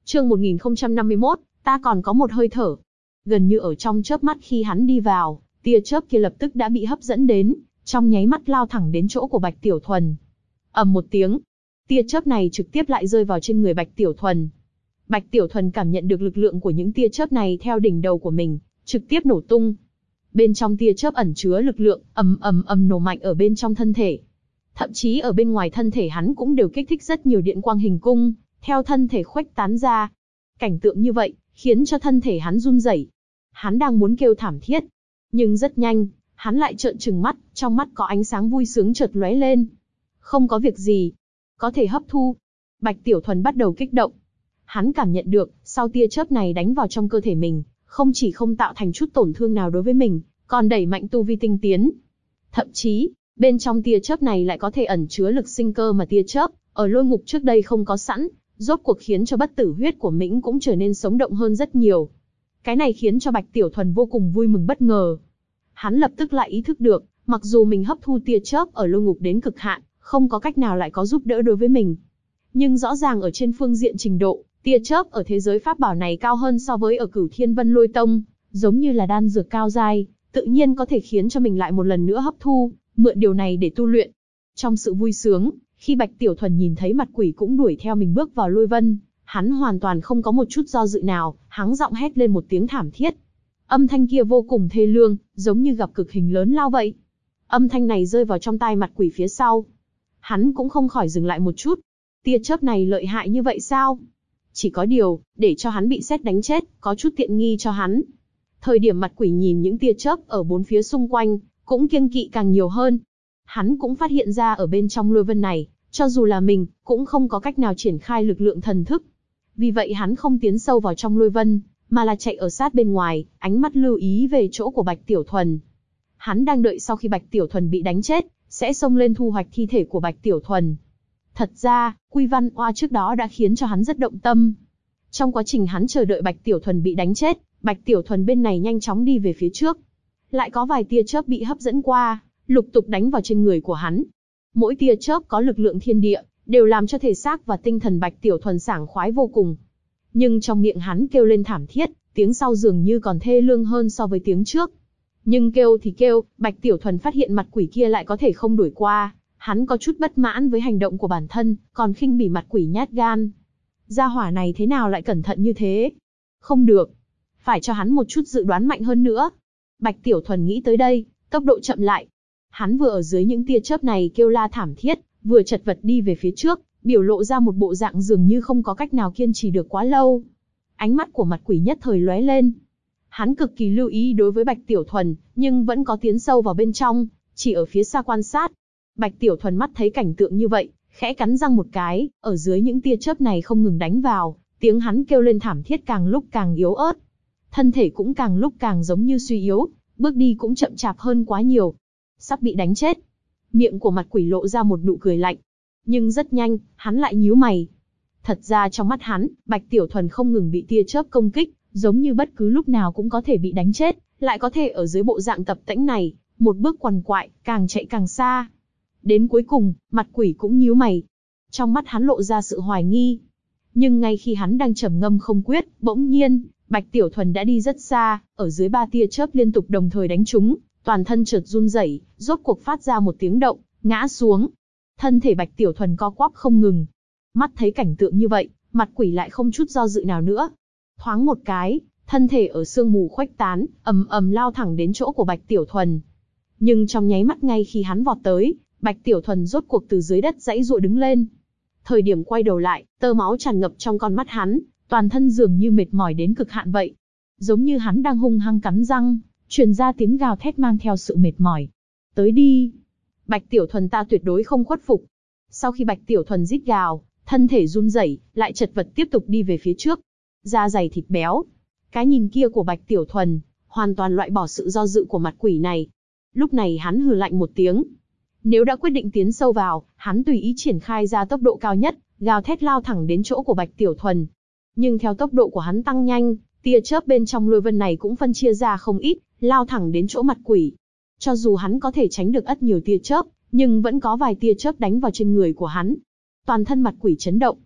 Chương 1051, ta còn có một hơi thở. Gần như ở trong chớp mắt khi hắn đi vào, tia chớp kia lập tức đã bị hấp dẫn đến, trong nháy mắt lao thẳng đến chỗ của Bạch Tiểu Thuần. Ầm một tiếng, tia chớp này trực tiếp lại rơi vào trên người Bạch Tiểu Thuần. Bạch Tiểu Thuần cảm nhận được lực lượng của những tia chớp này theo đỉnh đầu của mình, trực tiếp nổ tung. Bên trong tia chớp ẩn chứa lực lượng, ầm ầm ầm nổ mạnh ở bên trong thân thể. Thậm chí ở bên ngoài thân thể hắn cũng đều kích thích rất nhiều điện quang hình cung, theo thân thể khuếch tán ra. Cảnh tượng như vậy, khiến cho thân thể hắn run rẩy. Hắn đang muốn kêu thảm thiết, nhưng rất nhanh, hắn lại trợn trừng mắt, trong mắt có ánh sáng vui sướng chợt lóe lên. Không có việc gì, có thể hấp thu. Bạch Tiểu Thuần bắt đầu kích động. Hắn cảm nhận được, sau tia chớp này đánh vào trong cơ thể mình, không chỉ không tạo thành chút tổn thương nào đối với mình, còn đẩy mạnh tu vi tinh tiến. Thậm chí, bên trong tia chớp này lại có thể ẩn chứa lực sinh cơ mà tia chớp ở lôi ngục trước đây không có sẵn, rốt cuộc khiến cho bất tử huyết của Mĩnh cũng trở nên sống động hơn rất nhiều. Cái này khiến cho Bạch Tiểu Thuần vô cùng vui mừng bất ngờ. Hắn lập tức lại ý thức được, mặc dù mình hấp thu tia chớp ở lôi ngục đến cực hạn, không có cách nào lại có giúp đỡ đối với mình. Nhưng rõ ràng ở trên phương diện trình độ, tia chớp ở thế giới pháp bảo này cao hơn so với ở Cửu Thiên Vân Lôi Tông, giống như là đan dược cao giai, tự nhiên có thể khiến cho mình lại một lần nữa hấp thu, mượn điều này để tu luyện. Trong sự vui sướng, khi Bạch Tiểu Thuần nhìn thấy mặt quỷ cũng đuổi theo mình bước vào lôi vân, hắn hoàn toàn không có một chút do dự nào, hắng giọng hét lên một tiếng thảm thiết. Âm thanh kia vô cùng thê lương, giống như gặp cực hình lớn lao vậy. Âm thanh này rơi vào trong tai mặt quỷ phía sau. Hắn cũng không khỏi dừng lại một chút. Tia chớp này lợi hại như vậy sao? Chỉ có điều, để cho hắn bị sét đánh chết, có chút tiện nghi cho hắn. Thời điểm mặt quỷ nhìn những tia chớp ở bốn phía xung quanh, cũng kiêng kỵ càng nhiều hơn. Hắn cũng phát hiện ra ở bên trong lôi vân này, cho dù là mình, cũng không có cách nào triển khai lực lượng thần thức. Vì vậy hắn không tiến sâu vào trong lôi vân, mà là chạy ở sát bên ngoài, ánh mắt lưu ý về chỗ của Bạch Tiểu Thuần. Hắn đang đợi sau khi Bạch Tiểu Thuần bị đánh chết, sẽ xông lên thu hoạch thi thể của Bạch Tiểu Thuần. Thật ra, Quy Văn Oa trước đó đã khiến cho hắn rất động tâm. Trong quá trình hắn chờ đợi Bạch Tiểu Thuần bị đánh chết, Bạch Tiểu Thuần bên này nhanh chóng đi về phía trước. Lại có vài tia chớp bị hấp dẫn qua, lục tục đánh vào trên người của hắn. Mỗi tia chớp có lực lượng thiên địa, đều làm cho thể xác và tinh thần Bạch Tiểu Thuần sảng khoái vô cùng. Nhưng trong miệng hắn kêu lên thảm thiết, tiếng sau dường như còn thê lương hơn so với tiếng trước. Nhưng kêu thì kêu, Bạch Tiểu Thuần phát hiện mặt quỷ kia lại có thể không đuổi qua. Hắn có chút bất mãn với hành động của bản thân, còn khinh bỉ mặt quỷ nhát gan. Gia hỏa này thế nào lại cẩn thận như thế? Không được. Phải cho hắn một chút dự đoán mạnh hơn nữa. Bạch Tiểu Thuần nghĩ tới đây, tốc độ chậm lại. Hắn vừa ở dưới những tia chớp này kêu la thảm thiết, vừa chật vật đi về phía trước, biểu lộ ra một bộ dạng dường như không có cách nào kiên trì được quá lâu. Ánh mắt của mặt quỷ nhất thời lóe lên. Hắn cực kỳ lưu ý đối với Bạch Tiểu Thuần, nhưng vẫn có tiến sâu vào bên trong, chỉ ở phía xa quan sát. Bạch Tiểu Thuần mắt thấy cảnh tượng như vậy, khẽ cắn răng một cái, ở dưới những tia chớp này không ngừng đánh vào, tiếng hắn kêu lên thảm thiết càng lúc càng yếu ớt. Thân thể cũng càng lúc càng giống như suy yếu, bước đi cũng chậm chạp hơn quá nhiều. Sắp bị đánh chết. Miệng của mặt quỷ lộ ra một nụ cười lạnh. Nhưng rất nhanh, hắn lại nhíu mày. Thật ra trong mắt hắn, Bạch Tiểu Thuần không ngừng bị tia chớp công kích, giống như bất cứ lúc nào cũng có thể bị đánh chết, lại có thể ở dưới bộ dạng tập tễnh này, một bước quằn quại, càng chạy càng xa. Đến cuối cùng, mặt quỷ cũng nhíu mày. Trong mắt hắn lộ ra sự hoài nghi. Nhưng ngay khi hắn đang trầm ngâm không quyết, bỗng nhiên, Bạch Tiểu Thuần đã đi rất xa, ở dưới ba tia chớp liên tục đồng thời đánh trúng, toàn thân chợt run rẩy, rốt cuộc phát ra một tiếng động, ngã xuống. Thân thể Bạch Tiểu Thuần co quắp không ngừng. Mắt thấy cảnh tượng như vậy, mặt quỷ lại không chút do dự nào nữa. Thoáng một cái, thân thể ở sương mù khuếch tán, ầm ầm lao thẳng đến chỗ của Bạch Tiểu Thuần. Nhưng trong nháy mắt ngay khi hắn vọt tới, Bạch Tiểu Thuần rốt cuộc từ dưới đất giãy giụa đứng lên. Thời điểm quay đầu lại, tơ máu tràn ngập trong con mắt hắn, toàn thân dường như mệt mỏi đến cực hạn vậy. Giống như hắn đang hung hăng cắn răng, truyền ra tiếng gào thét mang theo sự mệt mỏi. Tới đi! Bạch Tiểu Thuần ta tuyệt đối không khuất phục. Sau khi Bạch Tiểu Thuần rít gào, thân thể run rẩy, lại chật vật tiếp tục đi về phía trước. Da dày thịt béo. Cái nhìn kia của Bạch Tiểu Thuần, hoàn toàn loại bỏ sự do dự của mặt quỷ này. Lúc này hắn hừ lạnh một tiếng. Nếu đã quyết định tiến sâu vào, hắn tùy ý triển khai ra tốc độ cao nhất, gào thét lao thẳng đến chỗ của Bạch Tiểu Thuần. Nhưng theo tốc độ của hắn tăng nhanh, tia chớp bên trong lôi vân này cũng phân chia ra không ít, lao thẳng đến chỗ mặt quỷ. Cho dù hắn có thể tránh được ắt nhiều tia chớp, nhưng vẫn có vài tia chớp đánh vào trên người của hắn. Toàn thân mặt quỷ chấn động.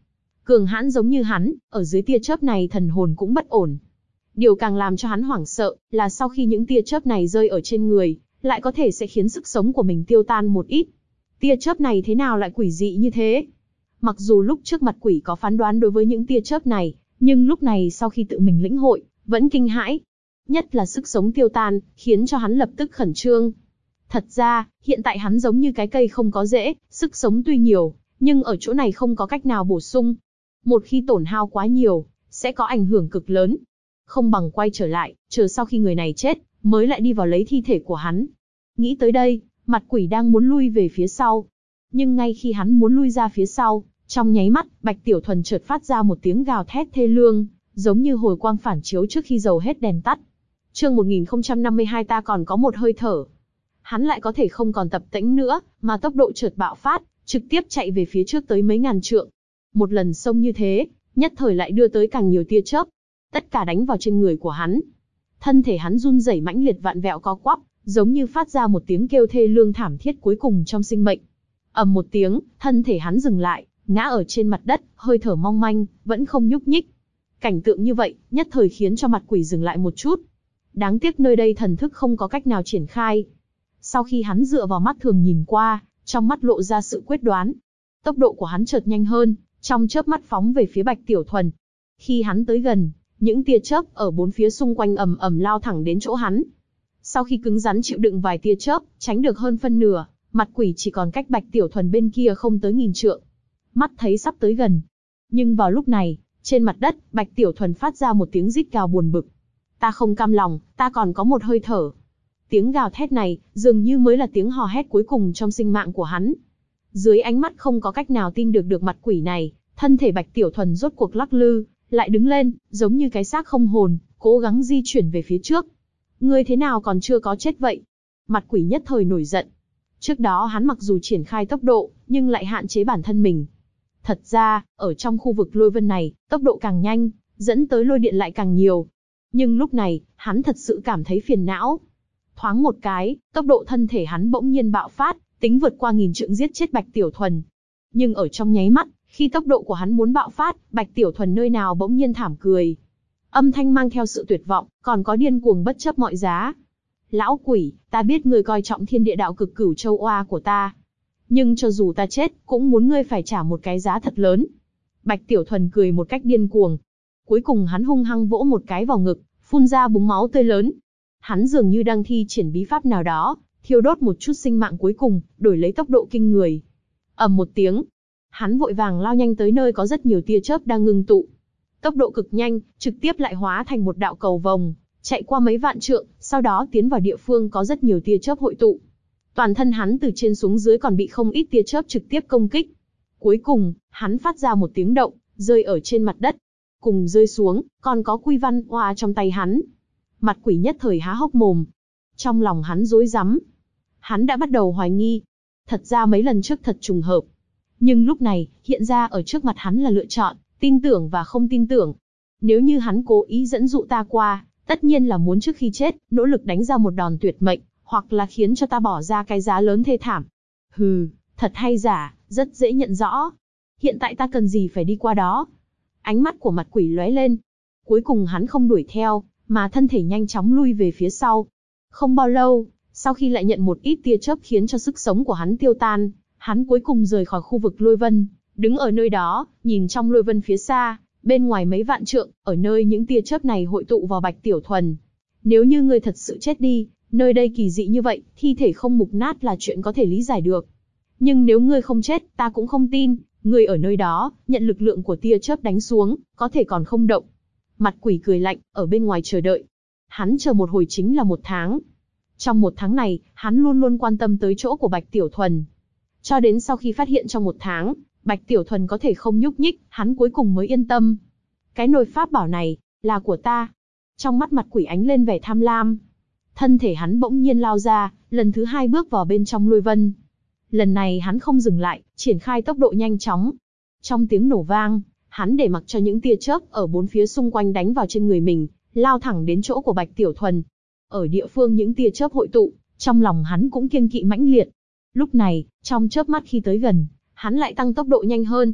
Cường hãn giống như hắn, ở dưới tia chớp này thần hồn cũng bất ổn. Điều càng làm cho hắn hoảng sợ, là sau khi những tia chớp này rơi ở trên người, lại có thể sẽ khiến sức sống của mình tiêu tan một ít. Tia chớp này thế nào lại quỷ dị như thế? Mặc dù lúc trước mặt quỷ có phán đoán đối với những tia chớp này, nhưng lúc này sau khi tự mình lĩnh hội, vẫn kinh hãi. Nhất là sức sống tiêu tan, khiến cho hắn lập tức khẩn trương. Thật ra, hiện tại hắn giống như cái cây không có rễ, sức sống tuy nhiều, nhưng ở chỗ này không có cách nào bổ sung. Một khi tổn hao quá nhiều, sẽ có ảnh hưởng cực lớn. Không bằng quay trở lại, chờ sau khi người này chết, mới lại đi vào lấy thi thể của hắn. Nghĩ tới đây, mặt quỷ đang muốn lui về phía sau. Nhưng ngay khi hắn muốn lui ra phía sau, trong nháy mắt, Bạch Tiểu Thuần chợt phát ra một tiếng gào thét thê lương, giống như hồi quang phản chiếu trước khi dầu hết đèn tắt. Chương 1052 ta còn có một hơi thở. Hắn lại có thể không còn tập tễnh nữa, mà tốc độ chợt bạo phát, trực tiếp chạy về phía trước tới mấy ngàn trượng. Một lần xông như thế, nhất thời lại đưa tới càng nhiều tia chớp, tất cả đánh vào trên người của hắn. Thân thể hắn run rẩy mãnh liệt vặn vẹo co quắp, giống như phát ra một tiếng kêu thê lương thảm thiết cuối cùng trong sinh mệnh. Ầm một tiếng, thân thể hắn dừng lại, ngã ở trên mặt đất, hơi thở mong manh, vẫn không nhúc nhích. Cảnh tượng như vậy, nhất thời khiến cho mặt quỷ dừng lại một chút. Đáng tiếc nơi đây thần thức không có cách nào triển khai. Sau khi hắn dựa vào mắt thường nhìn qua, trong mắt lộ ra sự quyết đoán. Tốc độ của hắn chợt nhanh hơn, trong chớp mắt phóng về phía Bạch Tiểu Thuần. Khi hắn tới gần, những tia chớp ở bốn phía xung quanh ầm ầm lao thẳng đến chỗ hắn. Sau khi cứng rắn chịu đựng vài tia chớp, tránh được hơn phân nửa, mặt quỷ chỉ còn cách Bạch Tiểu Thuần bên kia không tới 1000 trượng. Mắt thấy sắp tới gần. Nhưng vào lúc này, trên mặt đất, Bạch Tiểu Thuần phát ra một tiếng rít gào buồn bực. Ta không cam lòng, ta còn có một hơi thở. Tiếng gào thét này, dường như mới là tiếng hò hét cuối cùng trong sinh mạng của hắn. Dưới ánh mắt không có cách nào tin được mặt quỷ này, thân thể Bạch Tiểu Thuần rốt cuộc lắc lư, lại đứng lên, giống như cái xác không hồn, cố gắng di chuyển về phía trước. Ngươi thế nào còn chưa có chết vậy? Mặt quỷ nhất thời nổi giận. Trước đó hắn mặc dù triển khai tốc độ, nhưng lại hạn chế bản thân mình. Thật ra, ở trong khu vực lôi vân này, tốc độ càng nhanh, dẫn tới lôi điện lại càng nhiều. Nhưng lúc này, hắn thật sự cảm thấy phiền não. Thoáng một cái, tốc độ thân thể hắn bỗng nhiên bạo phát, tính vượt qua 1000 trượng giết chết Bạch Tiểu Thuần. Nhưng ở trong nháy mắt, khi tốc độ của hắn muốn bạo phát, Bạch Tiểu Thuần nơi nào bỗng nhiên thảm cười. Âm thanh mang theo sự tuyệt vọng, còn có điên cuồng bất chấp mọi giá. Lão quỷ, ta biết ngươi coi trọng thiên địa đạo cực cửu châu oa của ta. Nhưng cho dù ta chết, cũng muốn ngươi phải trả một cái giá thật lớn. Bạch Tiểu Thuần cười một cách điên cuồng. Cuối cùng hắn hung hăng vỗ một cái vào ngực, phun ra búng máu tươi lớn. Hắn dường như đang thi triển bí pháp nào đó, thiêu đốt một chút sinh mạng cuối cùng, đổi lấy tốc độ kinh người. Ầm một tiếng, hắn vội vàng lao nhanh tới nơi có rất nhiều tia chớp đang ngưng tụ. Tốc độ cực nhanh, trực tiếp lại hóa thành một đạo cầu vồng, chạy qua mấy vạn trượng, sau đó tiến vào địa phương có rất nhiều tia chớp hội tụ. Toàn thân hắn từ trên xuống dưới còn bị không ít tia chớp trực tiếp công kích. Cuối cùng, hắn phát ra một tiếng động, rơi ở trên mặt đất. Cùng rơi xuống, còn có quy văn oa trong tay hắn. Mặt quỷ nhất thời há hốc mồm. Trong lòng hắn rối rắm. Hắn đã bắt đầu hoài nghi. Thật ra mấy lần trước thật trùng hợp. Nhưng lúc này, hiện ra ở trước mặt hắn là lựa chọn, tin tưởng và không tin tưởng. Nếu như hắn cố ý dẫn dụ ta qua, tất nhiên là muốn trước khi chết, nỗ lực đánh ra một đòn tuyệt mệnh, hoặc là khiến cho ta bỏ ra cái giá lớn thê thảm. Hừ, thật hay giả, rất dễ nhận rõ. Hiện tại ta cần gì phải đi qua đó? Ánh mắt của mặt quỷ lóe lên. Cuối cùng hắn không đuổi theo, mà thân thể nhanh chóng lui về phía sau. Không bao lâu, sau khi lại nhận một ít tia chớp khiến cho sức sống của hắn tiêu tan, hắn cuối cùng rời khỏi khu vực lôi vân, đứng ở nơi đó, nhìn trong lôi vân phía xa, bên ngoài mấy vạn trượng, ở nơi những tia chớp này hội tụ vào Bạch Tiểu Thuần. Nếu như ngươi thật sự chết đi, nơi đây kỳ dị như vậy, thi thể không mục nát là chuyện có thể lý giải được. Nhưng nếu ngươi không chết, ta cũng không tin, ngươi ở nơi đó, nhận lực lượng của tia chớp đánh xuống, có thể còn không động. Mặt quỷ cười lạnh, ở bên ngoài chờ đợi. Hắn chờ một hồi chính là 1 tháng. Trong 1 tháng này, hắn luôn luôn quan tâm tới chỗ của Bạch Tiểu Thuần. Cho đến sau khi phát hiện trong 1 tháng, Bạch Tiểu Thuần có thể không nhúc nhích, hắn cuối cùng mới yên tâm. Cái nồi pháp bảo này, là của ta. Trong mắt mặt quỷ ánh lên vẻ tham lam. Thân thể hắn bỗng nhiên lao ra, lần thứ 2 bước vào bên trong lôi vân. Lần này hắn không dừng lại, triển khai tốc độ nhanh chóng. Trong tiếng nổ vang, hắn để mặc cho những tia chớp ở bốn phía xung quanh đánh vào trên người mình, lao thẳng đến chỗ của Bạch Tiểu Thuần. Ở địa phương những tia chớp hội tụ, trong lòng hắn cũng kiêng kỵ mãnh liệt. Lúc này, trong chớp mắt khi tới gần, hắn lại tăng tốc độ nhanh hơn.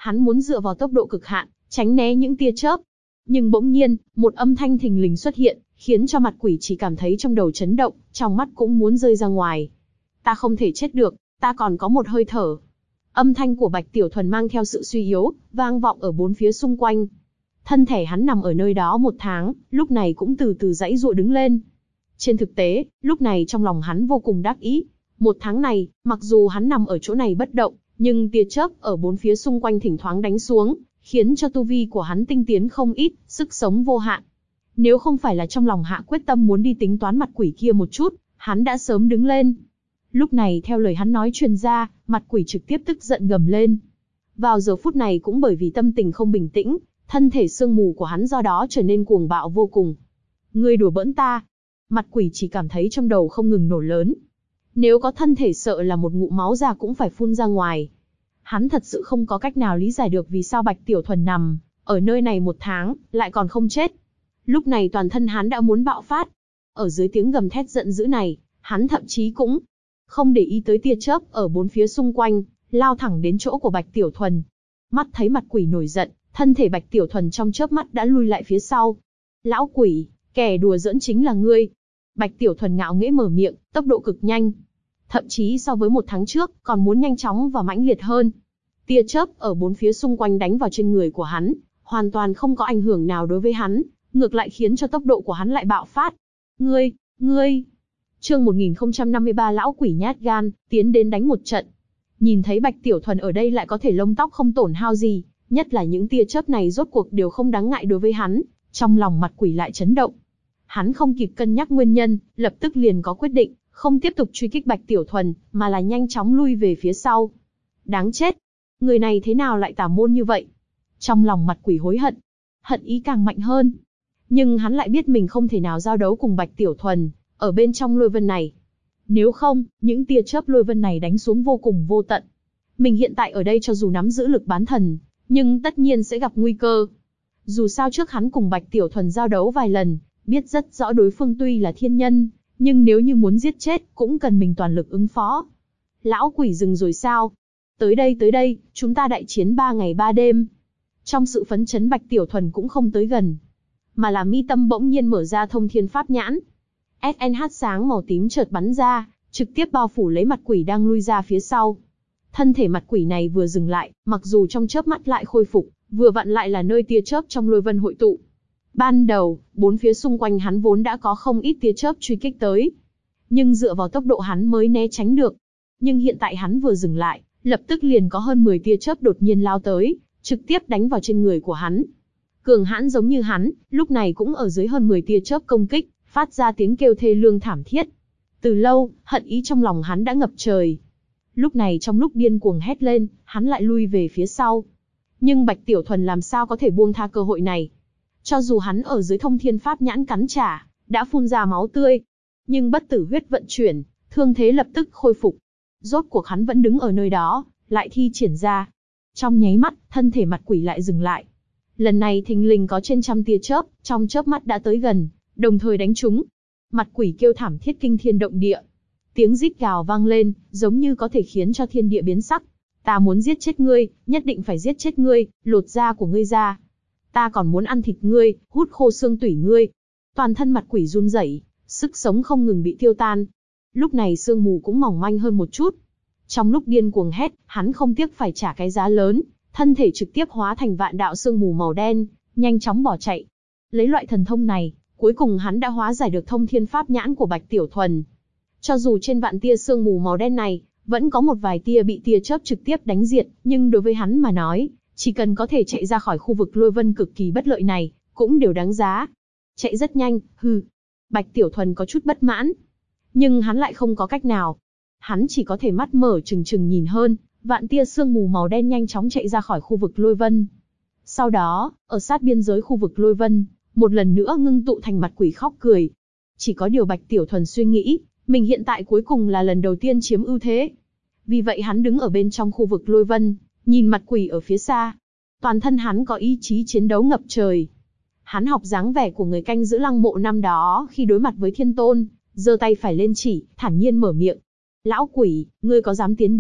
Hắn muốn dựa vào tốc độ cực hạn, tránh né những tia chớp. Nhưng bỗng nhiên, một âm thanh thình lình xuất hiện, khiến cho mặt quỷ chỉ cảm thấy trong đầu chấn động, trong mắt cũng muốn rơi ra ngoài. Ta không thể chết được, ta còn có một hơi thở. Âm thanh của Bạch Tiểu Thuần mang theo sự suy yếu, vang vọng ở bốn phía xung quanh. Thân thể hắn nằm ở nơi đó 1 tháng, lúc này cũng từ từ giãy giụa đứng lên. Trên thực tế, lúc này trong lòng hắn vô cùng đắc ý. 1 tháng này, mặc dù hắn nằm ở chỗ này bất động, nhưng tia chớp ở bốn phía xung quanh thỉnh thoảng đánh xuống, khiến cho tu vi của hắn tinh tiến không ít, sức sống vô hạn. Nếu không phải là trong lòng hạ quyết tâm muốn đi tính toán mặt quỷ kia một chút, hắn đã sớm đứng lên. Lúc này theo lời hắn nói truyền ra, mặt quỷ trực tiếp tức giận gầm lên. Vào giờ phút này cũng bởi vì tâm tình không bình tĩnh, thân thể sương mù của hắn do đó trở nên cuồng bạo vô cùng. Ngươi đùa bỡn ta. Mặt quỷ chỉ cảm thấy trong đầu không ngừng nổ lớn. Nếu có thân thể sợ là một ngụm máu ra cũng phải phun ra ngoài. Hắn thật sự không có cách nào lý giải được vì sao Bạch Tiểu Thuần nằm ở nơi này 1 tháng, lại còn không chết. Lúc này toàn thân hắn đã muốn bạo phát. Ở dưới tiếng gầm thét giận dữ này, hắn thậm chí cũng không để ý tới tia chớp ở bốn phía xung quanh, lao thẳng đến chỗ của Bạch Tiểu Thuần. Mắt thấy mặt quỷ nổi giận, thân thể Bạch Tiểu Thuần trong chớp mắt đã lui lại phía sau. Lão quỷ, kẻ đùa giỡn chính là ngươi. Bạch Tiểu Thuần ngạo nghễ mở miệng, tốc độ cực nhanh. Thậm chí so với 1 tháng trước, còn muốn nhanh chóng và mãnh liệt hơn. Tia chớp ở bốn phía xung quanh đánh vào trên người của hắn, hoàn toàn không có ảnh hưởng nào đối với hắn, ngược lại khiến cho tốc độ của hắn lại bạo phát. Ngươi! Chương 1053 lão quỷ nhát gan, tiến đến đánh một trận. Nhìn thấy Bạch Tiểu Thuần ở đây lại có thể lông tóc không tổn hao gì, nhất là những tia chớp này rốt cuộc đều không đáng ngại đối với hắn, trong lòng mặt quỷ lại chấn động. Hắn không kịp cân nhắc nguyên nhân, lập tức liền có quyết định, không tiếp tục truy kích Bạch Tiểu Thuần, mà là nhanh chóng lui về phía sau. Đáng chết! Người này thế nào lại tà môn như vậy? Trong lòng mặt quỷ hối hận, hận ý càng mạnh hơn. Nhưng hắn lại biết mình không thể nào giao đấu cùng Bạch Tiểu Thuần, ở bên trong lôi vân này. Nếu không, những tia chớp lôi vân này đánh xuống vô cùng vô tận. Mình hiện tại ở đây cho dù nắm giữ lực bán thần, nhưng tất nhiên sẽ gặp nguy cơ. Dù sao trước hắn cùng Bạch Tiểu Thuần giao đấu vài lần, biết rất rõ đối phương tuy là thiên nhân, nhưng nếu như muốn giết chết, cũng cần mình toàn lực ứng phó. Lão quỷ dừng rồi sao? Tới đây, chúng ta đại chiến 3 ngày 3 đêm. Trong sự phấn chấn Bạch Tiểu Thuần cũng không tới gần, mà là mi tâm bỗng nhiên mở ra thông thiên pháp nhãn. SNH sáng màu tím chợt bắn ra, trực tiếp bao phủ lấy mặt quỷ đang lui ra phía sau. Thân thể mặt quỷ này vừa dừng lại, mặc dù trong chớp mắt lại khôi phục, vừa vặn lại là nơi tia chớp trong lôi vân hội tụ. Ban đầu, bốn phía xung quanh hắn vốn đã có không ít tia chớp truy kích tới, nhưng dựa vào tốc độ hắn mới né tránh được. Nhưng hiện tại hắn vừa dừng lại, lập tức liền có hơn 10 tia chớp đột nhiên lao tới, trực tiếp đánh vào trên người của hắn. Cường hãn giống như hắn, lúc này cũng ở dưới hơn 10 tia chớp công kích, phát ra tiếng kêu thê lương thảm thiết. Từ lâu, hận ý trong lòng hắn đã ngập trời. Lúc này trong lúc điên cuồng hét lên, hắn lại lui về phía sau. Nhưng Bạch Tiểu Thuần làm sao có thể buông tha cơ hội này? Cho dù hắn ở dưới thông thiên pháp nhãn cắn trả, đã phun ra máu tươi, nhưng bất tử huyết vận chuyển, thương thế lập tức khôi phục. Rốt cuộc hắn vẫn đứng ở nơi đó, lại thi triển ra. Trong nháy mắt, thân thể mặt quỷ lại dừng lại. Lần này thình lình có trên trăm tia chớp, trong chớp mắt đã tới gần, đồng thời đánh trúng. Mặt quỷ kêu thảm thiết kinh thiên động địa. Tiếng rít gào vang lên, giống như có thể khiến cho thiên địa biến sắc. Ta muốn giết chết ngươi, nhất định phải giết chết ngươi, lột da của ngươi ra. Ta còn muốn ăn thịt ngươi, hút khô xương tủy ngươi. Toàn thân mặt quỷ run rẩy, sức sống không ngừng bị tiêu tan. Lúc này sương mù cũng mỏng manh hơn một chút. Trong lúc điên cuồng hét, hắn không tiếc phải trả cái giá lớn, thân thể trực tiếp hóa thành vạn đạo sương mù màu đen, nhanh chóng bỏ chạy. Lấy loại thần thông này, cuối cùng hắn đã hóa giải được thông thiên pháp nhãn của Bạch Tiểu Thuần. Cho dù trên vạn tia sương mù màu đen này, vẫn có một vài tia bị tia chớp trực tiếp đánh diệt, nhưng đối với hắn mà nói, chỉ cần có thể chạy ra khỏi khu vực lôi vân cực kỳ bất lợi này, cũng đều đáng giá. Chạy rất nhanh, Bạch Tiểu Thuần có chút bất mãn. Nhưng hắn lại không có cách nào. Hắn chỉ có thể mắt mở trừng trừng nhìn hơn, vạn tia sương mù màu đen nhanh chóng chạy ra khỏi khu vực lôi vân. Sau đó, ở sát biên giới khu vực lôi vân, một lần nữa ngưng tụ thành mặt quỷ khóc cười. Chỉ có điều Bạch Tiểu Thuần suy nghĩ, mình hiện tại cuối cùng là lần đầu tiên chiếm ưu thế. Vì vậy hắn đứng ở bên trong khu vực lôi vân, nhìn mặt quỷ ở phía xa. Toàn thân hắn có ý chí chiến đấu ngập trời. Hắn học dáng vẻ của người canh giữ lăng mộ năm đó khi đối mặt với thiên tôn, giơ tay phải lên chỉ, thản nhiên mở miệng. Lão quỷ, ngươi có dám tiến đến,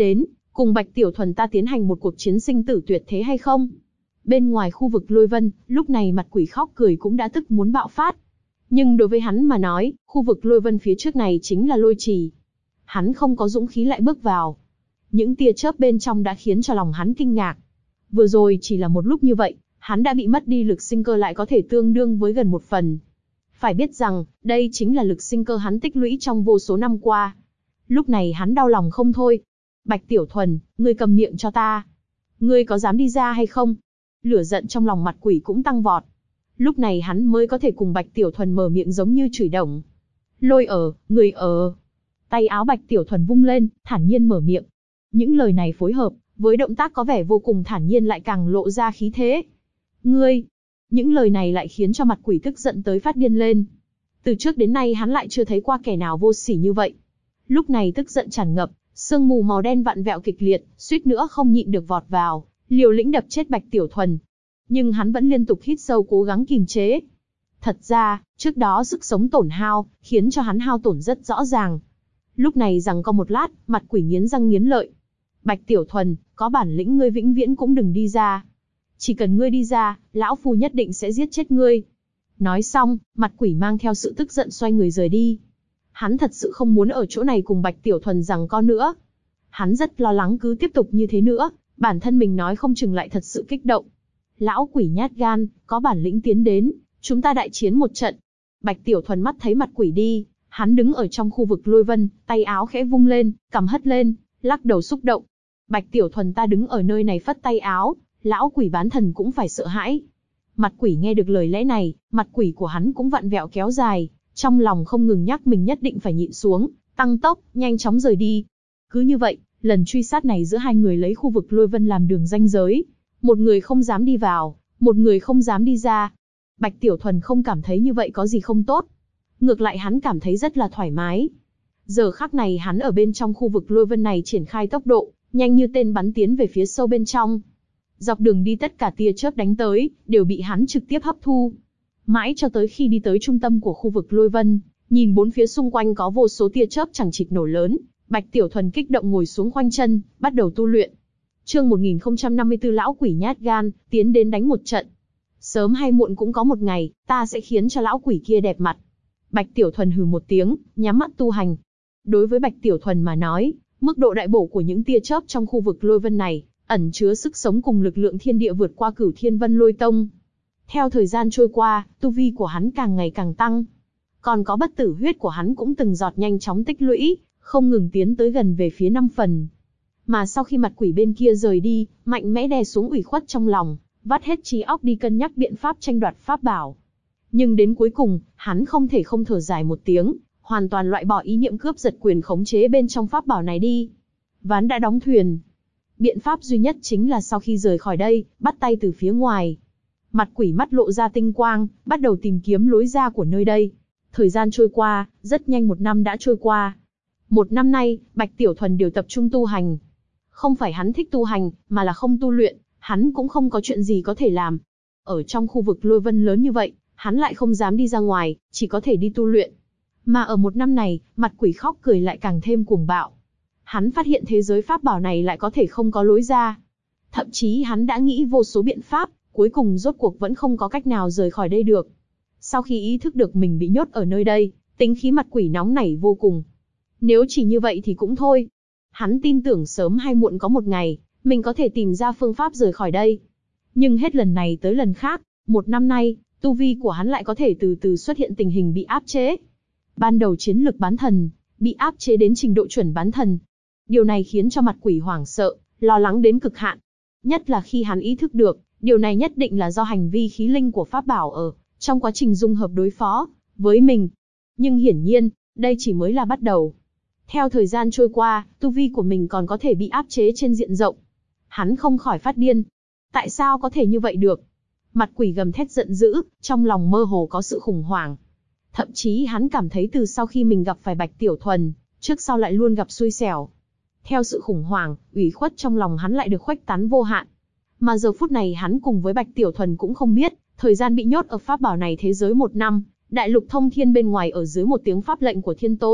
Cùng Bạch Tiểu Thuần ta tiến hành một cuộc chiến sinh tử tuyệt thế hay không? Bên ngoài khu vực Lôi Vân, lúc này mặt quỷ khóc cười cũng đã tức muốn bạo phát. Nhưng đối với hắn mà nói, khu vực Lôi Vân phía trước này chính là lôi trì. Hắn không có dũng khí lại bước vào. Những tia chớp bên trong đã khiến cho lòng hắn kinh ngạc. Vừa rồi chỉ là một lúc như vậy, hắn đã bị mất đi lực sinh cơ lại có thể tương đương với gần 1/10. Phải biết rằng, đây chính là lực sinh cơ hắn tích lũy trong vô số năm qua. Lúc này hắn đau lòng không thôi. Bạch Tiểu Thuần, ngươi cầm miệng cho ta. Ngươi có dám đi ra hay không? Lửa giận trong lòng mặt quỷ cũng tăng vọt. Lúc này hắn mới có thể cùng Bạch Tiểu Thuần mở miệng giống như chửi đồng. Lôi ở, người ở. Tay áo Bạch Tiểu Thuần vung lên, thản nhiên mở miệng. Những lời này phối hợp, với động tác có vẻ vô cùng thản nhiên lại càng lộ ra khí thế. Ngươi! Những lời này lại khiến cho mặt quỷ tức giận tới phát điên lên. Từ trước đến nay hắn lại chưa thấy qua kẻ nào vô sỉ như vậy. Lúc này tức giận tràn ngập, sương mù màu đen vặn vẹo kịch liệt, suýt nữa không nhịn được vọt vào, liều lĩnh đập chết Bạch Tiểu Thuần. Nhưng hắn vẫn liên tục hít sâu cố gắng kìm chế. Thật ra, trước đó sức sống tổn hao, khiến cho hắn hao tổn rất rõ ràng. Lúc này giằng co một lát, mặt quỷ nghiến răng nghiến lợi. Bạch Tiểu Thuần, có bản lĩnh ngươi vĩnh viễn cũng đừng đi ra. Chỉ cần ngươi đi ra, lão phu nhất định sẽ giết chết ngươi. Nói xong, mặt quỷ mang theo sự tức giận xoay người rời đi. Hắn thật sự không muốn ở chỗ này cùng Bạch Tiểu Thuần giằng co nữa. Hắn rất lo lắng cứ tiếp tục như thế nữa, bản thân mình nói không chừng lại thật sự kích động. Lão quỷ nhát gan, có bản lĩnh tiến đến, chúng ta đại chiến một trận. Bạch Tiểu Thuần mắt thấy mặt quỷ đi, hắn đứng ở trong khu vực Lôi Vân, tay áo khẽ vung lên, cằm hất lên, lắc đầu xúc động. Bạch Tiểu Thuần ta đứng ở nơi này phất tay áo, lão quỷ bán thần cũng phải sợ hãi. Mặt quỷ nghe được lời lẽ này, mặt quỷ của hắn cũng vặn vẹo kéo dài, trong lòng không ngừng nhắc mình nhất định phải nhịn xuống, tăng tốc, nhanh chóng rời đi. Cứ như vậy, lần truy sát này giữa hai người lấy khu vực Lôi Vân làm đường ranh giới. Một người không dám đi vào, một người không dám đi ra. Bạch Tiểu Thuần không cảm thấy như vậy có gì không tốt. Ngược lại hắn cảm thấy rất là thoải mái. Giờ khắc này hắn ở bên trong khu vực Lôi Vân này triển khai tốc độ, nhanh như tên bắn tiến về phía sâu bên trong. Dọc đường đi tất cả tia chớp đánh tới, đều bị hắn trực tiếp hấp thu. Mãi cho tới khi đi tới trung tâm của khu vực Lôi Vân, nhìn bốn phía xung quanh có vô số tia chớp chẳng chịt nổ lớn, Bạch Tiểu Thuần kích động ngồi xuống khoanh chân, bắt đầu tu luyện. Chương 1054 lão quỷ nhát gan, tiến đến đánh một trận. Sớm hay muộn cũng có một ngày, ta sẽ khiến cho lão quỷ kia đẹp mặt. Bạch Tiểu Thuần hừ một tiếng, nhắm mắt tu hành. Đối với Bạch Tiểu Thuần mà nói, mức độ đại bổ của những tia chớp trong khu vực Lôi Vân này, ẩn chứa sức sống cùng lực lượng thiên địa vượt qua Cửu Thiên Vân Lôi Tông. Theo thời gian trôi qua, tu vi của hắn càng ngày càng tăng. Còn có bất tử huyết của hắn cũng từng giọt nhanh chóng tích lũy, không ngừng tiến tới gần về phía 5 phần. Mà sau khi mặt quỷ bên kia rời đi, mạnh mẽ đè xuống ủy khuất trong lòng, vắt hết trí óc đi cân nhắc biện pháp tranh đoạt pháp bảo. Nhưng đến cuối cùng, hắn không thể không thở dài một tiếng, hoàn toàn loại bỏ ý niệm cướp giật quyền khống chế bên trong pháp bảo này đi. Ván đã đóng thuyền. Biện pháp duy nhất chính là sau khi rời khỏi đây, bắt tay từ phía ngoài. Mặt quỷ mắt lộ ra tinh quang, bắt đầu tìm kiếm lối ra của nơi đây. Thời gian trôi qua, rất nhanh 1 năm đã trôi qua. 1 năm nay, Bạch Tiểu Thuần đều tập trung tu hành. Không phải hắn thích tu hành, mà là không tu luyện, hắn cũng không có chuyện gì có thể làm. Ở trong khu vực Lôi Vân lớn như vậy, hắn lại không dám đi ra ngoài, chỉ có thể đi tu luyện. Mà ở 1 năm này, mặt quỷ khóc cười lại càng thêm cuồng bạo. Hắn phát hiện thế giới pháp bảo này lại có thể không có lối ra. Thậm chí hắn đã nghĩ vô số biện pháp, cuối cùng rốt cuộc vẫn không có cách nào rời khỏi đây được. Sau khi ý thức được mình bị nhốt ở nơi đây, tính khí mặt quỷ nóng nảy vô cùng. Nếu chỉ như vậy thì cũng thôi. Hắn tin tưởng sớm hay muộn có một ngày, mình có thể tìm ra phương pháp rời khỏi đây. Nhưng hết lần này tới lần khác, 1 năm nay, tu vi của hắn lại có thể từ từ xuất hiện tình hình bị áp chế. Ban đầu chiến lực bán thần, bị áp chế đến trình độ chuẩn bán thần. Điều này khiến cho mặt quỷ hoảng sợ, lo lắng đến cực hạn. Nhất là khi hắn ý thức được, điều này nhất định là do hành vi khí linh của pháp bảo ở trong quá trình dung hợp đối phó với mình. Nhưng hiển nhiên, đây chỉ mới là bắt đầu. Theo thời gian trôi qua, tu vi của mình còn có thể bị áp chế trên diện rộng. Hắn không khỏi phát điên. Tại sao có thể như vậy được? Mặt quỷ gầm thét giận dữ, trong lòng mơ hồ có sự khủng hoảng. Thậm chí hắn cảm thấy từ sau khi mình gặp phải Bạch Tiểu Thuần, trước sau lại luôn gặp xui xẻo. Theo sự khủng hoảng, ủy khuất trong lòng hắn lại được khuếch tán vô hạn. Mà giờ phút này hắn cùng với Bạch Tiểu Thuần cũng không biết, thời gian bị nhốt ở pháp bảo này thế giới 1 năm, đại lục thông thiên bên ngoài ở dưới một tiếng pháp lệnh của Thiên Tôn,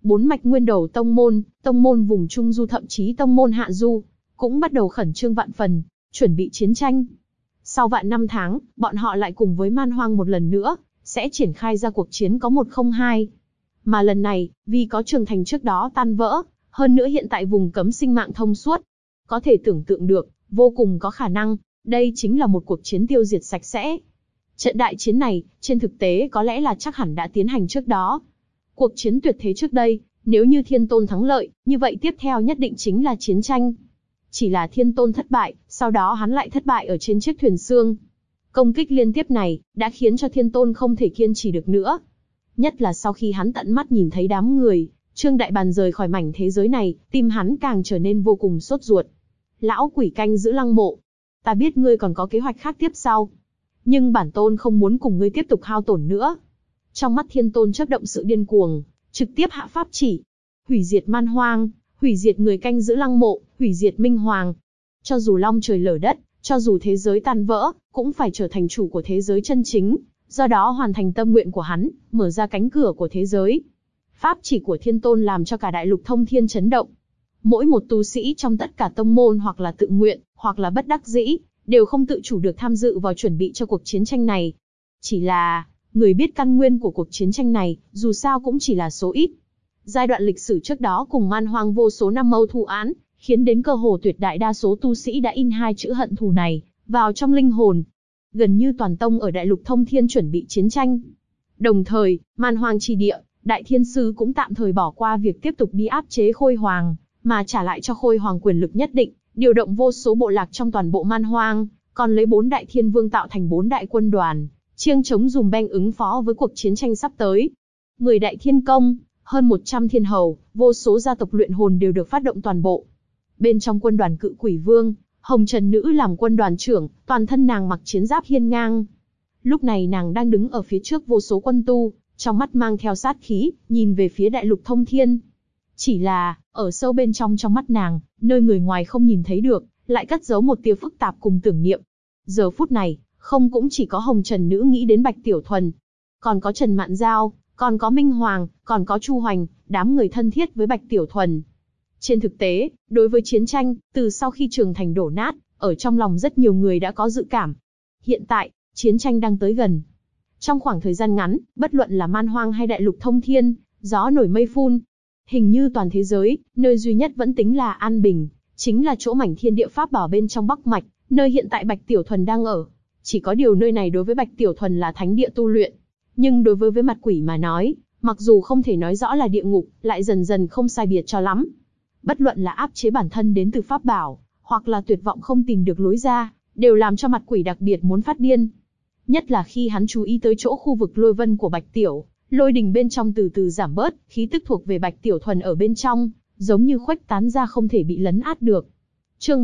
4 mạch nguyên đầu tông môn vùng Trung Du thậm chí tông môn Hạ Du, cũng bắt đầu khẩn trương vạn phần, chuẩn bị chiến tranh. Sau vạn năm tháng, bọn họ lại cùng với Man Hoang một lần nữa, sẽ triển khai ra cuộc chiến có 1 không 2. Mà lần này, vì có trường thành trước đó tan vỡ, hơn nữa hiện tại vùng cấm sinh mạng thông suốt. Có thể tưởng tượng được, vô cùng có khả năng, đây chính là một cuộc chiến tiêu diệt sạch sẽ. Trận đại chiến này, trên thực tế có lẽ là chắc hẳn đã tiến hành trước đó. Cuộc chiến tuyệt thế trước đây, nếu như Thiên Tôn thắng lợi, như vậy tiếp theo nhất định chính là chiến tranh. Chỉ là Thiên Tôn thất bại, sau đó hắn lại thất bại ở trên chiếc thuyền xương. Công kích liên tiếp này, đã khiến cho Thiên Tôn không thể kiên trì được nữa. Nhất là sau khi hắn tận mắt nhìn thấy đám người, Trương Đại Bàn rời khỏi mảnh thế giới này, tim hắn càng trở nên vô cùng sốt ruột. Lão quỷ canh giữ lăng mộ. Ta biết ngươi còn có kế hoạch khác tiếp sau. Nhưng bản tôn không muốn cùng ngươi tiếp tục hao tổn nữa. Trong mắt Thiên Tôn chớp động sự điên cuồng, trực tiếp hạ pháp chỉ. Hủy diệt Man Hoang, hủy diệt người canh giữ lăng mộ, hủy diệt Minh Hoàng. Cho dù long trời lở đất, cho dù thế giới tan vỡ, cũng phải trở thành chủ của thế giới chân chính. Do đó hoàn thành tâm nguyện của hắn, mở ra cánh cửa của thế giới. Pháp chỉ của Thiên Tôn làm cho cả đại lục thông thiên chấn động. Mỗi một tu sĩ trong tất cả tông môn hoặc là tự nguyện, hoặc là bất đắc dĩ, đều không tự chủ được tham dự vào chuẩn bị cho cuộc chiến tranh này. Chỉ là, người biết căn nguyên của cuộc chiến tranh này, dù sao cũng chỉ là số ít. Giai đoạn lịch sử trước đó cùng Man Hoang vô số năm mâu thù án, khiến đến cơ hồ tuyệt đại đa số tu sĩ đã in 2 chữ hận thù này vào trong linh hồn. Gần như toàn tông ở đại lục thông thiên chuẩn bị chiến tranh. Đồng thời, Man Hoang chi địa, Đại Thiên Sư cũng tạm thời bỏ qua việc tiếp tục đi áp chế Khôi Hoàng, mà trả lại cho Khôi Hoàng quyền lực nhất định, điều động vô số bộ lạc trong toàn bộ Man Hoang, còn lấy 4 đại thiên vương tạo thành 4 đại quân đoàn, chiêng chống dùm beng ứng phó với cuộc chiến tranh sắp tới. 10 đại thiên công, hơn 100 thiên hầu, vô số gia tộc luyện hồn đều được phát động toàn bộ. Bên trong quân đoàn Cự Quỷ Vương, Hồng Trần Nữ làm quân đoàn trưởng, toàn thân nàng mặc chiến giáp hiên ngang. Lúc này nàng đang đứng ở phía trước vô số quân tu, trong mắt mang theo sát khí, nhìn về phía đại lục thông thiên. Chỉ là, ở sâu bên trong mắt nàng, nơi người ngoài không nhìn thấy được, lại cất giấu một tia phức tạp cùng tưởng niệm. Giờ phút này, không cũng chỉ có Hồng Trần Nữ nghĩ đến Bạch Tiểu Thuần, còn có Trần Mạn Giao, còn có Minh Hoàng, còn có Chu Hoành, đám người thân thiết với Bạch Tiểu Thuần. Trên thực tế, đối với chiến tranh, từ sau khi Trường Thành đổ nát, ở trong lòng rất nhiều người đã có dự cảm. Hiện tại, chiến tranh đang tới gần. Trong khoảng thời gian ngắn, bất luận là Man Hoang hay đại lục thông thiên, gió nổi mây phun. Hình như toàn thế giới, nơi duy nhất vẫn tính là an bình, chính là chỗ mảnh thiên địa pháp bảo bên trong Bắc Mạch, nơi hiện tại Bạch Tiểu Thuần đang ở. Chỉ có điều nơi này đối với Bạch Tiểu Thuần là thánh địa tu luyện. Nhưng đối với mặt quỷ mà nói, mặc dù không thể nói rõ là địa ngục, lại dần dần không sai biệt cho lắm. Bất luận là áp chế bản thân đến từ pháp bảo, hoặc là tuyệt vọng không tìm được lối ra, đều làm cho mặt quỷ đặc biệt muốn phát điên. Nhất là khi hắn chú ý tới chỗ khu vực lôi vân của Bạch Tiểu, lôi đình bên trong từ từ giảm bớt, khí tức thuộc về Bạch Tiểu Thuần ở bên trong, giống như khuếch tán ra không thể bị lấn át được. Chương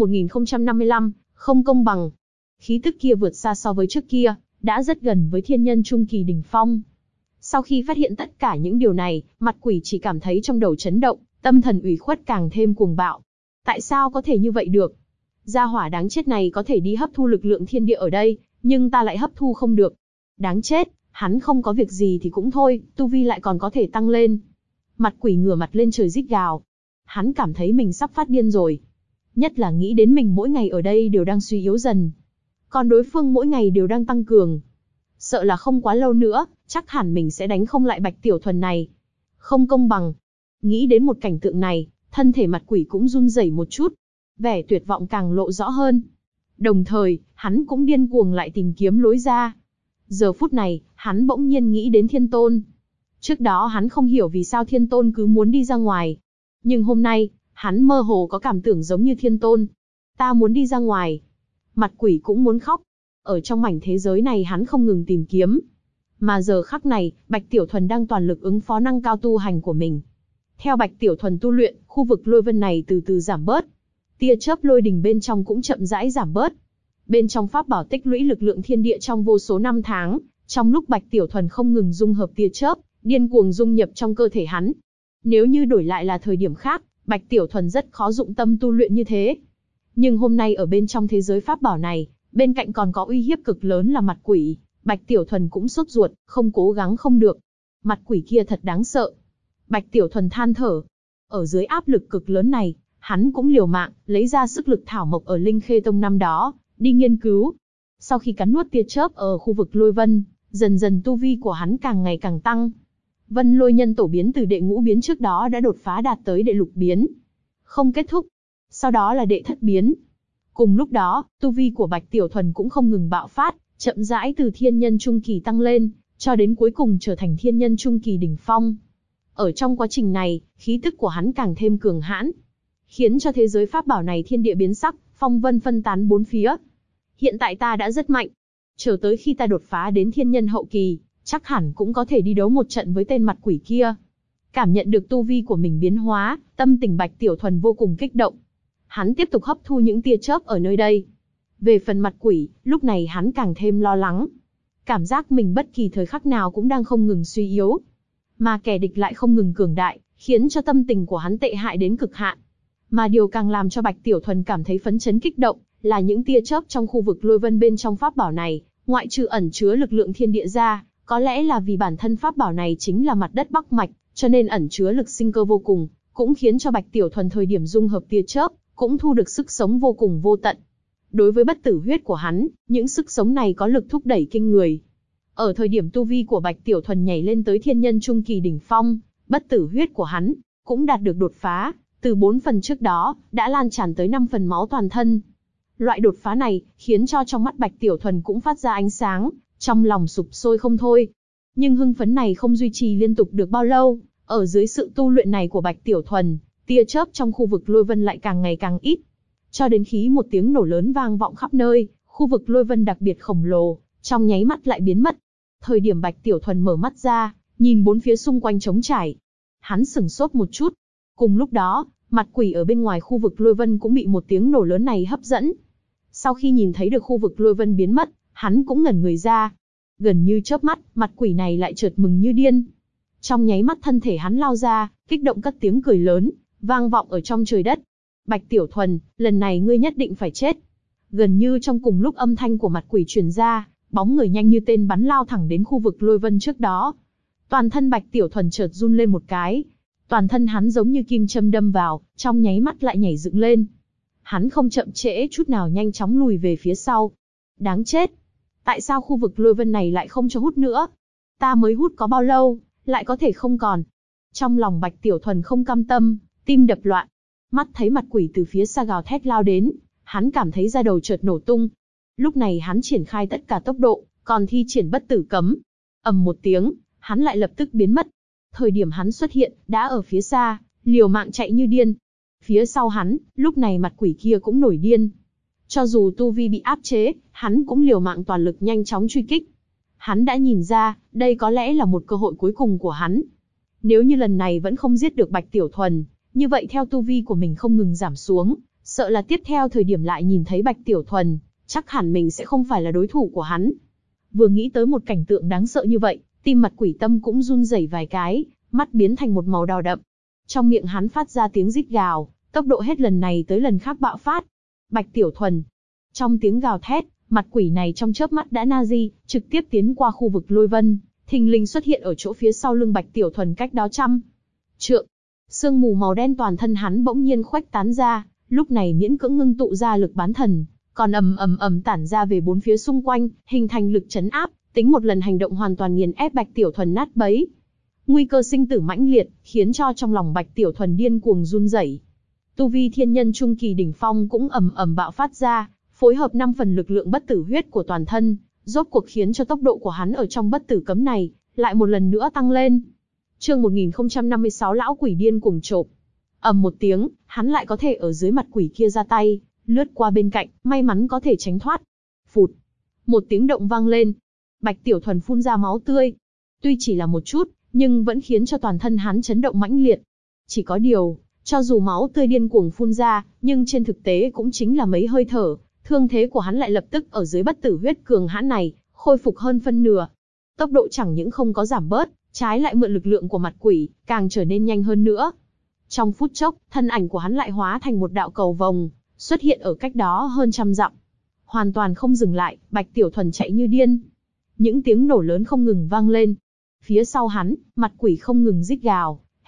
1055, không công bằng. Khí tức kia vượt xa so với trước kia, đã rất gần với thiên nhân trung kỳ đỉnh phong. Sau khi phát hiện tất cả những điều này, mặt quỷ chỉ cảm thấy trong đầu chấn động, tâm thần ủy khuất càng thêm cuồng bạo. Tại sao có thể như vậy được? Gia hỏa đáng chết này có thể đi hấp thu lực lượng thiên địa ở đây, nhưng ta lại hấp thu không được. Đáng chết, hắn không có việc gì thì cũng thôi, tu vi lại còn có thể tăng lên. Mặt quỷ ngửa mặt lên trời rít gào. Hắn cảm thấy mình sắp phát điên rồi. Nhất là nghĩ đến mình mỗi ngày ở đây đều đang suy yếu dần. Còn đối phương mỗi ngày đều đang tăng cường. Sợ là không quá lâu nữa, chắc hẳn mình sẽ đánh không lại Bạch Tiểu Thuần này. Không công bằng. Nghĩ đến một cảnh tượng này, thân thể mặt quỷ cũng run rẩy một chút. Vẻ tuyệt vọng càng lộ rõ hơn. Đồng thời, hắn cũng điên cuồng lại tìm kiếm lối ra. Giờ phút này, hắn bỗng nhiên nghĩ đến Thiên Tôn. Trước đó hắn không hiểu vì sao Thiên Tôn cứ muốn đi ra ngoài. Nhưng hôm nay, hắn mơ hồ có cảm tưởng giống như Thiên Tôn. Ta muốn đi ra ngoài. Mặt quỷ cũng muốn khóc. Ở trong mảnh thế giới này hắn không ngừng tìm kiếm. Mà giờ khắc này, Bạch Tiểu Thuần đang toàn lực ứng phó năng cao tu hành của mình. Theo Bạch Tiểu Thuần tu luyện, khu vực lôi vân này từ từ giảm bớt. Tia chớp lôi đình bên trong cũng chậm rãi giảm bớt. Bên trong pháp bảo tích lũy lực lượng thiên địa trong vô số năm tháng, trong lúc Bạch Tiểu Thuần không ngừng dung hợp tia chớp, điên cuồng dung nhập trong cơ thể hắn. Nếu như đổi lại là thời điểm khác, Bạch Tiểu Thuần rất khó dụng tâm tu luyện như thế. Nhưng hôm nay ở bên trong thế giới pháp bảo này, bên cạnh còn có uy hiếp cực lớn là mặt quỷ, Bạch Tiểu Thuần cũng sốt ruột, không cố gắng không được. Mặt quỷ kia thật đáng sợ. Bạch Tiểu Thuần than thở. Ở dưới áp lực cực lớn này, hắn cũng liều mạng, lấy ra sức lực thảo mộc ở Linh Khê Tông năm đó, đi nghiên cứu. Sau khi cắn nuốt tia chớp ở khu vực lôi vân, dần dần tu vi của hắn càng ngày càng tăng. Vân lôi nhân tổ biến từ đệ ngũ biến trước đó đã đột phá đạt tới đệ lục biến. Không kết thúc. Sau đó là đệ thất biến. Cùng lúc đó, tu vi của Bạch Tiểu Thuần cũng không ngừng bạo phát, chậm rãi từ thiên nhân trung kỳ tăng lên, cho đến cuối cùng trở thành thiên nhân trung kỳ đỉnh phong. Ở trong quá trình này, khí tức của hắn càng thêm cường hãn, khiến cho thế giới pháp bảo này thiên địa biến sắc, phong vân phân tán bốn phía. Hiện tại ta đã rất mạnh. Chờ tới khi ta đột phá đến thiên nhân hậu kỳ, chắc hẳn cũng có thể đi đấu một trận với tên mặt quỷ kia. Cảm nhận được tu vi của mình biến hóa, tâm tình Bạch Tiểu Thuần vô cùng kích động. Hắn tiếp tục hấp thu những tia chớp ở nơi đây. Về phần mặt quỷ, lúc này hắn càng thêm lo lắng. Cảm giác mình bất kỳ thời khắc nào cũng đang không ngừng suy yếu. Mà kẻ địch lại không ngừng cường đại, khiến cho tâm tình của hắn tệ hại đến cực hạn. Mà điều càng làm cho Bạch Tiểu Thuần cảm thấy phấn chấn kích động, là những tia chớp trong khu vực lôi vân bên trong pháp bảo này, ngoại trừ ẩn chứa lực lượng thiên địa ra, có lẽ là vì bản thân pháp bảo này chính là mặt đất Bắc Mạch, cho nên ẩn chứa lực sinh cơ vô cùng, cũng khiến cho Bạch Tiểu Thuần thời điểm dung hợp tia chớp, cũng thu được sức sống vô cùng vô tận. Đối với bất tử huyết của hắn, những sức sống này có lực thúc đẩy kinh người. Ở thời điểm tu vi của Bạch Tiểu Thuần nhảy lên tới thiên nhân trung kỳ đỉnh phong, bất tử huyết của hắn cũng đạt được đột phá, từ 4 phần trước đó, đã lan tràn tới 5 phần máu toàn thân. Loại đột phá này, khiến cho trong mắt Bạch Tiểu Thuần cũng phát ra ánh sáng, trong lòng sục sôi không thôi. Nhưng hưng phấn này không duy trì liên tục được bao lâu, ở dưới sự tu luyện này của Bạch Tiểu Thuần, tia chớp trong khu vực lôi vân lại càng ngày càng ít. Cho đến khi một tiếng nổ lớn vang vọng khắp nơi, khu vực lôi vân đặc biệt khổng lồ, trong nháy mắt lại biến mất. Thời điểm Bạch Tiểu Thuần mở mắt ra, nhìn bốn phía xung quanh trống trải. Hắn sửng sốt một chút. Cùng lúc đó, mặt quỷ ở bên ngoài khu vực lôi vân cũng bị một tiếng nổ lớn này hấp dẫn. Sau khi nhìn thấy được khu vực lôi vân biến mất, hắn cũng ngẩn người ra. Gần như chớp mắt, mặt quỷ này lại chợt mừng như điên. Trong nháy mắt thân thể hắn lao ra, kích động cất tiếng cười lớn, vang vọng ở trong trời đất. Bạch Tiểu Thuần, lần này ngươi nhất định phải chết. Gần như trong cùng lúc âm thanh của mặt quỷ truyền ra, bóng người nhanh như tên bắn lao thẳng đến khu vực lôi vân trước đó. Toàn thân Bạch Tiểu Thuần chợt run lên một cái. Toàn thân hắn giống như kim châm đâm vào, trong nháy mắt lại nhảy dựng lên. Hắn không chậm trễ chút nào nhanh chóng lùi về phía sau. Đáng chết! Tại sao khu vực lôi vân này lại không cho hút nữa? Ta mới hút có bao lâu, lại có thể không còn? Trong lòng Bạch Tiểu Thuần không cam tâm, tim đập loạn. Mắt thấy mặt quỷ từ phía xa gào thét lao đến, hắn cảm thấy da đầu chợt nổ tung. Lúc này hắn triển khai tất cả tốc độ, còn thi triển bất tử cấm. Ầm một tiếng, hắn lại lập tức biến mất. Thời điểm hắn xuất hiện, đã ở phía xa, liều mạng chạy như điên. Phía sau hắn, lúc này mặt quỷ kia cũng nổi điên. Cho dù tu vi bị áp chế, hắn cũng liều mạng toàn lực nhanh chóng truy kích. Hắn đã nhìn ra, đây có lẽ là một cơ hội cuối cùng của hắn. Nếu như lần này vẫn không giết được Bạch Tiểu Thuần, như vậy theo tu vi của mình không ngừng giảm xuống, sợ là tiếp theo thời điểm lại nhìn thấy Bạch Tiểu Thuần, chắc hẳn mình sẽ không phải là đối thủ của hắn. Vừa nghĩ tới một cảnh tượng đáng sợ như vậy, tim mặt quỷ tâm cũng run rẩy vài cái, mắt biến thành một màu đỏ đậm. Trong miệng hắn phát ra tiếng rít gào, tốc độ hết lần này tới lần khác bạo phát. Bạch Tiểu Thuần. Trong tiếng gào thét, mặt quỷ này trong chớp mắt đã nazi, trực tiếp tiến qua khu vực lôi vân, thình lình xuất hiện ở chỗ phía sau lưng Bạch Tiểu Thuần cách đó 100 trượng. Sương mù màu đen toàn thân hắn bỗng nhiên khuếch tán ra, lúc này miễn cưỡng ngưng tụ ra lực bán thần, còn ầm tản ra về bốn phía xung quanh, hình thành lực chấn áp, tính một lần hành động hoàn toàn nghiền ép Bạch Tiểu Thuần nát bấy. Nguy cơ sinh tử mãnh liệt, khiến cho trong lòng Bạch Tiểu Thuần điên cuồng run rẩy. Tu vi thiên nhân trung kỳ đỉnh phong cũng ầm bạo phát ra, phối hợp 5 phần lực lượng bất tử huyết của toàn thân, rốt cuộc khiến cho tốc độ của hắn ở trong bất tử cấm này lại một lần nữa tăng lên. Chương 1056 lão quỷ điên cuồng chộp. Ầm một tiếng, hắn lại có thể ở dưới mặt quỷ kia ra tay, lướt qua bên cạnh, may mắn có thể tránh thoát. Phụt. Một tiếng động vang lên. Bạch Tiểu Thuần phun ra máu tươi. Tuy chỉ là một chút, nhưng vẫn khiến cho toàn thân hắn chấn động mãnh liệt. Chỉ có điều, cho dù máu tươi điên cuồng phun ra, nhưng trên thực tế cũng chính là mấy hơi thở, thương thế của hắn lại lập tức ở dưới bất tử huyết cường hãn này, khôi phục hơn phân nửa. Tốc độ chẳng những không có giảm bớt, trái lại mượn lực lượng của mặt quỷ, càng trở nên nhanh hơn nữa. Trong phút chốc, thân ảnh của hắn lại hóa thành một đạo cầu vồng, xuất hiện ở cách đó hơn 100 dặm. Hoàn toàn không dừng lại, Bạch Tiểu Thuần chạy như điên. Những tiếng nổ lớn không ngừng vang lên. Phía sau hắn, mặt quỷ không ngừng rít gào,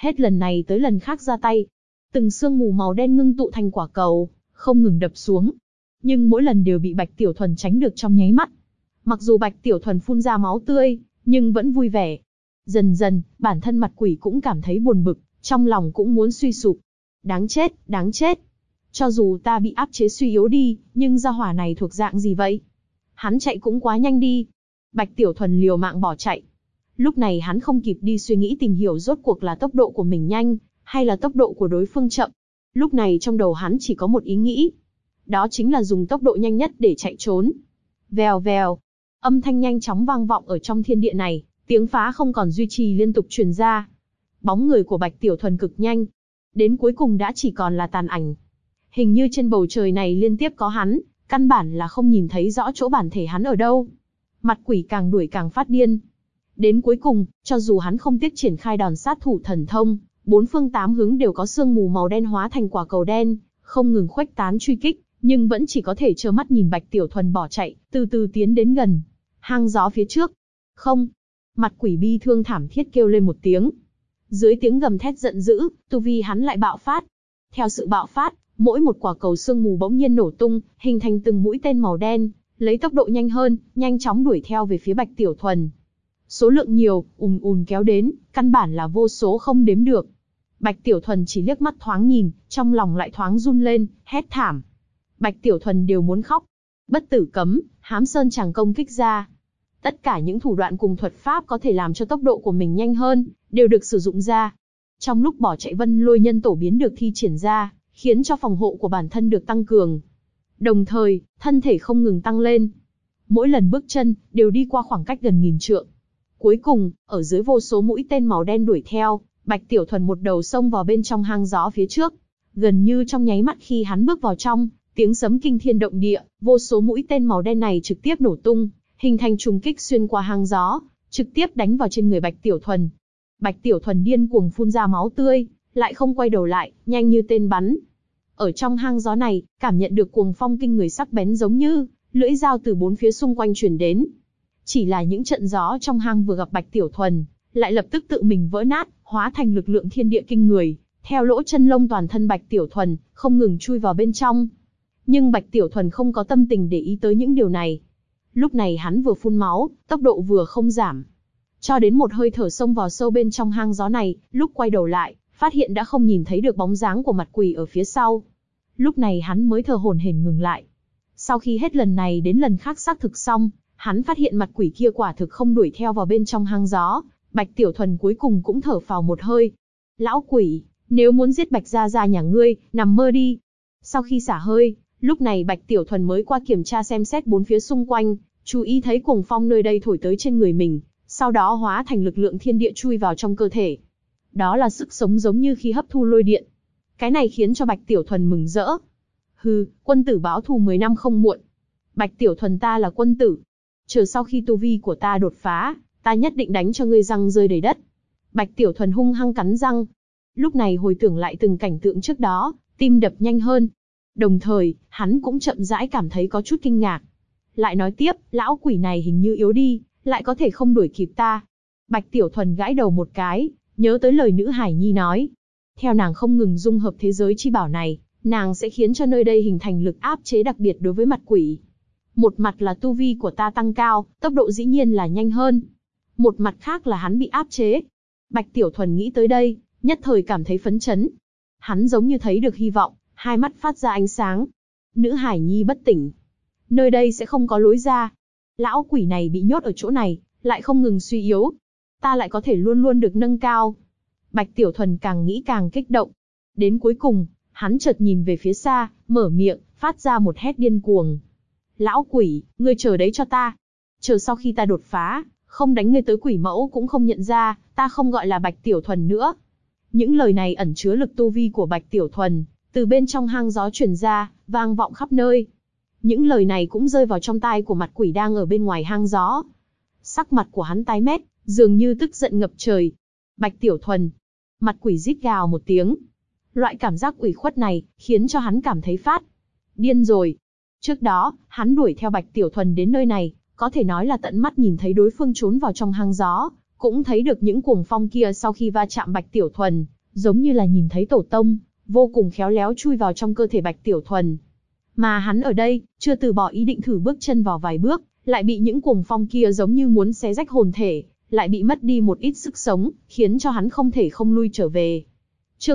Hết lần này tới lần khác ra tay. Từng sương mù màu đen ngưng tụ thành quả cầu, không ngừng đập xuống. Nhưng mỗi lần đều bị Bạch Tiểu Thuần tránh được trong nháy mắt. Mặc dù Bạch Tiểu Thuần phun ra máu tươi, nhưng vẫn vui vẻ. Dần dần, bản thân mặt quỷ cũng cảm thấy buồn bực, trong lòng cũng muốn suy sụp. Đáng chết, đáng chết. Cho dù ta bị áp chế suy yếu đi, nhưng gia hỏa này thuộc dạng gì vậy? Hắn chạy cũng quá nhanh đi. Bạch Tiểu Thuần liều mạng bỏ chạy. Lúc này hắn không kịp đi suy nghĩ tìm hiểu rốt cuộc là tốc độ của mình nhanh, hay là tốc độ của đối phương chậm. Lúc này trong đầu hắn chỉ có một ý nghĩ. Đó chính là dùng tốc độ nhanh nhất để chạy trốn. Vèo vèo. Âm thanh nhanh chóng vang vọng ở trong thiên địa này, tiếng phá không còn duy trì liên tục truyền ra. Bóng người của Bạch Tiểu Thuần cực nhanh. Đến cuối cùng đã chỉ còn là tàn ảnh. Hình như trên bầu trời này liên tiếp có hắn, căn bản là không nhìn thấy rõ chỗ bản thể hắn ở đâu. Mặt quỷ càng đuổi càng phát điên. Đến cuối cùng, cho dù hắn không tiếc triển khai đòn sát thủ thần thông, bốn phương tám hướng đều có sương mù màu đen hóa thành quả cầu đen, không ngừng khuếch tán truy kích, nhưng vẫn chỉ có thể trơ mắt nhìn Bạch Tiểu Thuần bỏ chạy, từ từ tiến đến gần. Hang gió phía trước. Không. Mặt quỷ bi thương thảm thiết kêu lên một tiếng. Dưới tiếng gầm thét giận dữ, tu vi hắn lại bạo phát. Theo sự bạo phát, mỗi một quả cầu sương mù bỗng nhiên nổ tung, hình thành từng mũi tên màu đen, lấy tốc độ nhanh hơn, nhanh chóng đuổi theo về phía Bạch Tiểu Thuần. Số lượng nhiều, kéo đến, căn bản là vô số không đếm được. Bạch Tiểu Thuần chỉ liếc mắt thoáng nhìn, trong lòng lại thoáng run lên, hét thảm. Bạch Tiểu Thuần đều muốn khóc. Bất tử cấm, hám sơn chàng công kích ra. Tất cả những thủ đoạn cùng thuật pháp có thể làm cho tốc độ của mình nhanh hơn, đều được sử dụng ra. Trong lúc bỏ chạy Vân Lôi Nhân Tổ biến được thi triển ra, khiến cho phòng hộ của bản thân được tăng cường. Đồng thời, thân thể không ngừng tăng lên. Mỗi lần bước chân, đều đi qua khoảng cách gần 1000 trượng. Cuối cùng, ở dưới vô số mũi tên màu đen đuổi theo, Bạch Tiểu Thuần một đầu xông vào bên trong hang gió phía trước. Gần như trong nháy mắt khi hắn bước vào trong, tiếng sấm kinh thiên động địa, vô số mũi tên màu đen này trực tiếp nổ tung, hình thành trùng kích xuyên qua hang gió, trực tiếp đánh vào trên người Bạch Tiểu Thuần. Bạch Tiểu Thuần điên cuồng phun ra máu tươi, lại không quay đầu lại, nhanh như tên bắn. Ở trong hang gió này, cảm nhận được cuồng phong kinh người sắc bén giống như lưỡi dao từ bốn phía xung quanh truyền đến. Chỉ là những trận gió trong hang vừa gặp Bạch Tiểu Thuần, lại lập tức tự mình vỡ nát, hóa thành lực lượng thiên địa kinh người, theo lỗ chân lông toàn thân Bạch Tiểu Thuần, không ngừng chui vào bên trong. Nhưng Bạch Tiểu Thuần không có tâm tình để ý tới những điều này. Lúc này hắn vừa phun máu, tốc độ vừa không giảm. Cho đến một hơi thở xông vào sâu bên trong hang gió này, lúc quay đầu lại, phát hiện đã không nhìn thấy được bóng dáng của mặt quỷ ở phía sau. Lúc này hắn mới thở hổn hển ngừng lại. Sau khi hết lần này đến lần khác xác thực xong, hắn phát hiện mặt quỷ kia quả thực không đuổi theo vào bên trong hang gió. Bạch Tiểu Thuần cuối cùng cũng thở phào một hơi. Lão quỷ, nếu muốn giết Bạch gia gia nhà ngươi, nằm mơ đi. Sau khi xả hơi, lúc này Bạch Tiểu Thuần mới qua kiểm tra xem xét bốn phía xung quanh, chú ý thấy cuồng phong nơi đây thổi tới trên người mình, sau đó hóa thành lực lượng thiên địa chui vào trong cơ thể. Đó là sức sống giống như khi hấp thu lôi điện. Cái này khiến cho Bạch Tiểu Thuần mừng rỡ. Hừ, quân tử báo thù 10 năm không muộn. Bạch Tiểu Thuần ta là quân tử. Chờ sau khi tu vi của ta đột phá, ta nhất định đánh cho ngươi răng rơi đầy đất. Bạch Tiểu Thuần hung hăng cắn răng. Lúc này hồi tưởng lại từng cảnh tượng trước đó, tim đập nhanh hơn. Đồng thời, hắn cũng chậm rãi cảm thấy có chút kinh ngạc. Lại nói tiếp, lão quỷ này hình như yếu đi, lại có thể không đuổi kịp ta. Bạch Tiểu Thuần gãi đầu một cái, nhớ tới lời nữ Hải Nhi nói. Theo nàng không ngừng dung hợp thế giới chi bảo này, nàng sẽ khiến cho nơi đây hình thành lực áp chế đặc biệt đối với mặt quỷ. Một mặt là tu vi của ta tăng cao, tốc độ dĩ nhiên là nhanh hơn. Một mặt khác là hắn bị áp chế. Bạch Tiểu Thuần nghĩ tới đây, nhất thời cảm thấy phấn chấn. Hắn giống như thấy được hy vọng, hai mắt phát ra ánh sáng. Nữ Hải Nhi bất tỉnh. Nơi đây sẽ không có lối ra. Lão quỷ này bị nhốt ở chỗ này, lại không ngừng suy yếu. Ta lại có thể luôn luôn được nâng cao. Bạch Tiểu Thuần càng nghĩ càng kích động. Đến cuối cùng, hắn chợt nhìn về phía xa, mở miệng, phát ra một hét điên cuồng. Lão quỷ, ngươi chờ đấy cho ta. Chờ sau khi ta đột phá, không đánh ngươi tới quỷ mẫu cũng không nhận ra, ta không gọi là Bạch Tiểu Thuần nữa. Những lời này ẩn chứa lực tu vi của Bạch Tiểu Thuần, từ bên trong hang gió truyền ra, vang vọng khắp nơi. Những lời này cũng rơi vào trong tai của mặt quỷ đang ở bên ngoài hang gió. Sắc mặt của hắn tái mét, dường như tức giận ngập trời. Bạch Tiểu Thuần. Mặt quỷ rít gào một tiếng. Loại cảm giác ủy khuất này, khiến cho hắn cảm thấy phát điên rồi. Trước đó, hắn đuổi theo Bạch Tiểu Thuần đến nơi này, có thể nói là tận mắt nhìn thấy đối phương trốn vào trong hang gió, cũng thấy được những cuồng phong kia sau khi va chạm Bạch Tiểu Thuần, giống như là nhìn thấy tổ tông, vô cùng khéo léo chui vào trong cơ thể Bạch Tiểu Thuần. Mà hắn ở đây, chưa từ bỏ ý định thử bước chân vào vài bước, lại bị những cuồng phong kia giống như muốn xé rách hồn thể, lại bị mất đi một ít sức sống, khiến cho hắn không thể không lui trở về. Chương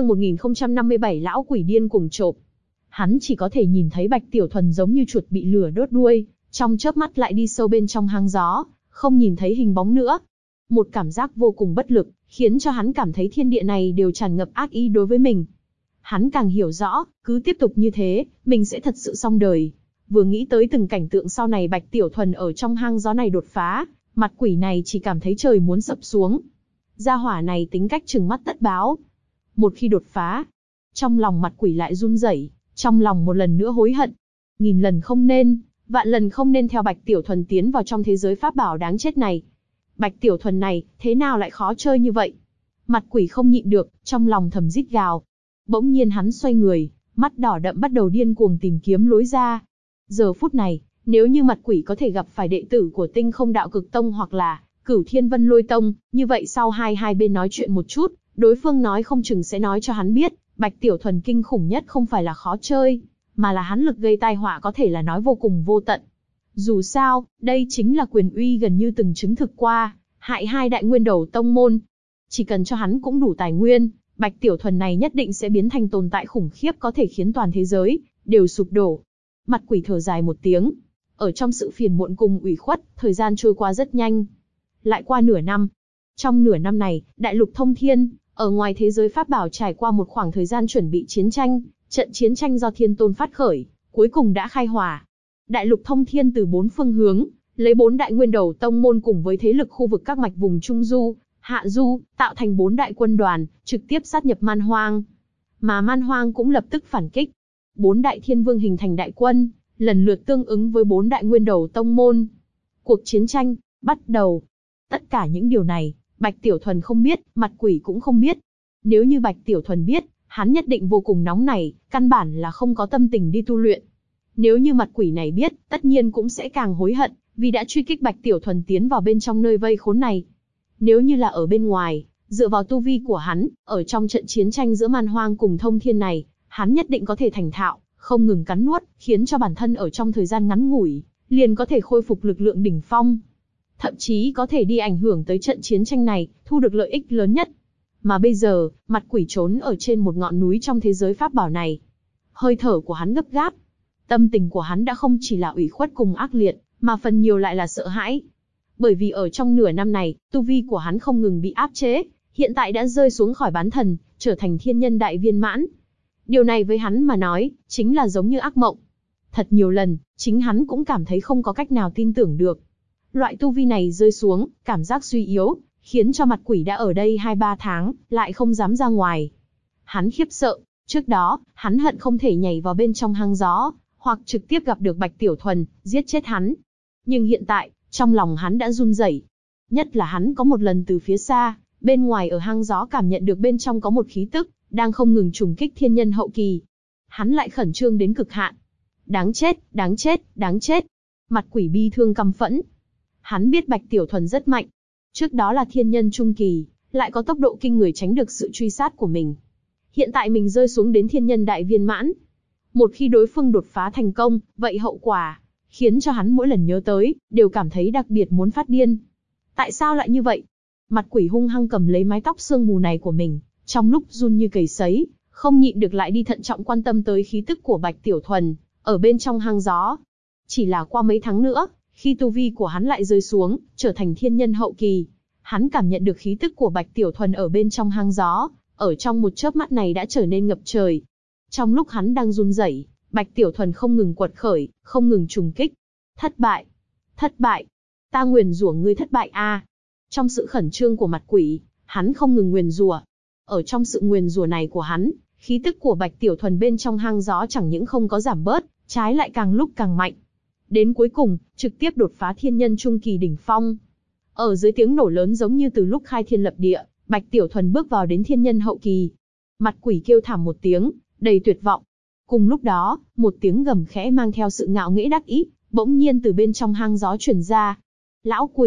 1057 Lão Quỷ Điên Cuồng Trộm. Hắn chỉ có thể nhìn thấy Bạch Tiểu Thuần giống như chuột bị lửa đốt đuôi, trong chớp mắt lại đi sâu bên trong hang gió, không nhìn thấy hình bóng nữa. Một cảm giác vô cùng bất lực, khiến cho hắn cảm thấy thiên địa này đều tràn ngập ác ý đối với mình. Hắn càng hiểu rõ, cứ tiếp tục như thế, mình sẽ thật sự xong đời. Vừa nghĩ tới từng cảnh tượng sau này Bạch Tiểu Thuần ở trong hang gió này đột phá, mặt quỷ này chỉ cảm thấy trời muốn sập xuống. Gia hỏa này tính cách trừng mắt tất báo. Một khi đột phá, trong lòng mặt quỷ lại run rẩy, trong lòng một lần nữa hối hận. Nghìn lần không nên, vạn lần không nên theo Bạch Tiểu Thuần tiến vào trong thế giới pháp bảo đáng chết này. Bạch Tiểu Thuần này, thế nào lại khó chơi như vậy? Mặt quỷ không nhịn được, trong lòng thầm rít gào. Bỗng nhiên hắn xoay người, mắt đỏ đậm bắt đầu điên cuồng tìm kiếm lối ra. Giờ phút này, nếu như mặt quỷ có thể gặp phải đệ tử của Tinh Không Đạo Cực Tông hoặc là Cửu Thiên Vân Lôi Tông, như vậy sau hai bên nói chuyện một chút, đối phương nói không chừng sẽ nói cho hắn biết, Bạch Tiểu Thuần kinh khủng nhất không phải là khó chơi, mà là hắn lực gây tai họa có thể là nói vô cùng vô tận. Dù sao, đây chính là quyền uy gần như từng chứng thực qua, hại hai đại nguyên đầu tông môn. Chỉ cần cho hắn cũng đủ tài nguyên, Bạch Tiểu Thuần này nhất định sẽ biến thành tồn tại khủng khiếp có thể khiến toàn thế giới đều sụp đổ. Mặt quỷ thở dài một tiếng. Ở trong sự phiền muộn cùng ủy khuất, thời gian trôi qua rất nhanh. Lại qua nửa năm. Trong nửa năm này, Đại Lục Thông Thiên, ở ngoài thế giới pháp bảo trải qua một khoảng thời gian chuẩn bị chiến tranh, trận chiến tranh do Thiên Tôn phát khởi, cuối cùng đã khai hỏa. Đại Lục Thông Thiên từ 4 phương hướng, lấy 4 đại nguyên đầu tông môn cùng với thế lực khu vực các mạch vùng Trung Du, Hạ Du, tạo thành 4 đại quân đoàn, trực tiếp sát nhập Man Hoang. Mà Man Hoang cũng lập tức phản kích. 4 đại thiên vương hình thành đại quân, lần lượt tương ứng với 4 đại nguyên đầu tông môn. Cuộc chiến tranh bắt đầu. Tất cả những điều này, Bạch Tiểu Thuần không biết, mặt quỷ cũng không biết. Nếu như Bạch Tiểu Thuần biết, hắn nhất định vô cùng nóng nảy, căn bản là không có tâm tình đi tu luyện. Nếu như mặt quỷ này biết, tất nhiên cũng sẽ càng hối hận, vì đã truy kích Bạch Tiểu Thuần tiến vào bên trong nơi vây khốn này. Nếu như là ở bên ngoài, dựa vào tu vi của hắn, ở trong trận chiến tranh giữa Man Hoang cùng Thông Thiên này, hắn nhất định có thể thành thạo, không ngừng cắn nuốt, khiến cho bản thân ở trong thời gian ngắn ngủi, liền có thể khôi phục lực lượng đỉnh phong. Thậm chí có thể đi ảnh hưởng tới trận chiến tranh này, thu được lợi ích lớn nhất. Mà bây giờ, mặt quỷ trốn ở trên một ngọn núi trong thế giới pháp bảo này. Hơi thở của hắn gấp gáp. Tâm tình của hắn đã không chỉ là ủy khuất cùng ác liệt, mà phần nhiều lại là sợ hãi. Bởi vì ở trong nửa năm này, tu vi của hắn không ngừng bị áp chế, hiện tại đã rơi xuống khỏi bán thần, trở thành thiên nhân đại viên mãn. Điều này với hắn mà nói, chính là giống như ác mộng. Thật nhiều lần, chính hắn cũng cảm thấy không có cách nào tin tưởng được. Loại tu vi này rơi xuống, cảm giác suy yếu, khiến cho mặt quỷ đã ở đây 2-3 tháng, lại không dám ra ngoài. Hắn khiếp sợ, trước đó, hắn hận không thể nhảy vào bên trong hang gió, hoặc trực tiếp gặp được Bạch Tiểu Thuần, giết chết hắn. Nhưng hiện tại, trong lòng hắn đã run rẩy. Nhất là hắn có một lần từ phía xa, bên ngoài ở hang gió cảm nhận được bên trong có một khí tức, đang không ngừng trùng kích thiên nhân hậu kỳ. Hắn lại khẩn trương đến cực hạn. Đáng chết, đáng chết, đáng chết. Mặt quỷ bi thương căm phẫn. Hắn biết Bạch Tiểu Thuần rất mạnh. Trước đó là thiên nhân trung kỳ, lại có tốc độ kinh người tránh được sự truy sát của mình. Hiện tại mình rơi xuống đến thiên nhân đại viên mãn. Một khi đối phương đột phá thành công, vậy hậu quả, khiến cho hắn mỗi lần nhớ tới, đều cảm thấy đặc biệt muốn phát điên. Tại sao lại như vậy? Mặt quỷ hung hăng cầm lấy mái tóc sương mù này của mình, trong lúc run như cầy sấy, không nhịn được lại đi thận trọng quan tâm tới khí tức của Bạch Tiểu Thuần, ở bên trong hang gió. Chỉ là qua mấy tháng nữa, khi tu vi của hắn lại rơi xuống, trở thành thiên nhân hậu kỳ, hắn cảm nhận được khí tức của Bạch Tiểu Thuần ở bên trong hang gió, ở trong một chớp mắt này đã trở nên ngập trời. Trong lúc hắn đang run rẩy, Bạch Tiểu Thuần không ngừng quật khởi, không ngừng trùng kích. Thất bại! Thất bại! Ta nguyền rủa ngươi thất bại a! Trong sự khẩn trương của mặt quỷ, hắn không ngừng nguyền rủa. Ở trong sự nguyền rủa này của hắn, khí tức của Bạch Tiểu Thuần bên trong hang gió chẳng những không có giảm bớt, trái lại càng lúc càng mạnh. Đến cuối cùng, trực tiếp đột phá thiên nhân trung kỳ đỉnh phong. Ở dưới tiếng nổ lớn giống như từ lúc khai thiên lập địa, Bạch Tiểu Thuần bước vào đến thiên nhân hậu kỳ. Mặt quỷ kêu thảm một tiếng, đầy tuyệt vọng. Cùng lúc đó, một tiếng gầm khẽ mang theo sự ngạo nghễ đắc ý, bỗng nhiên từ bên trong hang gió truyền ra. Lão quỷ,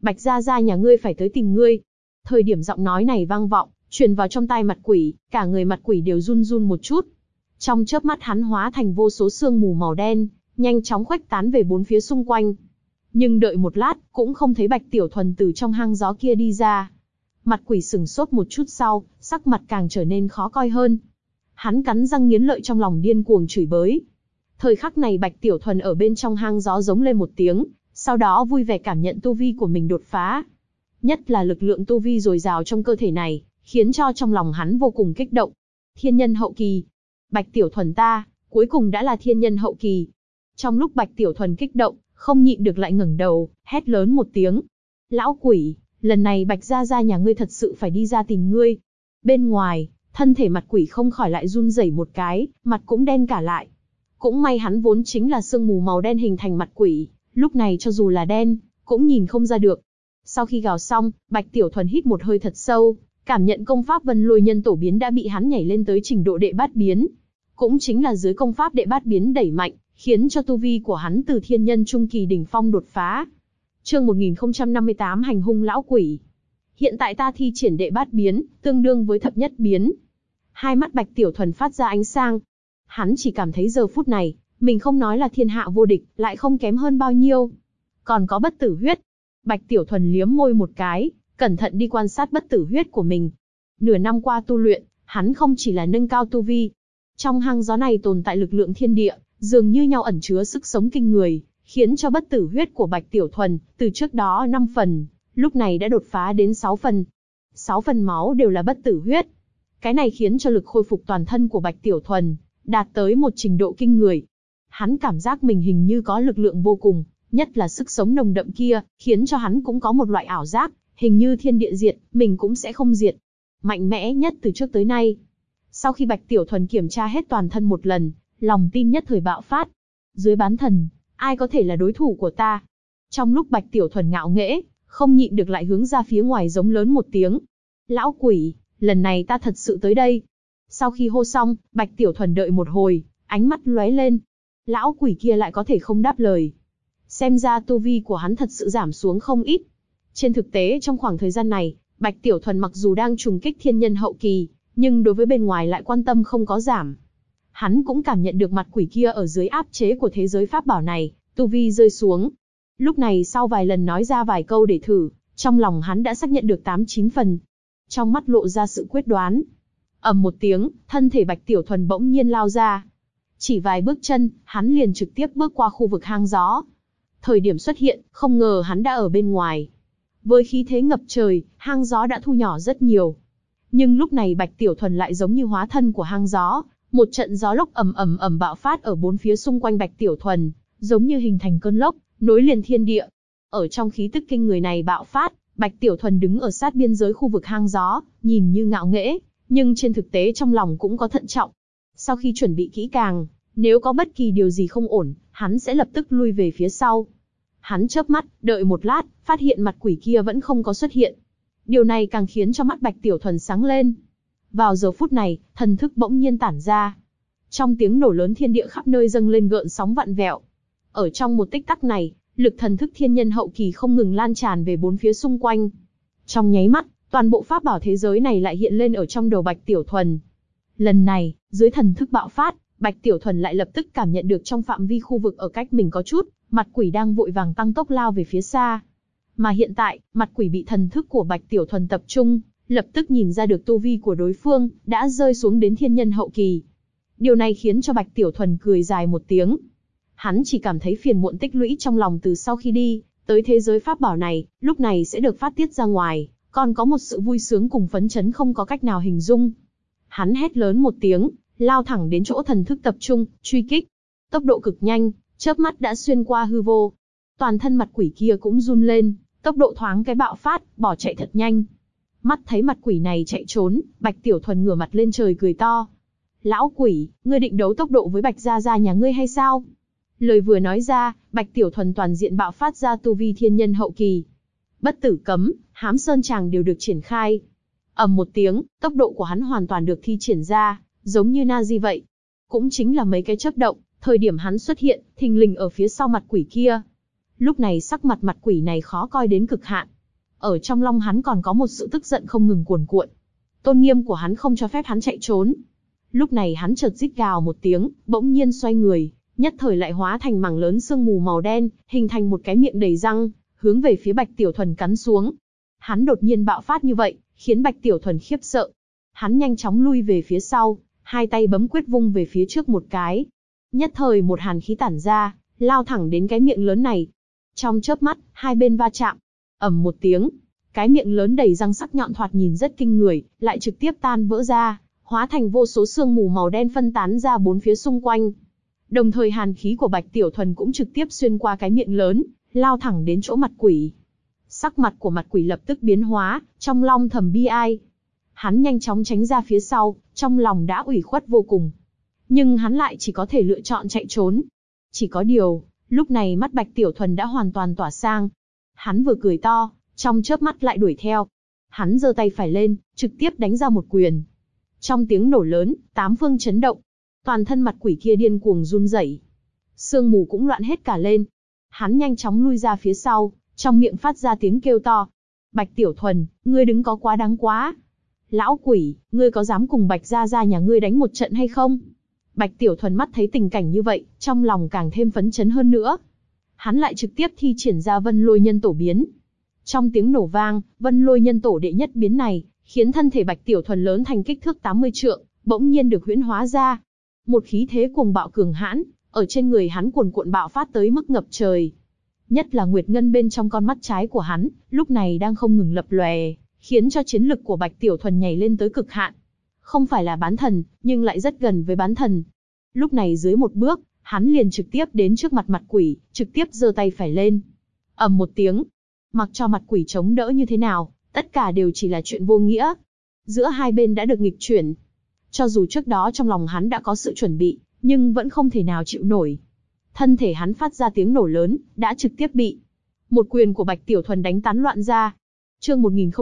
Bạch gia gia nhà ngươi phải tới tìm ngươi. Thời điểm giọng nói này vang vọng, truyền vào trong tai mặt quỷ, cả người mặt quỷ đều run run một chút. Trong chớp mắt hắn hóa thành vô số sương mù màu đen, nhanh chóng khuếch tán về bốn phía xung quanh. Nhưng đợi một lát, cũng không thấy Bạch Tiểu Thuần từ trong hang gió kia đi ra. Mặt quỷ sừng sốt một chút sau, sắc mặt càng trở nên khó coi hơn. Hắn cắn răng nghiến lợi trong lòng điên cuồng chửi bới. Thời khắc này Bạch Tiểu Thuần ở bên trong hang gió giống lên một tiếng, sau đó vui vẻ cảm nhận tu vi của mình đột phá. Nhất là lực lượng tu vi dồi dào trong cơ thể này, khiến cho trong lòng hắn vô cùng kích động. Thiên nhân hậu kỳ. Bạch Tiểu Thuần ta, cuối cùng đã là thiên nhân hậu kỳ. Trong lúc Bạch Tiểu Thuần kích động, không nhịn được lại ngẩng đầu, hét lớn một tiếng. Lão quỷ, lần này Bạch gia gia nhà ngươi thật sự phải đi ra tìm ngươi. Bên ngoài, thân thể mặt quỷ không khỏi lại run rẩy một cái, mặt cũng đen cả lại. Cũng may hắn vốn chính là sương mù màu đen hình thành mặt quỷ, lúc này cho dù là đen, cũng nhìn không ra được. Sau khi gào xong, Bạch Tiểu Thuần hít một hơi thật sâu, cảm nhận công pháp Vân Lôi Nhân Tổ biến đã bị hắn nhảy lên tới trình độ đệ bát biến. Cũng chính là dưới công pháp đệ bát biến đẩy mạnh, khiến cho tu vi của hắn từ thiên nhân trung kỳ đỉnh phong đột phá. Chương 1058 Hành hung lão quỷ. Hiện tại ta thi triển đệ bát biến, tương đương với thập nhất biến. Hai mắt Bạch Tiểu Thuần phát ra ánh sáng. Hắn chỉ cảm thấy giờ phút này, mình không nói là thiên hạ vô địch, lại không kém hơn bao nhiêu. Còn có bất tử huyết. Bạch Tiểu Thuần liếm môi một cái, cẩn thận đi quan sát bất tử huyết của mình. Nửa năm qua tu luyện, hắn không chỉ là nâng cao tu vi. Trong hang gió này tồn tại lực lượng thiên địa, dường như nhau ẩn chứa sức sống kinh người, khiến cho bất tử huyết của Bạch Tiểu Thuần, từ trước đó 5 phần, lúc này đã đột phá đến 6 phần. 6 phần máu đều là bất tử huyết. Cái này khiến cho lực khôi phục toàn thân của Bạch Tiểu Thuần, đạt tới một trình độ kinh người. Hắn cảm giác mình hình như có lực lượng vô cùng, nhất là sức sống nồng đậm kia, khiến cho hắn cũng có một loại ảo giác, hình như thiên địa diệt, mình cũng sẽ không diệt. Mạnh mẽ nhất từ trước tới nay. Sau khi Bạch Tiểu Thuần kiểm tra hết toàn thân một lần, lòng tin nhất thời bạo phát. Dưới bán thần, ai có thể là đối thủ của ta? Trong lúc Bạch Tiểu Thuần ngạo nghễ, không nhịn được lại hướng ra phía ngoài giống lớn một tiếng. Lão quỷ, lần này ta thật sự tới đây. Sau khi hô xong, Bạch Tiểu Thuần đợi một hồi, ánh mắt lóe lên. Lão quỷ kia lại có thể không đáp lời. Xem ra tu vi của hắn thật sự giảm xuống không ít. Trên thực tế trong khoảng thời gian này, Bạch Tiểu Thuần mặc dù đang trùng kích thiên nhân hậu kỳ, nhưng đối với bên ngoài lại quan tâm không có giảm. Hắn cũng cảm nhận được mặt quỷ kia ở dưới áp chế của thế giới pháp bảo này, tu vi rơi xuống. Lúc này sau vài lần nói ra vài câu để thử, trong lòng hắn đã xác nhận được 8-9 phần. Trong mắt lộ ra sự quyết đoán. Ầm một tiếng, thân thể Bạch Tiểu Thuần bỗng nhiên lao ra. Chỉ vài bước chân, hắn liền trực tiếp bước qua khu vực hang gió. Thời điểm xuất hiện, không ngờ hắn đã ở bên ngoài. Với khí thế ngập trời, hang gió đã thu nhỏ rất nhiều. Nhưng lúc này Bạch Tiểu Thuần lại giống như hóa thân của hang gió, một trận gió lốc ầm bạo phát ở bốn phía xung quanh Bạch Tiểu Thuần, giống như hình thành cơn lốc, nối liền thiên địa. Ở trong khí tức kinh người này bạo phát, Bạch Tiểu Thuần đứng ở sát biên giới khu vực hang gió, nhìn như ngạo nghễ, nhưng trên thực tế trong lòng cũng có thận trọng. Sau khi chuẩn bị kỹ càng, nếu có bất kỳ điều gì không ổn, hắn sẽ lập tức lui về phía sau. Hắn chớp mắt, đợi một lát, phát hiện mặt quỷ kia vẫn không có xuất hiện. Điều này càng khiến cho mắt Bạch Tiểu Thuần sáng lên. Vào giờ phút này, thần thức bỗng nhiên tản ra. Trong tiếng nổ lớn thiên địa khắp nơi dâng lên gợn sóng vặn vẹo. Ở trong một tích tắc này, lực thần thức thiên nhân hậu kỳ không ngừng lan tràn về bốn phía xung quanh. Trong nháy mắt, toàn bộ pháp bảo thế giới này lại hiện lên ở trong đầu Bạch Tiểu Thuần. Lần này, dưới thần thức bạo phát, Bạch Tiểu Thuần lại lập tức cảm nhận được trong phạm vi khu vực ở cách mình có chút, mặt quỷ đang vội vàng tăng tốc lao về phía xa. Mà hiện tại, mặt quỷ bị thần thức của Bạch Tiểu Thuần tập trung, lập tức nhìn ra được tu vi của đối phương, đã rơi xuống đến thiên nhân hậu kỳ. Điều này khiến cho Bạch Tiểu Thuần cười dài một tiếng. Hắn chỉ cảm thấy phiền muộn tích lũy trong lòng từ sau khi đi tới thế giới pháp bảo này, lúc này sẽ được phát tiết ra ngoài, còn có một sự vui sướng cùng phấn chấn không có cách nào hình dung. Hắn hét lớn một tiếng, lao thẳng đến chỗ thần thức tập trung, truy kích. Tốc độ cực nhanh, chớp mắt đã xuyên qua hư vô. Toàn thân mặt quỷ kia cũng run lên, tốc độ thoáng cái bạo phát, bỏ chạy thật nhanh. Mắt thấy mặt quỷ này chạy trốn, Bạch Tiểu Thuần ngửa mặt lên trời cười to. Lão quỷ, ngươi định đấu tốc độ với Bạch gia gia nhà ngươi hay sao? Lời vừa nói ra, Bạch Tiểu Thuần toàn diện bạo phát ra tu vi thiên nhân hậu kỳ. Bất tử cấm, hám sơn tràng đều được triển khai. Ầm một tiếng, tốc độ của hắn hoàn toàn được thi triển ra, giống như Nazi vậy. Cũng chính là mấy cái chớp động, thời điểm hắn xuất hiện, thình lình ở phía sau mặt quỷ kia. Lúc này sắc mặt mặt quỷ này khó coi đến cực hạn, ở trong lòng hắn còn có một sự tức giận không ngừng cuồn cuộn. Tôn nghiêm của hắn không cho phép hắn chạy trốn. Lúc này hắn chợt rít gào một tiếng, bỗng nhiên xoay người, nhất thời lại hóa thành mảng lớn sương mù màu đen, hình thành một cái miệng đầy răng, hướng về phía Bạch Tiểu Thuần cắn xuống. Hắn đột nhiên bạo phát như vậy, khiến Bạch Tiểu Thuần khiếp sợ. Hắn nhanh chóng lui về phía sau, hai tay bấm quyết vung về phía trước một cái. Nhất thời một hàn khí tản ra, lao thẳng đến cái miệng lớn này. Trong chớp mắt, hai bên va chạm. Ầm một tiếng, cái miệng lớn đầy răng sắc nhọn thoạt nhìn rất kinh người, lại trực tiếp tan vỡ ra, hóa thành vô số sương mù màu đen phân tán ra bốn phía xung quanh. Đồng thời hàn khí của Bạch Tiểu Thuần cũng trực tiếp xuyên qua cái miệng lớn, lao thẳng đến chỗ mặt quỷ. Sắc mặt của mặt quỷ lập tức biến hóa, trong lòng thầm bi ai. Hắn nhanh chóng tránh ra phía sau, trong lòng đã ủy khuất vô cùng. Nhưng hắn lại chỉ có thể lựa chọn chạy trốn. Chỉ có điều, lúc này mắt Bạch Tiểu Thuần đã hoàn toàn tỏa sang. Hắn vừa cười to, trong chớp mắt lại đuổi theo. Hắn giơ tay phải lên, trực tiếp đánh ra một quyền. Trong tiếng nổ lớn, tám phương chấn động. Toàn thân mặt quỷ kia điên cuồng run rẩy. Sương mù cũng loạn hết cả lên. Hắn nhanh chóng lui ra phía sau, trong miệng phát ra tiếng kêu to. Bạch Tiểu Thuần, ngươi đứng có quá đáng quá. Lão quỷ, ngươi có dám cùng Bạch gia gia nhà ngươi đánh một trận hay không? Bạch Tiểu Thuần mắt thấy tình cảnh như vậy, trong lòng càng thêm phấn chấn hơn nữa. Hắn lại trực tiếp thi triển ra Vân Lôi Nhân Tổ biến. Trong tiếng nổ vang, Vân Lôi Nhân Tổ đệ nhất biến này, khiến thân thể Bạch Tiểu Thuần lớn thành kích thước 80 trượng, bỗng nhiên được huyễn hóa ra. Một khí thế cuồng bạo cường hãn, ở trên người hắn cuồn cuộn bạo phát tới mức ngập trời. Nhất là Nguyệt Ngân bên trong con mắt trái của hắn, lúc này đang không ngừng lập lòe, khiến cho chiến lực của Bạch Tiểu Thuần nhảy lên tới cực hạn. Không phải là bán thần, nhưng lại rất gần với bán thần. Lúc này dưới một bước, hắn liền trực tiếp đến trước mặt mặt quỷ, trực tiếp giơ tay phải lên. Ầm một tiếng, mặc cho mặt quỷ chống đỡ như thế nào, tất cả đều chỉ là chuyện vô nghĩa. Giữa hai bên đã được nghịch chuyển. Cho dù trước đó trong lòng hắn đã có sự chuẩn bị, nhưng vẫn không thể nào chịu nổi. Thân thể hắn phát ra tiếng nổ lớn, đã trực tiếp bị một quyền của Bạch Tiểu Thuần đánh tán loạn ra. Chương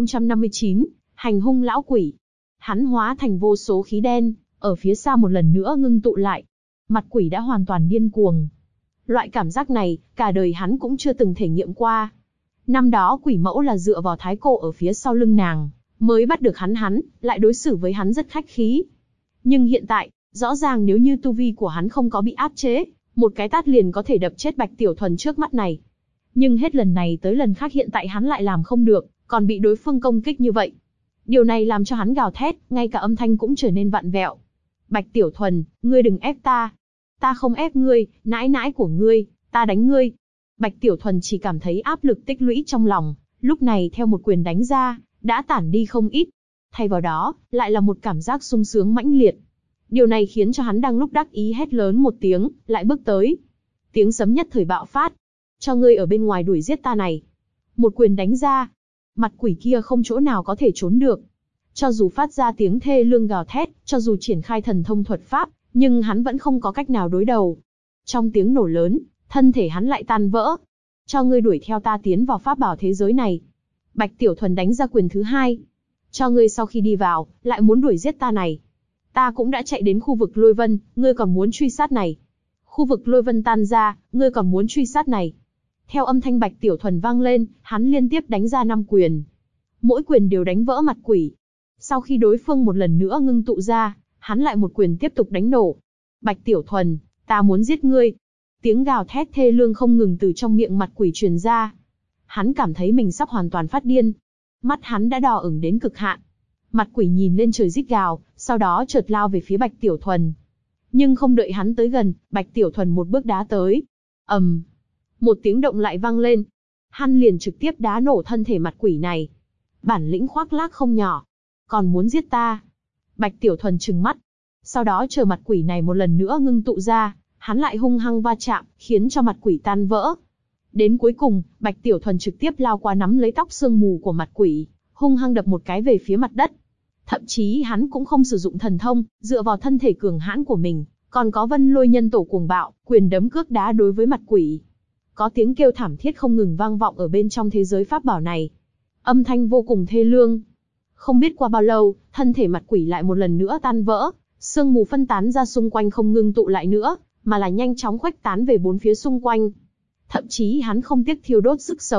1059, hành hung lão quỷ. Hắn hóa thành vô số khí đen, ở phía xa một lần nữa ngưng tụ lại. Mặt quỷ đã hoàn toàn điên cuồng. Loại cảm giác này, cả đời hắn cũng chưa từng thể nghiệm qua. Năm đó quỷ mẫu là dựa vào thái cổ ở phía sau lưng nàng, mới bắt được hắn lại đối xử với hắn rất khách khí. Nhưng hiện tại, rõ ràng nếu như tu vi của hắn không có bị áp chế, một cái tát liền có thể đập chết Bạch Tiểu Thuần trước mắt này. Nhưng hết lần này tới lần khác hiện tại hắn lại làm không được, còn bị đối phương công kích như vậy. Điều này làm cho hắn gào thét, ngay cả âm thanh cũng trở nên vặn vẹo. Bạch Tiểu Thuần, ngươi đừng ép ta. Ta không ép ngươi, nãi nãi của ngươi, ta đánh ngươi. Bạch Tiểu Thuần chỉ cảm thấy áp lực tích lũy trong lòng, lúc này theo một quyền đánh ra, đã tản đi không ít. Thay vào đó, lại là một cảm giác sung sướng mãnh liệt. Điều này khiến cho hắn đang lúc đắc ý hét lớn một tiếng, lại bước tới. Tiếng sấm nhất thời bạo phát. Cho ngươi ở bên ngoài đuổi giết ta này. Một quyền đánh ra. Mặt quỷ kia không chỗ nào có thể trốn được. Cho dù phát ra tiếng thê lương gào thét, cho dù triển khai thần thông thuật pháp, nhưng hắn vẫn không có cách nào đối đầu. Trong tiếng nổ lớn, thân thể hắn lại tan vỡ. Cho ngươi đuổi theo ta tiến vào pháp bảo thế giới này. Bạch Tiểu Thuần đánh ra quyền thứ hai. Cho ngươi sau khi đi vào, lại muốn đuổi giết ta này. Ta cũng đã chạy đến khu vực Lôi Vân, ngươi còn muốn truy sát này. Khu vực Lôi Vân tan ra, ngươi còn muốn truy sát này. Theo âm thanh Bạch Tiểu Thuần vang lên, hắn liên tiếp đánh ra 5 quyền. Mỗi quyền đều đánh vỡ mặt quỷ. Sau khi đối phương một lần nữa ngưng tụ ra, hắn lại một quyền tiếp tục đánh nổ. Bạch Tiểu Thuần, ta muốn giết ngươi. Tiếng gào thét thê lương không ngừng từ trong miệng mặt quỷ truyền ra. Hắn cảm thấy mình sắp hoàn toàn phát điên. Mắt hắn đã đỏ ửng đến cực hạn. Mặt quỷ nhìn lên trời rít gào, sau đó chợt lao về phía Bạch Tiểu Thuần. Nhưng không đợi hắn tới gần, Bạch Tiểu Thuần một bước đá tới. Ầm, một tiếng động lại vang lên. Hắn liền trực tiếp đá nổ thân thể mặt quỷ này. Bản lĩnh khoác lác không nhỏ. Còn muốn giết ta? Bạch Tiểu Thuần trừng mắt. Sau đó chờ mặt quỷ này một lần nữa ngưng tụ ra, hắn lại hung hăng va chạm, khiến cho mặt quỷ tan vỡ. Đến cuối cùng, Bạch Tiểu Thuần trực tiếp lao qua nắm lấy tóc sương mù của mặt quỷ, hung hăng đập một cái về phía mặt đất. Thậm chí hắn cũng không sử dụng thần thông, dựa vào thân thể cường hãn của mình, còn có Vân Lôi Nhân Tổ cuồng bạo, quyền đấm cước đá đối với mặt quỷ. Có tiếng kêu thảm thiết không ngừng vang vọng ở bên trong thế giới pháp bảo này. Âm thanh vô cùng thê lương. Không biết qua bao lâu, thân thể mặt quỷ lại một lần nữa tan vỡ, sương mù phân tán ra xung quanh không ngưng tụ lại nữa, mà là nhanh chóng khuếch tán về bốn phía xung quanh. Thậm chí hắn không tiếc thiêu đốt sức sống,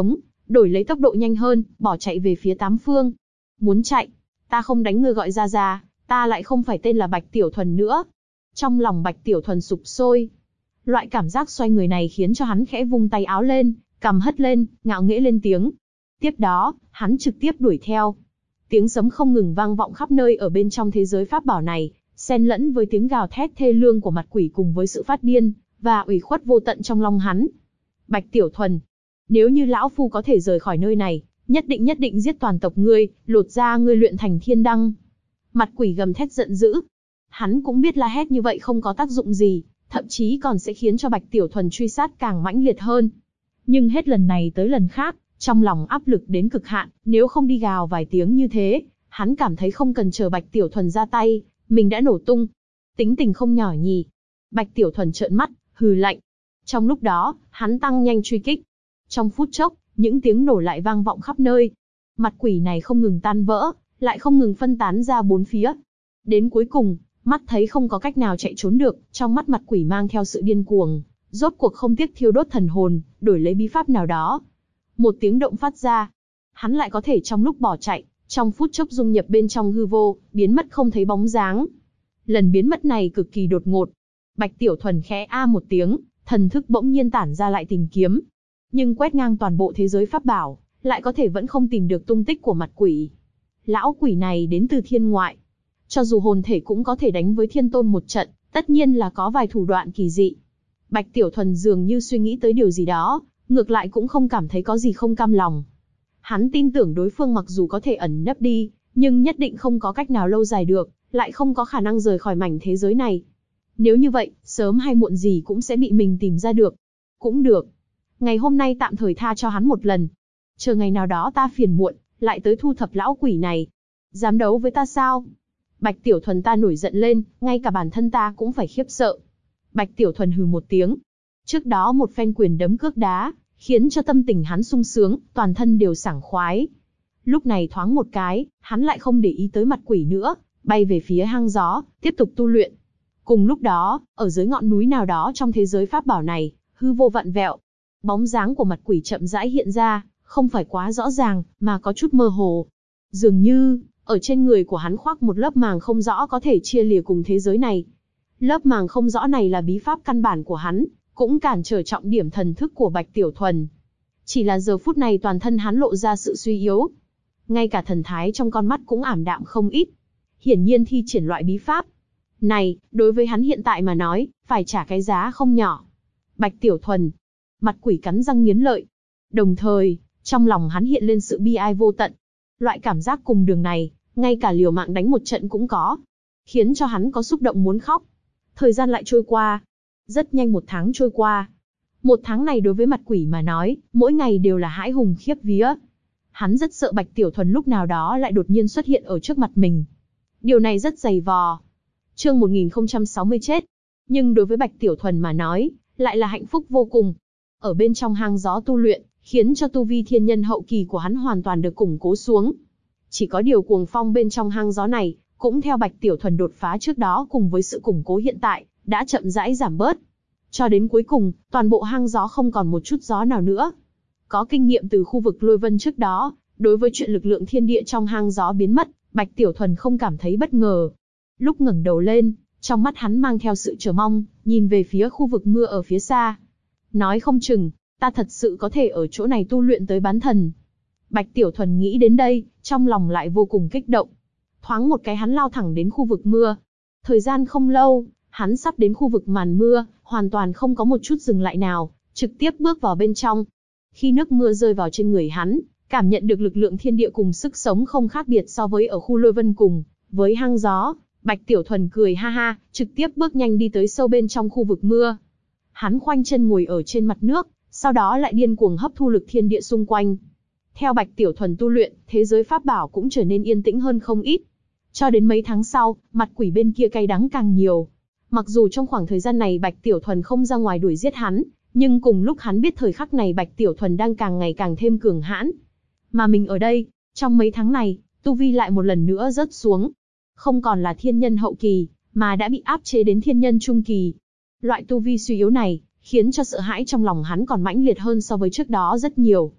đổi lấy tốc độ nhanh hơn, bỏ chạy về phía tám phương. Muốn chạy? Ta không đánh ngươi gọi ra, ta lại không phải tên là Bạch Tiểu Thuần nữa. Trong lòng Bạch Tiểu Thuần sục sôi. Loại cảm giác xoay người này khiến cho hắn khẽ vung tay áo lên, cằm hất lên, ngạo nghễ lên tiếng. Tiếp đó, hắn trực tiếp đuổi theo. Tiếng sấm không ngừng vang vọng khắp nơi ở bên trong thế giới pháp bảo này, xen lẫn với tiếng gào thét thê lương của mặt quỷ cùng với sự phát điên và ủy khuất vô tận trong lòng hắn. Bạch Tiểu Thuần, nếu như lão phu có thể rời khỏi nơi này, nhất định giết toàn tộc ngươi, lột da ngươi luyện thành thiên đăng. Mặt quỷ gầm thét giận dữ. Hắn cũng biết la hét như vậy không có tác dụng gì, thậm chí còn sẽ khiến cho Bạch Tiểu Thuần truy sát càng mãnh liệt hơn. Nhưng hết lần này tới lần khác, trong lòng áp lực đến cực hạn, nếu không đi gào vài tiếng như thế, hắn cảm thấy không cần chờ Bạch Tiểu Thuần ra tay, mình đã nổ tung. Tính tình không nhỏ nhỉ. Bạch Tiểu Thuần trợn mắt, hừ lạnh. Trong lúc đó, hắn tăng nhanh truy kích. Trong phút chốc, những tiếng nổ lại vang vọng khắp nơi. Mặt quỷ này không ngừng tan vỡ, lại không ngừng phân tán ra bốn phía. Đến cuối cùng, mắt thấy không có cách nào chạy trốn được, trong mắt mặt quỷ mang theo sự điên cuồng, rốt cuộc không tiếc thiêu đốt thần hồn, đổi lấy bí pháp nào đó. Một tiếng động phát ra, hắn lại có thể trong lúc bỏ chạy, trong phút chốc dung nhập bên trong hư vô, biến mất không thấy bóng dáng. Lần biến mất này cực kỳ đột ngột. Bạch Tiểu Thuần khẽ a một tiếng, thần thức bỗng nhiên tản ra lại tìm kiếm. Nhưng quét ngang toàn bộ thế giới pháp bảo, lại có thể vẫn không tìm được tung tích của mặt quỷ. Lão quỷ này đến từ thiên ngoại. Cho dù hồn thể cũng có thể đánh với thiên tôn một trận, tất nhiên là có vài thủ đoạn kỳ dị. Bạch Tiểu Thuần dường như suy nghĩ tới điều gì đó, ngược lại cũng không cảm thấy có gì không cam lòng. Hắn tin tưởng đối phương mặc dù có thể ẩn nấp đi, nhưng nhất định không có cách nào lâu dài được, lại không có khả năng rời khỏi mảnh thế giới này. Nếu như vậy, sớm hay muộn gì cũng sẽ bị mình tìm ra được. Cũng được. Ngày hôm nay tạm thời tha cho hắn một lần. Chờ ngày nào đó ta phiền muộn, lại tới thu thập lão quỷ này. Dám đấu với ta sao? Bạch Tiểu Thuần ta nổi giận lên, ngay cả bản thân ta cũng phải khiếp sợ. Bạch Tiểu Thuần hừ một tiếng. Trước đó một phen quyền đấm cước đá, khiến cho tâm tình hắn sung sướng, toàn thân đều sảng khoái. Lúc này thoáng một cái, hắn lại không để ý tới mặt quỷ nữa, bay về phía hang gió, tiếp tục tu luyện. Cùng lúc đó, ở dưới ngọn núi nào đó trong thế giới pháp bảo này, hư vô vặn vẹo. Bóng dáng của mặt quỷ chậm rãi hiện ra, không phải quá rõ ràng, mà có chút mơ hồ. Dường như, ở trên người của hắn khoác một lớp màng không rõ có thể chia lìa cùng thế giới này. Lớp màng không rõ này là bí pháp căn bản của hắn, cũng cản trở trọng điểm thần thức của Bạch Tiểu Thuần. Chỉ là giờ phút này toàn thân hắn lộ ra sự suy yếu. Ngay cả thần thái trong con mắt cũng ảm đạm không ít. Hiển nhiên thi triển loại bí pháp này, đối với hắn hiện tại mà nói, phải trả cái giá không nhỏ. Bạch Tiểu Thuần, mặt quỷ cắn răng nghiến lợi. Đồng thời, trong lòng hắn hiện lên sự bi ai vô tận. Loại cảm giác cùng đường này, ngay cả liều mạng đánh một trận cũng có. Khiến cho hắn có xúc động muốn khóc. Thời gian lại trôi qua. Rất nhanh một tháng trôi qua. Một tháng này đối với mặt quỷ mà nói, mỗi ngày đều là hãi hùng khiếp vía. Hắn rất sợ Bạch Tiểu Thuần lúc nào đó lại đột nhiên xuất hiện ở trước mặt mình. Điều này rất dày vò. Chương 1060 chết. Nhưng đối với Bạch Tiểu Thuần mà nói, lại là hạnh phúc vô cùng. Ở bên trong hang gió tu luyện, khiến cho tu vi thiên nhân hậu kỳ của hắn hoàn toàn được củng cố xuống. Chỉ có điều cuồng phong bên trong hang gió này, cũng theo Bạch Tiểu Thuần đột phá trước đó cùng với sự củng cố hiện tại, đã chậm rãi giảm bớt. Cho đến cuối cùng, toàn bộ hang gió không còn một chút gió nào nữa. Có kinh nghiệm từ khu vực lôi vân trước đó, đối với chuyện lực lượng thiên địa trong hang gió biến mất, Bạch Tiểu Thuần không cảm thấy bất ngờ. Lúc ngẩng đầu lên, trong mắt hắn mang theo sự chờ mong, nhìn về phía khu vực mưa ở phía xa. Nói không chừng, ta thật sự có thể ở chỗ này tu luyện tới bán thần. Bạch Tiểu Thuần nghĩ đến đây, trong lòng lại vô cùng kích động. Thoáng một cái hắn lao thẳng đến khu vực mưa. Thời gian không lâu, hắn sắp đến khu vực màn mưa, hoàn toàn không có một chút dừng lại nào, trực tiếp bước vào bên trong. Khi nước mưa rơi vào trên người hắn, cảm nhận được lực lượng thiên địa cùng sức sống không khác biệt so với ở khu lôi vân cùng với hang gió. Bạch Tiểu Thuần cười ha ha, trực tiếp bước nhanh đi tới sâu bên trong khu vực mưa. Hắn khoanh chân ngồi ở trên mặt nước, sau đó lại điên cuồng hấp thu lực thiên địa xung quanh. Theo Bạch Tiểu Thuần tu luyện, thế giới pháp bảo cũng trở nên yên tĩnh hơn không ít. Cho đến mấy tháng sau, mặt quỷ bên kia cay đắng càng nhiều. Mặc dù trong khoảng thời gian này Bạch Tiểu Thuần không ra ngoài đuổi giết hắn, nhưng cùng lúc hắn biết thời khắc này Bạch Tiểu Thuần đang càng ngày càng thêm cường hãn. Mà mình ở đây, trong mấy tháng này, tu vi lại một lần nữa rớt xuống. Không còn là thiên nhân hậu kỳ, mà đã bị áp chế đến thiên nhân trung kỳ. Loại tu vi suy yếu này, khiến cho sợ hãi trong lòng hắn còn mãnh liệt hơn so với trước đó rất nhiều.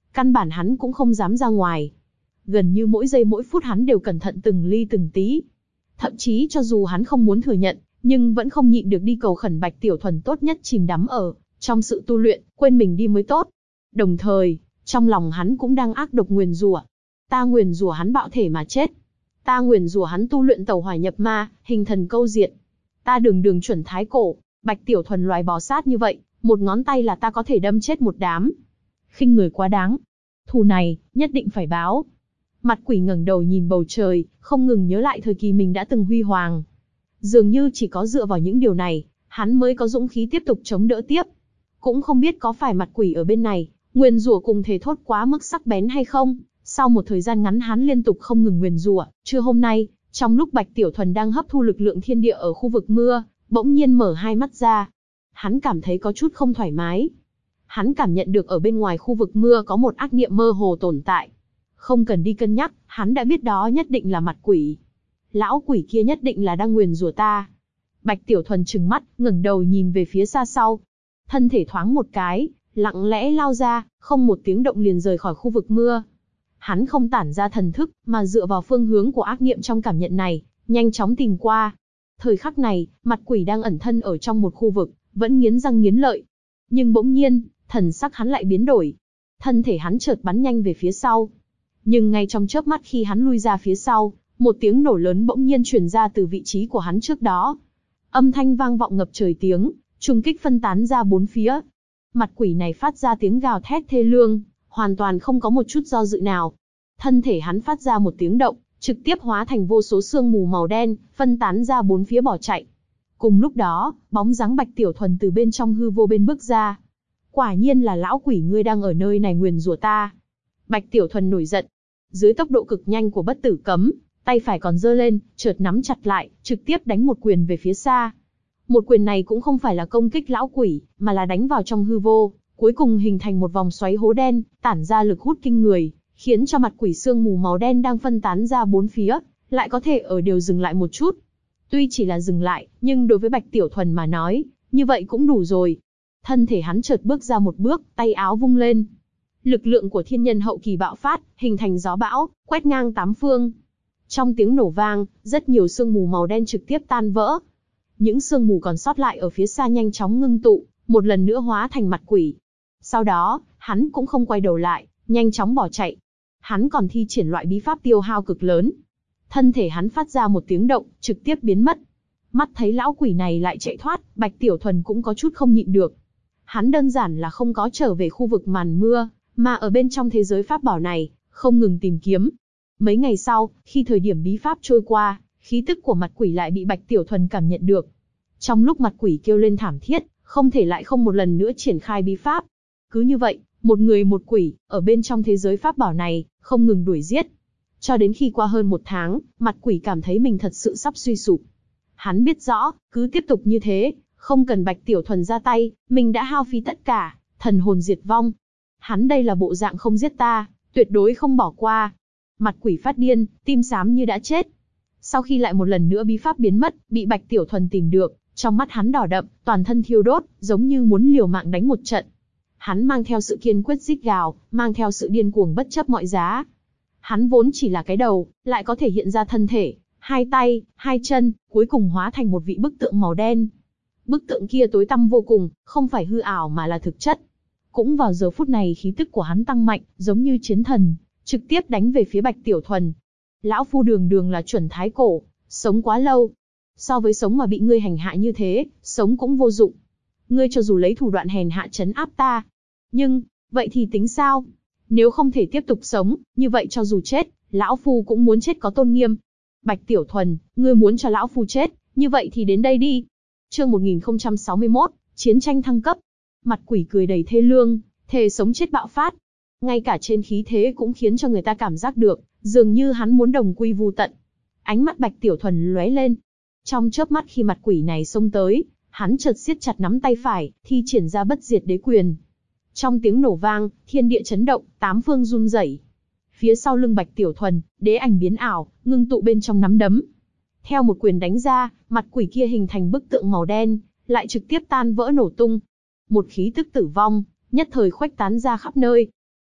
Căn bản hắn cũng không dám ra ngoài. Gần như mỗi giây mỗi phút hắn đều cẩn thận từng ly từng tí. Thậm chí cho dù hắn không muốn thừa nhận, nhưng vẫn không nhịn được đi cầu khẩn Bạch Tiểu Thuần tốt nhất chìm đắm ở trong sự tu luyện, quên mình đi mới tốt. Đồng thời, trong lòng hắn cũng đang ác độc nguyền rủa. Ta nguyền rủa hắn bạo thể mà chết. Ta nguyền rủa hắn tu luyện tẩu hỏa nhập ma, hình thần câu diệt. Ta đường đường chuẩn thái cổ, Bạch Tiểu Thuần loài bò sát như vậy, một ngón tay là ta có thể đâm chết một đám. Khinh người quá đáng. Thù này, nhất định phải báo. Mặt quỷ ngẩng đầu nhìn bầu trời, không ngừng nhớ lại thời kỳ mình đã từng huy hoàng. Dường như chỉ có dựa vào những điều này, hắn mới có dũng khí tiếp tục chống đỡ tiếp. Cũng không biết có phải mặt quỷ ở bên này, nguyền rủa cùng thề thốt quá mức sắc bén hay không. Sau một thời gian ngắn hắn liên tục không ngừng nguyền rủa, trưa hôm nay, trong lúc Bạch Tiểu Thuần đang hấp thu lực lượng thiên địa ở khu vực mưa, bỗng nhiên mở hai mắt ra. Hắn cảm thấy có chút không thoải mái. Hắn cảm nhận được ở bên ngoài khu vực mưa có một ác niệm mơ hồ tồn tại. Không cần đi cân nhắc, hắn đã biết đó nhất định là mặt quỷ. Lão quỷ kia nhất định là đang nguyền rủa ta. Bạch Tiểu Thuần trừng mắt, ngẩng đầu nhìn về phía xa sau. Thân thể thoáng một cái, lặng lẽ lao ra, không một tiếng động liền rời khỏi khu vực mưa. Hắn không tản ra thần thức, mà dựa vào phương hướng của ác niệm trong cảm nhận này, nhanh chóng tìm qua. Thời khắc này, mặt quỷ đang ẩn thân ở trong một khu vực, vẫn nghiến răng nghiến lợi. Nhưng bỗng nhiên, thần sắc hắn lại biến đổi. Thân thể hắn chợt bắn nhanh về phía sau. Nhưng ngay trong chớp mắt khi hắn lui ra phía sau, một tiếng nổ lớn bỗng nhiên truyền ra từ vị trí của hắn trước đó. Âm thanh vang vọng ngập trời tiếng, trùng kích phân tán ra bốn phía. Mặt quỷ này phát ra tiếng gào thét thê lương, hoàn toàn không có một chút do dự nào. Thân thể hắn phát ra một tiếng động, trực tiếp hóa thành vô số sương mù màu đen, phân tán ra bốn phía bỏ chạy. Cùng lúc đó, bóng dáng Bạch Tiểu Thuần từ bên trong hư vô bên bước ra. Quả nhiên là lão quỷ ngươi đang ở nơi này nguyền rủa ta. Bạch Tiểu Thuần nổi giận. Dưới tốc độ cực nhanh của bất tử cấm, tay phải còn giơ lên, chợt nắm chặt lại, trực tiếp đánh một quyền về phía xa. Một quyền này cũng không phải là công kích lão quỷ, mà là đánh vào trong hư vô, cuối cùng hình thành một vòng xoáy hố đen, tản ra lực hút kinh người, khiến cho mặt quỷ sương mù màu đen đang phân tán ra bốn phía, lại có thể ở đều dừng lại một chút. Tuy chỉ là dừng lại, nhưng đối với Bạch Tiểu Thuần mà nói, như vậy cũng đủ rồi. Thân thể hắn chợt bước ra một bước, tay áo vung lên. Lực lượng của thiên nhân hậu kỳ bạo phát, hình thành gió bão, quét ngang tám phương. Trong tiếng nổ vang, rất nhiều sương mù màu đen trực tiếp tan vỡ. Những sương mù còn sót lại ở phía xa nhanh chóng ngưng tụ, một lần nữa hóa thành mặt quỷ. Sau đó, hắn cũng không quay đầu lại, nhanh chóng bỏ chạy. Hắn còn thi triển loại bí pháp tiêu hao cực lớn. Thân thể hắn phát ra một tiếng động, trực tiếp biến mất. Mắt thấy lão quỷ này lại chạy thoát, Bạch Tiểu Thuần cũng có chút không nhịn được. Hắn đơn giản là không có trở về khu vực màn mưa, mà ở bên trong thế giới pháp bảo này, không ngừng tìm kiếm. Mấy ngày sau, khi thời điểm bí pháp trôi qua, khí tức của mặt quỷ lại bị Bạch Tiểu Thuần cảm nhận được. Trong lúc mặt quỷ kêu lên thảm thiết, không thể lại không một lần nữa triển khai bí pháp. Cứ như vậy, một người một quỷ, ở bên trong thế giới pháp bảo này, không ngừng đuổi giết. Cho đến khi qua hơn một tháng, mặt quỷ cảm thấy mình thật sự sắp suy sụp. Hắn biết rõ, cứ tiếp tục như thế, không cần Bạch Tiểu Thuần ra tay, mình đã hao phí tất cả, thần hồn diệt vong. Hắn đây là bộ dạng không giết ta, tuyệt đối không bỏ qua. Mặt quỷ phát điên, tim xám như đã chết. Sau khi lại một lần nữa bí pháp biến mất, bị Bạch Tiểu Thuần tìm được, trong mắt hắn đỏ đậm, toàn thân thiêu đốt, giống như muốn liều mạng đánh một trận. Hắn mang theo sự kiên quyết rít gào, mang theo sự điên cuồng bất chấp mọi giá. Hắn vốn chỉ là cái đầu, lại có thể hiện ra thân thể, hai tay, hai chân, cuối cùng hóa thành một vị bức tượng màu đen. Bức tượng kia tối tăm vô cùng, không phải hư ảo mà là thực chất. Cũng vào giờ phút này khí tức của hắn tăng mạnh, giống như chiến thần, trực tiếp đánh về phía Bạch Tiểu Thuần. Lão phu đường đường là chuẩn thái cổ, sống quá lâu. So với sống mà bị ngươi hành hạ như thế, sống cũng vô dụng. Ngươi cho dù lấy thủ đoạn hèn hạ trấn áp ta. Nhưng, vậy thì tính sao? Nếu không thể tiếp tục sống, như vậy cho dù chết, lão phu cũng muốn chết có tôn nghiêm. Bạch Tiểu Thuần, ngươi muốn cho lão phu chết, như vậy thì đến đây đi. Chương 1061, chiến tranh thăng cấp. Mặt quỷ cười đầy thê lương, thề sống chết bạo phát. Ngay cả trên khí thế cũng khiến cho người ta cảm giác được, dường như hắn muốn đồng quy vu tận. Ánh mắt Bạch Tiểu Thuần lóe lên. Trong chớp mắt khi mặt quỷ này xông tới, hắn chợt siết chặt nắm tay phải, thi triển ra bất diệt đế quyền. Trong tiếng nổ vang, thiên địa chấn động, tám phương run rẩy. Phía sau lưng Bạch Tiểu Thuần, đế ảnh biến ảo, ngưng tụ bên trong nắm đấm. Theo một quyền đánh ra, mặt quỷ kia hình thành bức tượng màu đen, lại trực tiếp tan vỡ nổ tung. Một khí tức tử vong, nhất thời khuếch tán ra khắp nơi.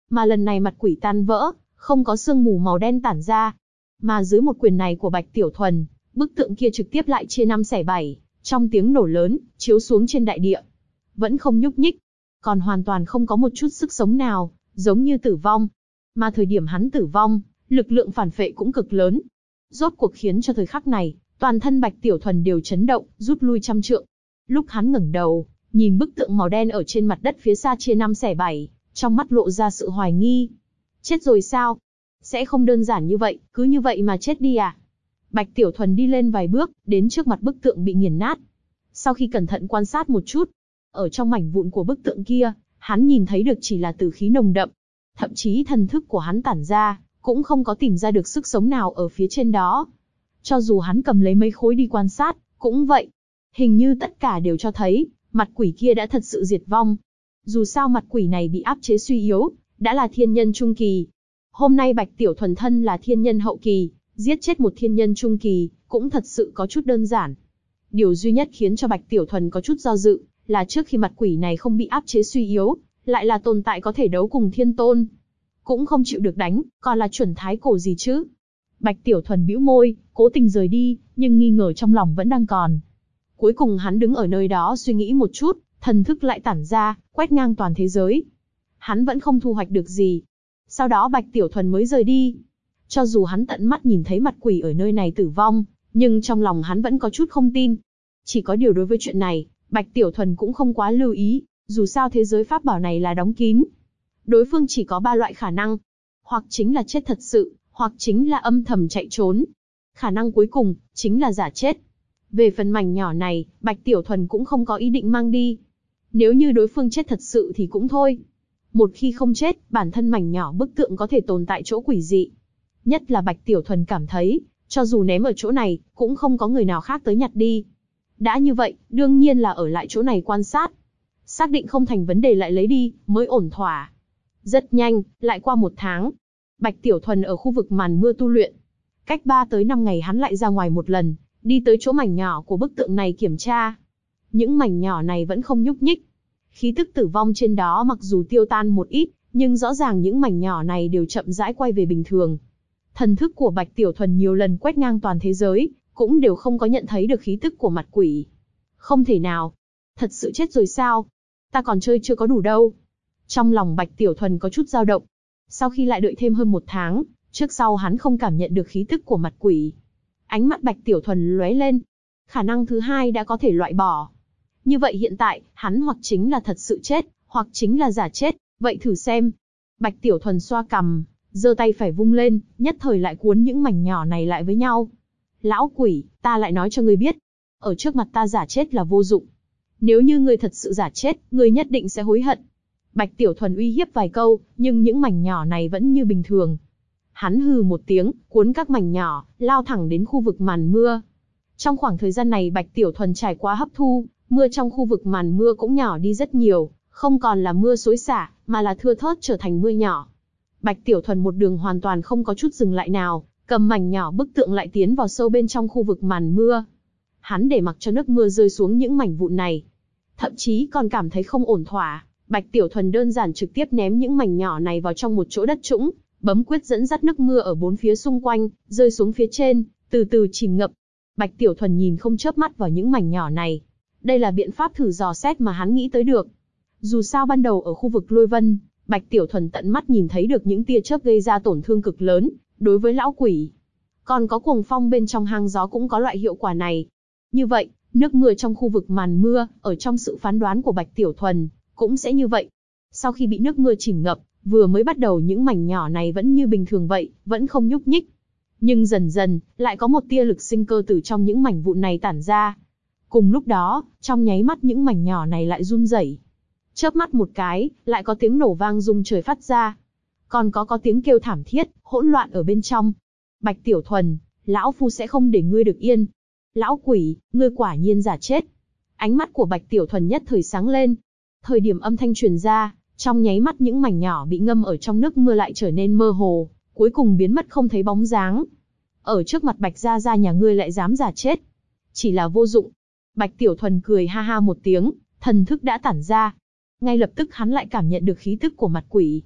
Mà lần này mặt quỷ tan vỡ, không có sương mù màu đen tản ra. Mà dưới một quyền này của Bạch Tiểu Thuần, bức tượng kia trực tiếp lại chia 5 xẻ 7, trong tiếng nổ lớn, chiếu xuống trên đại địa. Vẫn không nhúc nhích, còn hoàn toàn không có một chút sức sống nào, giống như tử vong. Mà thời điểm hắn tử vong, lực lượng phản phệ cũng cực lớn. Rốt cuộc khiến cho thời khắc này, toàn thân Bạch Tiểu Thuần đều chấn động, rút lui trăm trượng. Lúc hắn ngẩng đầu, nhìn bức tượng màu đen ở trên mặt đất phía xa chia 5 xẻ 7, trong mắt lộ ra sự hoài nghi. Chết rồi sao? Sẽ không đơn giản như vậy, cứ như vậy mà chết đi à? Bạch Tiểu Thuần đi lên vài bước, đến trước mặt bức tượng bị nghiền nát. Sau khi cẩn thận quan sát một chút, ở trong mảnh vụn của bức tượng kia, hắn nhìn thấy được chỉ là tử khí nồng đậm. Thậm chí thần thức của hắn tản ra, cũng không có tìm ra được sức sống nào ở phía trên đó. Cho dù hắn cầm lấy mấy khối đi quan sát, cũng vậy. Hình như tất cả đều cho thấy, mặt quỷ kia đã thật sự diệt vong. Dù sao mặt quỷ này bị áp chế suy yếu, đã là thiên nhân trung kỳ. Hôm nay Bạch Tiểu Thuần thân là thiên nhân hậu kỳ, giết chết một thiên nhân trung kỳ, cũng thật sự có chút đơn giản. Điều duy nhất khiến cho Bạch Tiểu Thuần có chút do dự, là trước khi mặt quỷ này không bị áp chế suy yếu, lại là tồn tại có thể đấu cùng thiên tôn. Cũng không chịu được đánh, còn là chuẩn thái cổ gì chứ. Bạch Tiểu Thuần bĩu môi, cố tình rời đi, nhưng nghi ngờ trong lòng vẫn đang còn. Cuối cùng hắn đứng ở nơi đó suy nghĩ một chút, thần thức lại tản ra, quét ngang toàn thế giới. Hắn vẫn không thu hoạch được gì. Sau đó Bạch Tiểu Thuần mới rời đi. Cho dù hắn tận mắt nhìn thấy mặt quỷ ở nơi này tử vong, nhưng trong lòng hắn vẫn có chút không tin. Chỉ có điều đối với chuyện này, Bạch Tiểu Thuần cũng không quá lưu ý, dù sao thế giới pháp bảo này là đóng kín. Đối phương chỉ có 3 loại khả năng. Hoặc chính là chết thật sự, hoặc chính là âm thầm chạy trốn. Khả năng cuối cùng, chính là giả chết. Về phần mảnh nhỏ này, Bạch Tiểu Thuần cũng không có ý định mang đi. Nếu như đối phương chết thật sự thì cũng thôi. Một khi không chết, bản thân mảnh nhỏ bức tượng có thể tồn tại chỗ quỷ dị. Nhất là Bạch Tiểu Thuần cảm thấy, cho dù ném ở chỗ này, cũng không có người nào khác tới nhặt đi. Đã như vậy, đương nhiên là ở lại chỗ này quan sát. Xác định không thành vấn đề lại lấy đi, mới ổn thỏa. Rất nhanh, lại qua 1 tháng. Bạch Tiểu Thuần ở khu vực màn mưa tu luyện. Cách 3 tới 5 ngày hắn lại ra ngoài một lần, đi tới chỗ mảnh nhỏ của bức tượng này kiểm tra. Những mảnh nhỏ này vẫn không nhúc nhích. Khí tức tử vong trên đó mặc dù tiêu tan một ít, nhưng rõ ràng những mảnh nhỏ này đều chậm rãi quay về bình thường. Thần thức của Bạch Tiểu Thuần nhiều lần quét ngang toàn thế giới, cũng đều không có nhận thấy được khí tức của mặt quỷ. Không thể nào. Thật sự chết rồi sao? Ta còn chơi chưa có đủ đâu. Trong lòng Bạch Tiểu Thuần có chút dao động. Sau khi lại đợi thêm hơn 1 tháng, trước sau hắn không cảm nhận được khí tức của mặt quỷ. Ánh mắt Bạch Tiểu Thuần lóe lên. Khả năng thứ 2 đã có thể loại bỏ. Như vậy hiện tại, hắn hoặc chính là thật sự chết, hoặc chính là giả chết, vậy thử xem. Bạch Tiểu Thuần xoa cằm, giơ tay phải vung lên, nhất thời lại cuốn những mảnh nhỏ này lại với nhau. Lão quỷ, ta lại nói cho ngươi biết, ở trước mặt ta giả chết là vô dụng. Nếu như ngươi thật sự giả chết, ngươi nhất định sẽ hối hận. Bạch Tiểu Thuần uy hiếp vài câu, nhưng những mảnh nhỏ này vẫn như bình thường. Hắn hừ một tiếng, cuốn các mảnh nhỏ, lao thẳng đến khu vực màn mưa. Trong khoảng thời gian này Bạch Tiểu Thuần trải qua hấp thu, mưa trong khu vực màn mưa cũng nhỏ đi rất nhiều, không còn là mưa xối xả, mà là thưa thớt trở thành mưa nhỏ. Bạch Tiểu Thuần một đường hoàn toàn không có chút dừng lại nào, cầm mảnh nhỏ bức tượng lại tiến vào sâu bên trong khu vực màn mưa. Hắn để mặc cho nước mưa rơi xuống những mảnh vụn này. Thậm chí còn cảm thấy không ổn thỏa, Bạch Tiểu Thuần đơn giản trực tiếp ném những mảnh nhỏ này vào trong một chỗ đất trũng, bấm quyết dẫn dắt nước mưa ở 4 phía xung quanh, rơi xuống phía trên, từ từ chìm ngập. Bạch Tiểu Thuần nhìn không chớp mắt vào những mảnh nhỏ này. Đây là biện pháp thử dò xét mà hắn nghĩ tới được. Dù sao ban đầu ở khu vực Lôi Vân, Bạch Tiểu Thuần tận mắt nhìn thấy được những tia chớp gây ra tổn thương cực lớn, đối với lão quỷ. Còn có cuồng phong bên trong hang gió cũng có loại hiệu quả này. Như vậy, nước mưa trong khu vực màn mưa, ở trong sự phán đoán của Bạch Tiểu Thuần, cũng sẽ như vậy. Sau khi bị nước mưa chìm ngập, vừa mới bắt đầu những mảnh nhỏ này vẫn như bình thường vậy, vẫn không nhúc nhích. Nhưng dần dần, lại có một tia lực sinh cơ từ trong những mảnh vụn này tản ra. Cùng lúc đó, trong nháy mắt những mảnh nhỏ này lại run rẩy. Chớp mắt một cái, lại có tiếng nổ vang rung trời phát ra. Còn có tiếng kêu thảm thiết, hỗn loạn ở bên trong. Bạch Tiểu Thuần, lão phu sẽ không để ngươi được yên. Lão quỷ, ngươi quả nhiên giả chết. Ánh mắt của Bạch Tiểu Thuần nhất thời sáng lên. Thời điểm âm thanh truyền ra, trong nháy mắt những mảnh nhỏ bị ngâm ở trong nước mưa lại trở nên mơ hồ, cuối cùng biến mất không thấy bóng dáng. Ở trước mặt Bạch gia gia nhà ngươi lại dám giả chết. Chỉ là vô dụng. Bạch Tiểu Thuần cười ha ha một tiếng, thần thức đã tản ra. Ngay lập tức hắn lại cảm nhận được khí tức của mặt quỷ.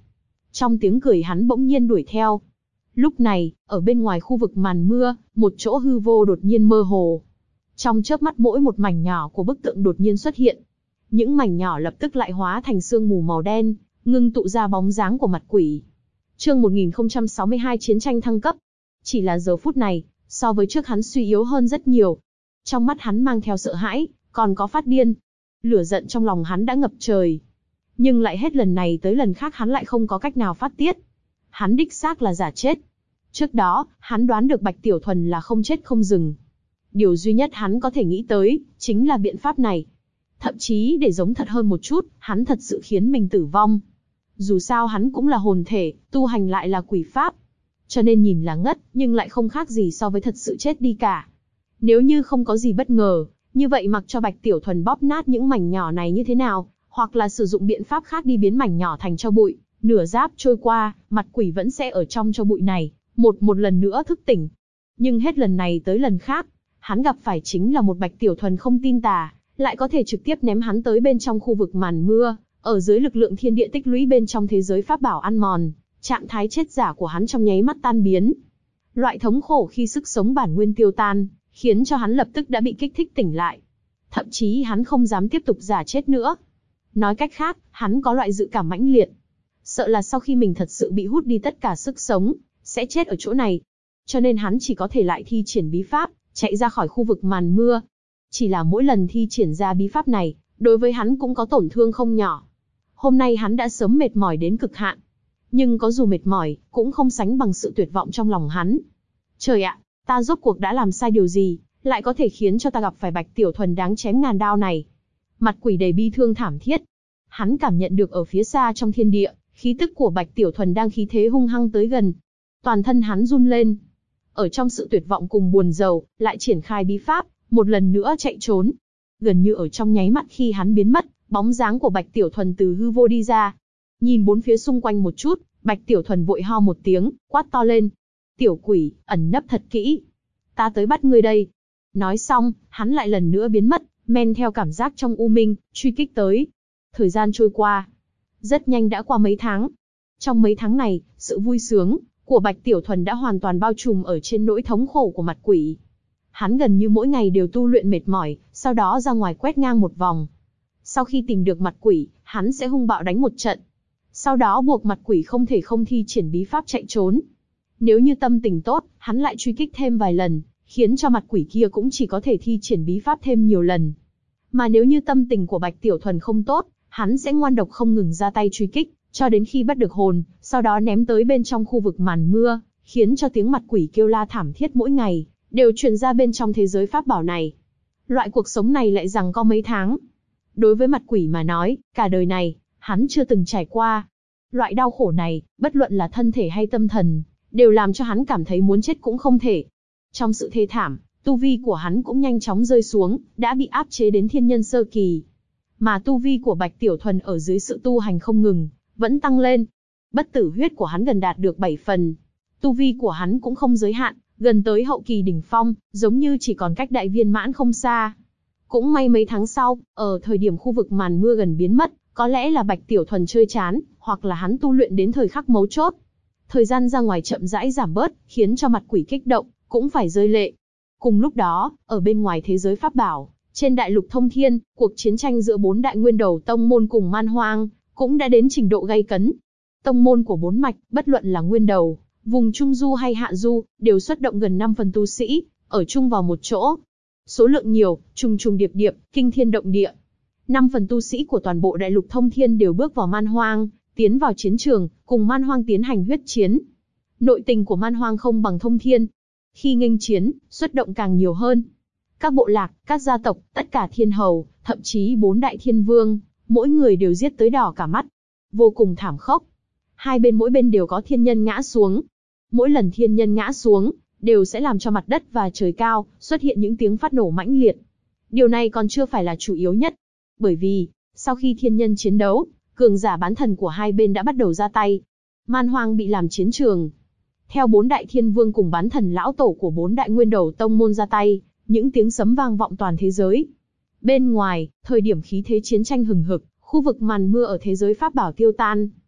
Trong tiếng cười hắn bỗng nhiên đuổi theo. Lúc này, ở bên ngoài khu vực màn mưa, một chỗ hư vô đột nhiên mơ hồ. Trong chớp mắt mỗi một mảnh nhỏ của bức tượng đột nhiên xuất hiện. Những mảnh nhỏ lập tức lại hóa thành sương mù màu đen, ngưng tụ ra bóng dáng của mặt quỷ. Chương 1062 Chiến tranh thăng cấp. Chỉ là giờ phút này, so với trước hắn suy yếu hơn rất nhiều. Trong mắt hắn mang theo sợ hãi, còn có phát điên. Lửa giận trong lòng hắn đã ngập trời. Nhưng lại hết lần này tới lần khác hắn lại không có cách nào phát tiết. Hắn đích xác là giả chết. Trước đó, hắn đoán được Bạch Tiểu Thuần là không chết không dừng. Điều duy nhất hắn có thể nghĩ tới, chính là biện pháp này. Thậm chí để giống thật hơn một chút, hắn thật sự khiến mình tử vong. Dù sao hắn cũng là hồn thể, tu hành lại là quỷ pháp. Cho nên nhìn là ngất, nhưng lại không khác gì so với thật sự chết đi cả. Nếu như không có gì bất ngờ, như vậy mặc cho Bạch Tiểu Thuần bóp nát những mảnh nhỏ này như thế nào, hoặc là sử dụng biện pháp khác đi biến mảnh nhỏ thành tro bụi, nửa giáp trôi qua, mặt quỷ vẫn sẽ ở trong tro bụi này, một lần nữa thức tỉnh. Nhưng hết lần này tới lần khác, hắn gặp phải chính là một Bạch Tiểu Thuần không tin tà, lại có thể trực tiếp ném hắn tới bên trong khu vực màn mưa, ở dưới lực lượng thiên địa tích lũy bên trong thế giới pháp bảo ăn mòn, trạng thái chết giả của hắn trong nháy mắt tan biến. Loại thống khổ khi sức sống bản nguyên tiêu tan, khiến cho hắn lập tức đã bị kích thích tỉnh lại. Thậm chí hắn không dám tiếp tục giả chết nữa. Nói cách khác, hắn có loại dự cảm mãnh liệt. Sợ là sau khi mình thật sự bị hút đi tất cả sức sống, sẽ chết ở chỗ này. Cho nên hắn chỉ có thể lại thi triển bí pháp, chạy ra khỏi khu vực màn mưa. Chỉ là mỗi lần thi triển ra bí pháp này, đối với hắn cũng có tổn thương không nhỏ. Hôm nay hắn đã sớm mệt mỏi đến cực hạn. Nhưng có dù mệt mỏi, cũng không sánh bằng sự tuyệt vọng trong lòng hắn. Trời ạ, ta rốt cuộc đã làm sai điều gì, lại có thể khiến cho ta gặp phải Bạch Tiểu Thuần đáng chém ngàn đao này. Mặt quỷ đầy bi thương thảm thiết. Hắn cảm nhận được ở phía xa trong thiên địa, khí tức của Bạch Tiểu Thuần đang khí thế hung hăng tới gần. Toàn thân hắn run lên. Ở trong sự tuyệt vọng cùng buồn rầu, lại triển khai bí pháp, một lần nữa chạy trốn. Gần như ở trong nháy mắt khi hắn biến mất, bóng dáng của Bạch Tiểu Thuần từ hư vô đi ra. Nhìn bốn phía xung quanh một chút, Bạch Tiểu Thuần vội ho một tiếng, quát to lên. Tiểu quỷ, ẩn nấp thật kỹ. Ta tới bắt ngươi đây. Nói xong, hắn lại lần nữa biến mất, men theo cảm giác trong u minh, truy kích tới. Thời gian trôi qua. Rất nhanh đã qua mấy tháng. Trong mấy tháng này, sự vui sướng của Bạch Tiểu Thuần đã hoàn toàn bao trùm ở trên nỗi thống khổ của mặt quỷ. Hắn gần như mỗi ngày đều tu luyện mệt mỏi, sau đó ra ngoài quét ngang một vòng. Sau khi tìm được mặt quỷ, hắn sẽ hung bạo đánh một trận. Sau đó buộc mặt quỷ không thể không thi triển bí pháp chạy trốn. Nếu như tâm tình tốt, hắn lại truy kích thêm vài lần, khiến cho mặt quỷ kia cũng chỉ có thể thi triển bí pháp thêm nhiều lần. Mà nếu như tâm tình của Bạch Tiểu Thuần không tốt, hắn sẽ ngoan độc không ngừng ra tay truy kích, cho đến khi bắt được hồn, sau đó ném tới bên trong khu vực màn mưa, khiến cho tiếng mặt quỷ kêu la thảm thiết mỗi ngày, đều truyền ra bên trong thế giới pháp bảo này. Loại cuộc sống này lại giằng co mấy tháng. Đối với mặt quỷ mà nói, cả đời này, hắn chưa từng trải qua. Loại đau khổ này, bất luận là thân thể hay tâm thần, đều làm cho hắn cảm thấy muốn chết cũng không thể. Trong sự thê thảm, tu vi của hắn cũng nhanh chóng rơi xuống, đã bị áp chế đến thiên nhân sơ kỳ. Mà tu vi của Bạch Tiểu Thuần ở dưới sự tu hành không ngừng, vẫn tăng lên. Bất tử huyết của hắn gần đạt được 7 phần. Tu vi của hắn cũng không giới hạn, gần tới hậu kỳ đỉnh phong, giống như chỉ còn cách đại viên mãn không xa. Cũng may mấy tháng sau, ở thời điểm khu vực màn mưa gần biến mất, có lẽ là Bạch Tiểu Thuần chơi chán, hoặc là hắn tu luyện đến thời khắc mấu chốt. Thời gian ra ngoài chậm rãi giảm bớt, khiến cho mặt quỷ kích động, cũng phải rơi lệ. Cùng lúc đó, ở bên ngoài thế giới pháp bảo, trên đại lục thông thiên, cuộc chiến tranh giữa 4 đại nguyên đầu tông môn cùng man hoang, cũng đã đến trình độ gay cấn. Tông môn của 4 mạch, bất luận là nguyên đầu, vùng Trung Du hay Hạ Du, đều xuất động gần 5 phần tu sĩ, ở chung vào một chỗ. Số lượng nhiều, trùng trùng điệp điệp, kinh thiên động địa. 5 phần tu sĩ của toàn bộ đại lục thông thiên đều bước vào man hoang, tiến vào chiến trường, cùng man hoang tiến hành huyết chiến. Nội tình của man hoang không bằng thông thiên. Khi nghênh chiến, xuất động càng nhiều hơn. Các bộ lạc, các gia tộc, tất cả thiên hầu, thậm chí 4 đại thiên vương, mỗi người đều giết tới đỏ cả mắt. Vô cùng thảm khốc. Hai bên mỗi bên đều có thiên nhân ngã xuống. Mỗi lần thiên nhân ngã xuống, đều sẽ làm cho mặt đất và trời cao xuất hiện những tiếng phát nổ mãnh liệt. Điều này còn chưa phải là chủ yếu nhất. Bởi vì, sau khi thiên nhân chiến đấu, cường giả bán thần của hai bên đã bắt đầu ra tay. Man hoang bị làm chiến trường. Theo 4 đại thiên vương cùng bán thần lão tổ của 4 đại nguyên đầu tông môn ra tay, những tiếng sấm vang vọng toàn thế giới. Bên ngoài, thời điểm khí thế chiến tranh hừng hực, khu vực màn mưa ở thế giới pháp bảo tiêu tan.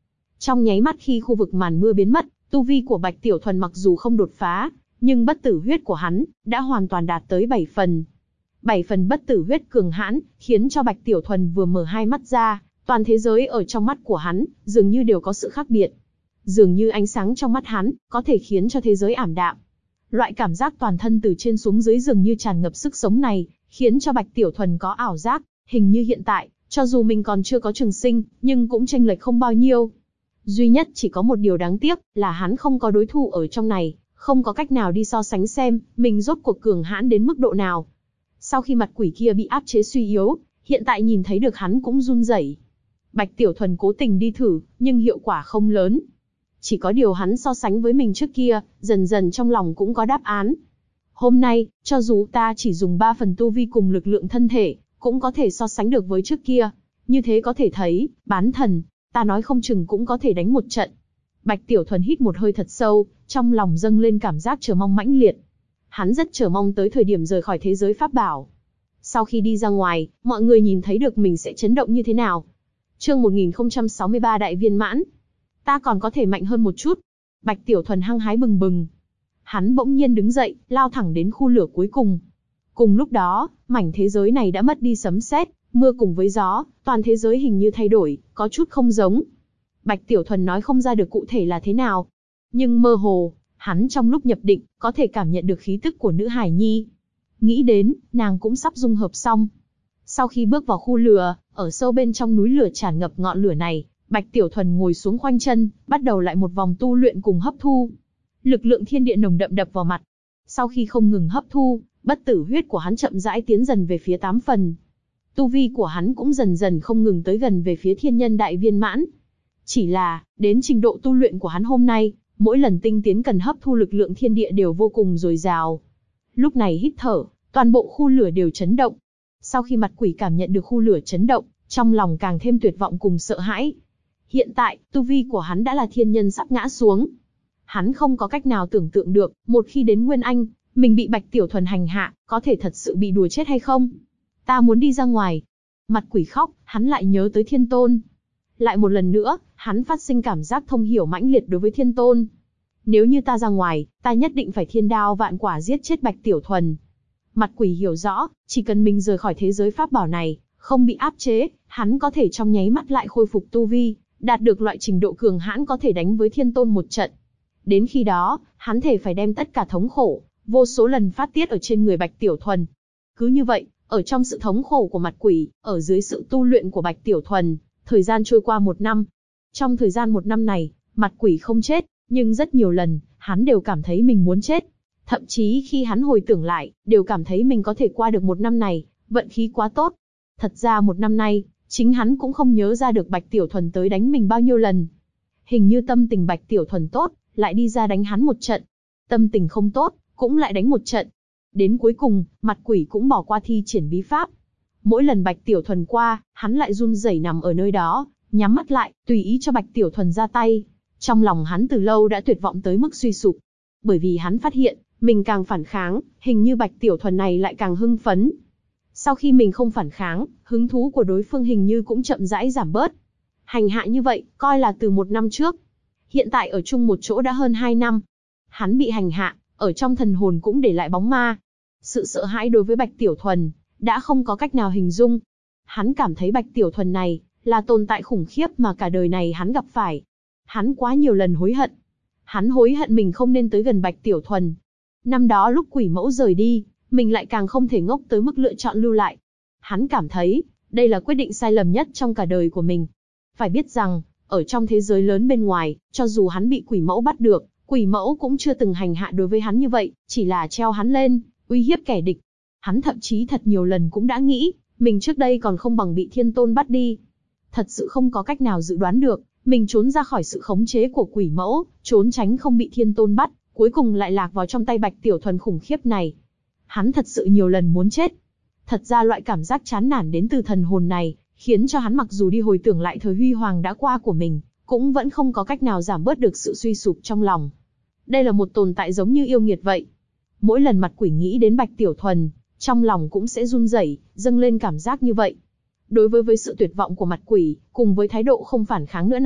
Trong nháy mắt khi khu vực màn mưa biến mất, tu vi của Bạch Tiểu Thuần mặc dù không đột phá, nhưng bất tử huyết của hắn đã hoàn toàn đạt tới 7 phần. 7 phần bất tử huyết cường hãn, khiến cho Bạch Tiểu Thuần vừa mở hai mắt ra, toàn thế giới ở trong mắt của hắn dường như đều có sự khác biệt. Dường như ánh sáng trong mắt hắn có thể khiến cho thế giới ảm đạm. Loại cảm giác toàn thân từ trên xuống dưới dường như tràn ngập sức sống này, khiến cho Bạch Tiểu Thuần có ảo giác, hình như hiện tại, cho dù mình còn chưa có trường sinh, nhưng cũng chênh lệch không bao nhiêu. Duy nhất chỉ có một điều đáng tiếc, là hắn không có đối thủ ở trong này, không có cách nào đi so sánh xem, mình rốt cuộc cường hãn đến mức độ nào. Sau khi mặt quỷ kia bị áp chế suy yếu, hiện tại nhìn thấy được hắn cũng run rẩy. Bạch Tiểu Thuần cố tình đi thử, nhưng hiệu quả không lớn. Chỉ có điều hắn so sánh với mình trước kia, dần dần trong lòng cũng có đáp án. Hôm nay, cho dù ta chỉ dùng 3 phần tu vi cùng lực lượng thân thể, cũng có thể so sánh được với trước kia. Như thế có thể thấy, bán thần, ta nói không chừng cũng có thể đánh một trận. Bạch Tiểu Thuần hít một hơi thật sâu, trong lòng dâng lên cảm giác chờ mong mãnh liệt. Hắn rất chờ mong tới thời điểm rời khỏi thế giới pháp bảo. Sau khi đi ra ngoài, mọi người nhìn thấy được mình sẽ chấn động như thế nào. Chương 1063 đại viên mãn. Ta còn có thể mạnh hơn một chút. Bạch Tiểu Thuần hăng hái bừng bừng. Hắn bỗng nhiên đứng dậy, lao thẳng đến khu lửa cuối cùng. Cùng lúc đó, mảnh thế giới này đã mất đi sấm sét, mưa cùng với gió, toàn thế giới hình như thay đổi, có chút không giống. Bạch Tiểu Thuần nói không ra được cụ thể là thế nào. Nhưng mơ hồ, hắn trong lúc nhập định, có thể cảm nhận được khí tức của nữ hải nhi. Nghĩ đến, nàng cũng sắp dung hợp xong. Sau khi bước vào khu lửa, ở sâu bên trong núi lửa tràn ngập ngọn lửa này, Bạch Tiểu Thuần ngồi xuống khoanh chân, bắt đầu lại một vòng tu luyện cùng hấp thu. Lực lượng thiên địa nồng đậm đập vào mặt. Sau khi không ngừng hấp thu, bất tử huyết của hắn chậm rãi tiến dần về phía 8 phần. Tu vi của hắn cũng dần dần không ngừng tới gần về phía thiên nhân đại viên mãn. Chỉ là, đến trình độ tu luyện của hắn hôm nay, mỗi lần tinh tiến cần hấp thu lực lượng thiên địa đều vô cùng dồi dào. Lúc này hít thở, toàn bộ khu lửa đều chấn động. Sau khi mặt quỷ cảm nhận được khu lửa chấn động, trong lòng càng thêm tuyệt vọng cùng sợ hãi. Hiện tại, tu vi của hắn đã là thiên nhân sắp ngã xuống. Hắn không có cách nào tưởng tượng được, một khi đến Nguyên Anh, mình bị Bạch Tiểu Thuần hành hạ, có thể thật sự bị đùa chết hay không? Ta muốn đi ra ngoài. Mặt quỷ khóc, hắn lại nhớ tới Thiên Tôn. Lại một lần nữa, hắn phát sinh cảm giác thông hiểu mãnh liệt đối với Thiên Tôn. Nếu như ta ra ngoài, ta nhất định phải thiên đao vạn quả giết chết Bạch Tiểu Thuần. Mặt quỷ hiểu rõ, chỉ cần mình rời khỏi thế giới pháp bảo này, không bị áp chế, hắn có thể trong nháy mắt lại khôi phục tu vi, đạt được loại trình độ cường hãn có thể đánh với Thiên Tôn một trận. Đến khi đó, hắn thể phải đem tất cả thống khổ, vô số lần phát tiết ở trên người Bạch Tiểu Thuần. Cứ như vậy, ở trong sự thống khổ của mặt quỷ, ở dưới sự tu luyện của Bạch Tiểu Thuần, thời gian trôi qua 1 năm. Trong thời gian 1 năm này, mặt quỷ không chết, nhưng rất nhiều lần, hắn đều cảm thấy mình muốn chết. Thậm chí khi hắn hồi tưởng lại, đều cảm thấy mình có thể qua được 1 năm này, vận khí quá tốt. Thật ra 1 năm nay, chính hắn cũng không nhớ ra được Bạch Tiểu Thuần tới đánh mình bao nhiêu lần. Hình như tâm tình Bạch Tiểu Thuần tốt, lại đi ra đánh hắn một trận. Tâm tình không tốt, cũng lại đánh một trận. Đến cuối cùng, mặt quỷ cũng bỏ qua thi triển bí pháp. Mỗi lần Bạch Tiểu Thuần qua, hắn lại run rẩy nằm ở nơi đó, nhắm mắt lại, tùy ý cho Bạch Tiểu Thuần ra tay. Trong lòng hắn từ lâu đã tuyệt vọng tới mức suy sụp. Bởi vì hắn phát hiện, mình càng phản kháng, hình như Bạch Tiểu Thuần này lại càng hưng phấn. Sau khi mình không phản kháng, hứng thú của đối phương hình như cũng chậm rãi giảm bớt. Hành hạ như vậy, coi là từ 1 năm trước. Hiện tại ở chung một chỗ đã hơn 2 năm. Hắn bị hành hạ, ở trong thần hồn cũng để lại bóng ma. Sự sợ hãi đối với Bạch Tiểu Thuần, đã không có cách nào hình dung. Hắn cảm thấy Bạch Tiểu Thuần này, là tồn tại khủng khiếp mà cả đời này hắn gặp phải. Hắn quá nhiều lần hối hận. Hắn hối hận mình không nên tới gần Bạch Tiểu Thuần. Năm đó lúc quỷ mẫu rời đi, mình lại càng không thể ngốc tới mức lựa chọn lưu lại. Hắn cảm thấy, đây là quyết định sai lầm nhất trong cả đời của mình. Phải biết rằng, ở trong thế giới lớn bên ngoài, cho dù hắn bị quỷ mẫu bắt được, quỷ mẫu cũng chưa từng hành hạ đối với hắn như vậy, chỉ là treo hắn lên, uy hiếp kẻ địch. Hắn thậm chí thật nhiều lần cũng đã nghĩ, mình trước đây còn không bằng bị Thiên Tôn bắt đi. Thật sự không có cách nào dự đoán được, mình trốn ra khỏi sự khống chế của quỷ mẫu, trốn tránh không bị Thiên Tôn bắt, cuối cùng lại lạc vào trong tay Bạch Tiểu Thuần khủng khiếp này. Hắn thật sự nhiều lần muốn chết. Thật ra loại cảm giác chán nản đến từ thần hồn này, khiến cho hắn mặc dù đi hồi tưởng lại thời huy hoàng đã qua của mình, cũng vẫn không có cách nào giảm bớt được sự suy sụp trong lòng. Đây là một tồn tại giống như yêu nghiệt vậy. Mỗi lần mặt quỷ nghĩ đến Bạch Tiểu Thuần, trong lòng cũng sẽ run rẩy, dâng lên cảm giác như vậy. Đối với sự tuyệt vọng của mặt quỷ, cùng với thái độ không phản kháng nữa này,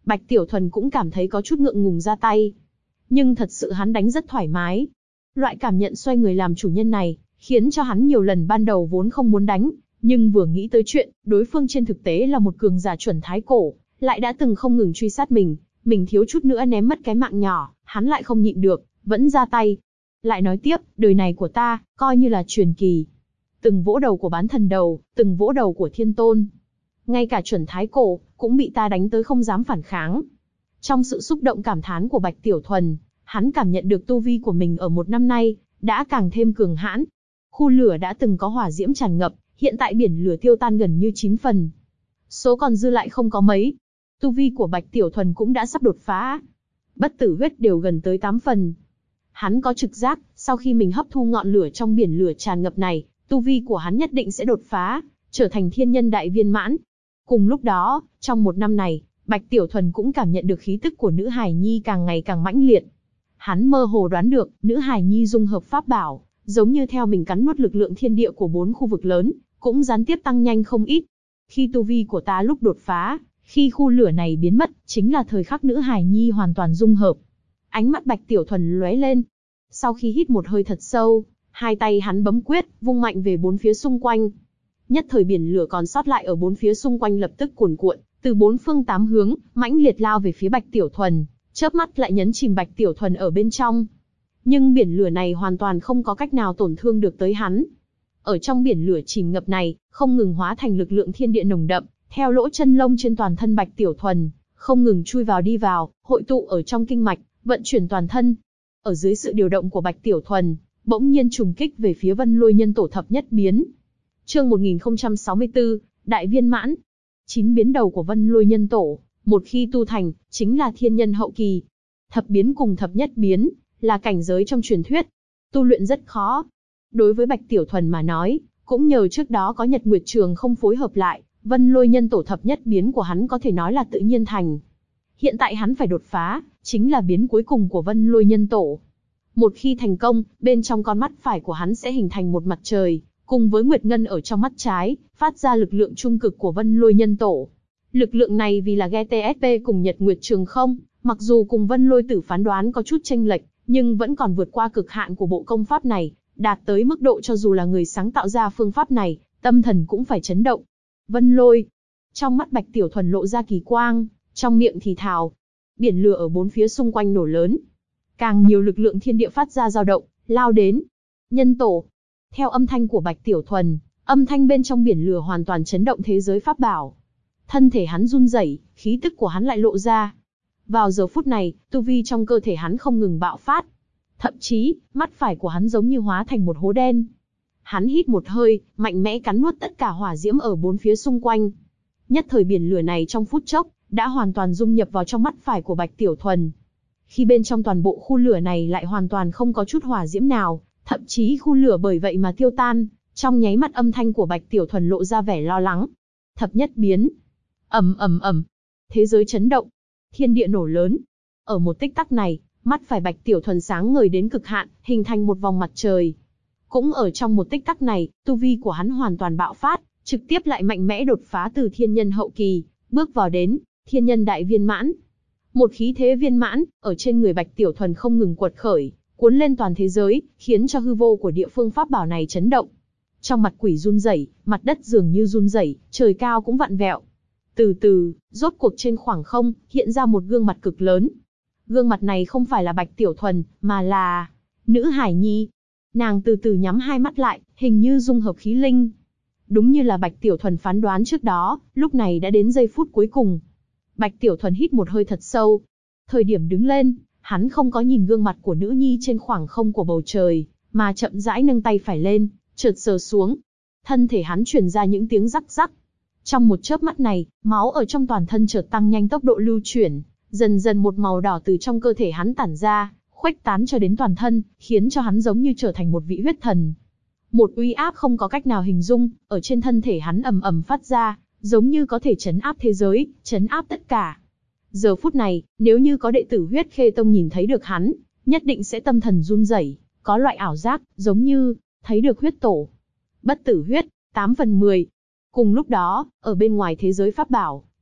Bạch Tiểu Thuần cũng cảm thấy có chút ngượng ngùng ra tay. Nhưng thật sự hắn đánh rất thoải mái. Loại cảm nhận xoay người làm chủ nhân này, khiến cho hắn nhiều lần ban đầu vốn không muốn đánh, nhưng vừa nghĩ tới chuyện, đối phương trên thực tế là một cường giả chuẩn thái cổ, lại đã từng không ngừng truy sát mình thiếu chút nữa ném mất cái mạng nhỏ, hắn lại không nhịn được, vẫn ra tay. Lại nói tiếp, đời này của ta, coi như là truyền kỳ. Từng vỗ đầu của bán thần đầu, từng vỗ đầu của thiên tôn. Ngay cả chuẩn thái cổ, cũng bị ta đánh tới không dám phản kháng. Trong sự xúc động cảm thán của Bạch Tiểu Thuần, hắn cảm nhận được tu vi của mình ở một năm nay, đã càng thêm cường hãn. Khu lửa đã từng có hỏa diễm tràn ngập, hiện tại biển lửa tiêu tan gần như 9 phần. Số còn dư lại không có mấy. Tu vi của Bạch Tiểu Thuần cũng đã sắp đột phá. Bất tử huyết đều gần tới 8 phần. Hắn có trực giác, sau khi mình hấp thu ngọn lửa trong biển lửa tràn ngập này, tu vi của hắn nhất định sẽ đột phá, trở thành thiên nhân đại viên mãn. Cùng lúc đó, trong một năm này, Bạch Tiểu Thuần cũng cảm nhận được khí tức của nữ hài nhi càng ngày càng mãnh liệt. Hắn mơ hồ đoán được, nữ hài nhi dung hợp pháp bảo, giống như theo mình cắn nuốt lực lượng thiên địa của 4 khu vực lớn, cũng gián tiếp tăng nhanh không ít. Khi tu vi của ta lúc đột phá, khi khu lửa này biến mất, chính là thời khắc nữ hài nhi hoàn toàn dung hợp. Ánh mắt Bạch Tiểu Thuần lóe lên. Sau khi hít một hơi thật sâu, hai tay hắn bấm quyết, vung mạnh về 4 phía xung quanh. Nhất thời biển lửa còn sót lại ở 4 phía xung quanh lập tức cuồn cuộn, từ 4 phương 8 hướng, mãnh liệt lao về phía Bạch Tiểu Thuần, chớp mắt lại nhấn chìm Bạch Tiểu Thuần ở bên trong. Nhưng biển lửa này hoàn toàn không có cách nào tổn thương được tới hắn. Ở trong biển lửa chìm ngập này, không ngừng hóa thành lực lượng thiên địa nồng đậm, theo lỗ chân lông trên toàn thân Bạch Tiểu Thuần, không ngừng chui vào đi vào, hội tụ ở trong kinh mạch, vận chuyển toàn thân. Ở dưới sự điều động của Bạch Tiểu Thuần, bỗng nhiên trùng kích về phía Vân Lôi Nhân Tổ thập nhất biến. Chương 1064, Đại viên mãn. 9 biến đầu của Vân Lôi Nhân Tổ, một khi tu thành, chính là thiên nhân hậu kỳ. Thập biến cùng thập nhất biến, là cảnh giới trong truyền thuyết. Tu luyện rất khó. Đối với Bạch Tiểu Thuần mà nói, cũng nhờ trước đó có Nhật Nguyệt Trường không phối hợp lại, Vân Lôi Nhân Tổ thập nhất biến của hắn có thể nói là tự nhiên thành. Hiện tại hắn phải đột phá, chính là biến cuối cùng của Vân Lôi Nhân Tổ. Một khi thành công, bên trong con mắt phải của hắn sẽ hình thành một mặt trời, cùng với Nguyệt Ngân ở trong mắt trái, phát ra lực lượng trung cực của Vân Lôi Nhân Tổ. Lực lượng này vì là GTSP cùng Nhật Nguyệt Trường không, mặc dù cùng Vân Lôi Tử phán đoán có chút chênh lệch, nhưng vẫn còn vượt qua cực hạn của bộ công pháp này, đạt tới mức độ cho dù là người sáng tạo ra phương pháp này, tâm thần cũng phải chấn động. Vân Lôi. Trong mắt Bạch Tiểu Thuần lộ ra kỳ quang, trong miệng thì thào. Biển lửa ở 4 phía xung quanh nổ lớn. Càng nhiều lực lượng thiên địa phát ra dao động, lao đến. Nhân Tổ. Theo âm thanh của Bạch Tiểu Thuần, âm thanh bên trong biển lửa hoàn toàn chấn động thế giới pháp bảo. Thân thể hắn run rẩy, khí tức của hắn lại lộ ra. Vào giờ phút này, tu vi trong cơ thể hắn không ngừng bạo phát. Thậm chí, mắt phải của hắn giống như hóa thành một hố đen. Hắn hít một hơi, mạnh mẽ cắn nuốt tất cả hỏa diễm ở 4 phía xung quanh. Nhất thời biển lửa này trong phút chốc, đã hoàn toàn dung nhập vào trong mắt phải của Bạch Tiểu Thuần. Khi bên trong toàn bộ khu lửa này lại hoàn toàn không có chút hỏa diễm nào, thậm chí khu lửa bởi vậy mà tiêu tan, trong nháy mắt âm thanh của Bạch Tiểu Thuần lộ ra vẻ lo lắng. Thập nhất biến. Ầm ầm ầm. Thế giới chấn động, thiên địa nổ lớn. Ở một tích tắc này, mắt phải Bạch Tiểu Thuần sáng ngời đến cực hạn, hình thành một vòng mặt trời. Cũng ở trong một tích tắc này, tu vi của hắn hoàn toàn bạo phát, trực tiếp lại mạnh mẽ đột phá từ thiên nhân hậu kỳ, bước vào đến thiên nhân đại viên mãn. Một khí thế viên mãn ở trên người Bạch Tiểu Thuần không ngừng quật khởi, cuốn lên toàn thế giới, khiến cho hư vô của địa phương pháp bảo này chấn động. Trong mặt quỷ run rẩy, mặt đất dường như run rẩy, trời cao cũng vặn vẹo. Từ từ, rốt cuộc trên khoảng không hiện ra một gương mặt cực lớn. Gương mặt này không phải là Bạch Tiểu Thuần, mà là Nữ Hải Nhi. Nàng từ từ nhắm hai mắt lại, hình như dung hợp khí linh. Đúng như là Bạch Tiểu Thuần phán đoán trước đó, lúc này đã đến giây phút cuối cùng. Bạch Tiểu Thuần hít một hơi thật sâu. Thời điểm đứng lên, hắn không có nhìn gương mặt của nữ nhi trên khoảng không của bầu trời, mà chậm rãi nâng tay phải lên, chợt sờ xuống. Thân thể hắn truyền ra những tiếng rắc rắc. Trong một chớp mắt này, máu ở trong toàn thân chợt tăng nhanh tốc độ lưu chuyển, dần dần một màu đỏ từ trong cơ thể hắn tản ra, khuếch tán cho đến toàn thân, khiến cho hắn giống như trở thành một vị huyết thần. Một uy áp không có cách nào hình dung, ở trên thân thể hắn ầm ầm phát ra, giống như có thể trấn áp thế giới, trấn áp tất cả. Giờ phút này, nếu như có đệ tử Huyết Khê Tông nhìn thấy được hắn, nhất định sẽ tâm thần run rẩy, có loại ảo giác, giống như thấy được huyết tổ. Bất tử huyết, 8/10. Cùng lúc đó, ở bên ngoài thế giới pháp bảo,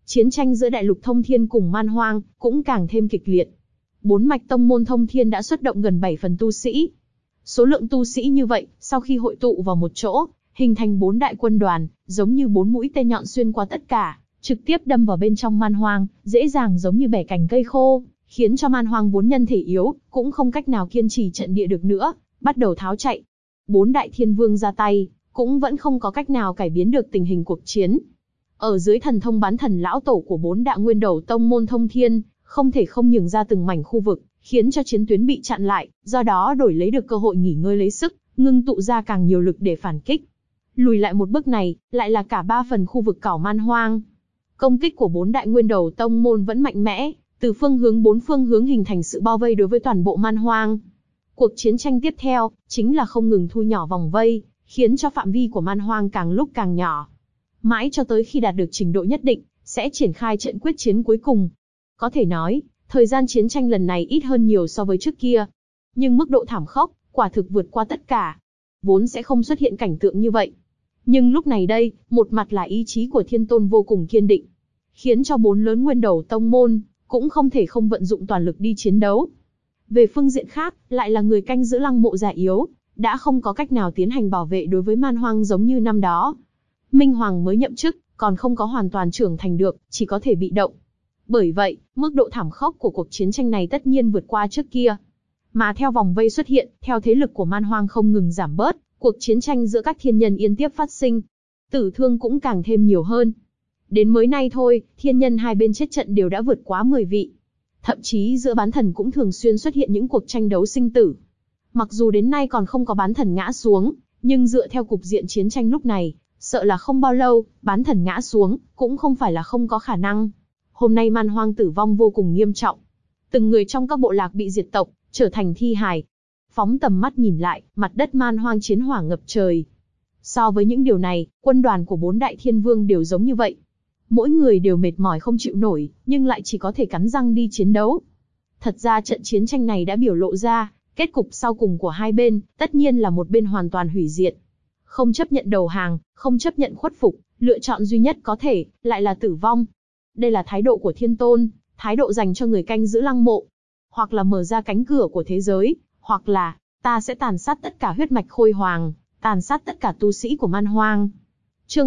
Chiến tranh giữa đại lục Thông Thiên cùng Man Hoang cũng càng thêm kịch liệt. 4 mạch tông môn Thông Thiên đã xuất động gần 7 phần tu sĩ. Số lượng tu sĩ như vậy, sau khi hội tụ vào một chỗ, hình thành 4 đại quân đoàn, giống như 4 mũi tên nhọn xuyên qua tất cả, trực tiếp đâm vào bên trong Man Hoang, dễ dàng giống như bẻ cành cây khô, khiến cho Man Hoang vốn nhân thể yếu, cũng không cách nào kiên trì trận địa được nữa, bắt đầu tháo chạy. 4 đại thiên vương ra tay, cũng vẫn không có cách nào cải biến được tình hình cuộc chiến. Ở dưới thần thông bán thần lão tổ của 4 đại nguyên đầu tông môn Thông Thiên, không thể không nhường ra từng mảnh khu vực, khiến cho chiến tuyến bị chặn lại, do đó đổi lấy được cơ hội nghỉ ngơi lấy sức, ngưng tụ ra càng nhiều lực để phản kích. Lùi lại một bước này, lại là cả 3 phần khu vực cảo Man Hoang. Công kích của 4 đại nguyên đầu tông môn vẫn mạnh mẽ, từ bốn phương hướng hình thành sự bao vây đối với toàn bộ Man Hoang. Cuộc chiến tranh tiếp theo, chính là không ngừng thu nhỏ vòng vây, khiến cho phạm vi của Man Hoang càng lúc càng nhỏ. Mãi cho tới khi đạt được trình độ nhất định, sẽ triển khai trận quyết chiến cuối cùng. Có thể nói, thời gian chiến tranh lần này ít hơn nhiều so với trước kia. Nhưng mức độ thảm khốc, quả thực vượt qua tất cả. Vốn sẽ không xuất hiện cảnh tượng như vậy. Nhưng lúc này đây, một mặt là ý chí của Thiên Tôn vô cùng kiên định, khiến cho 4 lớn nguyên đầu tông môn, cũng không thể không vận dụng toàn lực đi chiến đấu. Về phương diện khác, lại là người canh giữ lăng mộ già yếu, đã không có cách nào tiến hành bảo vệ đối với Man Hoang giống như năm đó. Minh Hoàng mới nhậm chức, còn không có hoàn toàn trưởng thành được, chỉ có thể bị động. Bởi vậy, mức độ thảm khốc của cuộc chiến tranh này tất nhiên vượt qua trước kia. Mà theo vòng vây xuất hiện, theo thế lực của Man Hoang không ngừng giảm bớt, cuộc chiến tranh giữa các thiên nhân yên tiếp phát sinh. Tử thương cũng càng thêm nhiều hơn. Đến mới nay thôi, thiên nhân hai bên chết trận đều đã vượt quá 10 vị. Thậm chí giữa bán thần cũng thường xuyên xuất hiện những cuộc tranh đấu sinh tử. Mặc dù đến nay còn không có bán thần ngã xuống, nhưng dựa theo cục diện chiến tranh lúc này, sợ là không bao lâu, bán thần ngã xuống, cũng không phải là không có khả năng. Hôm nay Man Hoang tử vong vô cùng nghiêm trọng. Từng người trong các bộ lạc bị diệt tộc, trở thành thi hài. Phóng tầm mắt nhìn lại, mặt đất Man Hoang chiến hỏa ngập trời. So với những điều này, quân đoàn của 4 đại thiên vương đều giống như vậy. Mỗi người đều mệt mỏi không chịu nổi, nhưng lại chỉ có thể cắn răng đi chiến đấu. Thật ra trận chiến tranh này đã biểu lộ ra, kết cục sau cùng của hai bên, tất nhiên là một bên hoàn toàn hủy diệt. Không chấp nhận đầu hàng, không chấp nhận khuất phục, lựa chọn duy nhất có thể, lại là tử vong. Đây là thái độ của Thiên Tôn, thái độ dành cho người canh giữ lăng mộ. Hoặc là mở ra cánh cửa của thế giới, hoặc là, ta sẽ tàn sát tất cả huyết mạch khôi hoàng, tàn sát tất cả tu sĩ của Man Hoang. Chương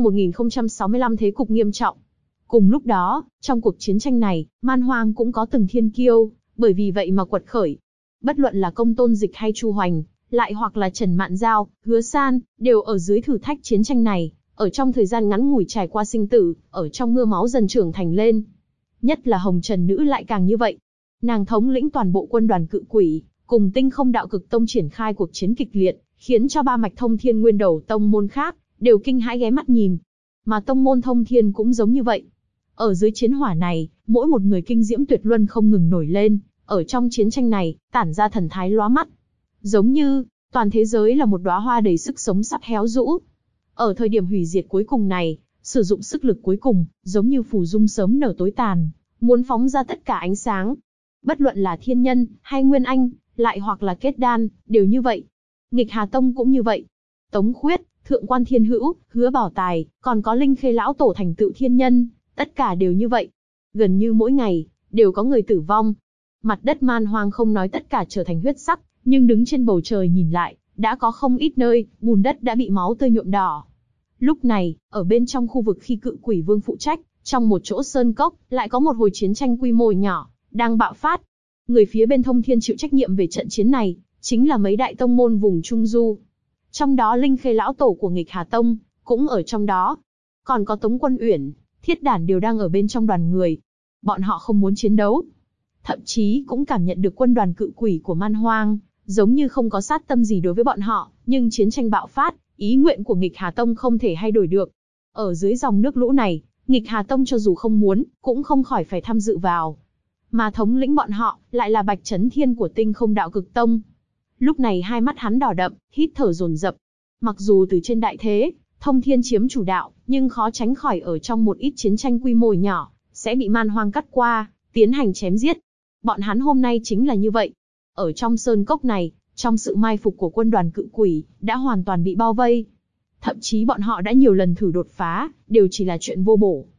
1065 thế cục nghiêm trọng. Cùng lúc đó, trong cuộc chiến tranh này, Man Hoang cũng có từng thiên kiêu, bởi vì vậy mà quật khởi. Bất luận là Công Tôn Dịch hay Chu Hoành, lại hoặc là Trần Mạn Giao, Hứa San, đều ở dưới thử thách chiến tranh này, ở trong thời gian ngắn ngủi trải qua sinh tử, ở trong mưa máu dần trưởng thành lên. Nhất là Hồng Trần Nữ lại càng như vậy. Nàng thống lĩnh toàn bộ quân đoàn cự quỷ, cùng Tinh Không Đạo Cực Tông triển khai cuộc chiến kịch liệt, khiến cho 3 mạch Thông Thiên nguyên đầu tông môn khác đều kinh hãi ghé mắt nhìn. Mà tông môn Thông Thiên cũng giống như vậy. Ở dưới chiến hỏa này, mỗi một người kinh diễm tuyệt luân không ngừng nổi lên, ở trong chiến tranh này, tản ra thần thái lóa mắt. Giống như, toàn thế giới là một đóa hoa đầy sức sống sắp héo rũ. Ở thời điểm hủy diệt cuối cùng này, sử dụng sức lực cuối cùng, giống như phù dung sớm nở tối tàn, muốn phóng ra tất cả ánh sáng. Bất luận là thiên nhân, hay nguyên anh, lại hoặc là kết đan, đều như vậy. Nghịch Hà Tông cũng như vậy. Tống Khuyết, Thượng Quan Thiên Hữu, Hứa Bảo Tài, còn có Linh Khê Lão Tổ thành tựu thiên nhân, tất cả đều như vậy. Gần như mỗi ngày, đều có người tử vong. Mặt đất Man Hoang không nói tất cả trở thành huyết sắc, nhưng đứng trên bầu trời nhìn lại, đã có không ít nơi, bùn đất đã bị máu tươi nhuộm đỏ. Lúc này, ở bên trong khu vực khi Cự Quỷ Vương phụ trách, trong một chỗ sơn cốc, lại có một hồi chiến tranh quy mô nhỏ, đang bạo phát. Người phía bên Thông Thiên chịu trách nhiệm về trận chiến này, chính là mấy đại tông môn vùng Trung Du. Trong đó Linh Khê Lão Tổ của Nghịch Hà Tông, cũng ở trong đó. Còn có Tống Quân Uyển, Thiết Đản đều đang ở bên trong đoàn người. Bọn họ không muốn chiến đấu. Thậm chí cũng cảm nhận được quân đoàn cự quỷ của Man Hoang, giống như không có sát tâm gì đối với bọn họ, nhưng chiến tranh bạo phát, ý nguyện của Nghịch Hà Tông không thể thay đổi được. Ở dưới dòng nước lũ này, Nghịch Hà Tông cho dù không muốn, cũng không khỏi phải tham dự vào. Mà thống lĩnh bọn họ, lại là Bạch Chấn Thiên của Tinh Không Đạo Cực Tông. Lúc này hai mắt hắn đỏ đậm, hít thở dồn dập. Mặc dù từ trên đại thế, Thông Thiên chiếm chủ đạo, nhưng khó tránh khỏi ở trong một ít chiến tranh quy mô nhỏ, sẽ bị Man Hoang cắt qua, tiến hành chém giết. Bọn hắn hôm nay chính là như vậy. Ở trong sơn cốc này, trong sự mai phục của quân đoàn cự quỷ, đã hoàn toàn bị bao vây. Thậm chí bọn họ đã nhiều lần thử đột phá, đều chỉ là chuyện vô bổ.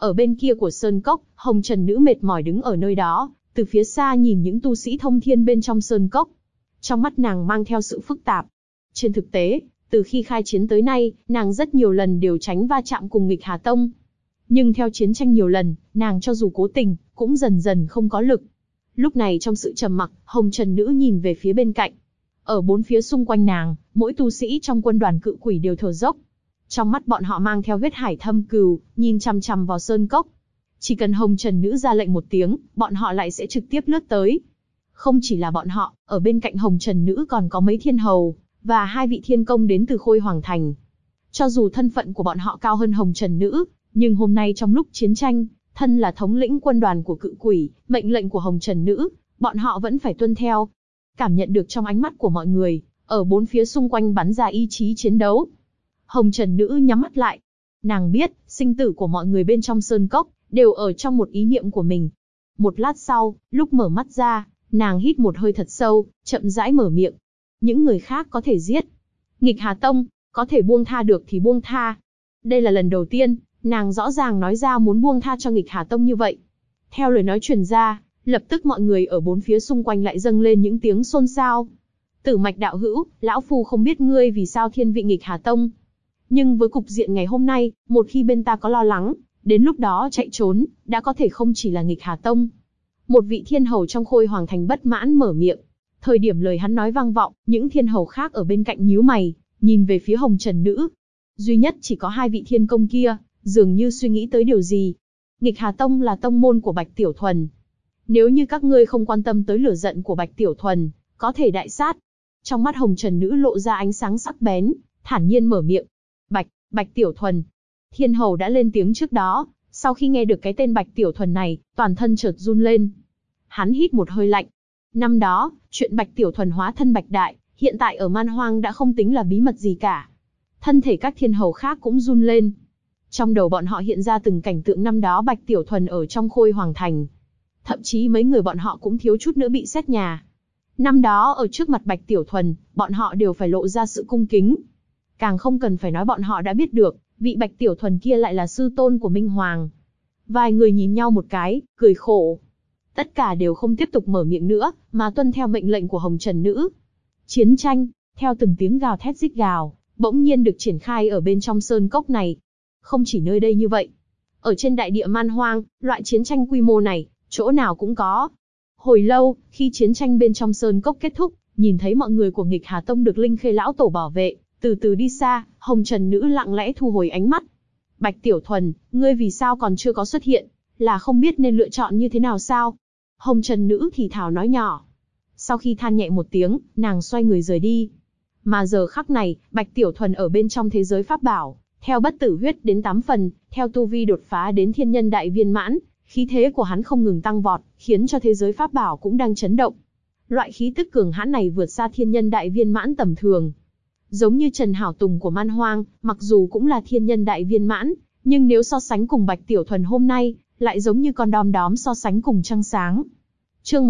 Ở bên kia của sơn cốc, Hồng Trần Nữ mệt mỏi đứng ở nơi đó, từ phía xa nhìn những tu sĩ thông thiên bên trong sơn cốc. Trong mắt nàng mang theo sự phức tạp. Trên thực tế, từ khi khai chiến tới nay, nàng rất nhiều lần đều tránh va chạm cùng Nghịch Hà Tông. Nhưng theo chiến tranh nhiều lần, nàng cho dù cố tình, cũng dần dần không có lực. Lúc này trong sự trầm mặc, Hồng Trần Nữ nhìn về phía bên cạnh. Ở bốn phía xung quanh nàng, mỗi tu sĩ trong quân đoàn cự quỷ đều thở dốc. Trong mắt bọn họ mang theo huyết hải thâm cừu, nhìn chằm chằm vào sơn cốc. Chỉ cần Hồng Trần Nữ ra lệnh một tiếng, bọn họ lại sẽ trực tiếp lướt tới. Không chỉ là bọn họ, ở bên cạnh Hồng Trần Nữ còn có mấy thiên hầu, và 2 vị thiên công đến từ Khôi Hoàng Thành. Cho dù thân phận của bọn họ cao hơn Hồng Trần Nữ, nhưng hôm nay trong lúc chiến tranh, thân là thống lĩnh quân đoàn của cự quỷ, mệnh lệnh của Hồng Trần Nữ, bọn họ vẫn phải tuân theo. Cảm nhận được trong ánh mắt của mọi người, ở bốn phía xung quanh bắn ra ý chí chiến đấu. Hồng Trần Nữ nhắm mắt lại. Nàng biết, sinh tử của mọi người bên trong sơn cốc, đều ở trong một ý niệm của mình. Một lát sau, lúc mở mắt ra, nàng hít một hơi thật sâu, chậm rãi mở miệng. Những người khác có thể giết. Nghịch Hà Tông, có thể buông tha được thì buông tha. Đây là lần đầu tiên, nàng rõ ràng nói ra muốn buông tha cho Nghịch Hà Tông như vậy. Theo lời nói truyền ra, lập tức mọi người ở bốn phía xung quanh lại dâng lên những tiếng xôn xao. Tử Mạch đạo hữu, lão phu không biết ngươi vì sao thiên vị Nghịch Hà Tông. Nhưng với cục diện ngày hôm nay, một khi bên ta có lo lắng, đến lúc đó chạy trốn, đã có thể không chỉ là Nghịch Hà Tông. Một vị thiên hầu trong Khôi Hoàng Thành bất mãn mở miệng. Thời điểm lời hắn nói vang vọng, những thiên hầu khác ở bên cạnh nhíu mày, nhìn về phía Hồng Trần Nữ. Duy nhất chỉ có 2 vị thiên công kia, dường như suy nghĩ tới điều gì. Nghịch Hà Tông là tông môn của Bạch Tiểu Thuần. Nếu như các ngươi không quan tâm tới lửa giận của Bạch Tiểu Thuần, có thể đại sát. Trong mắt Hồng Trần Nữ lộ ra ánh sáng sắc bén, thản nhiên mở miệng. Bạch Tiểu Thuần. Thiên hầu đã lên tiếng trước đó, sau khi nghe được cái tên Bạch Tiểu Thuần này, toàn thân chợt run lên. Hắn hít một hơi lạnh. Năm đó, chuyện Bạch Tiểu Thuần hóa thân Bạch Đại, hiện tại ở Man Hoang đã không tính là bí mật gì cả. Thân thể các thiên hầu khác cũng run lên. Trong đầu bọn họ hiện ra từng cảnh tượng năm đó Bạch Tiểu Thuần ở trong Khôi Hoàng Thành. Thậm chí mấy người bọn họ cũng thiếu chút nữa bị xét nhà. Năm đó ở trước mặt Bạch Tiểu Thuần, bọn họ đều phải lộ ra sự cung kính. Càng không cần phải nói bọn họ đã biết được, vị Bạch Tiểu Thuần kia lại là sư tôn của Minh Hoàng. Vài người nhìn nhau một cái, cười khổ. Tất cả đều không tiếp tục mở miệng nữa, mà tuân theo mệnh lệnh của Hồng Trần Nữ. Chiến tranh, theo từng tiếng gào thét rít gào, bỗng nhiên được triển khai ở bên trong sơn cốc này. Không chỉ nơi đây như vậy. Ở trên đại địa Man Hoang, loại chiến tranh quy mô này, chỗ nào cũng có. Hồi lâu, khi chiến tranh bên trong sơn cốc kết thúc, nhìn thấy mọi người của Nghịch Hà Tông được Linh Khê lão tổ bảo vệ, từ từ đi xa, Hồng Trần Nữ lặng lẽ thu hồi ánh mắt. Bạch Tiểu Thuần, ngươi vì sao còn chưa có xuất hiện? Là không biết nên lựa chọn như thế nào sao? Hồng Trần Nữ thì thào nói nhỏ. Sau khi than nhẹ một tiếng, nàng xoay người rời đi. Mà giờ khắc này, Bạch Tiểu Thuần ở bên trong thế giới pháp bảo, theo bất tử huyết đến 8 phần, theo tu vi đột phá đến thiên nhân đại viên mãn, khí thế của hắn không ngừng tăng vọt, khiến cho thế giới pháp bảo cũng đang chấn động. Loại khí tức cường hãn này vượt xa thiên nhân đại viên mãn tầm thường. Giống như Trần Hảo Tùng của Man Hoang, mặc dù cũng là thiên nhân đại viên mãn, nhưng nếu so sánh cùng Bạch Tiểu Thuần hôm nay, lại giống như con đom đóm so sánh cùng trăng sáng. Chương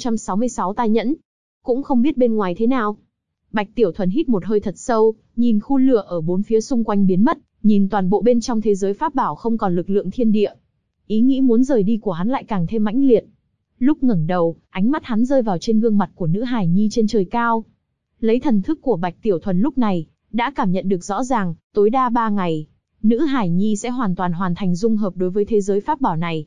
1066 tai nhẫn. Cũng không biết bên ngoài thế nào. Bạch Tiểu Thuần hít một hơi thật sâu, nhìn khu lửa ở bốn phía xung quanh biến mất, nhìn toàn bộ bên trong thế giới pháp bảo không còn lực lượng thiên địa. Ý nghĩ muốn rời đi của hắn lại càng thêm mãnh liệt. Lúc ngẩng đầu, ánh mắt hắn rơi vào trên gương mặt của nữ hài nhi trên trời cao. Lấy thần thức của Bạch Tiểu Thuần lúc này, đã cảm nhận được rõ ràng, tối đa 3 ngày, nữ hải nhi sẽ hoàn toàn hoàn thành dung hợp đối với thế giới pháp bảo này.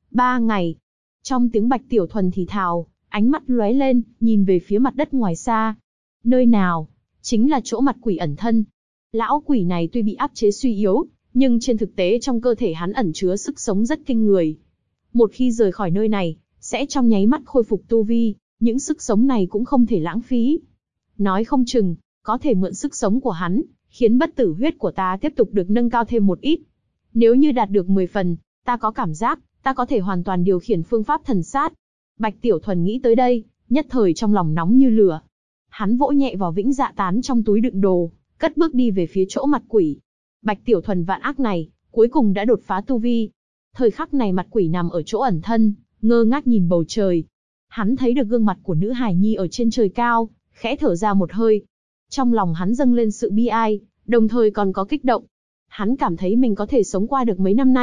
3 ngày. Trong tiếng Bạch Tiểu Thuần thì thào, ánh mắt lóe lên, nhìn về phía mặt đất ngoài xa. Nơi nào? Chính là chỗ mặt quỷ ẩn thân. Lão quỷ này tuy bị áp chế suy yếu, nhưng trên thực tế trong cơ thể hắn ẩn chứa sức sống rất kinh người. Một khi rời khỏi nơi này, sẽ trong nháy mắt khôi phục tu vi, những sức sống này cũng không thể lãng phí. Nói không chừng, có thể mượn sức sống của hắn, khiến bất tử huyết của ta tiếp tục được nâng cao thêm một ít. Nếu như đạt được 10 phần, ta có cảm giác, ta có thể hoàn toàn điều khiển phương pháp thần sát. Bạch Tiểu Thuần nghĩ tới đây, nhất thời trong lòng nóng như lửa. Hắn vỗ nhẹ vào vĩnh dạ tán trong túi đựng đồ, cất bước đi về phía chỗ mặt quỷ. Bạch Tiểu Thuần vạn ác này, cuối cùng đã đột phá tu vi. Thời khắc này mặt quỷ nằm ở chỗ ẩn thân, ngơ ngác nhìn bầu trời. Hắn thấy được gương mặt của nữ hài nhi ở trên trời cao, khẽ thở ra một hơi. Trong lòng hắn dâng lên sự bi ai, đồng thời còn có kích động. Hắn cảm thấy mình có thể sống qua được mấy năm nay,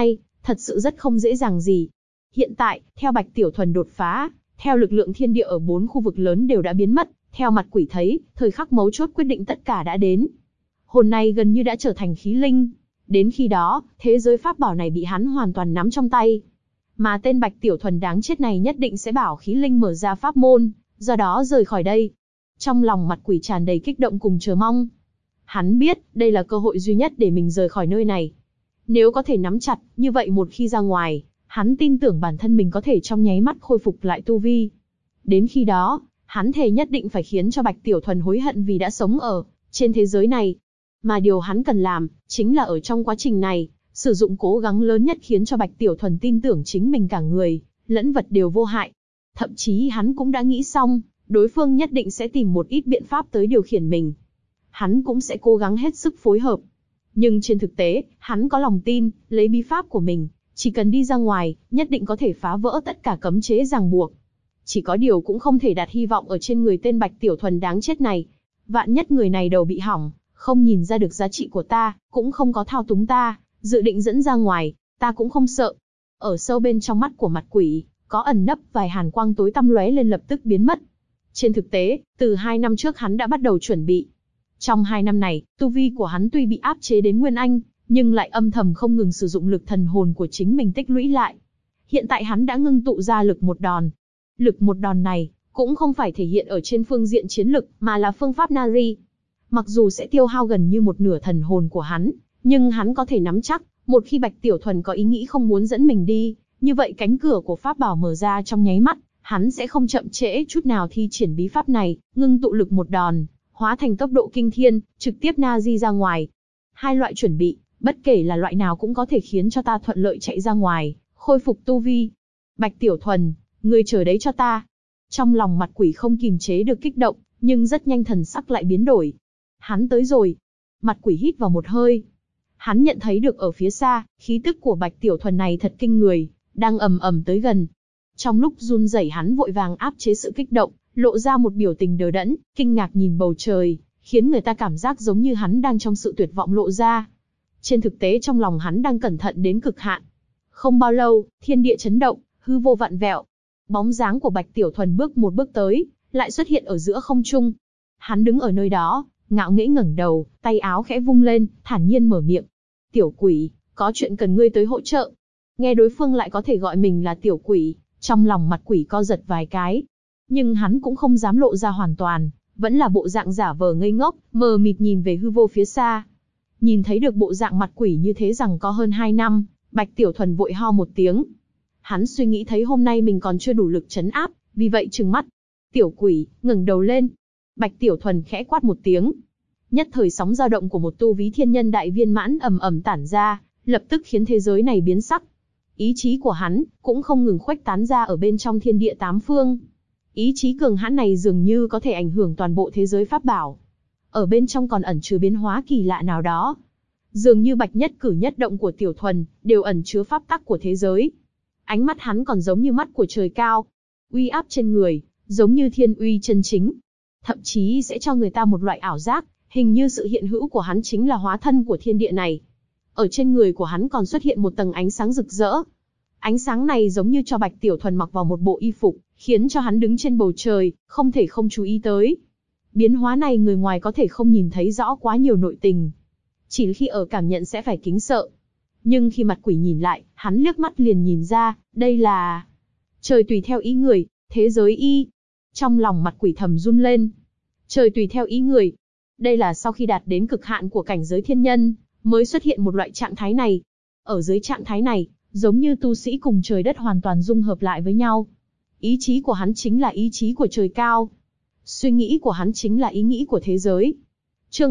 thật sự rất không dễ dàng gì. Hiện tại, theo Bạch Tiểu Thuần đột phá, theo lực lượng thiên địa ở 4 khu vực lớn đều đã biến mất, theo mặt quỷ thấy, thời khắc mấu chốt quyết định tất cả đã đến. Hồn này gần như đã trở thành khí linh. Đến khi đó, thế giới pháp bảo này bị hắn hoàn toàn nắm trong tay. Mà tên Bạch Tiểu Thuần đáng chết này nhất định sẽ bảo khí linh mở ra pháp môn, do đó rời khỏi đây. Trong lòng mặt quỷ tràn đầy kích động cùng chờ mong. Hắn biết, đây là cơ hội duy nhất để mình rời khỏi nơi này. Nếu có thể nắm chặt, như vậy một khi ra ngoài, hắn tin tưởng bản thân mình có thể trong nháy mắt khôi phục lại tu vi. Đến khi đó, hắn thề nhất định phải khiến cho Bạch Tiểu Thuần hối hận vì đã sống ở trên thế giới này. Mà điều hắn cần làm, chính là ở trong quá trình này, sử dụng cố gắng lớn nhất khiến cho Bạch Tiểu Thuần tin tưởng chính mình cả người, lẫn vật đều vô hại. Thậm chí hắn cũng đã nghĩ xong, đối phương nhất định sẽ tìm một ít biện pháp tới điều khiển mình. Hắn cũng sẽ cố gắng hết sức phối hợp. Nhưng trên thực tế, hắn có lòng tin, lấy bí pháp của mình, chỉ cần đi ra ngoài, nhất định có thể phá vỡ tất cả cấm chế ràng buộc. Chỉ có điều cũng không thể đặt hy vọng ở trên người tên Bạch Tiểu Thuần đáng chết này. Vạn nhất người này đầu bị hỏng, không nhìn ra được giá trị của ta, cũng không có thao túng ta, dự định dẫn ra ngoài, ta cũng không sợ. Ở sâu bên trong mắt của mặt quỷ, có ẩn nấp vài hàn quang tối tăm lóe lên lập tức biến mất. Trên thực tế, từ 2 năm trước hắn đã bắt đầu chuẩn bị. Trong 2 năm này, tu vi của hắn tuy bị áp chế đến Nguyên Anh, nhưng lại âm thầm không ngừng sử dụng lực thần hồn của chính mình tích lũy lại. Hiện tại hắn đã ngưng tụ ra lực một đòn. Lực một đòn này, cũng không phải thể hiện ở trên phương diện chiến lực, mà là phương pháp Nari. Mặc dù sẽ tiêu hao gần như một nửa thần hồn của hắn, nhưng hắn có thể nắm chắc, một khi Bạch Tiểu Thuần có ý nghĩ không muốn dẫn mình đi, như vậy cánh cửa của pháp bảo mở ra trong nháy mắt, hắn sẽ không chậm trễ chút nào thi triển bí pháp này, ngưng tụ lực một đòn, hóa thành tốc độ kinh thiên, trực tiếp Nari ra ngoài. 2 loại chuẩn bị, bất kể là loại nào cũng có thể khiến cho ta thuận lợi chạy ra ngoài, khôi phục tu vi. Bạch Tiểu Thuần, ngươi chờ đấy cho ta. Trong lòng mặt quỷ không kìm chế được kích động, nhưng rất nhanh thần sắc lại biến đổi. Hắn tới rồi. Mặt quỷ hít vào một hơi. Hắn nhận thấy được ở phía xa, khí tức của Bạch Tiểu Thuần này thật kinh người, đang ầm ầm tới gần. Trong lúc run rẩy hắn vội vàng áp chế sự kích động, lộ ra một biểu tình đờ đẫn, kinh ngạc nhìn bầu trời, khiến người ta cảm giác giống như hắn đang trong sự tuyệt vọng lộ ra. Trên thực tế trong lòng hắn đang cẩn thận đến cực hạn. Không bao lâu, thiên địa chấn động, hư vô vặn vẹo. Bóng dáng của Bạch Tiểu Thuần bước một bước tới, lại xuất hiện ở giữa không trung. Hắn đứng ở nơi đó, ngạo nghễ ngẩng đầu, tay áo khẽ vung lên, thản nhiên mở miệng. Tiểu quỷ, có chuyện cần ngươi tới hỗ trợ. Nghe đối phương lại có thể gọi mình là tiểu quỷ, trong lòng mặt quỷ co giật vài cái. Nhưng hắn cũng không dám lộ ra hoàn toàn, vẫn là bộ dạng giả vờ ngây ngốc, mờ mịt nhìn về hư vô phía xa. Nhìn thấy được bộ dạng mặt quỷ như thế rằng có hơn 2 năm, Bạch Tiểu Thuần vội ho một tiếng. Hắn suy nghĩ thấy hôm nay mình còn chưa đủ lực trấn áp, vì vậy trừng mắt. Tiểu quỷ, ngẩng đầu lên. Bạch Tiểu Thuần khẽ quát một tiếng. Nhất thời sóng dao động của một tu ví thiên nhân đại viên mãn ầm ầm tản ra, lập tức khiến thế giới này biến sắc. Ý chí của hắn cũng không ngừng khuếch tán ra ở bên trong thiên địa 8 phương. Ý chí cường hãn này dường như có thể ảnh hưởng toàn bộ thế giới pháp bảo. Ở bên trong còn ẩn chứa biến hóa kỳ lạ nào đó. Dường như Bạch nhất cử nhất động của Tiểu Thuần đều ẩn chứa pháp tắc của thế giới. Ánh mắt hắn còn giống như mắt của trời cao. Uy áp trên người, giống như thiên uy chân chính. Thậm chí sẽ cho người ta một loại ảo giác, hình như sự hiện hữu của hắn chính là hóa thân của thiên địa này. Ở trên người của hắn còn xuất hiện một tầng ánh sáng rực rỡ. Ánh sáng này giống như cho Bạch Tiểu Thuần mặc vào một bộ y phục, khiến cho hắn đứng trên bầu trời, không thể không chú ý tới. Biến hóa này người ngoài có thể không nhìn thấy rõ quá nhiều nội tình. Chỉ khi ở cảm nhận sẽ phải kính sợ. Nhưng khi mặt quỷ nhìn lại, hắn liếc mắt liền nhìn ra, đây là... Trời tùy theo ý người, thế giới y. Trong lòng mặt quỷ thầm run lên. Trời tùy theo ý người. Đây là sau khi đạt đến cực hạn của cảnh giới thiên nhân, mới xuất hiện một loại trạng thái này. Ở dưới trạng thái này, giống như tu sĩ cùng trời đất hoàn toàn dung hợp lại với nhau. Ý chí của hắn chính là ý chí của trời cao. Suy nghĩ của hắn chính là ý nghĩ của thế giới. Chương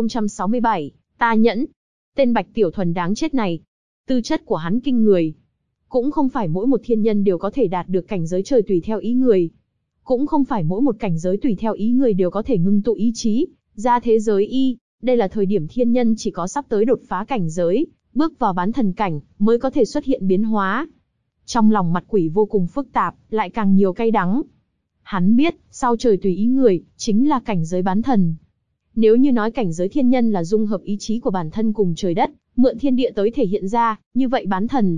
1067, ta nhẫn. Tên Bạch Tiểu Thuần đáng chết này. Tư chất của hắn kinh người. Cũng không phải mỗi một thiên nhân đều có thể đạt được cảnh giới trời tùy theo ý người. Cũng không phải mỗi một cảnh giới tùy theo ý người đều có thể ngưng tụ ý chí ra thế giới y. Đây là thời điểm thiên nhân chỉ có sắp tới đột phá cảnh giới, bước vào bán thần cảnh, mới có thể xuất hiện biến hóa. Trong lòng mặt quỷ vô cùng phức tạp, lại càng nhiều cay đắng. Hắn biết, sau trời tùy ý người, chính là cảnh giới bán thần. Nếu như nói cảnh giới thiên nhân là dung hợp ý chí của bản thân cùng trời đất, mượn thiên địa tới thể hiện ra, như vậy bán thần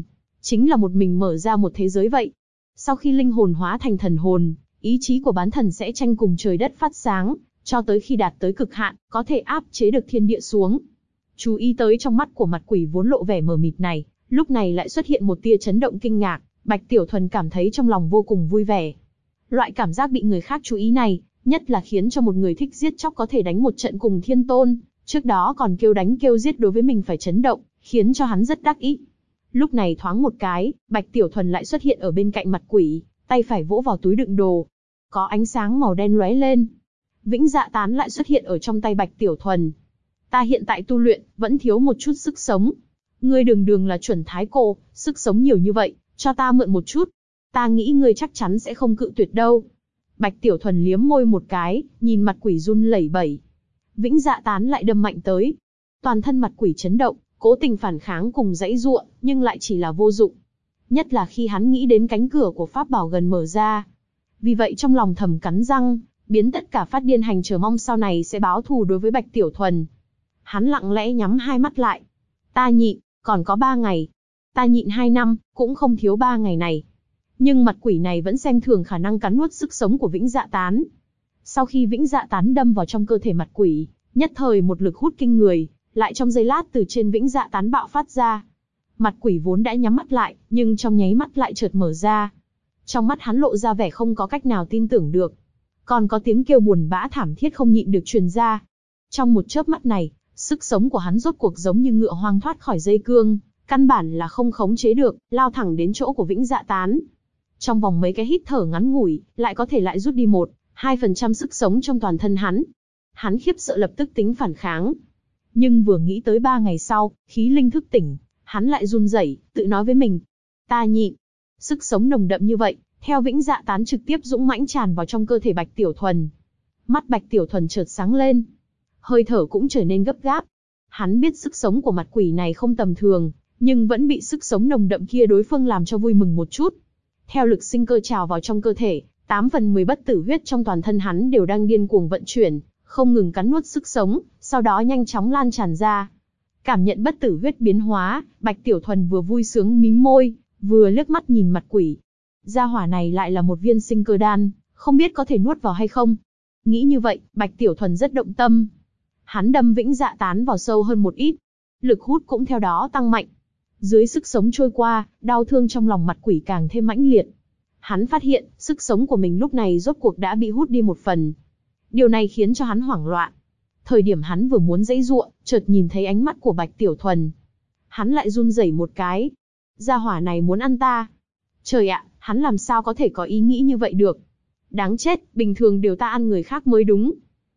chính là một mình mở ra một thế giới vậy. Sau khi linh hồn hóa thành thần hồn, ý chí của bán thần sẽ tranh cùng trời đất phát sáng, cho tới khi đạt tới cực hạn, có thể áp chế được thiên địa xuống. Chú ý tới trong mắt của mặt quỷ vốn lộ vẻ mờ mịt này, lúc này lại xuất hiện một tia chấn động kinh ngạc, Bạch Tiểu Thuần cảm thấy trong lòng vô cùng vui vẻ. Loại cảm giác bị người khác chú ý này, nhất là khiến cho một người thích giết chóc có thể đánh một trận cùng thiên tôn, trước đó còn kêu đánh kêu giết đối với mình phải chấn động, khiến cho hắn rất đắc ý. Lúc này thoáng một cái, Bạch Tiểu Thuần lại xuất hiện ở bên cạnh mặt quỷ, tay phải vỗ vào túi đựng đồ. Có ánh sáng màu đen lóe lên. Vĩnh Dạ Tán lại xuất hiện ở trong tay Bạch Tiểu Thuần. Ta hiện tại tu luyện, vẫn thiếu một chút sức sống. Ngươi đường đường là chuẩn thái cổ, sức sống nhiều như vậy, cho ta mượn một chút. Ta nghĩ ngươi chắc chắn sẽ không cự tuyệt đâu. Bạch Tiểu Thuần liếm môi một cái, nhìn mặt quỷ run lẩy bẩy. Vĩnh Dạ Tán lại đâm mạnh tới. Toàn thân mặt quỷ chấn động, cố tình phản kháng cùng giãy giụa, nhưng lại chỉ là vô dụng. Nhất là khi hắn nghĩ đến cánh cửa của pháp bảo gần mở ra. Vì vậy trong lòng thầm cắn răng, biến tất cả phát điên hành chờ mong sau này sẽ báo thù đối với Bạch Tiểu Thuần. Hắn lặng lẽ nhắm hai mắt lại. Ta nhịn, còn có 3 ngày. Ta nhịn 2 năm, cũng không thiếu 3 ngày này. Nhưng mặt quỷ này vẫn xem thường khả năng cắn nuốt sức sống của Vĩnh Dạ Tán. Sau khi Vĩnh Dạ Tán đâm vào trong cơ thể mặt quỷ, nhất thời một lực hút kinh người, lại trong giây lát từ trên Vĩnh Dạ Tán bạo phát ra. Mặt quỷ vốn đã nhắm mắt lại, nhưng trong nháy mắt lại chợt mở ra. Trong mắt hắn lộ ra vẻ không có cách nào tin tưởng được. Còn có tiếng kêu buồn bã thảm thiết không nhịn được truyền ra. Trong một chớp mắt này, sức sống của hắn rốt cuộc giống như ngựa hoang thoát khỏi dây cương, căn bản là không khống chế được, lao thẳng đến chỗ của Vĩnh Dạ Tán. Trong vòng mấy cái hít thở ngắn ngủi, lại có thể lại rút đi 1-2% sức sống trong toàn thân hắn. Hắn khiếp sợ lập tức tính phản kháng. Nhưng vừa nghĩ tới 3 ngày sau, khí linh thức tỉnh, hắn lại run rẩy, tự nói với mình. Ta nhịn. Sức sống nồng đậm như vậy, theo Vĩnh Dạ Tán trực tiếp dũng mãnh tràn vào trong cơ thể Bạch Tiểu Thuần. Mắt Bạch Tiểu Thuần chợt sáng lên. Hơi thở cũng trở nên gấp gáp. Hắn biết sức sống của mặt quỷ này không tầm thường, nhưng vẫn bị sức sống nồng đậm kia đối phương làm cho vui mừng một chút. Theo lực sinh cơ trào vào trong cơ thể, 8 phần 10 bất tử huyết trong toàn thân hắn đều đang điên cuồng vận chuyển, không ngừng cắn nuốt sức sống, sau đó nhanh chóng lan tràn ra. Cảm nhận bất tử huyết biến hóa, Bạch Tiểu Thuần vừa vui sướng mím môi, vừa liếc mắt nhìn mặt quỷ. Gia hỏa này lại là một viên sinh cơ đan, không biết có thể nuốt vào hay không. Nghĩ như vậy, Bạch Tiểu Thuần rất động tâm. Hắn đâm Vĩnh Dạ Tán vào sâu hơn một ít. Lực hút cũng theo đó tăng mạnh. Dưới sức sống trôi qua, đau thương trong lòng mặt quỷ càng thêm mãnh liệt. Hắn phát hiện, sức sống của mình lúc này rốt cuộc đã bị hút đi một phần. Điều này khiến cho hắn hoảng loạn. Thời điểm hắn vừa muốn giãy giụa, chợt nhìn thấy ánh mắt của Bạch Tiểu Thuần. Hắn lại run rẩy một cái. Gia hỏa này muốn ăn ta. Trời ạ, hắn làm sao có thể có ý nghĩ như vậy được. Đáng chết, bình thường đều ta ăn người khác mới đúng.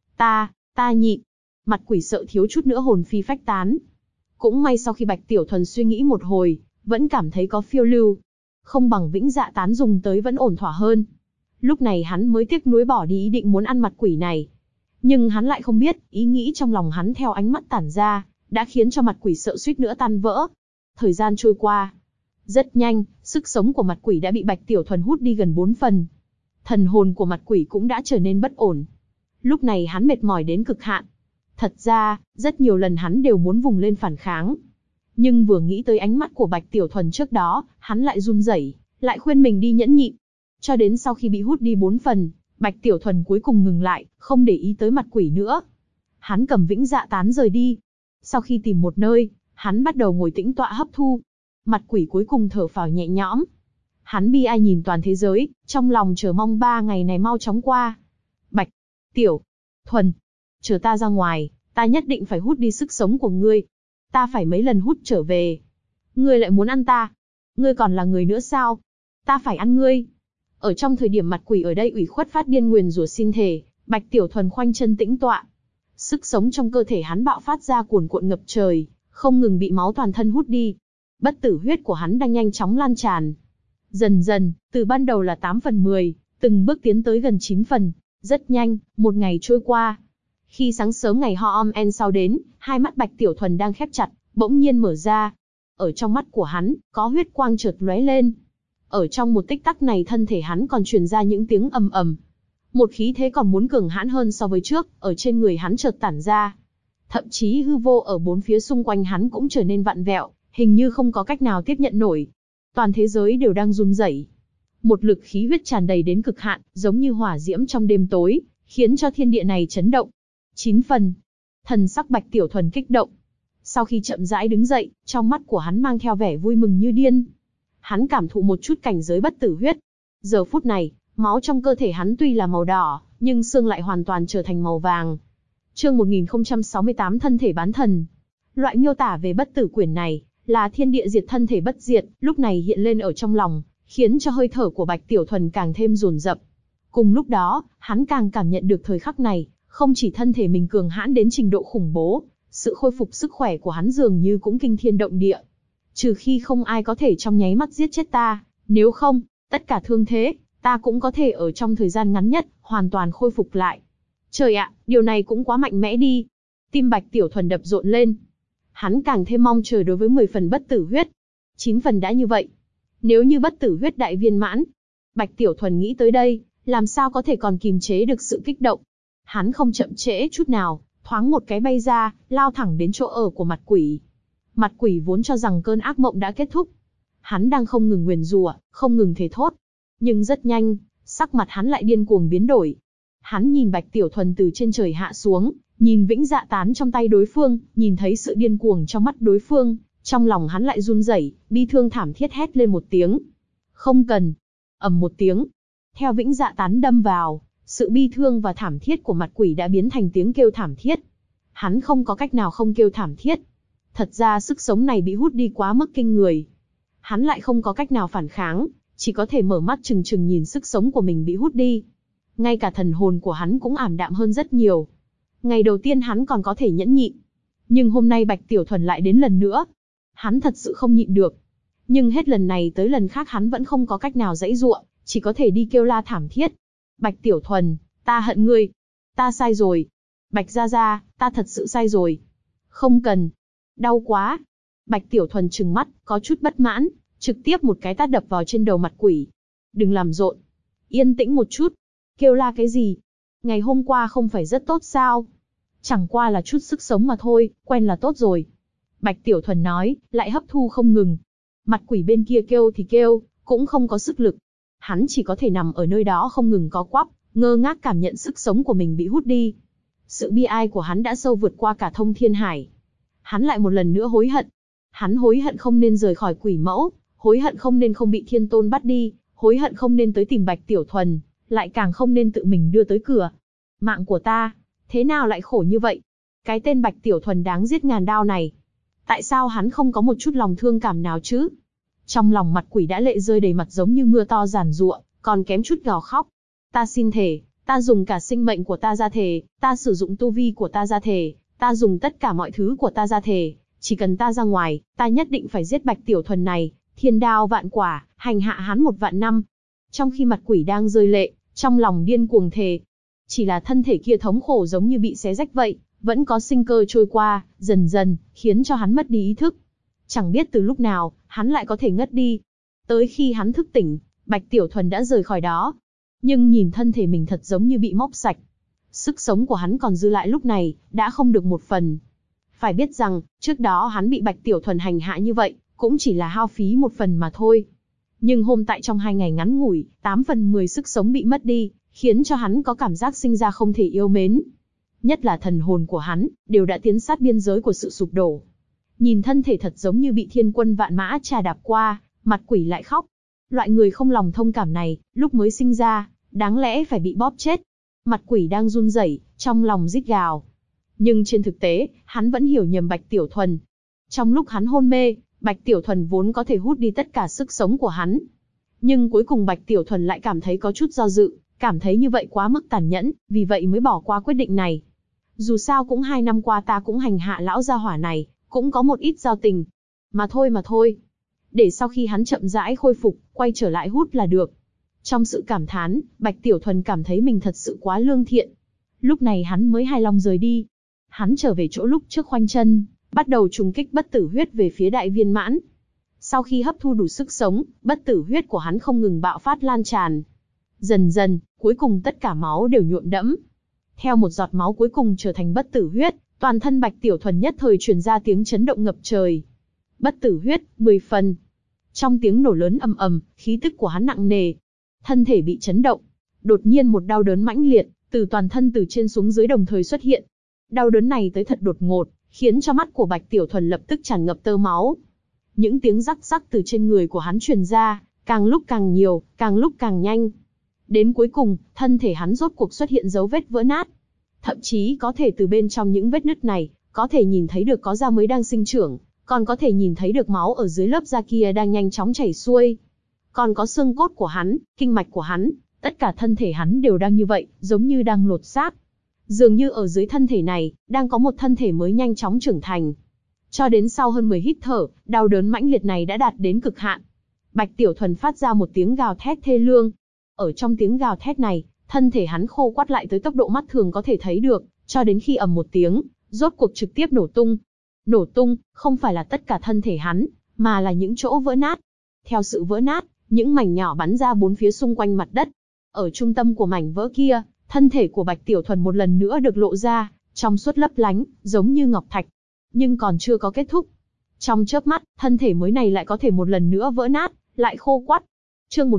Ta nhịn. Mặt quỷ sợ thiếu chút nữa hồn phi phách tán. Cũng may sau khi Bạch Tiểu Thuần suy nghĩ một hồi, vẫn cảm thấy có phiêu lưu. Không bằng Vĩnh Dạ Tán dùng tới vẫn ổn thỏa hơn. Lúc này hắn mới tiếc nuối bỏ đi ý định muốn ăn mặt quỷ này. Nhưng hắn lại không biết, ý nghĩ trong lòng hắn theo ánh mắt tản ra, đã khiến cho mặt quỷ sợ suýt nữa tan vỡ. Thời gian trôi qua. Rất nhanh, sức sống của mặt quỷ đã bị Bạch Tiểu Thuần hút đi gần 4 phần. Thần hồn của mặt quỷ cũng đã trở nên bất ổn. Lúc này hắn mệt mỏi đến cực hạn. Thật ra, rất nhiều lần hắn đều muốn vùng lên phản kháng. Nhưng vừa nghĩ tới ánh mắt của Bạch Tiểu Thuần trước đó, hắn lại run rẩy, lại khuyên mình đi nhẫn nhịn. Cho đến sau khi bị hút đi 4 phần, Bạch Tiểu Thuần cuối cùng ngừng lại, không để ý tới mặt quỷ nữa. Hắn cầm Vĩnh Dạ Tán rời đi. Sau khi tìm một nơi, hắn bắt đầu ngồi tĩnh tọa hấp thu. Mặt quỷ cuối cùng thở phào nhẹ nhõm. Hắn bi ai nhìn toàn thế giới, trong lòng chờ mong 3 ngày này mau chóng qua. Bạch Tiểu Thuần, chờ ta ra ngoài, ta nhất định phải hút đi sức sống của ngươi. Ta phải mấy lần hút trở về. Ngươi lại muốn ăn ta? Ngươi còn là người nữa sao? Ta phải ăn ngươi. Ở trong thời điểm mặt quỷ ở đây ủy khuất phát điên nguyền rủa xin thề, Bạch Tiểu Thuần khoanh chân tĩnh tọa. Sức sống trong cơ thể hắn bạo phát ra cuồn cuộn ngập trời, không ngừng bị máu toàn thân hút đi. Bất tử huyết của hắn đang nhanh chóng lan tràn. Dần dần, từ ban đầu là 8 phần 10, từng bước tiến tới gần 9 phần. Rất nhanh, một ngày trôi qua. Khi sáng sớm ngày Ho-om-en sau đến, hai mắt Bạch Tiểu Thuần đang khép chặt, bỗng nhiên mở ra. Ở trong mắt của hắn, có huyết quang chợt lóe lên. Ở trong một tích tắc này thân thể hắn còn truyền ra những tiếng ầm ầm. Một khí thế còn muốn cường hãn hơn so với trước, ở trên người hắn chợt tản ra. Thậm chí hư vô ở bốn phía xung quanh hắn cũng trở nên vặn vẹo, hình như không có cách nào tiếp nhận nổi. Toàn thế giới đều đang run rẩy. Một lực khí huyết tràn đầy đến cực hạn, giống như hỏa diễm trong đêm tối, khiến cho thiên địa này chấn động. 9 phần. Thần sắc Bạch Tiểu Thuần kích động. Sau khi chậm rãi đứng dậy, trong mắt của hắn mang theo vẻ vui mừng như điên. Hắn cảm thụ một chút cảnh giới bất tử huyết. Giờ phút này, máu trong cơ thể hắn tuy là màu đỏ, nhưng xương lại hoàn toàn trở thành màu vàng. Chương 1068 thân thể bán thần. Loại miêu tả về bất tử quyển này là thiên địa diệt thân thể bất diệt, lúc này hiện lên ở trong lòng, khiến cho hơi thở của Bạch Tiểu Thuần càng thêm dồn dập. Cùng lúc đó, hắn càng cảm nhận được thời khắc này, không chỉ thân thể mình cường hãn đến trình độ khủng bố, sự khôi phục sức khỏe của hắn dường như cũng kinh thiên động địa. Trừ khi không ai có thể trong nháy mắt giết chết ta, nếu không, tất cả thương thế, ta cũng có thể ở trong thời gian ngắn nhất, hoàn toàn khôi phục lại. Trời ạ, điều này cũng quá mạnh mẽ đi. Tim Bạch Tiểu Thuần đập rộn lên. Hắn càng thêm mong chờ đối với 10 phần bất tử huyết. 9 phần đã như vậy. Nếu như bất tử huyết đại viên mãn, Bạch Tiểu Thuần nghĩ tới đây, làm sao có thể còn kìm chế được sự kích động. Hắn không chậm trễ chút nào, thoáng một cái bay ra, lao thẳng đến chỗ ở của mặt quỷ. Mặt quỷ vốn cho rằng cơn ác mộng đã kết thúc. Hắn đang không ngừng nguyền rủa, không ngừng thề thốt. Nhưng rất nhanh, sắc mặt hắn lại điên cuồng biến đổi. Hắn nhìn Bạch Tiểu Thuần từ trên trời hạ xuống, nhìn vĩnh dạ tán trong tay đối phương, nhìn thấy sự điên cuồng trong mắt đối phương, trong lòng hắn lại run rẩy, bi thương thảm thiết hét lên một tiếng. Không cần. Ầm một tiếng. Theo vĩnh dạ tán đâm vào, sự bi thương và thảm thiết của mặt quỷ đã biến thành tiếng kêu thảm thiết. Hắn không có cách nào không kêu thảm thiết. Thật ra sức sống này bị hút đi quá mức kinh người. Hắn lại không có cách nào phản kháng, chỉ có thể mở mắt trừng trừng nhìn sức sống của mình bị hút đi. Ngay cả thần hồn của hắn cũng ảm đạm hơn rất nhiều. Ngày đầu tiên hắn còn có thể nhẫn nhịn. Nhưng hôm nay Bạch Tiểu Thuần lại đến lần nữa. Hắn thật sự không nhịn được. Nhưng hết lần này tới lần khác hắn vẫn không có cách nào giãy giụa, chỉ có thể đi kêu la thảm thiết. Bạch Tiểu Thuần, ta hận ngươi. Ta sai rồi. Bạch Gia Gia, ta thật sự sai rồi. Không cần. Đau quá. Bạch Tiểu Thuần trừng mắt, có chút bất mãn, trực tiếp một cái tát đập vào trên đầu mặt quỷ. Đừng làm rộn. Yên tĩnh một chút. Kêu la cái gì? Ngày hôm qua không phải rất tốt sao? Chẳng qua là chút sức sống mà thôi, quen là tốt rồi. Bạch Tiểu Thuần nói, lại hấp thu không ngừng. Mặt quỷ bên kia kêu thì kêu, cũng không có sức lực. Hắn chỉ có thể nằm ở nơi đó không ngừng có quắp, ngơ ngác cảm nhận sức sống của mình bị hút đi. Sự bi ai của hắn đã sâu vượt qua cả thông thiên hải. Hắn lại một lần nữa hối hận. Hắn hối hận không nên rời khỏi quỷ mẫu, hối hận không nên không bị thiên tôn bắt đi, hối hận không nên tới tìm Bạch Tiểu Thuần, lại càng không nên tự mình đưa tới cửa. Mạng của ta, thế nào lại khổ như vậy? Cái tên Bạch Tiểu Thuần đáng giết ngàn đao này. Tại sao hắn không có một chút lòng thương cảm nào chứ? Trong lòng mặt quỷ đã lệ rơi đầy mặt giống như mưa to giàn giụa, còn kém chút gào khóc. Ta xin thề, ta dùng cả sinh mệnh của ta ra thề, ta sử dụng tu vi của ta ra thề, ta dùng tất cả mọi thứ của ta ra thề, chỉ cần ta ra ngoài, ta nhất định phải giết Bạch Tiểu Thuần này, thiên đao vạn quả, hành hạ hắn 1 vạn năm. Trong khi mặt quỷ đang rơi lệ, trong lòng điên cuồng thề. Chỉ là thân thể kia thống khổ giống như bị xé rách vậy, vẫn có sinh cơ trôi qua, dần dần, khiến cho hắn mất đi ý thức. Chẳng biết từ lúc nào, hắn lại có thể ngất đi. Tới khi hắn thức tỉnh, Bạch Tiểu Thuần đã rời khỏi đó. Nhưng nhìn thân thể mình thật giống như bị móc sạch. Sức sống của hắn còn dư lại lúc này, đã không được 1 phần. Phải biết rằng, trước đó hắn bị Bạch Tiểu Thuần hành hạ như vậy, cũng chỉ là hao phí 1 phần mà thôi. Nhưng hôm tại trong 2 ngày ngắn ngủi, 8 phần 10 sức sống bị mất đi, khiến cho hắn có cảm giác sinh ra không thể yêu mến. Nhất là thần hồn của hắn, đều đã tiến sát biên giới của sự sụp đổ. Nhìn thân thể thật giống như bị thiên quân vạn mã chà đạp qua, mặt quỷ lại khóc. Loại người không lòng thông cảm này, lúc mới sinh ra, đáng lẽ phải bị bóp chết. Mặt quỷ đang run rẩy, trong lòng rít gào. Nhưng trên thực tế, hắn vẫn hiểu nhầm Bạch Tiểu Thuần. Trong lúc hắn hôn mê, Bạch Tiểu Thuần vốn có thể hút đi tất cả sức sống của hắn. Nhưng cuối cùng Bạch Tiểu Thuần lại cảm thấy có chút do dự, cảm thấy như vậy quá mức tàn nhẫn, vì vậy mới bỏ qua quyết định này. Dù sao cũng 2 năm qua ta cũng hành hạ lão gia hỏa này, cũng có một ít giao tình. Mà thôi. Để sau khi hắn chậm rãi khôi phục, quay trở lại hút là được. Trong sự cảm thán, Bạch Tiểu Thuần cảm thấy mình thật sự quá lương thiện. Lúc này hắn mới hài lòng rời đi. Hắn trở về chỗ lúc trước khoanh chân, bắt đầu trùng kích bất tử huyết về phía đại viên mãn. Sau khi hấp thu đủ sức sống, bất tử huyết của hắn không ngừng bạo phát lan tràn. Dần dần, cuối cùng tất cả máu đều nhuộm đẫm. Theo một giọt máu cuối cùng trở thành bất tử huyết, toàn thân Bạch Tiểu Thuần nhất thời truyền ra tiếng chấn động ngập trời. Bất tử huyết, 10 phần. Trong tiếng nổ lớn ầm ầm, khí tức của hắn nặng nề. Thân thể bị chấn động. Đột nhiên một đau đớn mãnh liệt, từ toàn thân từ trên xuống dưới đồng thời xuất hiện. Đau đớn này tới thật đột ngột, khiến cho mắt của Bạch Tiểu Thuần lập tức tràn ngập tơ máu. Những tiếng rắc rắc từ trên người của hắn truyền ra, càng lúc càng nhiều, càng lúc càng nhanh. Đến cuối cùng, thân thể hắn rốt cuộc xuất hiện dấu vết vỡ nát. Thậm chí có thể từ bên trong những vết nứt này, có thể nhìn thấy được có da mới đang sinh trưởng, còn có thể nhìn thấy được máu ở dưới lớp da kia đang nhanh chóng chảy xuôi. Còn có xương cốt của hắn, kinh mạch của hắn, tất cả thân thể hắn đều đang như vậy, giống như đang lột xác. Dường như ở dưới thân thể này, đang có một thân thể mới nhanh chóng trưởng thành. Cho đến sau hơn 10 hít thở, đau đớn mãnh liệt này đã đạt đến cực hạn. Bạch Tiểu Thuần phát ra một tiếng gào thét thê lương. Ở trong tiếng gào thét này, thân thể hắn khô quắt lại tới tốc độ mắt thường có thể thấy được, cho đến khi ầm một tiếng, rốt cuộc trực tiếp nổ tung. Nổ tung, không phải là tất cả thân thể hắn, mà là những chỗ vỡ nát. Theo sự vỡ nát, những mảnh nhỏ bắn ra bốn phía xung quanh mặt đất. Ở trung tâm của mảnh vỡ kia, thân thể của Bạch Tiểu Thuần một lần nữa được lộ ra, trong suốt lấp lánh, giống như ngọc thạch. Nhưng còn chưa có kết thúc. Trong chớp mắt, thân thể mới này lại có thể một lần nữa vỡ nát, lại khô quắt. Chương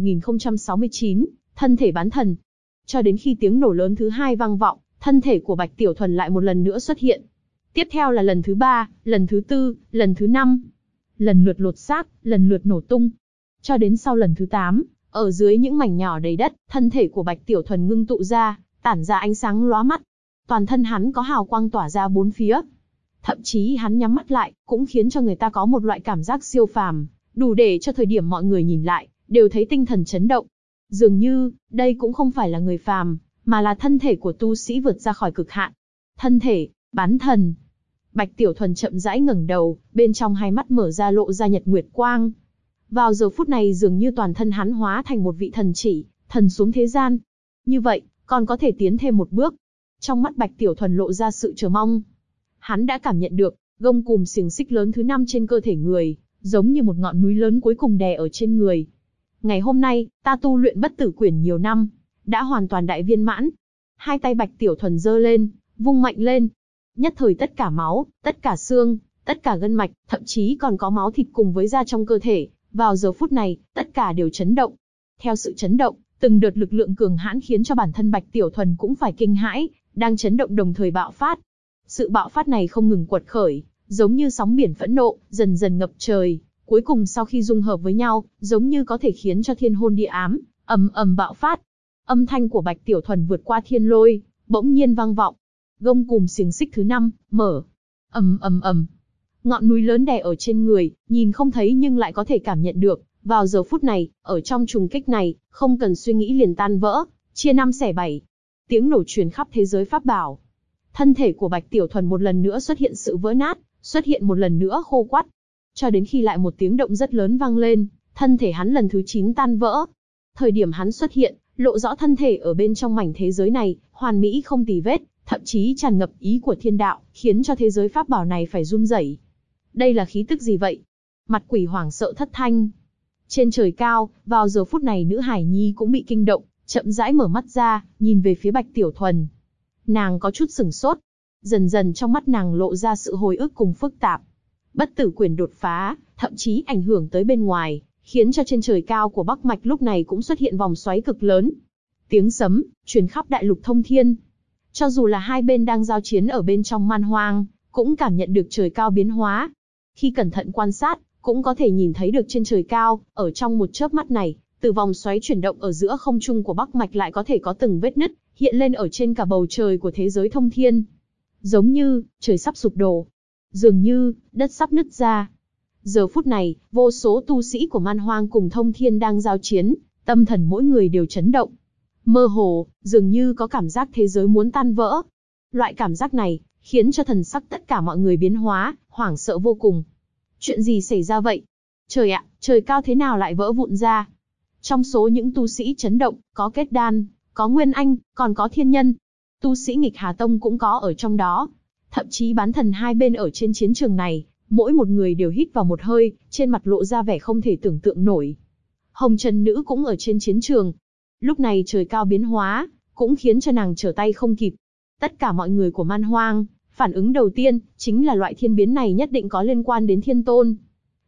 1069, thân thể bán thần. Cho đến khi tiếng nổ lớn thứ hai vang vọng, thân thể của Bạch Tiểu Thuần lại một lần nữa xuất hiện. Tiếp theo là lần thứ 3, lần thứ 4, lần thứ 5. Lần lượt lột xác, lần lượt nổ tung. Cho đến sau lần thứ 8, ở dưới những mảnh nhỏ đầy đất, thân thể của Bạch Tiểu Thuần ngưng tụ ra, tản ra ánh sáng lóa mắt. Toàn thân hắn có hào quang tỏa ra bốn phía. Thậm chí hắn nhắm mắt lại, cũng khiến cho người ta có một loại cảm giác siêu phàm, đủ để cho thời điểm mọi người nhìn lại, đều thấy tinh thần chấn động. Dường như, đây cũng không phải là người phàm, mà là thân thể của tu sĩ vượt ra khỏi cực hạn. Thân thể, bán thần. Bạch Tiểu Thuần chậm rãi ngẩng đầu, bên trong hai mắt mở ra lộ ra nhật nguyệt quang. Vào giờ phút này dường như toàn thân hắn hóa thành một vị thần chỉ, thần xuống thế gian. Như vậy, còn có thể tiến thêm một bước. Trong mắt Bạch Tiểu Thuần lộ ra sự chờ mong. Hắn đã cảm nhận được, gông cùm xiềng xích lớn thứ 5 trên cơ thể người, giống như một ngọn núi lớn cuối cùng đè ở trên người. Ngày hôm nay, ta tu luyện bất tử quyển nhiều năm, đã hoàn toàn đại viên mãn. Hai tay Bạch Tiểu Thuần giơ lên, vung mạnh lên. Nhất thời tất cả máu, tất cả xương, tất cả gân mạch, thậm chí còn có máu thịt cùng với da trong cơ thể, vào giờ phút này, tất cả đều chấn động. Theo sự chấn động, từng đợt lực lượng cường hãn khiến cho bản thân Bạch Tiểu Thuần cũng phải kinh hãi, đang chấn động đồng thời bạo phát. Sự bạo phát này không ngừng quật khởi, giống như sóng biển phẫn nộ, dần dần ngập trời, cuối cùng sau khi dung hợp với nhau, giống như có thể khiến cho thiên hôn địa ám, ầm ầm bạo phát. Âm thanh của Bạch Tiểu Thuần vượt qua thiên lôi, bỗng nhiên vang vọng. Gông cùm xiềng xích thứ 5, mở. Ầm ầm ầm. Ngọn núi lớn đè ở trên người, nhìn không thấy nhưng lại có thể cảm nhận được. Vào giờ phút này, ở trong trùng kích này, không cần suy nghĩ liền tan vỡ, chia 5 xẻ 7. Tiếng nổ truyền khắp thế giới pháp bảo. Thân thể của Bạch Tiểu Thuần một lần nữa xuất hiện sự vỡ nát, xuất hiện một lần nữa khô quắt. Cho đến khi lại một tiếng động rất lớn vang lên, thân thể hắn lần thứ 9 tan vỡ. Thời điểm hắn xuất hiện, lộ rõ thân thể ở bên trong mảnh thế giới này, hoàn mỹ không tì vết, thậm chí tràn ngập ý của thiên đạo, khiến cho thế giới pháp bảo này phải run rẩy. Đây là khí tức gì vậy? Mặt quỷ hoảng sợ thất thanh. Trên trời cao, vào giờ phút này nữ hải nhi cũng bị kinh động, chậm rãi mở mắt ra, nhìn về phía Bạch Tiểu Thuần. Nàng có chút sửng sốt. Dần dần trong mắt nàng lộ ra sự hồi ức cùng phức tạp. Bất tử quyền đột phá, thậm chí ảnh hưởng tới bên ngoài, khiến cho trên trời cao của Bắc Mạch lúc này cũng xuất hiện vòng xoáy cực lớn. Tiếng sấm, truyền khắp đại lục thông thiên. Cho dù là hai bên đang giao chiến ở bên trong man hoang, cũng cảm nhận được trời cao biến hóa. Khi cẩn thận quan sát, cũng có thể nhìn thấy được trên trời cao, ở trong một chớp mắt này, từ vòng xoáy chuyển động ở giữa không trung của Bắc Mạch lại có thể có từng vết nứt, hiện lên ở trên cả bầu trời của thế giới thông thiên. Giống như, trời sắp sụp đổ. Dường như, đất sắp nứt ra. Giờ phút này, vô số tu sĩ của man hoang cùng thông thiên đang giao chiến, tâm thần mỗi người đều chấn động. Mơ hồ, dường như có cảm giác thế giới muốn tan vỡ. Loại cảm giác này, khiến cho thần sắc tất cả mọi người biến hóa, hoảng sợ vô cùng. Chuyện gì xảy ra vậy? Trời ạ, trời cao thế nào lại vỡ vụn ra? Trong số những tu sĩ chấn động, có kết đan, có nguyên anh, còn có thiên nhân. Tu sĩ nghịch Hà Tông cũng có ở trong đó. Thậm chí bán thần hai bên ở trên chiến trường này, mỗi một người đều hít vào một hơi, trên mặt lộ ra vẻ không thể tưởng tượng nổi. Hồng Trần Nữ cũng ở trên chiến trường. Lúc này trời cao biến hóa, cũng khiến cho nàng trở tay không kịp. Tất cả mọi người của man hoang, phản ứng đầu tiên, chính là loại thiên biến này nhất định có liên quan đến thiên tôn.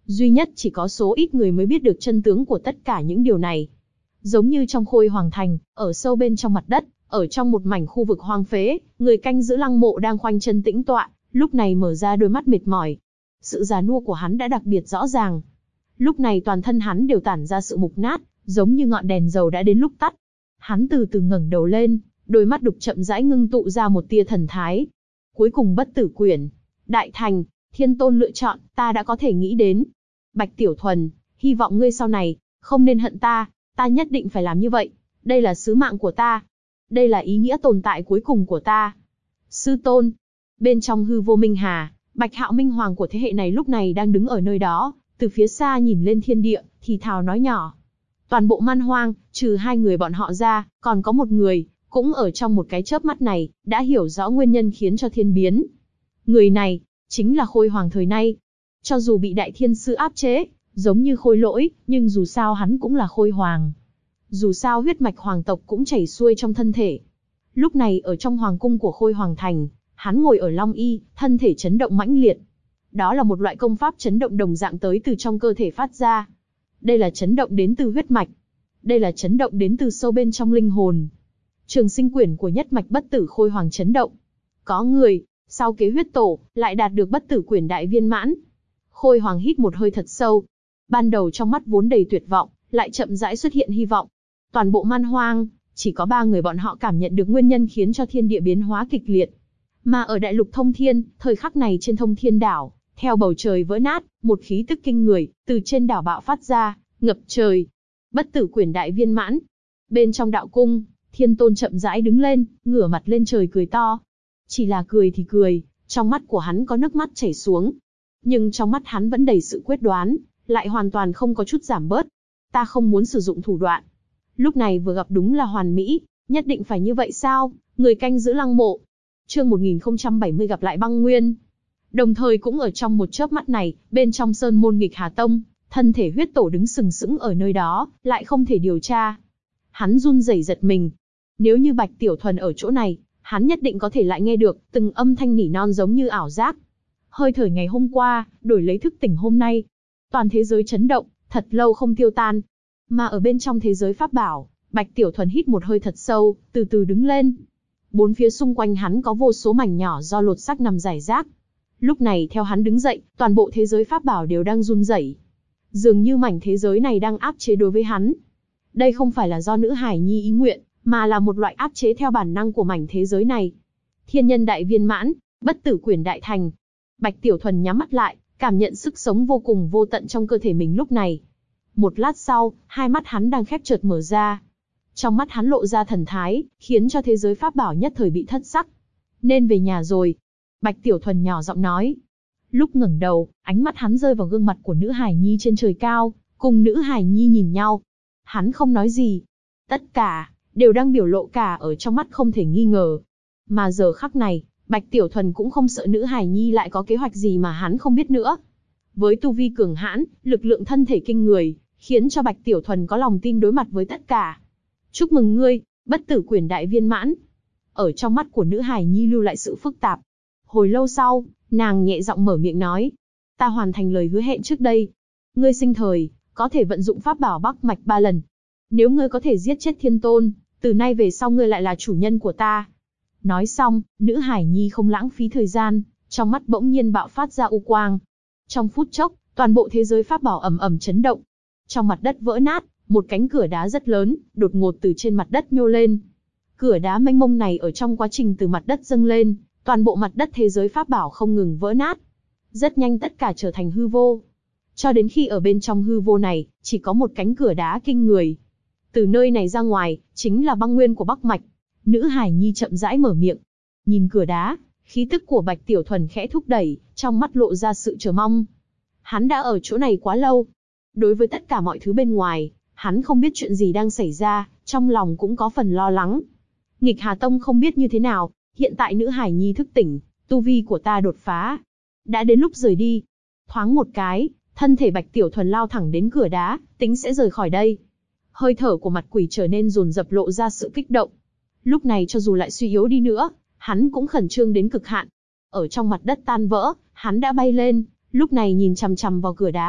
Duy nhất chỉ có số ít người mới biết được chân tướng của tất cả những điều này. Giống như trong Khôi Hoàng Thành, ở sâu bên trong mặt đất, ở trong một mảnh khu vực hoang phế, người canh giữ lăng mộ đang khoanh chân tĩnh tọa, lúc này mở ra đôi mắt mệt mỏi. Sự già nua của hắn đã đặc biệt rõ ràng. Lúc này toàn thân hắn đều tản ra sự mục nát, giống như ngọn đèn dầu đã đến lúc tắt. Hắn từ từ ngẩng đầu lên, đôi mắt đục chậm rãi ngưng tụ ra một tia thần thái. Cuối cùng Bất Tử Quyển, Đại Thành, Thiên Tôn lựa chọn, ta đã có thể nghĩ đến. Bạch Tiểu Thuần, hy vọng ngươi sau này không nên hận ta, ta nhất định phải làm như vậy. Đây là sứ mạng của ta. Đây là ý nghĩa tồn tại cuối cùng của ta. Sư tôn. Bên trong hư vô minh hà, Bạch Hạo Minh Hoàng của thế hệ này lúc này đang đứng ở nơi đó, từ phía xa nhìn lên thiên địa, thì thào nói nhỏ. Toàn bộ man hoang, trừ hai người bọn họ ra, còn có một người, cũng ở trong một cái chớp mắt này, đã hiểu rõ nguyên nhân khiến cho thiên biến. Người này, chính là Khôi Hoàng thời nay. Cho dù bị Đại Thiên Sư áp chế, giống như Khôi Lỗi, nhưng dù sao hắn cũng là Khôi Hoàng. Dù sao huyết mạch hoàng tộc cũng chảy xuôi trong thân thể. Lúc này ở trong hoàng cung của Khôi Hoàng Thành, hắn ngồi ở Long Y, thân thể chấn động mãnh liệt. Đó là một loại công pháp chấn động đồng dạng tới từ trong cơ thể phát ra. Đây là chấn động đến từ huyết mạch. Đây là chấn động đến từ sâu bên trong linh hồn. Trường sinh quyển của nhất mạch bất tử Khôi Hoàng chấn động. Có người, sau kế huyết tổ, lại đạt được bất tử quyển đại viên mãn. Khôi Hoàng hít một hơi thật sâu. Ban đầu trong mắt vốn đầy tuyệt vọng, lại chậm rãi xuất hiện hy vọng. Toàn bộ man hoang, chỉ có 3 người bọn họ cảm nhận được nguyên nhân khiến cho thiên địa biến hóa kịch liệt. Mà ở đại lục thông thiên, thời khắc này trên thông thiên đảo, theo bầu trời vỡ nát, một khí tức kinh người, từ trên đảo bạo phát ra, ngập trời. Bất tử quyển đại viên mãn. Bên trong đạo cung, Thiên Tôn chậm rãi đứng lên, ngửa mặt lên trời cười to. Chỉ là cười thì cười, trong mắt của hắn có nước mắt chảy xuống. Nhưng trong mắt hắn vẫn đầy sự quyết đoán, lại hoàn toàn không có chút giảm bớt. Ta không muốn sử dụng thủ đoạn. Lúc này vừa gặp đúng là hoàn mỹ, nhất định phải như vậy sao? Người canh giữ lăng mộ. Chương 1070 gặp lại băng nguyên. Đồng thời cũng ở trong một chớp mắt này, bên trong sơn môn Nghịch Hà Tông, thân thể huyết tổ đứng sừng sững ở nơi đó, lại không thể điều tra. Hắn run rẩy giật mình. Nếu như Bạch Tiểu Thuần ở chỗ này, hắn nhất định có thể lại nghe được từng âm thanh nỉ non giống như ảo giác. Hơi thở ngày hôm qua, đổi lấy thức tỉnh hôm nay. Toàn thế giới chấn động, thật lâu không tiêu tan. Mà ở bên trong thế giới pháp bảo, Bạch Tiểu Thuần hít một hơi thật sâu, từ từ đứng lên. Bốn phía xung quanh hắn có vô số mảnh nhỏ do lột xác nằm rải rác. Lúc này theo hắn đứng dậy, toàn bộ thế giới pháp bảo đều đang run rẩy. Dường như mảnh thế giới này đang áp chế đối với hắn. Đây không phải là do nữ hải nhi ý nguyện, mà là một loại áp chế theo bản năng của mảnh thế giới này. Thiên nhân đại viên mãn, bất tử quyển đại thành. Bạch Tiểu Thuần nhắm mắt lại, cảm nhận sức sống vô cùng vô tận trong cơ thể mình lúc này. Một lát sau, hai mắt hắn đang khép chợt mở ra. Trong mắt hắn lộ ra thần thái, khiến cho thế giới pháp bảo nhất thời bị thất sắc. Nên về nhà rồi. Bạch Tiểu Thuần nhỏ giọng nói. Lúc ngẩng đầu, ánh mắt hắn rơi vào gương mặt của nữ hải nhi trên trời cao, cùng nữ hải nhi nhìn nhau. Hắn không nói gì. Tất cả, đều đang biểu lộ cả ở trong mắt không thể nghi ngờ. Mà giờ khắc này, Bạch Tiểu Thuần cũng không sợ nữ hải nhi lại có kế hoạch gì mà hắn không biết nữa. Với tu vi cường hãn, lực lượng thân thể kinh người, khiến cho Bạch Tiểu Thuần có lòng tin đối mặt với tất cả. Chúc mừng ngươi, bất tử quyển đại viên mãn. Ở trong mắt của nữ hải nhi lưu lại sự phức tạp. Hồi lâu sau, nàng nhẹ giọng mở miệng nói. Ta hoàn thành lời hứa hẹn trước đây. Ngươi sinh thời, có thể vận dụng pháp bảo Bắc Mạch 3 lần. Nếu ngươi có thể giết chết Thiên Tôn, từ nay về sau ngươi lại là chủ nhân của ta. Nói xong, nữ hải nhi không lãng phí thời gian, trong mắt bỗng nhiên bạo phát ra u quang. Trong phút chốc, toàn bộ thế giới pháp bảo ầm ầm chấn động. Trong mặt đất vỡ nát, một cánh cửa đá rất lớn, đột ngột từ trên mặt đất nhô lên. Cửa đá mênh mông này ở trong quá trình từ mặt đất dâng lên, toàn bộ mặt đất thế giới pháp bảo không ngừng vỡ nát. Rất nhanh tất cả trở thành hư vô. Cho đến khi ở bên trong hư vô này, chỉ có một cánh cửa đá kinh người. Từ nơi này ra ngoài, chính là băng nguyên của Bắc Mạch. Nữ hải nhi chậm rãi mở miệng. Nhìn cửa đá, khí tức của Bạch Tiểu Thuần khẽ thúc đẩy, trong mắt lộ ra sự chờ mong. Hắn đã ở chỗ này quá lâu. Đối với tất cả mọi thứ bên ngoài, hắn không biết chuyện gì đang xảy ra, trong lòng cũng có phần lo lắng. Nghịch Hà Tông không biết như thế nào, hiện tại nữ hải nhi thức tỉnh, tu vi của ta đột phá. Đã đến lúc rời đi. Thoáng một cái, thân thể Bạch Tiểu Thuần lao thẳng đến cửa đá, tính sẽ rời khỏi đây. Hơi thở của mặt quỷ trở nên dồn dập lộ ra sự kích động. Lúc này cho dù lại suy yếu đi nữa, hắn cũng khẩn trương đến cực hạn. Ở trong mặt đất tan vỡ, hắn đã bay lên, lúc này nhìn chằm chằm vào cửa đá.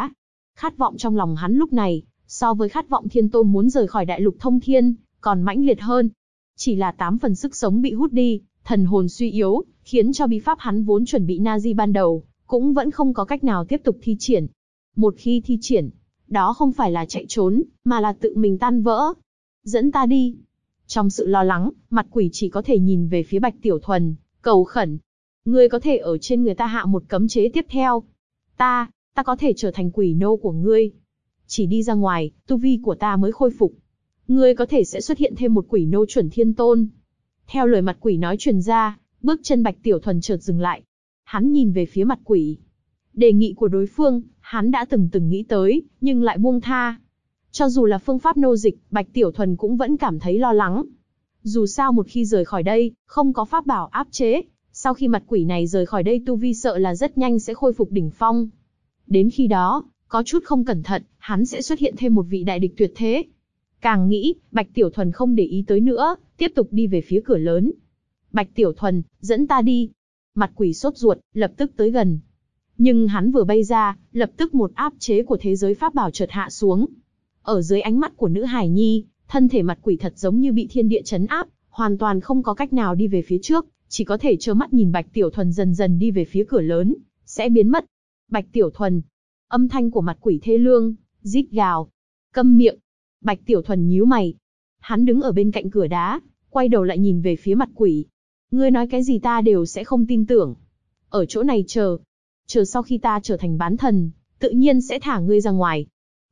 Khát vọng trong lòng hắn lúc này, so với khát vọng thiên tôn muốn rời khỏi đại lục thông thiên, còn mãnh liệt hơn. Chỉ là 8 phần sức sống bị hút đi, thần hồn suy yếu, khiến cho bí pháp hắn vốn chuẩn bị Nazi ban đầu, cũng vẫn không có cách nào tiếp tục thi triển. Một khi thi triển, đó không phải là chạy trốn, mà là tự mình tan vỡ. Dẫn ta đi. Trong sự lo lắng, mặt quỷ chỉ có thể nhìn về phía Bạch Tiểu Thuần, cầu khẩn. Ngươi có thể ở trên người ta hạ một cấm chế tiếp theo. Ta có thể trở thành quỷ nô của ngươi. Chỉ đi ra ngoài, tu vi của ta mới khôi phục. Ngươi có thể sẽ xuất hiện thêm một quỷ nô chuẩn thiên tôn. Theo lời mặt quỷ nói truyền ra, bước chân Bạch Tiểu Thuần chợt dừng lại. Hắn nhìn về phía mặt quỷ. Đề nghị của đối phương, hắn đã từng nghĩ tới, nhưng lại buông tha. Cho dù là phương pháp nô dịch, Bạch Tiểu Thuần cũng vẫn cảm thấy lo lắng. Dù sao một khi rời khỏi đây, không có pháp bảo áp chế, sau khi mặt quỷ này rời khỏi đây tu vi sợ là rất nhanh sẽ khôi phục đỉnh phong. Đến khi đó, có chút không cẩn thận, hắn sẽ xuất hiện thêm một vị đại địch tuyệt thế. Càng nghĩ, Bạch Tiểu Thuần không để ý tới nữa, tiếp tục đi về phía cửa lớn. Bạch Tiểu Thuần, dẫn ta đi. Mặt quỷ sốt ruột, lập tức tới gần. Nhưng hắn vừa bay ra, lập tức một áp chế của thế giới pháp bảo chợt hạ xuống. Ở dưới ánh mắt của nữ hài nhi, thân thể mặt quỷ thật giống như bị thiên địa chấn áp, hoàn toàn không có cách nào đi về phía trước, chỉ có thể trơ mắt nhìn Bạch Tiểu Thuần dần dần đi về phía cửa lớn, sẽ biến mất. Bạch Tiểu Thuần. Âm thanh của mặt quỷ thê lương, rít gào. Câm miệng. Bạch Tiểu Thuần nhíu mày. Hắn đứng ở bên cạnh cửa đá, quay đầu lại nhìn về phía mặt quỷ. Ngươi nói cái gì ta đều sẽ không tin tưởng. Ở chỗ này chờ sau khi ta trở thành bán thần, tự nhiên sẽ thả ngươi ra ngoài.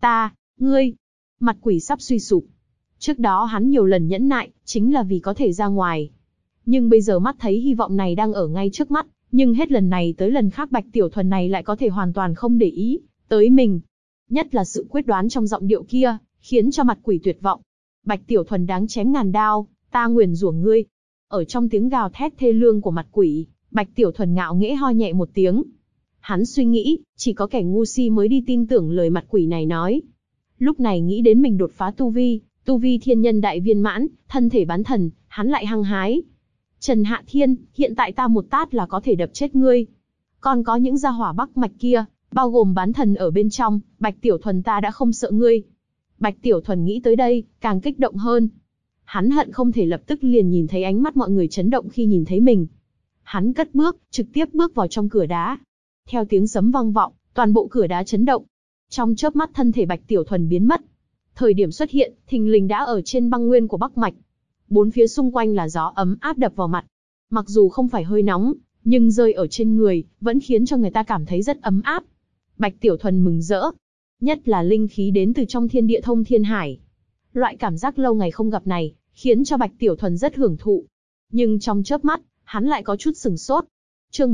Ngươi. Mặt quỷ sắp suy sụp. Trước đó hắn nhiều lần nhẫn nại, chính là vì có thể ra ngoài. Nhưng bây giờ mắt thấy hy vọng này đang ở ngay trước mắt, nhưng hết lần này tới lần khác Bạch Tiểu Thuần này lại có thể hoàn toàn không để ý tới mình. Nhất là sự quyết đoán trong giọng điệu kia, khiến cho mặt quỷ tuyệt vọng. Bạch Tiểu Thuần đáng chém ngàn đao, ta nguyền rủa ngươi. Ở trong tiếng gào thét thê lương của mặt quỷ, Bạch Tiểu Thuần ngạo nghễ ho nhẹ một tiếng. Hắn suy nghĩ, chỉ có kẻ ngu si mới đi tin tưởng lời mặt quỷ này nói. Lúc này nghĩ đến mình đột phá tu vi thiên nhân đại viên mãn, thân thể bán thần, hắn lại hăng hái. Trần Hạ Thiên, hiện tại ta một tát là có thể đập chết ngươi. Còn có những gia hỏa Bắc Mạch kia, bao gồm bán thần ở bên trong, Bạch Tiểu Thuần ta đã không sợ ngươi. Bạch Tiểu Thuần nghĩ tới đây, càng kích động hơn. Hắn hận không thể lập tức liền nhìn thấy ánh mắt mọi người chấn động khi nhìn thấy mình. Hắn cất bước, trực tiếp bước vào trong cửa đá. Theo tiếng sấm vang vọng, toàn bộ cửa đá chấn động. Trong chớp mắt thân thể Bạch Tiểu Thuần biến mất. Thời điểm xuất hiện, thình lình đã ở trên băng nguyên của Bắc Mạch. Bốn phía xung quanh là gió ấm áp đập vào mặt. Mặc dù không phải hơi nóng, nhưng rơi ở trên người, vẫn khiến cho người ta cảm thấy rất ấm áp. Bạch Tiểu Thuần mừng rỡ. Nhất là linh khí đến từ trong thiên địa thông thiên hải. Loại cảm giác lâu ngày không gặp này, khiến cho Bạch Tiểu Thuần rất hưởng thụ. Nhưng trong chớp mắt, hắn lại có chút sừng sốt. Chương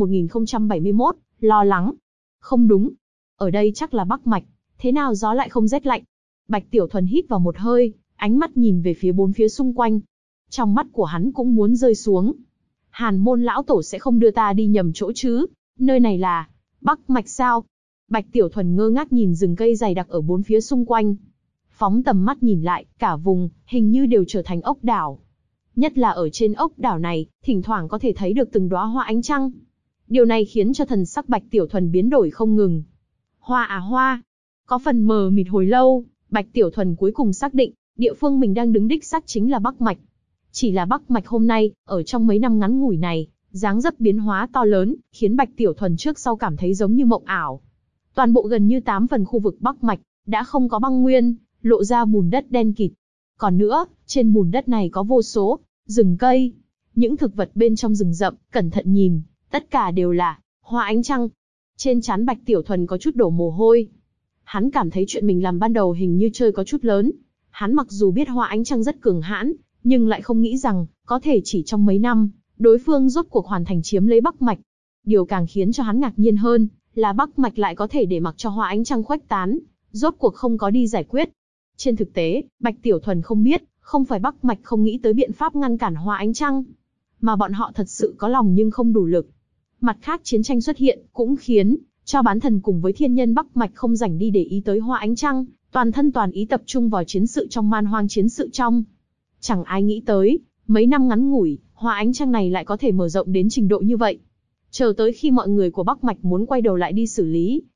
1071, lo lắng. Không đúng. Ở đây chắc là Bắc Mạch, thế nào gió lại không rét lạnh? Bạch Tiểu Thuần hít vào một hơi, ánh mắt nhìn về phía bốn phía xung quanh. Trong mắt của hắn cũng muốn rơi xuống. Hàn Môn lão tổ sẽ không đưa ta đi nhầm chỗ chứ? Nơi này là Bắc Mạch sao? Bạch Tiểu Thuần ngơ ngác nhìn rừng cây dày đặc ở bốn phía xung quanh. Phóng tầm mắt nhìn lại, cả vùng, hình như đều trở thành ốc đảo. Nhất là ở trên ốc đảo này, thỉnh thoảng có thể thấy được từng đóa hoa ánh trăng. Điều này khiến cho thần sắc Bạch Tiểu Thuần biến đổi không ngừng. Hoa à hoa. Có phần mờ mịt hồi lâu, Bạch Tiểu Thuần cuối cùng xác định, địa phương mình đang đứng đích xác chính là Bắc Mạch. Chỉ là Bắc Mạch hôm nay, ở trong mấy năm ngắn ngủi này, dáng dấp biến hóa to lớn, khiến Bạch Tiểu Thuần trước sau cảm thấy giống như mộng ảo. Toàn bộ gần như 8 phần khu vực Bắc Mạch, đã không có băng nguyên, lộ ra bùn đất đen kịt. Còn nữa, trên bùn đất này có vô số rừng cây, những thực vật bên trong rừng rậm, cẩn thận nhìn, tất cả đều là hoa ánh trăng. Trên trán Bạch Tiểu Thuần có chút đổ mồ hôi. Hắn cảm thấy chuyện mình làm ban đầu hình như chơi có chút lớn. Hắn mặc dù biết hoa ánh trăng rất cường hãn, nhưng lại không nghĩ rằng, có thể chỉ trong mấy năm, đối phương rốt cuộc hoàn thành chiếm lấy Bắc Mạch. Điều càng khiến cho hắn ngạc nhiên hơn, là Bắc Mạch lại có thể để mặc cho hoa ánh trăng khuếch tán, rốt cuộc không có đi giải quyết. Trên thực tế, Bạch Tiểu Thuần không biết, không phải Bắc Mạch không nghĩ tới biện pháp ngăn cản hoa ánh trăng, mà bọn họ thật sự có lòng nhưng không đủ lực. Mặt khác chiến tranh xuất hiện, cũng khiến cho bán thần cùng với thiên nhân Bắc Mạch không rảnh đi để ý tới hoa ánh trăng, toàn thân toàn ý tập trung vào chiến sự trong man hoang chiến sự trong. Chẳng ai nghĩ tới, mấy năm ngắn ngủi, hoa ánh trăng này lại có thể mở rộng đến trình độ như vậy. Chờ tới khi mọi người của Bắc Mạch muốn quay đầu lại đi xử lý,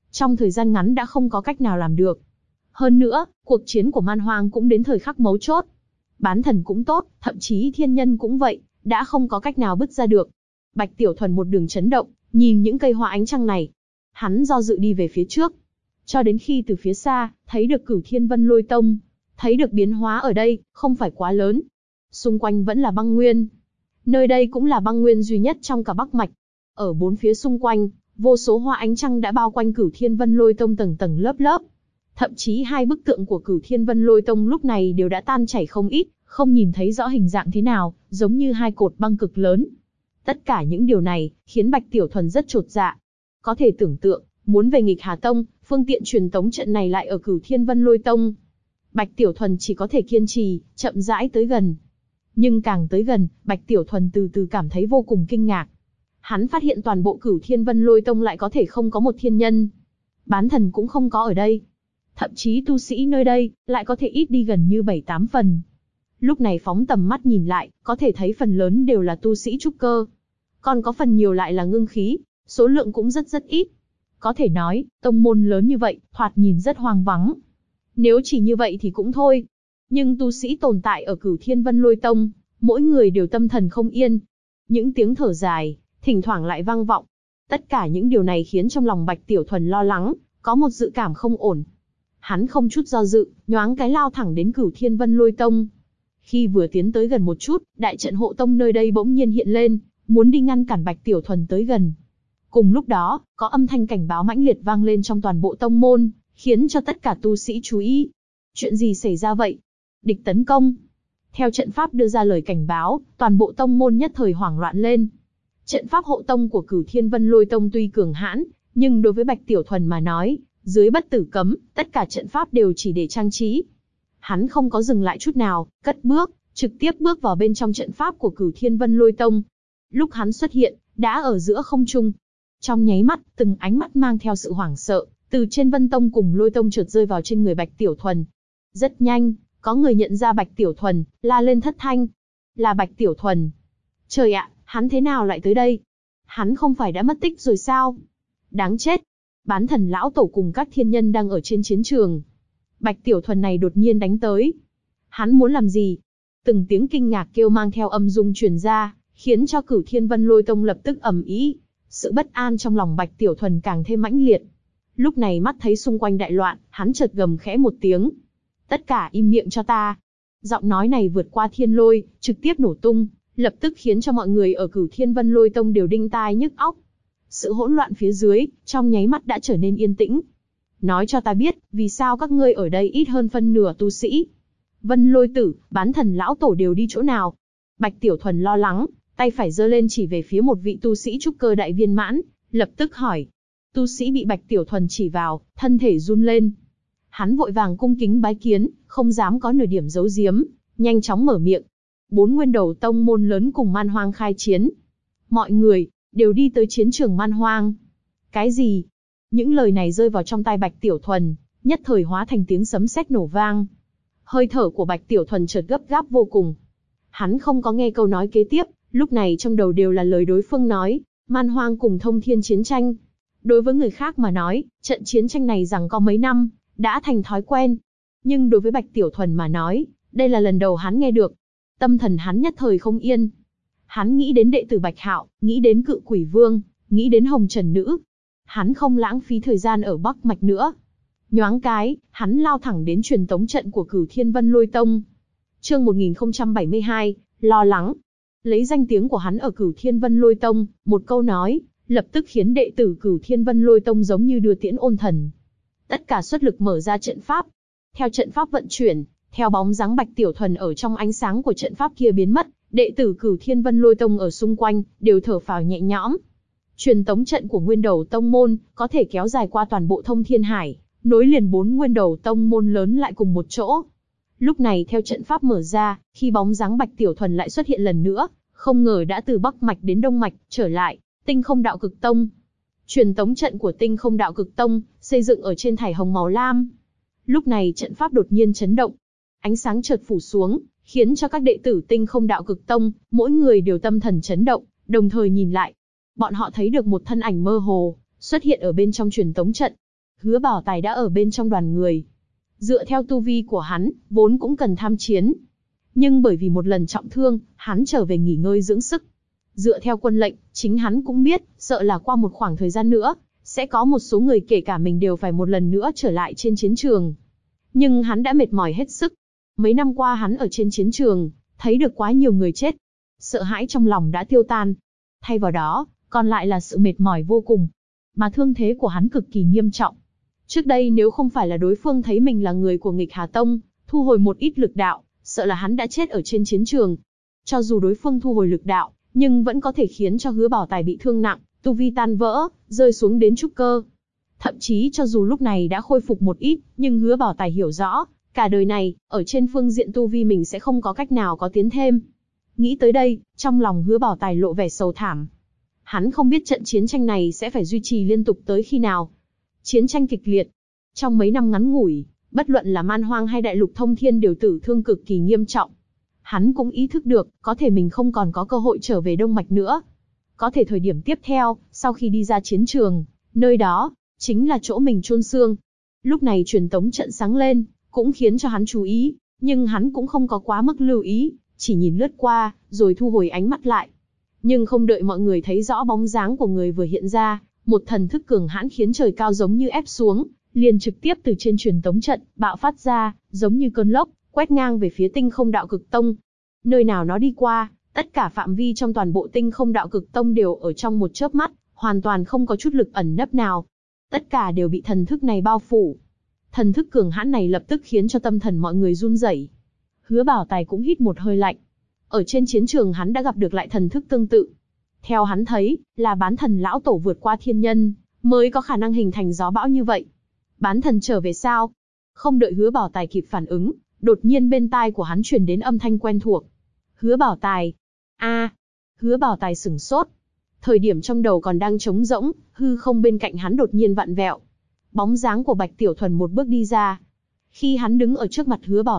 Trong thời gian ngắn đã không có cách nào làm được. Hơn nữa, cuộc chiến của Man Hoang cũng đến thời khắc mấu chốt. Bán thần cũng tốt, thậm chí thiên nhân cũng vậy, đã không có cách nào bứt ra được. Bạch Tiểu Thuần một đường chấn động, nhìn những cây hoa ánh trăng này. Hắn do dự đi về phía trước. Cho đến khi từ phía xa, thấy được Cửu Thiên Vân Lôi Tông. Thấy được biến hóa ở đây, không phải quá lớn. Xung quanh vẫn là băng nguyên. Nơi đây cũng là băng nguyên duy nhất trong cả Bắc Mạch. Ở bốn phía xung quanh, vô số hoa ánh trăng đã bao quanh Cửu Thiên Vân Lôi Tông tầng tầng lớp lớp. Thậm chí hai bức tượng của Cửu Thiên Vân Lôi Tông lúc này đều đã tan chảy không ít, không nhìn thấy rõ hình dạng thế nào, giống như hai cột băng cực lớn. Tất cả những điều này, khiến Bạch Tiểu Thuần rất chột dạ. Có thể tưởng tượng, muốn về Nghịch Hà Tông, phương tiện truyền tống trận này lại ở Cửu Thiên Vân Lôi Tông. Bạch Tiểu Thuần chỉ có thể kiên trì, chậm rãi tới gần. Nhưng càng tới gần, Bạch Tiểu Thuần từ từ cảm thấy vô cùng kinh ngạc. Hắn phát hiện toàn bộ Cửu Thiên Vân Lôi Tông lại có thể không có một thiên nhân. Bán thần cũng không có ở đây. Thậm chí tu sĩ nơi đây, lại có thể ít đi gần như 7-8 phần. Lúc này phóng tầm mắt nhìn lại, có thể thấy phần lớn đều là tu sĩ trúc cơ. Còn có phần nhiều lại là ngưng khí, số lượng cũng rất ít. Có thể nói, tông môn lớn như vậy, thoạt nhìn rất hoang vắng. Nếu chỉ như vậy thì cũng thôi. Nhưng tu sĩ tồn tại ở Cửu Thiên Vân Lôi Tông, mỗi người đều tâm thần không yên. Những tiếng thở dài, thỉnh thoảng lại vang vọng. Tất cả những điều này khiến trong lòng Bạch Tiểu Thuần lo lắng, có một dự cảm không ổn. Hắn không chút do dự, nhoáng cái lao thẳng đến Cửu Thiên Vân Lôi Tông. Khi vừa tiến tới gần một chút, đại trận hộ tông nơi đây bỗng nhiên hiện lên, muốn đi ngăn cản Bạch Tiểu Thuần tới gần. Cùng lúc đó, có âm thanh cảnh báo mãnh liệt vang lên trong toàn bộ tông môn, khiến cho tất cả tu sĩ chú ý. Chuyện gì xảy ra vậy? Địch tấn công. Theo trận pháp đưa ra lời cảnh báo, toàn bộ tông môn nhất thời hoảng loạn lên. Trận pháp hộ tông của Cửu Thiên Vân Lôi Tông tuy cường hãn, nhưng đối với Bạch Tiểu Thuần mà nói, dưới bất tử cấm, tất cả trận pháp đều chỉ để trang trí. Hắn không có dừng lại chút nào, cất bước, trực tiếp bước vào bên trong trận pháp của Cửu Thiên Vân Lôi Tông. Lúc hắn xuất hiện, đã ở giữa không trung. Trong nháy mắt, từng ánh mắt mang theo sự hoảng sợ, từ trên Vân Tông cùng Lôi Tông chợt rơi vào trên người Bạch Tiểu Thuần. Rất nhanh, có người nhận ra Bạch Tiểu Thuần, la lên thất thanh. Là Bạch Tiểu Thuần. Trời ạ, hắn thế nào lại tới đây? Hắn không phải đã mất tích rồi sao? Đáng chết. Bán thần lão tổ cùng các thiên nhân đang ở trên chiến trường. Bạch Tiểu Thuần này đột nhiên đánh tới. Hắn muốn làm gì? Từng tiếng kinh ngạc kêu mang theo âm dung truyền ra, khiến cho Cửu Thiên Vân Lôi Tông lập tức ầm ĩ. Sự bất an trong lòng Bạch Tiểu Thuần càng thêm mãnh liệt. Lúc này mắt thấy xung quanh đại loạn, hắn chợt gầm khẽ một tiếng. Tất cả im miệng cho ta. Giọng nói này vượt qua thiên lôi, trực tiếp nổ tung, lập tức khiến cho mọi người ở Cửu Thiên Vân Lôi Tông đều đinh tai nhức óc. Sự hỗn loạn phía dưới, trong nháy mắt đã trở nên yên tĩnh. Nói cho ta biết, vì sao các ngươi ở đây ít hơn phân nửa tu sĩ? Vân Lôi Tử, bán thần lão tổ đều đi chỗ nào? Bạch Tiểu Thuần lo lắng, tay phải giơ lên chỉ về phía một vị tu sĩ trúc cơ đại viên mãn, lập tức hỏi. Tu sĩ bị Bạch Tiểu Thuần chỉ vào, thân thể run lên. Hắn vội vàng cung kính bái kiến, không dám có nửa điểm giấu giếm, nhanh chóng mở miệng. 4 nguyên đầu tông môn lớn cùng Man Hoang khai chiến. Mọi người đều đi tới chiến trường Man Hoang. Cái gì? Những lời này rơi vào trong tai Bạch Tiểu Thuần, nhất thời hóa thành tiếng sấm sét nổ vang. Hơi thở của Bạch Tiểu Thuần chợt gấp gáp vô cùng. Hắn không có nghe câu nói kế tiếp, lúc này trong đầu đều là lời đối phương nói, Man Hoang cùng Thông Thiên chiến tranh. Đối với người khác mà nói, trận chiến tranh này giằng co mấy năm, đã thành thói quen. Nhưng đối với Bạch Tiểu Thuần mà nói, đây là lần đầu hắn nghe được. Tâm thần hắn nhất thời không yên. Hắn nghĩ đến đệ tử Bạch Hạo, nghĩ đến Cự Quỷ Vương, nghĩ đến Hồng Trần Nữ. Hắn không lãng phí thời gian ở Bắc Mạch nữa. Nhoáng cái, hắn lao thẳng đến truyền tống trận của Cửu Thiên Vân Lôi Tông. Chương 1072, lo lắng. Lấy danh tiếng của hắn ở Cửu Thiên Vân Lôi Tông, một câu nói, lập tức khiến đệ tử Cửu Thiên Vân Lôi Tông giống như đưa tiễn ôn thần. Tất cả xuất lực mở ra trận pháp. Theo trận pháp vận chuyển, theo bóng dáng Bạch Tiểu Thuần ở trong ánh sáng của trận pháp kia biến mất, đệ tử Cửu Thiên Vân Lôi Tông ở xung quanh đều thở phào nhẹ nhõm. Truyền tống trận của nguyên đầu tông môn có thể kéo dài qua toàn bộ Thông Thiên Hải, nối liền 4 nguyên đầu tông môn lớn lại cùng một chỗ. Lúc này theo trận pháp mở ra, khi bóng dáng Bạch Tiểu Thuần lại xuất hiện lần nữa, không ngờ đã từ Bắc Mạch đến Đông Mạch, trở lại Tinh Không Đạo Cực Tông. Truyền tống trận của Tinh Không Đạo Cực Tông xây dựng ở trên thải hồng màu lam. Lúc này trận pháp đột nhiên chấn động, ánh sáng chợt phủ xuống, khiến cho các đệ tử Tinh Không Đạo Cực Tông, mỗi người đều tâm thần chấn động, đồng thời nhìn lại. Bọn họ thấy được một thân ảnh mơ hồ xuất hiện ở bên trong truyền tống trận. Hứa Bảo Tài đã ở bên trong đoàn người. Dựa theo tu vi của hắn, vốn cũng cần tham chiến. Nhưng bởi vì một lần trọng thương, hắn trở về nghỉ ngơi dưỡng sức. Dựa theo quân lệnh, chính hắn cũng biết, sợ là qua một khoảng thời gian nữa, sẽ có một số người kể cả mình đều phải một lần nữa trở lại trên chiến trường. Nhưng hắn đã mệt mỏi hết sức. Mấy năm qua hắn ở trên chiến trường, thấy được quá nhiều người chết. Sợ hãi trong lòng đã tiêu tan. Thay vào đó, còn lại là sự mệt mỏi vô cùng. Mà thương thế của hắn cực kỳ nghiêm trọng. Trước đây nếu không phải là đối phương thấy mình là người của Nghịch Hà Tông, thu hồi một ít lực đạo, sợ là hắn đã chết ở trên chiến trường. Cho dù đối phương thu hồi lực đạo, nhưng vẫn có thể khiến cho Hứa Bảo Tài bị thương nặng, tu vi tan vỡ, rơi xuống đến trúc cơ. Thậm chí cho dù lúc này đã khôi phục một ít, nhưng Hứa Bảo Tài hiểu rõ, cả đời này, ở trên phương diện tu vi mình sẽ không có cách nào có tiến thêm. Nghĩ tới đây, trong lòng Hứa Bảo Tài lộ vẻ sầu thảm. Hắn không biết trận chiến tranh này sẽ phải duy trì liên tục tới khi nào. Chiến tranh kịch liệt. Trong mấy năm ngắn ngủi, bất luận là Man Hoang hay Đại Lục Thông Thiên đều tử thương cực kỳ nghiêm trọng. Hắn cũng ý thức được, có thể mình không còn có cơ hội trở về Đông Mạch nữa. Có thể thời điểm tiếp theo, sau khi đi ra chiến trường, nơi đó, chính là chỗ mình chôn xương. Lúc này truyền tống trận sáng lên, cũng khiến cho hắn chú ý, nhưng hắn cũng không có quá mức lưu ý, chỉ nhìn lướt qua, rồi thu hồi ánh mắt lại. Nhưng không đợi mọi người thấy rõ bóng dáng của người vừa hiện ra, một thần thức cường hãn khiến trời cao giống như ép xuống, liền trực tiếp từ trên truyền tống trận, bạo phát ra, giống như cơn lốc, quét ngang về phía Tinh Không Đạo Cực Tông. Nơi nào nó đi qua, tất cả phạm vi trong toàn bộ Tinh Không Đạo Cực Tông đều ở trong một chớp mắt, hoàn toàn không có chút lực ẩn nấp nào. Tất cả đều bị thần thức này bao phủ. Thần thức cường hãn này lập tức khiến cho tâm thần mọi người run rẩy. Hứa Bảo Tài cũng hít một hơi lạnh. Ở trên chiến trường hắn đã gặp được lại thần thức tương tự. Theo hắn thấy, là bán thần lão tổ vượt qua thiên nhân, mới có khả năng hình thành gió bão như vậy. Bán thần trở về sao? Không đợi Hứa Bảo Tài kịp phản ứng, đột nhiên bên tai của hắn truyền đến âm thanh quen thuộc. Hứa Bảo Tài. Hứa Bảo Tài sửng sốt. Thời điểm trong đầu còn đang trống rỗng, hư không bên cạnh hắn đột nhiên vặn vẹo. Bóng dáng của Bạch Tiểu Thuần một bước đi ra. Khi hắn đứng ở trước mặt Hứa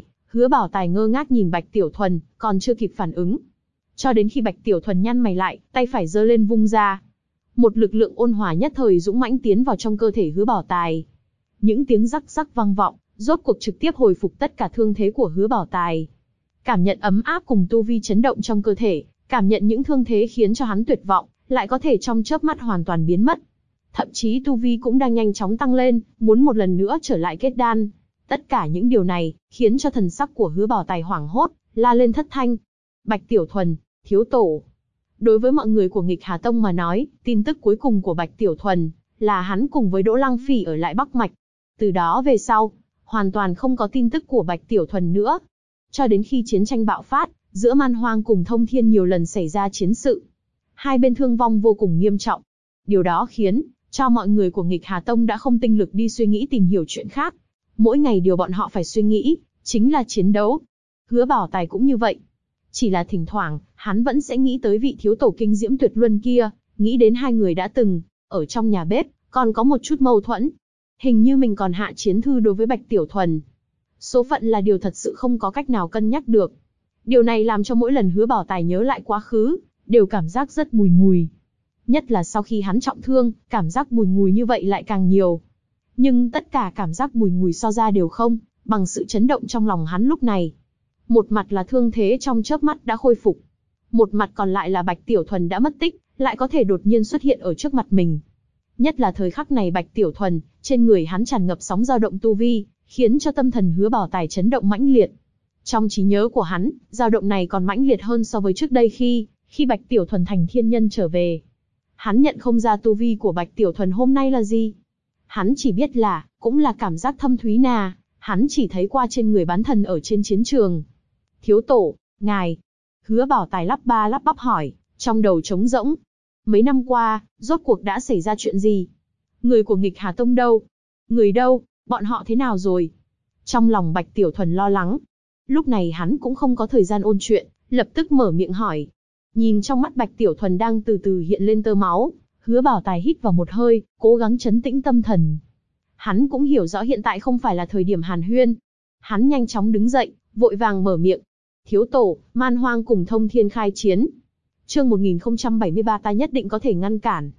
Bảo Tài ngơ ngác nhìn Bạch Tiểu Thuần, còn chưa kịp phản ứng. Cho đến khi Bạch Tiểu Thuần nhăn mày lại, tay phải giơ lên vung ra. Một lực lượng ôn hòa nhất thời dũng mãnh tiến vào trong cơ thể Hứa Bảo Tài. Những tiếng rắc rắc vang vọng, rốt cuộc trực tiếp hồi phục tất cả thương thế của Hứa Bảo Tài. Cảm nhận ấm áp cùng tu vi chấn động trong cơ thể, cảm nhận những thương thế khiến cho hắn tuyệt vọng, lại có thể trong chớp mắt hoàn toàn biến mất. Thậm chí tu vi cũng đang nhanh chóng tăng lên, muốn một lần nữa trở lại kết đan. Tất cả những điều này, khiến cho thần sắc của Hứa Bảo Tài hoảng hốt, la lên thất thanh. Bạch Tiểu Thuần, thiếu tổ. Đối với mọi người của Nghịch Hà Tông mà nói, tin tức cuối cùng của Bạch Tiểu Thuần, là hắn cùng với Đỗ Lăng Phỉ ở lại Bắc Mạch. Từ đó về sau, hoàn toàn không có tin tức của Bạch Tiểu Thuần nữa. Cho đến khi chiến tranh bạo phát, giữa Man Hoang cùng Thông Thiên nhiều lần xảy ra chiến sự. Hai bên thương vong vô cùng nghiêm trọng. Điều đó khiến cho mọi người của Nghịch Hà Tông đã không tinh lực đi suy nghĩ tìm hiểu chuyện khác. Mỗi ngày điều bọn họ phải suy nghĩ, chính là chiến đấu. Hứa Bảo Tài cũng như vậy. Chỉ là thỉnh thoảng, hắn vẫn sẽ nghĩ tới vị thiếu tổ kinh diễm tuyệt luân kia, nghĩ đến hai người đã từng, ở trong nhà bếp, còn có một chút mâu thuẫn. Hình như mình còn hạ chiến thư đối với Bạch Tiểu Thuần. Số phận là điều thật sự không có cách nào cân nhắc được. Điều này làm cho mỗi lần Hứa Bảo Tài nhớ lại quá khứ, đều cảm giác rất bùi ngùi. Nhất là sau khi hắn trọng thương, cảm giác bùi ngùi như vậy lại càng nhiều. Nhưng tất cả cảm giác bùi ngùi so ra đều không bằng sự chấn động trong lòng hắn lúc này. Một mặt là thương thế trong chớp mắt đã khôi phục. Một mặt còn lại là Bạch Tiểu Thuần đã mất tích, lại có thể đột nhiên xuất hiện ở trước mặt mình. Nhất là thời khắc này Bạch Tiểu Thuần, trên người hắn tràn ngập sóng dao động tu vi, khiến cho tâm thần Hứa Bảo Tài chấn động mãnh liệt. Trong trí nhớ của hắn, dao động này còn mãnh liệt hơn so với trước đây khi Bạch Tiểu Thuần thành thiên nhân trở về. Hắn nhận không ra tu vi của Bạch Tiểu Thuần hôm nay là gì. Hắn chỉ biết là, cũng là cảm giác thâm thúy nà, hắn chỉ thấy qua trên người bán thần ở trên chiến trường. Thiếu tổ, ngài. Hứa Bảo Tài lắp ba lắp bắp hỏi, trong đầu trống rỗng. Mấy năm qua, rốt cuộc đã xảy ra chuyện gì? Người của Nghịch Hà Tông đâu? Người đâu? Bọn họ thế nào rồi? Trong lòng Bạch Tiểu Thuần lo lắng. Lúc này hắn cũng không có thời gian ôn chuyện, lập tức mở miệng hỏi. Nhìn trong mắt Bạch Tiểu Thuần đang từ từ hiện lên tơ máu, Hứa Bảo Tài hít vào một hơi, cố gắng trấn tĩnh tâm thần. Hắn cũng hiểu rõ hiện tại không phải là thời điểm hàn huyên. Hắn nhanh chóng đứng dậy, vội vàng mở miệng. Thiếu tổ, Man Hoang cùng Thông Thiên khai chiến. Chương 1073 ta nhất định có thể ngăn cản.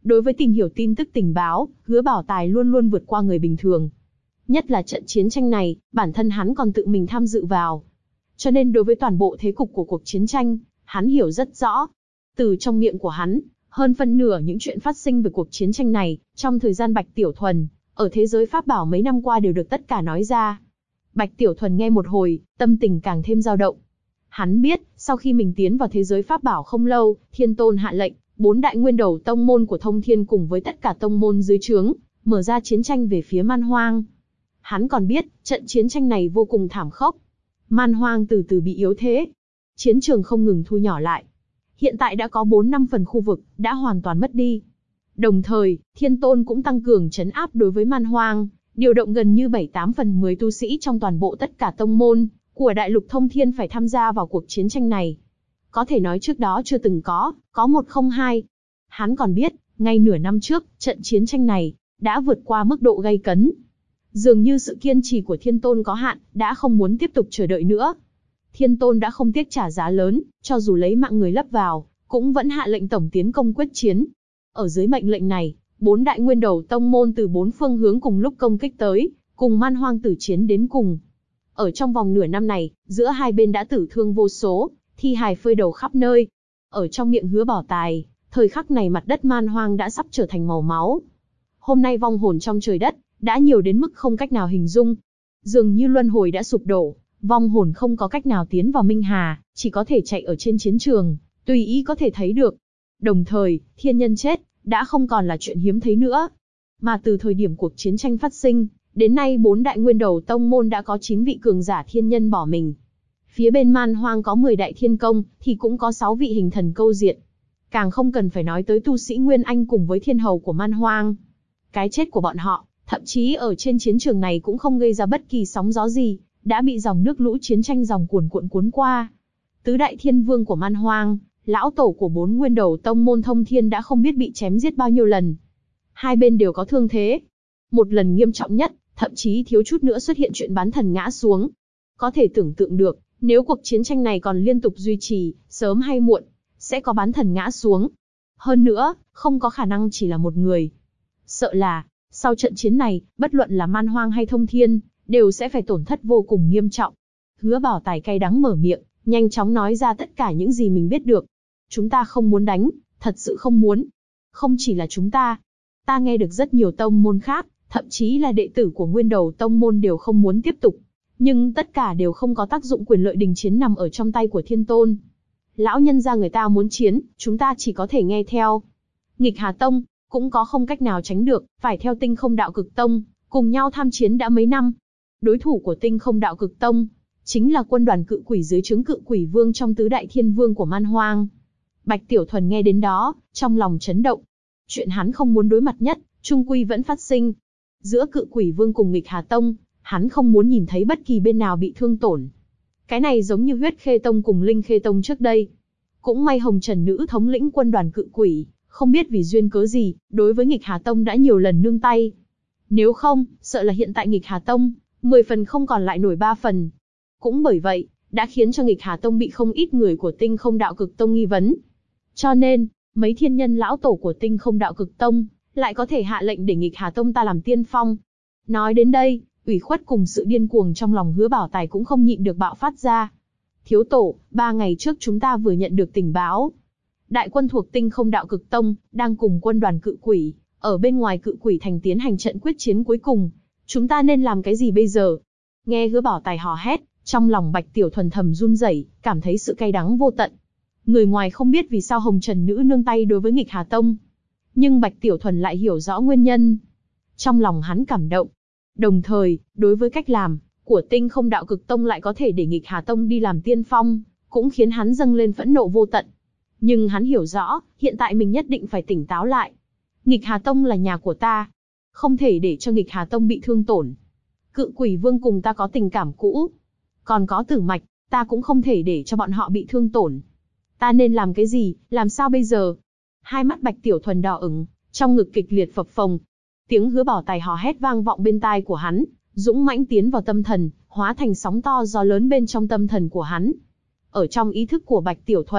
Đối với tìm hiểu tin tức tình báo, Hứa Bảo Tài luôn luôn vượt qua người bình thường. Nhất là trận chiến tranh này, bản thân hắn còn tự mình tham dự vào. Cho nên đối với toàn bộ thế cục của cuộc chiến tranh, hắn hiểu rất rõ. Từ trong miệng của hắn, hơn phân nửa những chuyện phát sinh về cuộc chiến tranh này, trong thời gian Bạch Tiểu Thuần, ở thế giới pháp bảo mấy năm qua đều được tất cả nói ra. Bạch Tiểu Thuần nghe một hồi, tâm tình càng thêm dao động. Hắn biết, sau khi mình tiến vào thế giới pháp bảo không lâu, Thiên Tôn hạ lệnh, 4 đại nguyên đầu tông môn của Thông Thiên cùng với tất cả tông môn dưới trướng, mở ra chiến tranh về phía Man Hoang. Hắn còn biết, trận chiến tranh này vô cùng thảm khốc. Man Hoang từ từ bị yếu thế. Chiến trường không ngừng thu nhỏ lại. Hiện tại đã có 4-5 phần khu vực, đã hoàn toàn mất đi. Đồng thời, Thiên Tôn cũng tăng cường trấn áp đối với Man Hoang, điều động gần như 7-8 phần 10 tu sĩ trong toàn bộ tất cả tông môn của Đại Lục Thông Thiên phải tham gia vào cuộc chiến tranh này. Có thể nói trước đó chưa từng có một không hai. Hắn còn biết, ngay nửa năm trước, trận chiến tranh này đã vượt qua mức độ gay cấn. Dường như sự kiên trì của Thiên Tôn có hạn, đã không muốn tiếp tục chờ đợi nữa. Thiên Tôn đã không tiếc trả giá lớn, cho dù lấy mạng người lấp vào, cũng vẫn hạ lệnh tổng tiến công quyết chiến. Ở dưới mệnh lệnh này, 4 đại nguyên đầu tông môn từ 4 phương hướng cùng lúc công kích tới, cùng Man Hoang tử chiến đến cùng. Ở trong vòng nửa năm này, giữa hai bên đã tử thương vô số, thi hài phơi đầu khắp nơi. Ở trong miệng Hứa Bảo Tài, thời khắc này mặt đất Man Hoang đã sắp trở thành màu máu. Hôm nay vong hồn trong trời đất đã nhiều đến mức không cách nào hình dung. Dường như luân hồi đã sụp đổ, vong hồn không có cách nào tiến vào Minh Hà, chỉ có thể chạy ở trên chiến trường, tùy ý có thể thấy được. Đồng thời, thiên nhân chết đã không còn là chuyện hiếm thấy nữa. Mà từ thời điểm cuộc chiến tranh phát sinh, đến nay 4 đại nguyên đầu tông môn đã có 9 vị cường giả thiên nhân bỏ mình. Phía bên Man Hoang có 10 đại thiên công, thì cũng có 6 vị hình thần câu diện. Càng không cần phải nói tới tu sĩ Nguyên Anh cùng với thiên hầu của Man Hoang. Cái chết của bọn họ, thậm chí ở trên chiến trường này cũng không gây ra bất kỳ sóng gió gì, đã bị dòng nước lũ chiến tranh dòng cuồn cuộn cuốn qua. Tứ đại thiên vương của Man Hoang, lão tổ của 4 nguyên đầu tông môn Thông Thiên đã không biết bị chém giết bao nhiêu lần. Hai bên đều có thương thế. Một lần nghiêm trọng nhất, thậm chí thiếu chút nữa xuất hiện chuyện bán thần ngã xuống. Có thể tưởng tượng được, nếu cuộc chiến tranh này còn liên tục duy trì, sớm hay muộn, sẽ có bán thần ngã xuống. Hơn nữa, không có khả năng chỉ là một người. Sợ là, sau trận chiến này, bất luận là Man Hoang hay Thông Thiên, đều sẽ phải tổn thất vô cùng nghiêm trọng. Hứa Bảo Tài cay đắng mở miệng, nhanh chóng nói ra tất cả những gì mình biết được. Chúng ta không muốn đánh, thật sự không muốn. Không chỉ là chúng ta. Ta nghe được rất nhiều tông môn khác, thậm chí là đệ tử của nguyên đầu tông môn đều không muốn tiếp tục. Nhưng tất cả đều không có tác dụng, quyền lợi đình chiến nằm ở trong tay của Thiên Tôn. Lão nhân gia người ta muốn chiến, chúng ta chỉ có thể nghe theo. Nghịch Hà Tông, cũng có không cách nào tránh được, phải theo Tinh Không Đạo Cực Tông, cùng nhau tham chiến đã mấy năm. Đối thủ của Tinh Không Đạo Cực Tông, chính là quân đoàn cự quỷ dưới trướng cự quỷ vương trong tứ đại thiên vương của Man Hoang. Bạch Tiểu Thuần nghe đến đó, trong lòng chấn động. Chuyện hắn không muốn đối mặt nhất, chung quy vẫn phát sinh. Giữa cự quỷ vương cùng Nghịch Hà Tông, hắn không muốn nhìn thấy bất kỳ bên nào bị thương tổn. Cái này giống như Huyết Khê Tông cùng Linh Khê Tông trước đây. Cũng may Hồng Trần Nữ thống lĩnh quân đoàn cự quỷ, không biết vì duyên cớ gì, đối với Nghịch Hà Tông đã nhiều lần nương tay. Nếu không, sợ là hiện tại Nghịch Hà Tông, 10 phần không còn lại nổi 3 phần. Cũng bởi vậy, đã khiến cho Nghịch Hà Tông bị không ít người của Tinh Không Đạo Cực Tông nghi vấn. Cho nên, mấy thiên nhân lão tổ của Tinh Không Đạo Cực Tông, lại có thể hạ lệnh để Nghịch Hà Tông ta làm tiên phong. Nói đến đây, ủy khuất cùng sự điên cuồng trong lòng Hứa Bảo Tài cũng không nhịn được bạo phát ra. Thiếu tổ, 3 ngày trước chúng ta vừa nhận được tình báo. Đại quân thuộc Tinh Không Đạo Cực Tông, đang cùng quân đoàn cự quỷ, ở bên ngoài cự quỷ thành tiến hành trận quyết chiến cuối cùng. Chúng ta nên làm cái gì bây giờ? Nghe Hứa Bảo Tài hò hét, trong lòng Bạch Tiểu Thuần thầm run rẩy, cảm thấy sự cay đắng vô tận. Người ngoài không biết vì sao Hồng Trần Nữ nương tay đối với Nghịch Hà Tông. Nhưng Bạch Tiểu Thuần lại hiểu rõ nguyên nhân. Trong lòng hắn cảm động. Đồng thời, đối với cách làm của Tinh Không Đạo Cực Tông lại có thể để Nghịch Hà Tông đi làm tiên phong, cũng khiến hắn dâng lên phẫn nộ vô tận. Nhưng hắn hiểu rõ, hiện tại mình nhất định phải tỉnh táo lại. Nghịch Hà Tông là nhà của ta, không thể để cho Nghịch Hà Tông bị thương tổn. Cự Quỷ Vương cùng ta có tình cảm cũ, còn có Tử Mạch, ta cũng không thể để cho bọn họ bị thương tổn. Ta nên làm cái gì, làm sao bây giờ? Hai mắt Bạch Tiểu Thuần đỏ ửng, trong ngực kịch liệt phập phồng. Tiếng Hứa Bảo Tài hò hét vang vọng bên tai của hắn, dũng mãnh tiến vào tâm thần, hóa thành sóng to gió lớn bên trong tâm thần của hắn. Ở trong ý thức của Bạch Tiểu Thuần,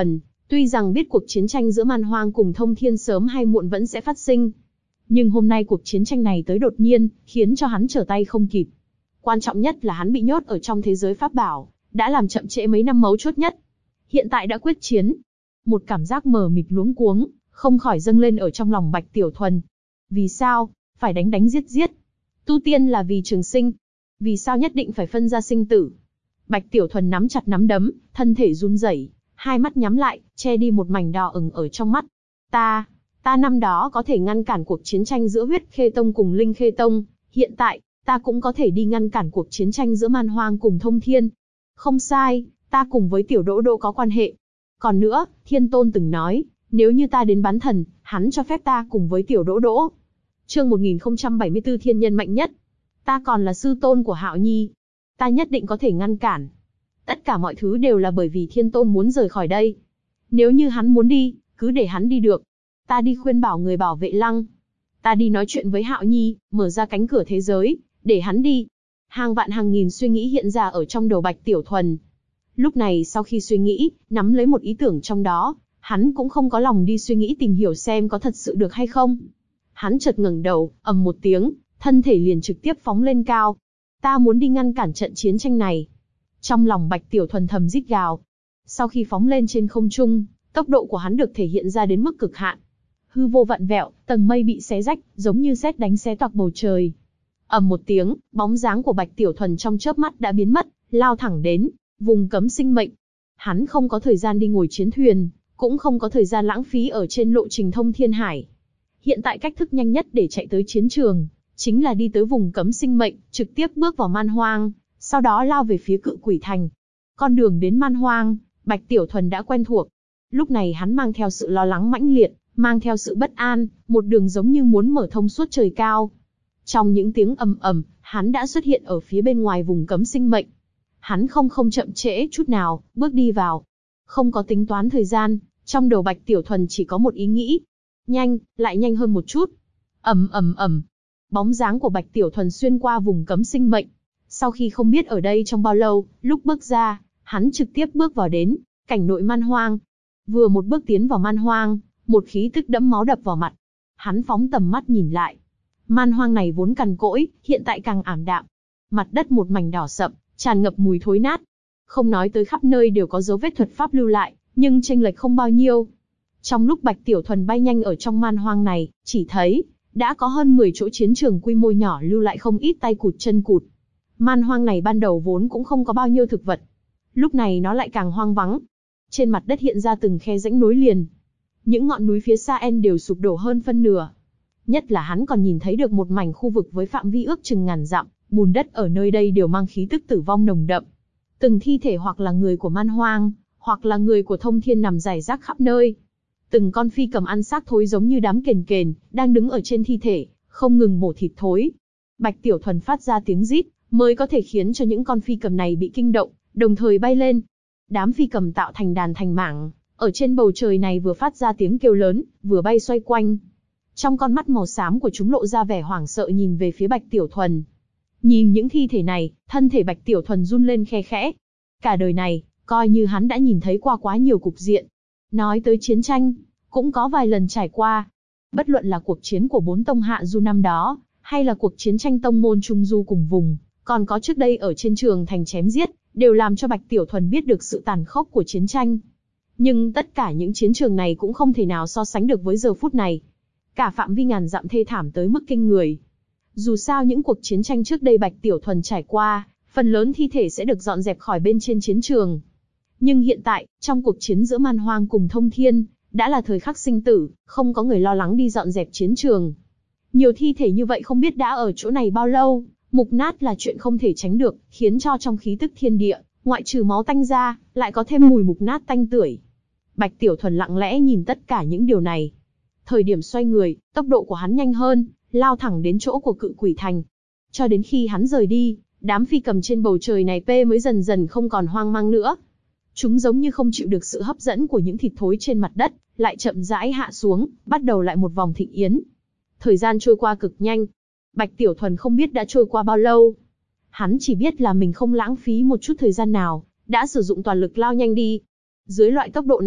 Tuy rằng biết cuộc chiến tranh giữa Man Hoang cùng Thông Thiên sớm hay muộn vẫn sẽ phát sinh, nhưng hôm nay cuộc chiến tranh này tới đột nhiên, khiến cho hắn trở tay không kịp. Quan trọng nhất là hắn bị nhốt ở trong thế giới pháp bảo, đã làm chậm trễ mấy năm mấu chốt nhất. Hiện tại đã quyết chiến. Một cảm giác mờ mịt luống cuống, không khỏi dâng lên ở trong lòng Bạch Tiểu Thuần. Vì sao, phải đánh đánh giết giết? Tu tiên là vì trường sinh. Vì sao nhất định phải phân ra sinh tử? Bạch Tiểu Thuần nắm chặt nắm đấm, thân thể run rẩy, hai mắt nhắm lại, che đi một mảnh đỏ ửng ở trong mắt. Ta năm đó có thể ngăn cản cuộc chiến tranh giữa Huyết Khê Tông cùng Linh Khê Tông, hiện tại, ta cũng có thể đi ngăn cản cuộc chiến tranh giữa Man Hoang cùng Thông Thiên. Không sai, ta cùng với Tiểu Đỗ Đỗ có quan hệ. Còn nữa, Thiên Tôn từng nói, nếu như ta đến bán thần, hắn cho phép ta cùng với Tiểu Đỗ Đỗ. Chương 1074 Thiên Nhân mạnh nhất. Ta còn là sư tôn của Hạo Nhi. Ta nhất định có thể ngăn cản. Tất cả mọi thứ đều là bởi vì Thiên Tôn muốn rời khỏi đây. Nếu như hắn muốn đi, cứ để hắn đi được. Ta đi khuyên bảo người bảo vệ lăng. Ta đi nói chuyện với Hạo Nhi, mở ra cánh cửa thế giới, để hắn đi. Hàng vạn hàng nghìn suy nghĩ hiện ra ở trong đầu Bạch Tiểu Thuần. Lúc này sau khi suy nghĩ, nắm lấy một ý tưởng trong đó, hắn cũng không có lòng đi suy nghĩ tìm hiểu xem có thật sự được hay không. Hắn chợt ngẩng đầu, ầm một tiếng, thân thể liền trực tiếp phóng lên cao. Ta muốn đi ngăn cản trận chiến tranh này. Trong lòng Bạch Tiểu Thuần thầm rít gào. Sau khi phóng lên trên không trung, tốc độ của hắn được thể hiện ra đến mức cực hạn. Hư vô vặn vẹo, tầng mây bị xé rách, giống như sét đánh xé toạc bầu trời. Ầm một tiếng, bóng dáng của Bạch Tiểu Thuần trong chớp mắt đã biến mất, lao thẳng đến vùng cấm sinh mệnh. Hắn không có thời gian đi ngồi chiến thuyền, cũng không có thời gian lãng phí ở trên lộ trình thông thiên hải. Hiện tại cách thức nhanh nhất để chạy tới chiến trường, chính là đi tới vùng cấm sinh mệnh, trực tiếp bước vào Man Hoang, sau đó lao về phía Cự Quỷ Thành. Con đường đến Man Hoang, Bạch Tiểu Thuần đã quen thuộc. Lúc này hắn mang theo sự lo lắng mãnh liệt, mang theo sự bất an, một đường giống như muốn mở thông suốt trời cao. Trong những tiếng ầm ầm, hắn đã xuất hiện ở phía bên ngoài vùng cấm sinh mệnh. Hắn không chậm trễ chút nào, bước đi vào. Không có tính toán thời gian, trong đầu Bạch Tiểu Thuần chỉ có một ý nghĩ. Nhanh, lại nhanh hơn một chút. Ầm ầm ầm. Bóng dáng của Bạch Tiểu Thuần xuyên qua vùng cấm sinh mệnh. Sau khi không biết ở đây trong bao lâu, lúc bước ra, hắn trực tiếp bước vào đến cảnh nội Man Hoang. Vừa một bước tiến vào Man Hoang, một khí tức đẫm máu đập vào mặt. Hắn phóng tầm mắt nhìn lại. Man Hoang này vốn cằn cỗi, hiện tại càng ảm đạm. Mặt đất một mảnh đỏ sậm, tràn ngập mùi thối nát. Không nói tới khắp nơi đều có dấu vết thuật pháp lưu lại, nhưng chênh lệch không bao nhiêu. Trong lúc Bạch Tiểu Thuần bay nhanh ở trong Man Hoang này, chỉ thấy đã có hơn 10 chỗ chiến trường quy mô nhỏ lưu lại không ít tay cụt chân cụt. Man Hoang này ban đầu vốn cũng không có bao nhiêu thực vật. Lúc này nó lại càng hoang vắng. Trên mặt đất hiện ra từng khe rãnh nối liền. Những ngọn núi phía xa đều sụp đổ hơn phân nửa. Nhất là hắn còn nhìn thấy được một mảnh khu vực với phạm vi ước chừng ngàn dặm, bùn đất ở nơi đây đều mang khí tức tử vong nồng đậm. Từng thi thể hoặc là người của Man Hoang, hoặc là người của Thông Thiên nằm rải rác khắp nơi. Từng con phi cầm ăn xác thối giống như đám kền kền, đang đứng ở trên thi thể, không ngừng mổ thịt thối. Bạch Tiểu Thuần phát ra tiếng rít, mới có thể khiến cho những con phi cầm này bị kinh động, đồng thời bay lên. Đám phi cầm tạo thành đàn thành mảng, ở trên bầu trời này vừa phát ra tiếng kêu lớn, vừa bay xoay quanh. Trong con mắt màu xám của chúng lộ ra vẻ hoảng sợ nhìn về phía Bạch Tiểu Thuần. Nhìn những thi thể này, thân thể Bạch Tiểu Thuần run lên khe khẽ. Cả đời này, coi như hắn đã nhìn thấy qua quá nhiều cục diện. Nói tới chiến tranh, cũng có vài lần trải qua. Bất luận là cuộc chiến của 4 tông hạ du năm đó, hay là cuộc chiến tranh tông môn trung du cùng vùng, còn có trước đây ở trên trường thành chém giết, đều làm cho Bạch Tiểu Thuần biết được sự tàn khốc của chiến tranh. Nhưng tất cả những chiến trường này cũng không thể nào so sánh được với giờ phút này. Cả phạm vi ngàn dặm thê thảm tới mức kinh người. Dù sao những cuộc chiến tranh trước đây Bạch Tiểu Thuần trải qua, phần lớn thi thể sẽ được dọn dẹp khỏi bên trên chiến trường. Nhưng hiện tại, trong cuộc chiến giữa Man Hoang cùng Thông Thiên, đã là thời khắc sinh tử, không có người lo lắng đi dọn dẹp chiến trường. Nhiều thi thể như vậy không biết đã ở chỗ này bao lâu, mục nát là chuyện không thể tránh được, khiến cho trong khí tức thiên địa, ngoại trừ máu tanh ra, lại có thêm mùi mục nát tanh tưởi. Bạch Tiểu Thuần lặng lẽ nhìn tất cả những điều này. Thời điểm xoay người, tốc độ của hắn nhanh hơn, lao thẳng đến chỗ của Cự Quỷ Thành. Cho đến khi hắn rời đi, đám phi cầm trên bầu trời này mới dần dần không còn hoang mang nữa. Chúng giống như không chịu được sự hấp dẫn của những thịt thối trên mặt đất, lại chậm rãi hạ xuống, bắt đầu lại một vòng thịnh yến. Thời gian trôi qua cực nhanh. Bạch Tiểu Thuần không biết đã trôi qua bao lâu. Hắn chỉ biết là mình không lãng phí một chút thời gian nào, đã sử dụng toàn lực lao nhanh đi. Dưới loại tốc độ này,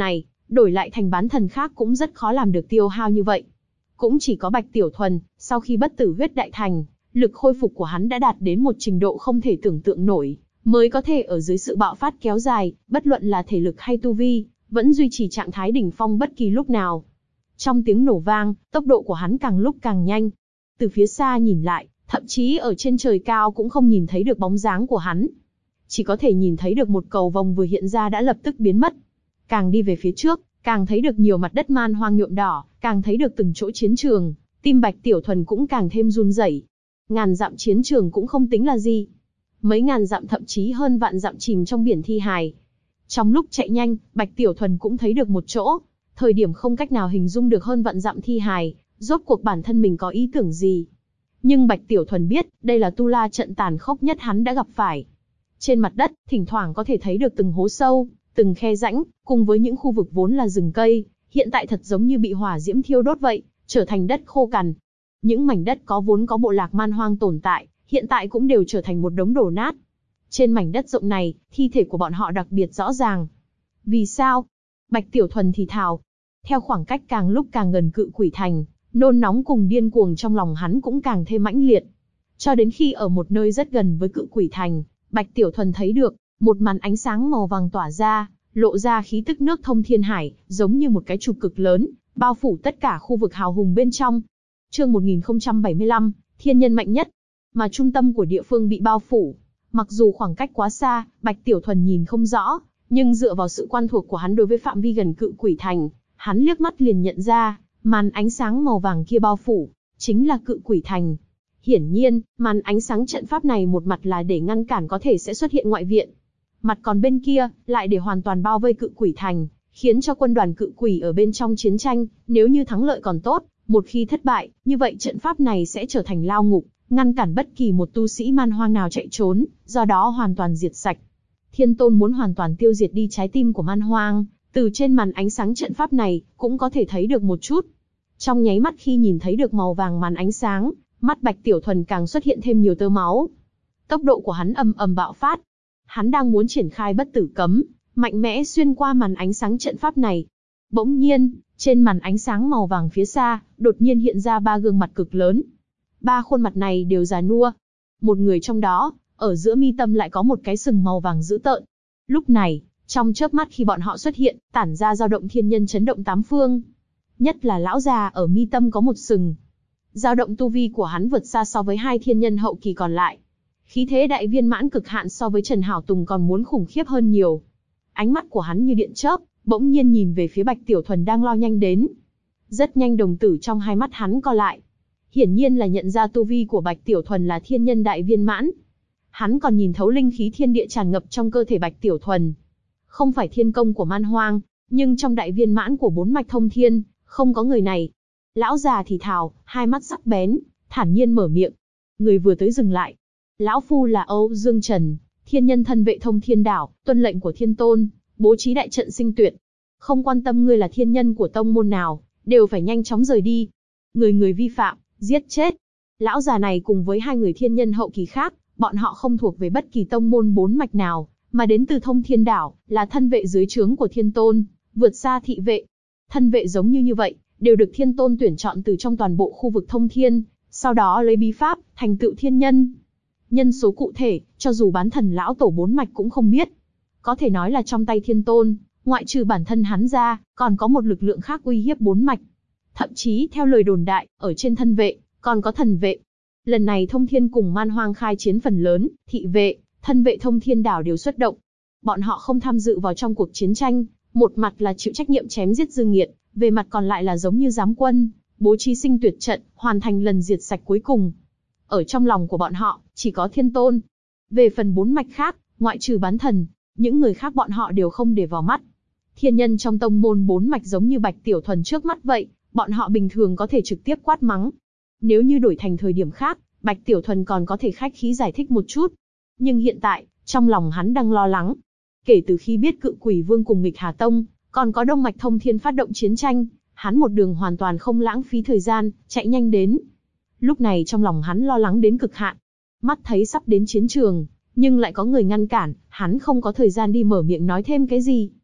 đổi lại thành bán thần khác cũng rất khó làm được tiêu hao như vậy. Cũng chỉ có Bạch Tiểu Thuần, sau khi bất tử huyết đại thành, lực khôi phục của hắn đã đạt đến một trình độ không thể tưởng tượng nổi, mới có thể ở dưới sự bạo phát kéo dài, bất luận là thể lực hay tu vi, vẫn duy trì trạng thái đỉnh phong bất kỳ lúc nào. Trong tiếng nổ vang, tốc độ của hắn càng lúc càng nhanh. Từ phía xa nhìn lại, thậm chí ở trên trời cao cũng không nhìn thấy được bóng dáng của hắn. Chỉ có thể nhìn thấy được một cầu vồng vừa hiện ra đã lập tức biến mất. Càng đi về phía trước, càng thấy được nhiều mặt đất man hoang nhuộm đỏ, càng thấy được từng chỗ chiến trường, tim Bạch Tiểu Thuần cũng càng thêm run rẩy. Ngàn dặm chiến trường cũng không tính là gì. Mấy ngàn dặm thậm chí hơn vạn dặm chìm trong biển thi hài. Trong lúc chạy nhanh, Bạch Tiểu Thuần cũng thấy được một chỗ, thời điểm không cách nào hình dung được hơn vạn dặm thi hài, rốt cuộc bản thân mình có ý tưởng gì. Nhưng Bạch Tiểu Thuần biết, đây là tu la trận tàn khốc nhất hắn đã gặp phải. Trên mặt đất, thỉnh thoảng có thể thấy được từng hố sâu, từng khe rãnh, cùng với những khu vực vốn là rừng cây, hiện tại thật giống như bị hỏa diễm thiêu đốt vậy, trở thành đất khô cằn. Những mảnh đất vốn có bộ lạc man hoang tồn tại, hiện tại cũng đều trở thành một đống đổ nát. Trên mảnh đất rộng này, thi thể của bọn họ đặc biệt rõ ràng. Vì sao? Bạch Tiểu Thuần thì thào. Theo khoảng cách càng lúc càng gần Cự Quỷ Thành, nôn nóng cùng điên cuồng trong lòng hắn cũng càng thêm mãnh liệt. Cho đến khi ở một nơi rất gần với Cự Quỷ Thành, Bạch Tiểu Thuần thấy được một màn ánh sáng màu vàng tỏa ra, lộ ra khí tức nước thông thiên hải, giống như một cái trục cực lớn, bao phủ tất cả khu vực hào hùng bên trong. Chương 1075, thiên nhân mạnh nhất. Mà trung tâm của địa phương bị bao phủ. Mặc dù khoảng cách quá xa, Bạch Tiểu Thuần nhìn không rõ, nhưng dựa vào sự quen thuộc của hắn đối với phạm vi gần Cự Quỷ Thành, hắn liếc mắt liền nhận ra, màn ánh sáng màu vàng kia bao phủ, chính là Cự Quỷ Thành. Hiển nhiên, màn ánh sáng trận pháp này một mặt là để ngăn cản có thể sẽ xuất hiện ngoại viện. Mặt còn bên kia, lại để hoàn toàn bao vây Cự Quỷ Thành, khiến cho quân đoàn cự quỷ ở bên trong chiến tranh, nếu như thắng lợi còn tốt, một khi thất bại, như vậy trận pháp này sẽ trở thành lao ngục, ngăn cản bất kỳ một tu sĩ man hoang nào chạy trốn, do đó hoàn toàn diệt sạch. Thiên Tôn muốn hoàn toàn tiêu diệt đi trái tim của man hoang, từ trên màn ánh sáng trận pháp này, cũng có thể thấy được một chút. Trong nháy mắt khi nhìn thấy được màu vàng màn ánh sáng, mắt Bạch Tiểu Thuần càng xuất hiện thêm nhiều tơ máu. Tốc độ của hắn ầm ầm bạo phát. Hắn đang muốn triển khai bất tử cấm, mạnh mẽ xuyên qua màn ánh sáng trận pháp này. Bỗng nhiên, trên màn ánh sáng màu vàng phía xa, đột nhiên hiện ra 3 gương mặt cực lớn. 3 khuôn mặt này đều già nua. Một người trong đó, ở giữa mi tâm lại có một cái sừng màu vàng dữ tợn. Lúc này, trong chớp mắt khi bọn họ xuất hiện, tản ra dao động thiên nhân chấn động 8 phương. Nhất là lão già ở mi tâm có một sừng. Dao động tu vi của hắn vượt xa so với 2 thiên nhân hậu kỳ còn lại. Khí thế đại viên mãn cực hạn so với Trần Hảo Tùng còn muốn khủng khiếp hơn nhiều. Ánh mắt của hắn như điện chớp, bỗng nhiên nhìn về phía Bạch Tiểu Thuần đang lao nhanh đến. Rất nhanh đồng tử trong hai mắt hắn co lại. Hiển nhiên là nhận ra tu vi của Bạch Tiểu Thuần là thiên nhân đại viên mãn. Hắn còn nhìn thấu linh khí thiên địa tràn ngập trong cơ thể Bạch Tiểu Thuần. Không phải thiên công của man hoang, nhưng trong đại viên mãn của 4 mạch thông thiên, không có người này. Lão già thì thào, hai mắt sắc bén, thản nhiên mở miệng. Người vừa tới dừng lại. Lão phu là Âu Dương Trần, thiên nhân thân vệ thông thiên đảo, tuân lệnh của Thiên Tôn, bố trí đại trận sinh tuyệt. Không quan tâm ngươi là thiên nhân của tông môn nào, đều phải nhanh chóng rời đi. Người vi phạm, giết chết. Lão già này cùng với 2 người thiên nhân hậu kỳ khác, bọn họ không thuộc về bất kỳ tông môn 4 mạch nào, mà đến từ thông thiên đảo, là thân vệ dưới trướng của Thiên Tôn, vượt xa thị vệ. Thân vệ giống như vậy, đều được Thiên Tôn tuyển chọn từ trong toàn bộ khu vực thông thiên, sau đó lấy bí pháp, thành tựu thiên nhân. Nhân số cụ thể, cho dù bán thần lão tổ 4 mạch cũng không biết. Có thể nói là trong tay Thiên Tôn, ngoại trừ bản thân hắn ra, còn có một lực lượng khác uy hiếp 4 mạch. Thậm chí theo lời đồn đại, ở trên thân vệ, còn có thần vệ. Lần này thông thiên cùng man hoang khai chiến phần lớn, thị vệ, thân vệ thông thiên đảo đều xuất động. Bọn họ không tham dự vào trong cuộc chiến tranh, một mặt là chịu trách nhiệm chém giết dư nghiệt, về mặt còn lại là giống như giám quân, bố trí sinh tuyệt trận, hoàn thành lần diệt sạch cuối cùng. Ở trong lòng của bọn họ, chỉ có Thiên Tôn. Về phần 4 mạch khác, ngoại trừ bán thần, những người khác bọn họ đều không để vào mắt. Thiên nhân trong tông môn 4 mạch giống như Bạch Tiểu Thuần trước mắt vậy, bọn họ bình thường có thể trực tiếp quát mắng. Nếu như đổi thành thời điểm khác, Bạch Tiểu Thuần còn có thể khách khí giải thích một chút. Nhưng hiện tại, trong lòng hắn đang lo lắng. Kể từ khi biết Cự Quỷ Vương cùng Nghịch Hà Tông, còn có Đông Mạch Thông Thiên phát động chiến tranh, hắn một đường hoàn toàn không lãng phí thời gian, chạy nhanh đến. Lúc này trong lòng hắn lo lắng đến cực hạn. Mắt thấy sắp đến chiến trường, nhưng lại có người ngăn cản, hắn không có thời gian đi mở miệng nói thêm cái gì.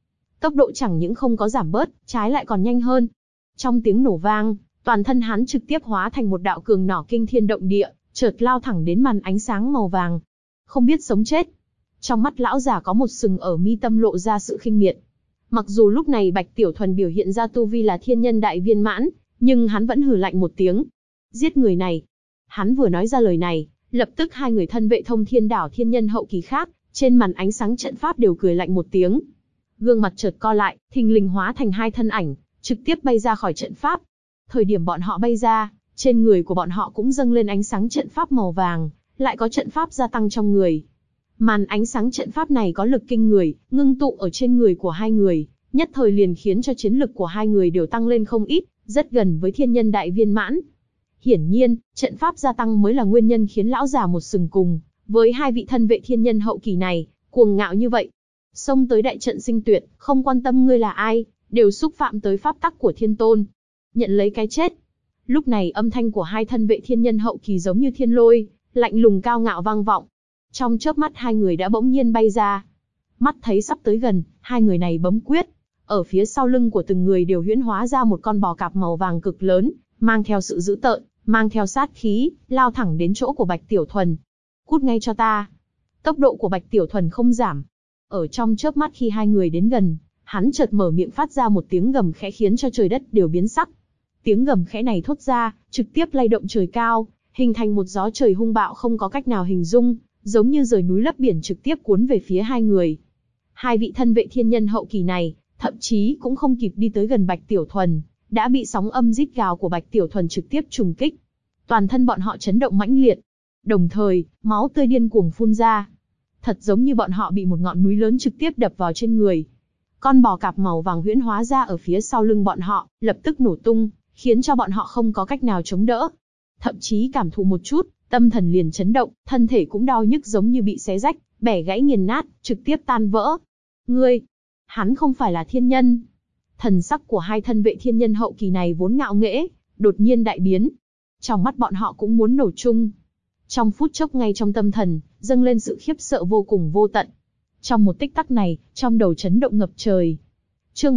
Tốc độ chẳng những không có giảm bớt, trái lại còn nhanh hơn. Trong tiếng nổ vang, toàn thân hắn trực tiếp hóa thành một đạo cường nỏ kinh thiên động địa, chợt lao thẳng đến màn ánh sáng màu vàng. Không biết sống chết. Trong mắt lão già có một sừng ở mi tâm lộ ra sự khinh miệt. Mặc dù lúc này Bạch Tiểu Thuần biểu hiện ra tu vi là thiên nhân đại viên mãn, nhưng hắn vẫn hừ lạnh một tiếng. Giết người này. Hắn vừa nói ra lời này, lập tức hai người thân vệ thông thiên đảo thiên nhân hậu kỳ khác, trên màn ánh sáng trận pháp đều cười lạnh một tiếng. Gương mặt chợt co lại, thình lình hóa thành hai thân ảnh, trực tiếp bay ra khỏi trận pháp. Thời điểm bọn họ bay ra, trên người của bọn họ cũng dâng lên ánh sáng trận pháp màu vàng, lại có trận pháp gia tăng trong người. Màn ánh sáng trận pháp này có lực kinh người, ngưng tụ ở trên người của hai người, nhất thời liền khiến cho chiến lực của hai người đều tăng lên không ít, rất gần với thiên nhân đại viên mãn. Hiển nhiên, trận pháp gia tăng mới là nguyên nhân khiến lão già một sừng cùng với hai vị thân vệ thiên nhân hậu kỳ này cuồng ngạo như vậy. Xông tới đại trận sinh tuyệt, không quan tâm ngươi là ai, đều xúc phạm tới pháp tắc của thiên tôn. Nhận lấy cái chết. Lúc này âm thanh của hai thân vệ thiên nhân hậu kỳ giống như thiên lôi, lạnh lùng cao ngạo vang vọng. Trong chớp mắt hai người đã bỗng nhiên bay ra. Mắt thấy sắp tới gần, hai người này bấm quyết. Ở phía sau lưng của từng người đều huyễn hóa ra một con bò cạp màu vàng cực lớn, mang theo sự dữ tợn, mang theo sát khí, lao thẳng đến chỗ của Bạch Tiểu Thuần. Cút ngay cho ta. Tốc độ của Bạch Tiểu Thuần không giảm. Ở trong chớp mắt khi hai người đến gần, hắn chợt mở miệng phát ra một tiếng gầm khẽ khiến cho trời đất đều biến sắc. Tiếng gầm khẽ này thốt ra, trực tiếp lay động trời cao, hình thành một gió trời hung bạo không có cách nào hình dung, giống như rời núi lấp biển trực tiếp cuốn về phía hai người. Hai vị thân vệ thiên nhân hậu kỳ này, thậm chí cũng không kịp đi tới gần Bạch Tiểu Thuần, đã bị sóng âm rít gào của Bạch Tiểu Thuần trực tiếp trùng kích. Toàn thân bọn họ chấn động mãnh liệt, đồng thời, máu tươi điên cuồng phun ra. Thật giống như bọn họ bị một ngọn núi lớn trực tiếp đập vào trên người. Con bò cạp màu vàng huyễn hóa ra ở phía sau lưng bọn họ, lập tức nổ tung, khiến cho bọn họ không có cách nào chống đỡ. Thậm chí cảm thụ một chút, tâm thần liền chấn động, thân thể cũng đau nhức giống như bị xé rách, bẻ gãy nghiền nát, trực tiếp tan vỡ. Ngươi, hắn không phải là thiên nhân. Thần sắc của hai thân vệ thiên nhân hậu kỳ này vốn ngạo nghễ, đột nhiên đại biến. Trong mắt bọn họ cũng muốn nổ chung. Trong phút chốc ngay trong tâm thần, dâng lên sự khiếp sợ vô cùng vô tận. Trong một tích tắc này, trong đầu chấn động ngập trời. Chương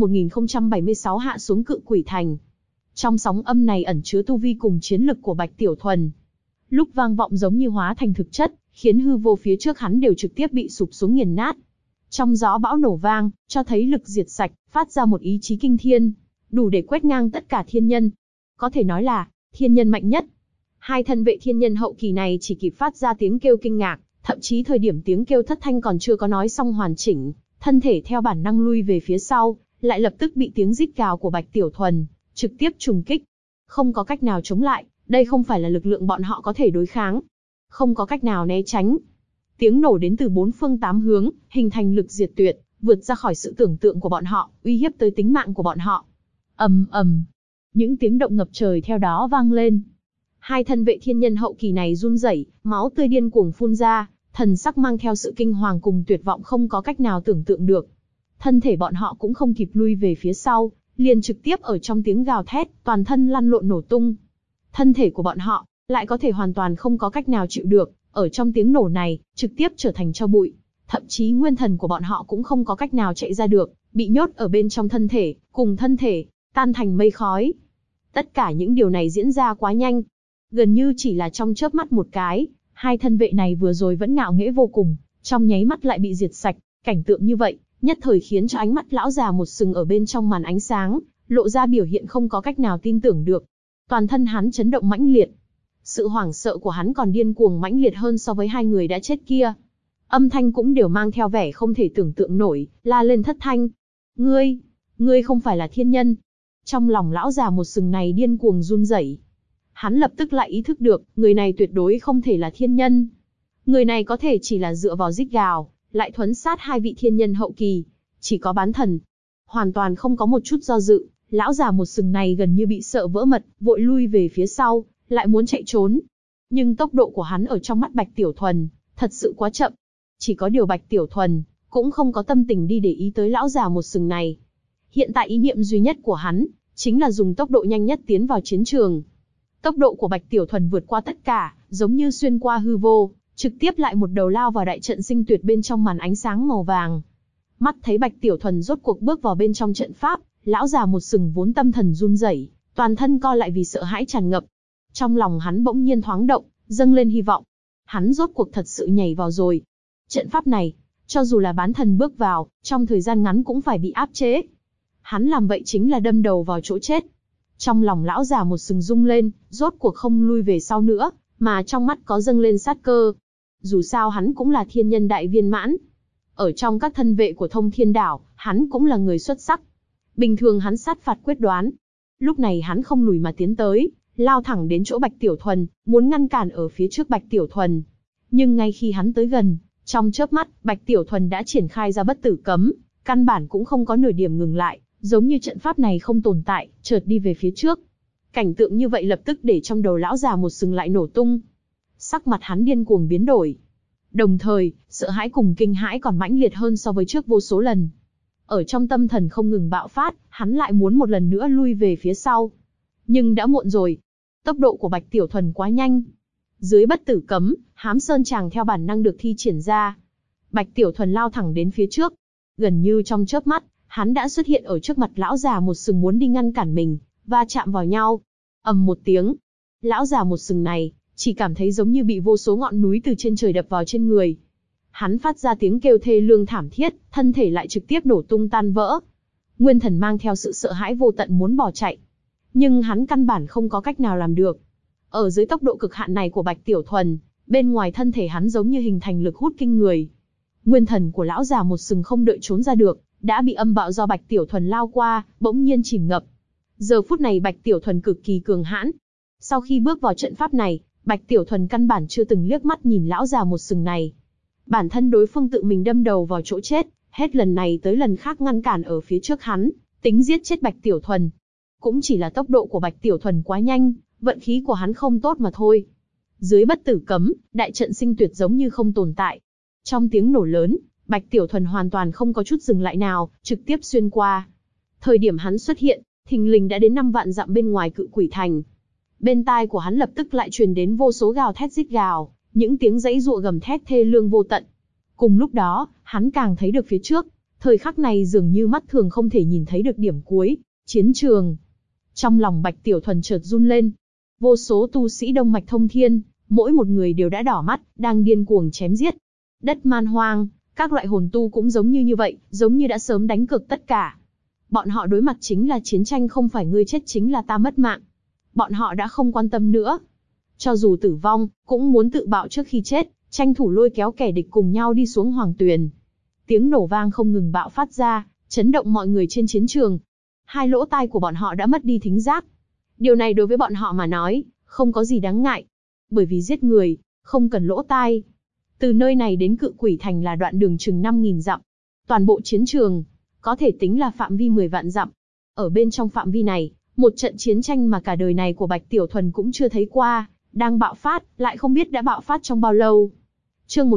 1076 hạ xuống Cự Quỷ Thành. Trong sóng âm này ẩn chứa tu vi cùng chiến lực của Bạch Tiểu Thuần. Lúc vang vọng giống như hóa thành thực chất, khiến hư vô phía trước hắn đều trực tiếp bị sụp xuống nghiền nát. Trong gió bão nổ vang, cho thấy lực diệt sạch, phát ra một ý chí kinh thiên, đủ để quét ngang tất cả thiên nhân. Có thể nói là, thiên nhân mạnh nhất. Hai thân vệ thiên nhân hậu kỳ này chỉ kịp phát ra tiếng kêu kinh ngạc, thậm chí thời điểm tiếng kêu thất thanh còn chưa có nói xong hoàn chỉnh, thân thể theo bản năng lui về phía sau, lại lập tức bị tiếng rít gào của Bạch Tiểu Thuần trực tiếp trùng kích. Không có cách nào chống lại, đây không phải là lực lượng bọn họ có thể đối kháng. Không có cách nào né tránh. Tiếng nổ đến từ bốn phương tám hướng, hình thành lực diệt tuyệt, vượt ra khỏi sự tưởng tượng của bọn họ, uy hiếp tới tính mạng của bọn họ. Ầm ầm, những tiếng động ngập trời theo đó vang lên. Hai thân vệ thiên nhân hậu kỳ này run rẩy, máu tươi điên cuồng phun ra, thần sắc mang theo sự kinh hoàng cùng tuyệt vọng không có cách nào tưởng tượng được. Thân thể bọn họ cũng không kịp lui về phía sau, liền trực tiếp ở trong tiếng gào thét, toàn thân lăn lộn nổ tung. Thân thể của bọn họ lại có thể hoàn toàn không có cách nào chịu được, ở trong tiếng nổ này, trực tiếp trở thành tro bụi. Thậm chí nguyên thần của bọn họ cũng không có cách nào chạy ra được, bị nhốt ở bên trong thân thể, cùng thân thể tan thành mây khói. Tất cả những điều này diễn ra quá nhanh, gần như chỉ là trong chớp mắt một cái. Hai thân vệ này vừa rồi vẫn ngạo nghễ vô cùng, trong nháy mắt lại bị diệt sạch. Cảnh tượng như vậy, nhất thời khiến cho ánh mắt lão già một sừng ở bên trong màn ánh sáng, lộ ra biểu hiện không có cách nào tin tưởng được. Toàn thân hắn chấn động mãnh liệt. Sự hoảng sợ của hắn còn điên cuồng mãnh liệt hơn so với hai người đã chết kia. Âm thanh cũng đều mang theo vẻ không thể tưởng tượng nổi, la lên thất thanh. Ngươi không phải là thiên nhân. Trong lòng lão già một sừng này điên cuồng run rẩy. Hắn lập tức lại ý thức được, người này tuyệt đối không thể là thiên nhân. Người này có thể chỉ là dựa vào rít gào, lại thuấn sát hai vị thiên nhân hậu kỳ, chỉ có bán thần. Hoàn toàn không có một chút do dự, lão già một sừng này gần như bị sợ vỡ mật, vội lui về phía sau, lại muốn chạy trốn. Nhưng tốc độ của hắn ở trong mắt Bạch Tiểu Thuần, thật sự quá chậm. Chỉ có điều Bạch Tiểu Thuần, cũng không có tâm tình đi để ý tới lão già một sừng này. Hiện tại ý niệm duy nhất của hắn, chính là dùng tốc độ nhanh nhất tiến vào chiến trường. Tốc độ của Bạch Tiểu Thuần vượt qua tất cả, giống như xuyên qua hư vô, trực tiếp lại một đầu lao vào đại trận sinh tuyệt bên trong màn ánh sáng màu vàng. Mắt thấy Bạch Tiểu Thuần rốt cuộc bước vào bên trong trận pháp, lão già một sừng vốn tâm thần run rẩy, toàn thân co lại vì sợ hãi tràn ngập. Trong lòng hắn bỗng nhiên thoáng động, dâng lên hy vọng. Hắn rốt cuộc thật sự nhảy vào rồi. Trận pháp này, cho dù là bán thần bước vào, trong thời gian ngắn cũng phải bị áp chế. Hắn làm vậy chính là đâm đầu vào chỗ chết. Trong lòng lão già một sừng rung lên, rốt cuộc không lui về sau nữa, mà trong mắt có dâng lên sát cơ. Dù sao hắn cũng là thiên nhân đại viên mãn. Ở trong các thân vệ của Thông Thiên Đảo, hắn cũng là người xuất sắc. Bình thường hắn sát phạt quyết đoán. Lúc này hắn không lùi mà tiến tới, lao thẳng đến chỗ Bạch Tiểu Thuần, muốn ngăn cản ở phía trước Bạch Tiểu Thuần. Nhưng ngay khi hắn tới gần, trong chớp mắt, Bạch Tiểu Thuần đã triển khai ra bất tử cấm, căn bản cũng không có nửa điểm ngừng lại, giống như trận pháp này không tồn tại, chợt đi về phía trước. Cảnh tượng như vậy lập tức để trong đầu lão già một sừng lại nổ tung. Sắc mặt hắn điên cuồng biến đổi. Đồng thời, sợ hãi cùng kinh hãi còn mãnh liệt hơn so với trước vô số lần. Ở trong tâm thần không ngừng bạo phát, hắn lại muốn một lần nữa lui về phía sau. Nhưng đã muộn rồi. Tốc độ của Bạch Tiểu Thuần quá nhanh. Dưới bất tử cấm, hám sơn tràng theo bản năng được thi triển ra. Bạch Tiểu Thuần lao thẳng đến phía trước. Gần như trong chớp mắt, hắn đã xuất hiện ở trước mặt lão già một sừng muốn đi ngăn cản mình, và chạm vào nhau. Ầm một tiếng. Lão già một sừng này, chỉ cảm thấy giống như bị vô số ngọn núi từ trên trời đập vào trên người. Hắn phát ra tiếng kêu thê lương thảm thiết, thân thể lại trực tiếp nổ tung tan vỡ. Nguyên thần mang theo sự sợ hãi vô tận muốn bỏ chạy. Nhưng hắn căn bản không có cách nào làm được. Ở dưới tốc độ cực hạn này của Bạch Tiểu Thuần, bên ngoài thân thể hắn giống như hình thành lực hút kinh người. Nguyên thần của lão già một sừng không đợi trốn ra được, đã bị âm bạo do Bạch Tiểu Thuần lao qua, bỗng nhiên chìm ngập. Giờ phút này Bạch Tiểu Thuần cực kỳ cường hãn. Sau khi bước vào trận pháp này, Bạch Tiểu Thuần căn bản chưa từng liếc mắt nhìn lão già một sừng này. Bản thân đối phương tự mình đâm đầu vào chỗ chết, hết lần này tới lần khác ngăn cản ở phía trước hắn, tính giết chết Bạch Tiểu Thuần. Cũng chỉ là tốc độ của Bạch Tiểu Thuần quá nhanh, vận khí của hắn không tốt mà thôi. Dưới bất tử cấm, đại trận sinh tuyệt giống như không tồn tại. Trong tiếng nổ lớn, Bạch Tiểu Thuần hoàn toàn không có chút dừng lại nào, trực tiếp xuyên qua. Thời điểm hắn xuất hiện, thình lình đã đến 5 vạn dặm bên ngoài Cự Quỷ Thành. Bên tai của hắn lập tức lại truyền đến vô số gào thét rít gào, những tiếng giãy giụa gầm thét thê lương vô tận. Cùng lúc đó, hắn càng thấy được phía trước, thời khắc này dường như mắt thường không thể nhìn thấy được điểm cuối, chiến trường. Trong lòng Bạch Tiểu Thuần chợt run lên. Vô số tu sĩ Đông Mạch Thông Thiên, mỗi một người đều đã đỏ mắt, đang điên cuồng chém giết. Đất man hoang, các loại hồn tu cũng giống như vậy, giống như đã sớm đánh cược tất cả. Bọn họ đối mặt chính là chiến tranh, không phải ngươi chết chính là ta mất mạng. Bọn họ đã không quan tâm nữa. Cho dù tử vong, cũng muốn tự bạo trước khi chết, tranh thủ lôi kéo kẻ địch cùng nhau đi xuống hoàng tuyền. Tiếng nổ vang không ngừng bạo phát ra, chấn động mọi người trên chiến trường. Hai lỗ tai của bọn họ đã mất đi thính giác. Điều này đối với bọn họ mà nói, không có gì đáng ngại. Bởi vì giết người, không cần lỗ tai. Từ nơi này đến Cự Quỷ Thành là đoạn đường chừng 5.000 dặm. Toàn bộ chiến trường, có thể tính là phạm vi 10 vạn dặm. Ở bên trong phạm vi này, một trận chiến tranh mà cả đời này của Bạch Tiểu Thuần cũng chưa thấy qua, đang bạo phát, lại không biết đã bạo phát trong bao lâu. Chương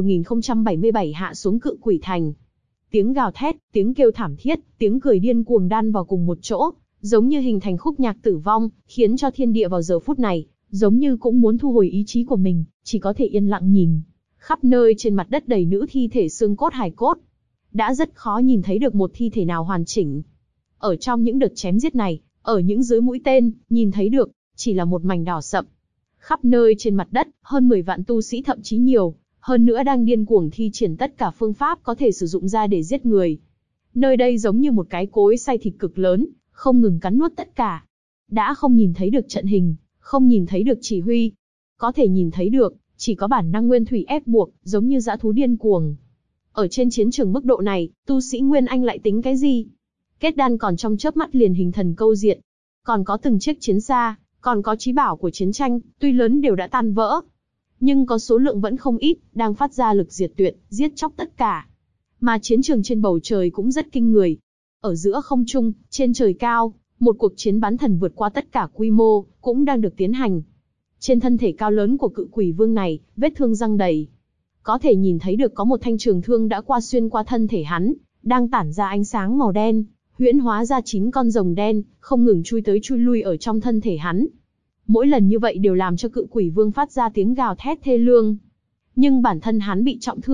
1077 hạ xuống Cự Quỷ Thành. Tiếng gào thét, tiếng kêu thảm thiết, tiếng cười điên cuồng đan vào cùng một chỗ, giống như hình thành khúc nhạc tử vong, khiến cho thiên địa vào giờ phút này, giống như cũng muốn thu hồi ý chí của mình, chỉ có thể yên lặng nhìn. Khắp nơi trên mặt đất đầy nữ thi thể xương cốt hài cốt. Đã rất khó nhìn thấy được một thi thể nào hoàn chỉnh. Ở trong những đợt chém giết này, ở những dưới mũi tên, nhìn thấy được, chỉ là một mảnh đỏ sậm. Khắp nơi trên mặt đất, hơn 10 vạn tu sĩ thậm chí nhiều, hơn nữa đang điên cuồng thi triển tất cả phương pháp có thể sử dụng ra để giết người. Nơi đây giống như một cái cối xay thịt cực lớn, không ngừng cắn nuốt tất cả. Đã không nhìn thấy được trận hình, không nhìn thấy được chỉ huy. Có thể nhìn thấy được, chỉ có bản năng nguyên thủy ép buộc, giống như dã thú điên cuồng. Ở trên chiến trường mức độ này, tu sĩ Nguyên Anh lại tính cái gì? Kết đan còn trong chớp mắt liền hình thần câu diệt. Còn có từng chiếc chiến xa, còn có chí bảo của chiến tranh, tuy lớn đều đã tan vỡ. Nhưng có số lượng vẫn không ít, đang phát ra lực diệt tuyệt, giết chóc tất cả. Mà chiến trường trên bầu trời cũng rất kinh người. Ở giữa không trung, trên trời cao, một cuộc chiến bán thần vượt qua tất cả quy mô, cũng đang được tiến hành. Trên thân thể cao lớn của Cự Quỷ Vương này, vết thương răng đầy. Có thể nhìn thấy được có một thanh trường thương đã qua xuyên qua thân thể hắn, đang tản ra ánh sáng màu đen, huyễn hóa ra 9 con rồng đen, không ngừng chui tới chui lui ở trong thân thể hắn. Mỗi lần như vậy đều làm cho Cự Quỷ Vương phát ra tiếng gào thét thê lương. Nhưng bản thân hắn bị trọng thương,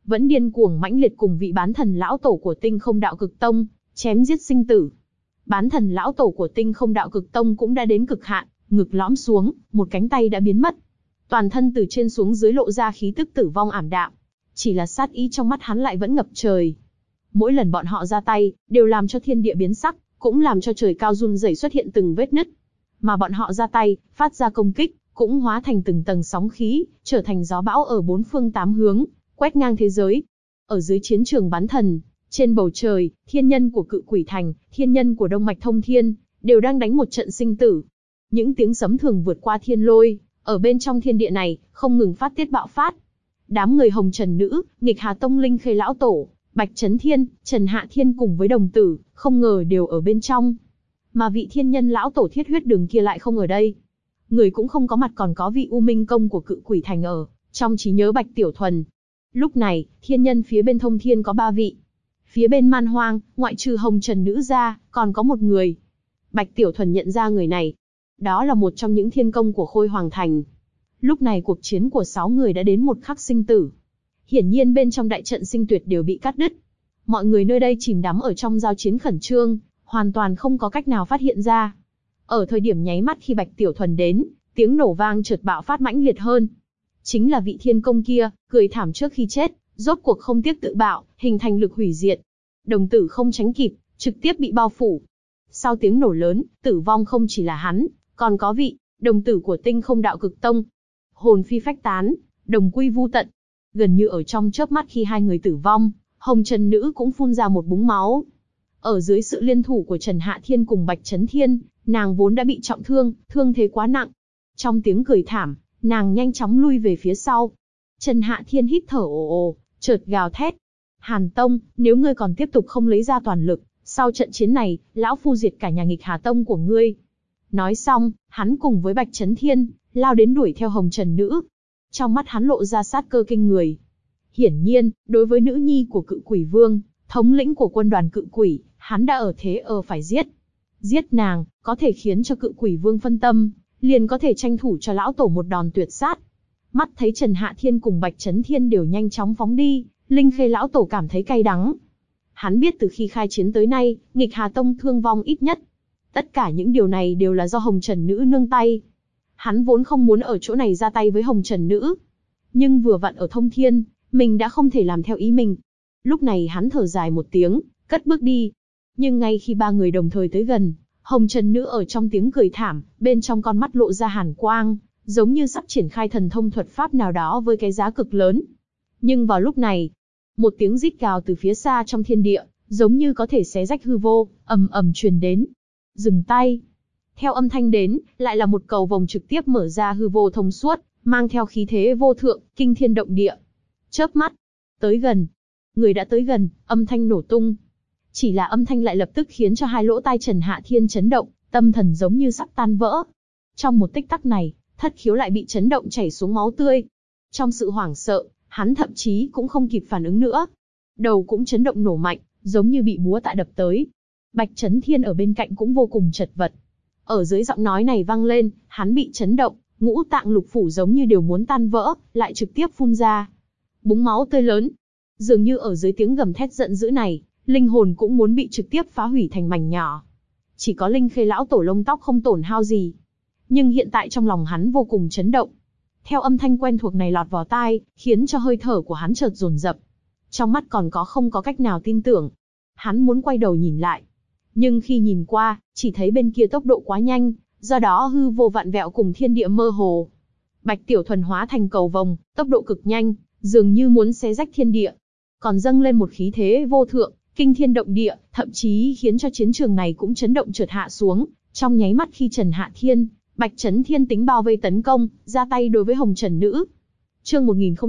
vẫn điên cuồng mãnh liệt cùng vị bán thần lão tổ của Tinh Không Đạo Cực Tông, chém giết sinh tử. Bán thần lão tổ của Tinh Không Đạo Cực Tông cũng đã đến cực hạn, ngực lõm xuống, một cánh tay đã biến mất. Toàn thân từ trên xuống dưới lộ ra khí tức tử vong ảm đạm. Chỉ là sát ý trong mắt hắn lại vẫn ngập trời. Mỗi lần bọn họ ra tay, đều làm cho thiên địa biến sắc, cũng làm cho trời cao run rẩy xuất hiện từng vết nứt. Mà bọn họ ra tay, phát ra công kích, cũng hóa thành từng tầng sóng khí, trở thành gió bão ở bốn phương tám hướng, quét ngang thế giới. Ở dưới chiến trường bán thần, trên bầu trời, thiên nhân của Cự Quỷ Thành, thiên nhân của Đông Mạch Thông Thiên, đều đang đánh một trận sinh tử. Những tiếng sấm thường vượt qua thiên lôi, ở bên trong thiên địa này, không ngừng phát tiết bạo phát. Đám người Hồng Trần Nữ, Nghịch Hà Tông Linh Khê Lão Tổ, Bạch Chấn Thiên, Trần Hạ Thiên cùng với đồng tử, không ngờ đều ở bên trong. Mà vị thiên nhân lão tổ Thiết Huyết Đường kia lại không ở đây. Người cũng không có mặt, còn có vị U Minh Công của Cự Quỷ Thành ở, trong trí nhớ Bạch Tiểu Thuần. Lúc này, thiên nhân phía bên Thông Thiên có 3 vị. Phía bên Man Hoang, ngoại trừ Hồng Trần Nữ ra, còn có một người. Bạch Tiểu Thuần nhận ra người này. Đó là một trong những thiên công của Khôi Hoàng Thành. Lúc này cuộc chiến của 6 người đã đến một khắc sinh tử. Hiển nhiên bên trong đại trận sinh tuyệt đều bị cắt đứt. Mọi người nơi đây chìm đắm ở trong giao chiến khẩn trương, hoàn toàn không có cách nào phát hiện ra. Ở thời điểm nháy mắt khi Bạch Tiểu Thuần đến, tiếng nổ vang chợt bạo phát mãnh liệt hơn. Chính là vị thiên công kia, cười thảm trước khi chết, rốt cuộc không tiếc tự bạo, hình thành lực hủy diệt. Đồng tử không tránh kịp, trực tiếp bị bao phủ. Sau tiếng nổ lớn, tử vong không chỉ là hắn, còn có vị đồng tử của Tinh Không Đạo Cực Tông. Hồn phi phách tán, đồng quy vu tận. Gần như ở trong chớp mắt khi hai người tử vong, Hồng Trần Nữ cũng phun ra một búng máu. Ở dưới sự liên thủ của Trần Hạ Thiên cùng Bạch Chấn Thiên, nàng vốn đã bị trọng thương, thương thế quá nặng. Trong tiếng cười thảm, nàng nhanh chóng lui về phía sau. Trần Hạ Thiên hít thở ồ ồ, chợt gào thét. Hàn Tông, nếu ngươi còn tiếp tục không lấy ra toàn lực, sau trận chiến này, lão phu diệt cả nhà Nghịch Hà Tông của ngươi. Nói xong, hắn cùng với Bạch Chấn Thiên, lao đến đuổi theo Hồng Trần Nữ. Trong mắt hắn lộ ra sát cơ kinh người. Hiển nhiên, đối với nữ nhi của Cự Quỷ Vương, thống lĩnh của quân đoàn Cự Quỷ, hắn đã ở thế phải giết. Giết nàng, có thể khiến cho Cự Quỷ Vương phân tâm, liền có thể tranh thủ cho lão tổ một đòn tuyệt sát. Mắt thấy Trần Hạ Thiên cùng Bạch Chấn Thiên đều nhanh chóng phóng đi, Linh Khê lão tổ cảm thấy cay đắng. Hắn biết từ khi khai chiến tới nay, Nghịch Hà Tông thương vong ít nhất. Tất cả những điều này đều là do Hồng Trần Nữ nương tay. Hắn vốn không muốn ở chỗ này ra tay với Hồng Trần Nữ. Nhưng vừa vặn ở Thông Thiên, mình đã không thể làm theo ý mình. Lúc này hắn thở dài một tiếng, cất bước đi. Nhưng ngay khi ba người đồng thời tới gần, Hồng Trần Nữ ở trong tiếng cười thảm, bên trong con mắt lộ ra hàn quang, giống như sắp triển khai thần thông thuật pháp nào đó với cái giá cực lớn. Nhưng vào lúc này, một tiếng rít gào từ phía xa trong thiên địa, giống như có thể xé rách hư vô, ầm ầm truyền đến. Dừng tay. Theo âm thanh đến, lại là một cầu vồng trực tiếp mở ra hư vô thông suốt, mang theo khí thế vô thượng, kinh thiên động địa. Chớp mắt, tới gần. Người đã tới gần, âm thanh nổ tung. Chỉ là âm thanh lại lập tức khiến cho hai lỗ tai Trần Hạ Thiên chấn động, tâm thần giống như sắp tan vỡ. Trong một tích tắc này, thất khiếu lại bị chấn động chảy xuống máu tươi. Trong sự hoảng sợ, hắn thậm chí cũng không kịp phản ứng nữa. Đầu cũng chấn động nổ mạnh, giống như bị búa tạ đập tới. Bạch Chấn Thiên ở bên cạnh cũng vô cùng chật vật. Ở dưới giọng nói này vang lên, hắn bị chấn động, ngũ tạng lục phủ giống như đều muốn tan vỡ, lại trực tiếp phun ra. Búng máu tươi lớn. Dường như ở dưới tiếng gầm thét giận dữ này, linh hồn cũng muốn bị trực tiếp phá hủy thành mảnh nhỏ. Chỉ có Linh Khê lão tổ lông tóc không tổn hao gì. Nhưng hiện tại trong lòng hắn vô cùng chấn động. Theo âm thanh quen thuộc này lọt vào tai, khiến cho hơi thở của hắn chợt dồn dập. Trong mắt còn không có cách nào tin tưởng. Hắn muốn quay đầu nhìn lại. Nhưng khi nhìn qua, chỉ thấy bên kia tốc độ quá nhanh, do đó hư vô vạn vẹo cùng thiên địa mơ hồ. Bạch Tiểu Thuần hóa thành cầu vồng, tốc độ cực nhanh, dường như muốn xé rách thiên địa. Còn dâng lên một khí thế vô thượng, kinh thiên động địa, thậm chí khiến cho chiến trường này cũng chấn động trượt hạ xuống. Trong nháy mắt khi Trần Hạ Thiên, Bạch Chấn Thiên tính bao vây tấn công, ra tay đối với Hồng Trần Nữ. Chương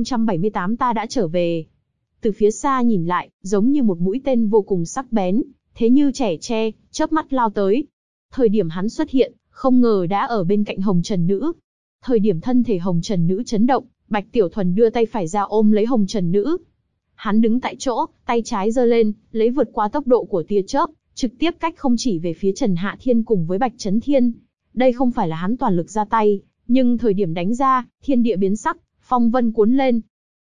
1078 ta đã trở về. Từ phía xa nhìn lại, giống như một mũi tên vô cùng sắc bén, thế như trẻ tre, chớp mắt lao tới. Thời điểm hắn xuất hiện, không ngờ đã ở bên cạnh Hồng Trần Nữ. Thời điểm thân thể Hồng Trần Nữ chấn động, Bạch Tiểu Thuần đưa tay phải ra ôm lấy Hồng Trần Nữ. Hắn đứng tại chỗ, tay trái giơ lên, lấy vượt qua tốc độ của tia chớp, trực tiếp cách không chỉ về phía Trần Hạ Thiên cùng với Bạch Chấn Thiên. Đây không phải là hắn toàn lực ra tay, nhưng thời điểm đánh ra, thiên địa biến sắc, phong vân cuốn lên.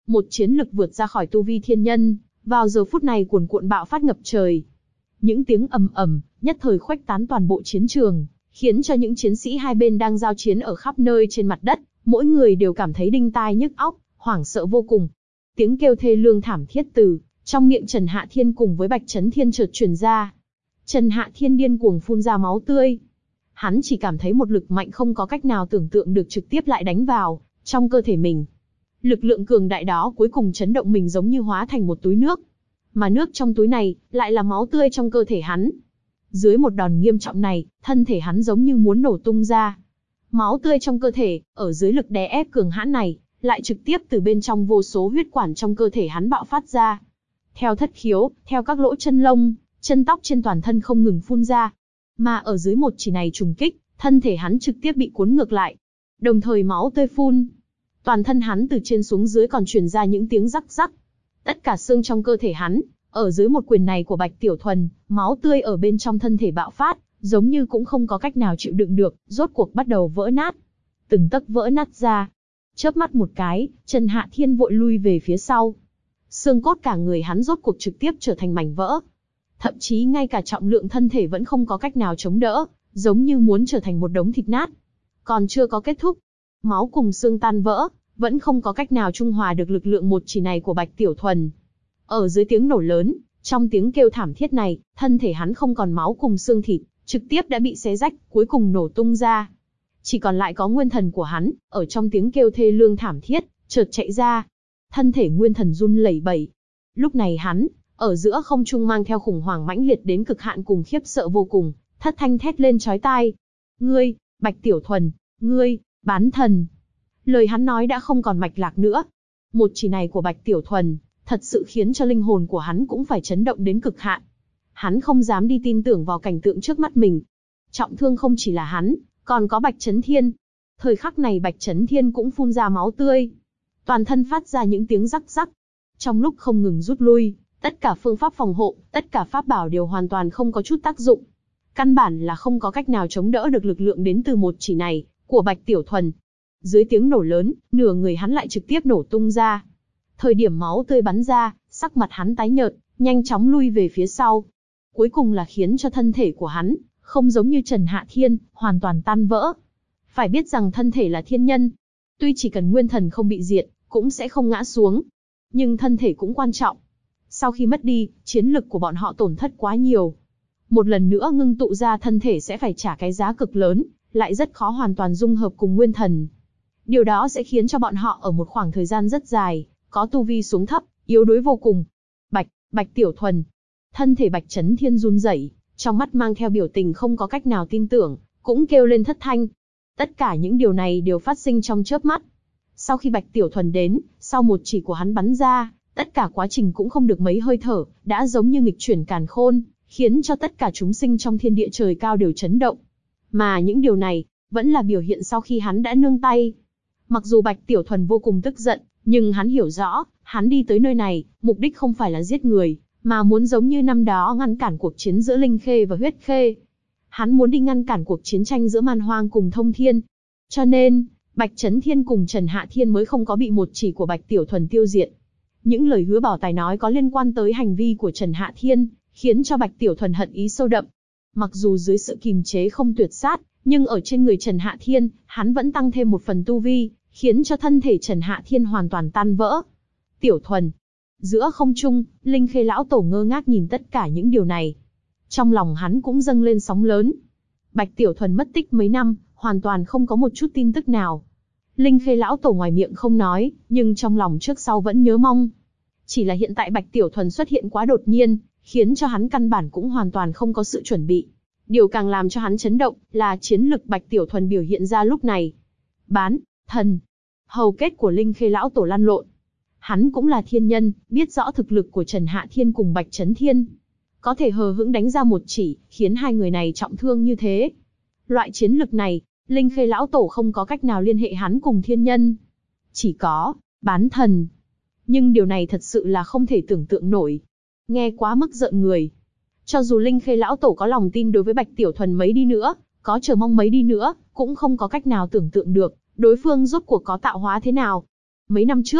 một chiến lực vượt ra khỏi tu vi thiên nhân, vào giờ phút này cuồn cuộn bạo phát ngập trời. Những tiếng ầm ầm, nhất thời khuếch tán toàn bộ chiến trường, khiến cho những chiến sĩ hai bên đang giao chiến ở khắp nơi trên mặt đất, mỗi người đều cảm thấy đinh tai nhức óc, hoảng sợ vô cùng. Tiếng kêu thê lương thảm thiết từ trong miệng Trần Hạ Thiên cùng với Bạch Chấn Thiên chợt truyền ra. Trần Hạ Thiên điên cuồng phun ra máu tươi. Hắn chỉ cảm thấy một lực mạnh không có cách nào tưởng tượng được trực tiếp lại đánh vào trong cơ thể mình. Lực lượng cường đại đó cuối cùng chấn động mình giống như hóa thành một túi nước. Mà nước trong túi này lại là máu tươi trong cơ thể hắn. Dưới một đòn nghiêm trọng này, thân thể hắn giống như muốn nổ tung ra. Máu tươi trong cơ thể, ở dưới lực đè ép cường hãn này, lại trực tiếp từ bên trong vô số huyết quản trong cơ thể hắn bạo phát ra. Theo thất khiếu, theo các lỗ chân lông, chân tóc trên toàn thân không ngừng phun ra. Mà ở dưới một chỉ này trùng kích, thân thể hắn trực tiếp bị cuốn ngược lại. Đồng thời máu tươi phun. Toàn thân hắn từ trên xuống dưới còn truyền ra những tiếng rắc rắc. Tất cả xương trong cơ thể hắn, ở dưới một quyền này của Bạch Tiểu Thuần, máu tươi ở bên trong thân thể bạo phát, giống như cũng không có cách nào chịu đựng được, rốt cuộc bắt đầu vỡ nát. Từng tấc vỡ nát ra. Chớp mắt một cái, Trần Hạ Thiên vội lui về phía sau. Xương cốt cả người hắn rốt cuộc trực tiếp trở thành mảnh vỡ. Thậm chí ngay cả trọng lượng thân thể vẫn không có cách nào chống đỡ, giống như muốn trở thành một đống thịt nát. Còn chưa có kết thúc. Máu cùng xương tan vỡ, vẫn không có cách nào trung hòa được lực lượng một chỉ này của Bạch Tiểu Thuần. Ở dưới tiếng nổ lớn, trong tiếng kêu thảm thiết này, thân thể hắn không còn máu cùng xương thịt, trực tiếp đã bị xé rách, cuối cùng nổ tung ra. Chỉ còn lại có nguyên thần của hắn, ở trong tiếng kêu thê lương thảm thiết, chợt chạy ra. Thân thể nguyên thần run lẩy bẩy. Lúc này hắn, ở giữa không trung mang theo khủng hoảng mãnh liệt đến cực hạn cùng khiếp sợ vô cùng, thất thanh thét lên chói tai. Ngươi, Bạch Tiểu Thuần, ngươi, bán thần. Lời hắn nói đã không còn mạch lạc nữa. Một chỉ này của Bạch Tiểu Thuần, thật sự khiến cho linh hồn của hắn cũng phải chấn động đến cực hạn. Hắn không dám đi tin tưởng vào cảnh tượng trước mắt mình. Trọng thương không chỉ là hắn, còn có Bạch Chấn Thiên. Thời khắc này Bạch Chấn Thiên cũng phun ra máu tươi. Toàn thân phát ra những tiếng rắc rắc. Trong lúc không ngừng rút lui, tất cả phương pháp phòng hộ, tất cả pháp bảo đều hoàn toàn không có chút tác dụng. Căn bản là không có cách nào chống đỡ được lực lượng đến từ một chỉ này, của Bạch Tiểu Thuần. Dưới tiếng nổ lớn, nửa người hắn lại trực tiếp nổ tung ra. Thời điểm máu tươi bắn ra, sắc mặt hắn tái nhợt, nhanh chóng lui về phía sau. Cuối cùng là khiến cho thân thể của hắn, không giống như Trần Hạ Thiên, hoàn toàn tan vỡ. Phải biết rằng thân thể là thiên nhân. Tuy chỉ cần nguyên thần không bị diệt, cũng sẽ không ngã xuống. Nhưng thân thể cũng quan trọng. Sau khi mất đi, chiến lực của bọn họ tổn thất quá nhiều. Một lần nữa ngưng tụ ra thân thể sẽ phải trả cái giá cực lớn, lại rất khó hoàn toàn dung hợp cùng nguyên thần. Điều đó sẽ khiến cho bọn họ ở một khoảng thời gian rất dài, có tu vi xuống thấp, yếu đuối vô cùng. Bạch Tiểu Thuần. Thân thể Bạch Chấn Thiên run rẩy, trong mắt mang theo biểu tình không có cách nào tin tưởng, cũng kêu lên thất thanh. Tất cả những điều này đều phát sinh trong chớp mắt. Sau khi Bạch Tiểu Thuần đến, sau một chỉ của hắn bắn ra, tất cả quá trình cũng không được mấy hơi thở, đã giống như nghịch chuyển càn khôn, khiến cho tất cả chúng sinh trong thiên địa trời cao đều chấn động. Mà những điều này, vẫn là biểu hiện sau khi hắn đã nương tay. Mặc dù Bạch Tiểu Thuần vô cùng tức giận, nhưng hắn hiểu rõ, hắn đi tới nơi này, mục đích không phải là giết người, mà muốn giống như năm đó ngăn cản cuộc chiến giữa Linh Khê và Huyết Khê. Hắn muốn đi ngăn cản cuộc chiến tranh giữa Man Hoang cùng Thông Thiên. Cho nên, Bạch Chấn Thiên cùng Trần Hạ Thiên mới không có bị một chỉ của Bạch Tiểu Thuần tiêu diệt. Những lời hứa bảo tài nói có liên quan tới hành vi của Trần Hạ Thiên, khiến cho Bạch Tiểu Thuần hận ý sâu đậm. Mặc dù dưới sự kìm chế không tuyệt sát, nhưng ở trên người Trần Hạ Thiên, hắn vẫn tăng thêm một phần tu vi, khiến cho thân thể Trần Hạ Thiên hoàn toàn tan vỡ. Tiểu Thuần. Giữa không trung, Linh Khê lão tổ ngơ ngác nhìn tất cả những điều này. Trong lòng hắn cũng dâng lên sóng lớn. Bạch Tiểu Thuần mất tích mấy năm, hoàn toàn không có một chút tin tức nào. Linh Khê lão tổ ngoài miệng không nói, nhưng trong lòng trước sau vẫn nhớ mong. Chỉ là hiện tại Bạch Tiểu Thuần xuất hiện quá đột nhiên, khiến cho hắn căn bản cũng hoàn toàn không có sự chuẩn bị. Điều càng làm cho hắn chấn động, là chiến lực Bạch Tiểu Thuần biểu hiện ra lúc này. Bán, thần, hầu kết của Linh Khê lão tổ lăn lộn. Hắn cũng là thiên nhân, biết rõ thực lực của Trần Hạ Thiên cùng Bạch Chấn Thiên. Có thể hờ hững đánh ra một chỉ, khiến hai người này trọng thương như thế. Loại chiến lực này, Linh Khê lão tổ không có cách nào liên hệ hắn cùng thiên nhân. Chỉ có, bán thần. Nhưng điều này thật sự là không thể tưởng tượng nổi. Nghe quá mức rợn người. Cho dù Linh Khê lão tổ có lòng tin đối với Bạch Tiểu Thuần mấy đi nữa, có chờ mong mấy đi nữa, cũng không có cách nào tưởng tượng được, đối phương rốt cuộc có tạo hóa thế nào. Mấy năm trước,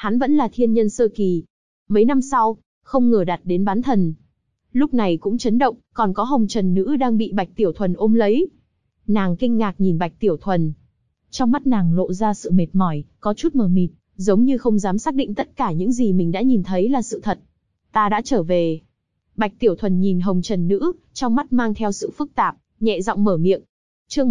hắn vẫn là thiên nhân sơ kỳ. Mấy năm sau, không ngờ đạt đến bán thần. Lúc này cũng chấn động, còn có Hồng Trần Nữ đang bị Bạch Tiểu Thuần ôm lấy. Nàng kinh ngạc nhìn Bạch Tiểu Thuần. Trong mắt nàng lộ ra sự mệt mỏi, có chút mờ mịt, giống như không dám xác định tất cả những gì mình đã nhìn thấy là sự thật. Ta đã trở về. Bạch Tiểu Thuần nhìn Hồng Trần Nữ, trong mắt mang theo sự phức tạp, nhẹ giọng mở miệng. Chương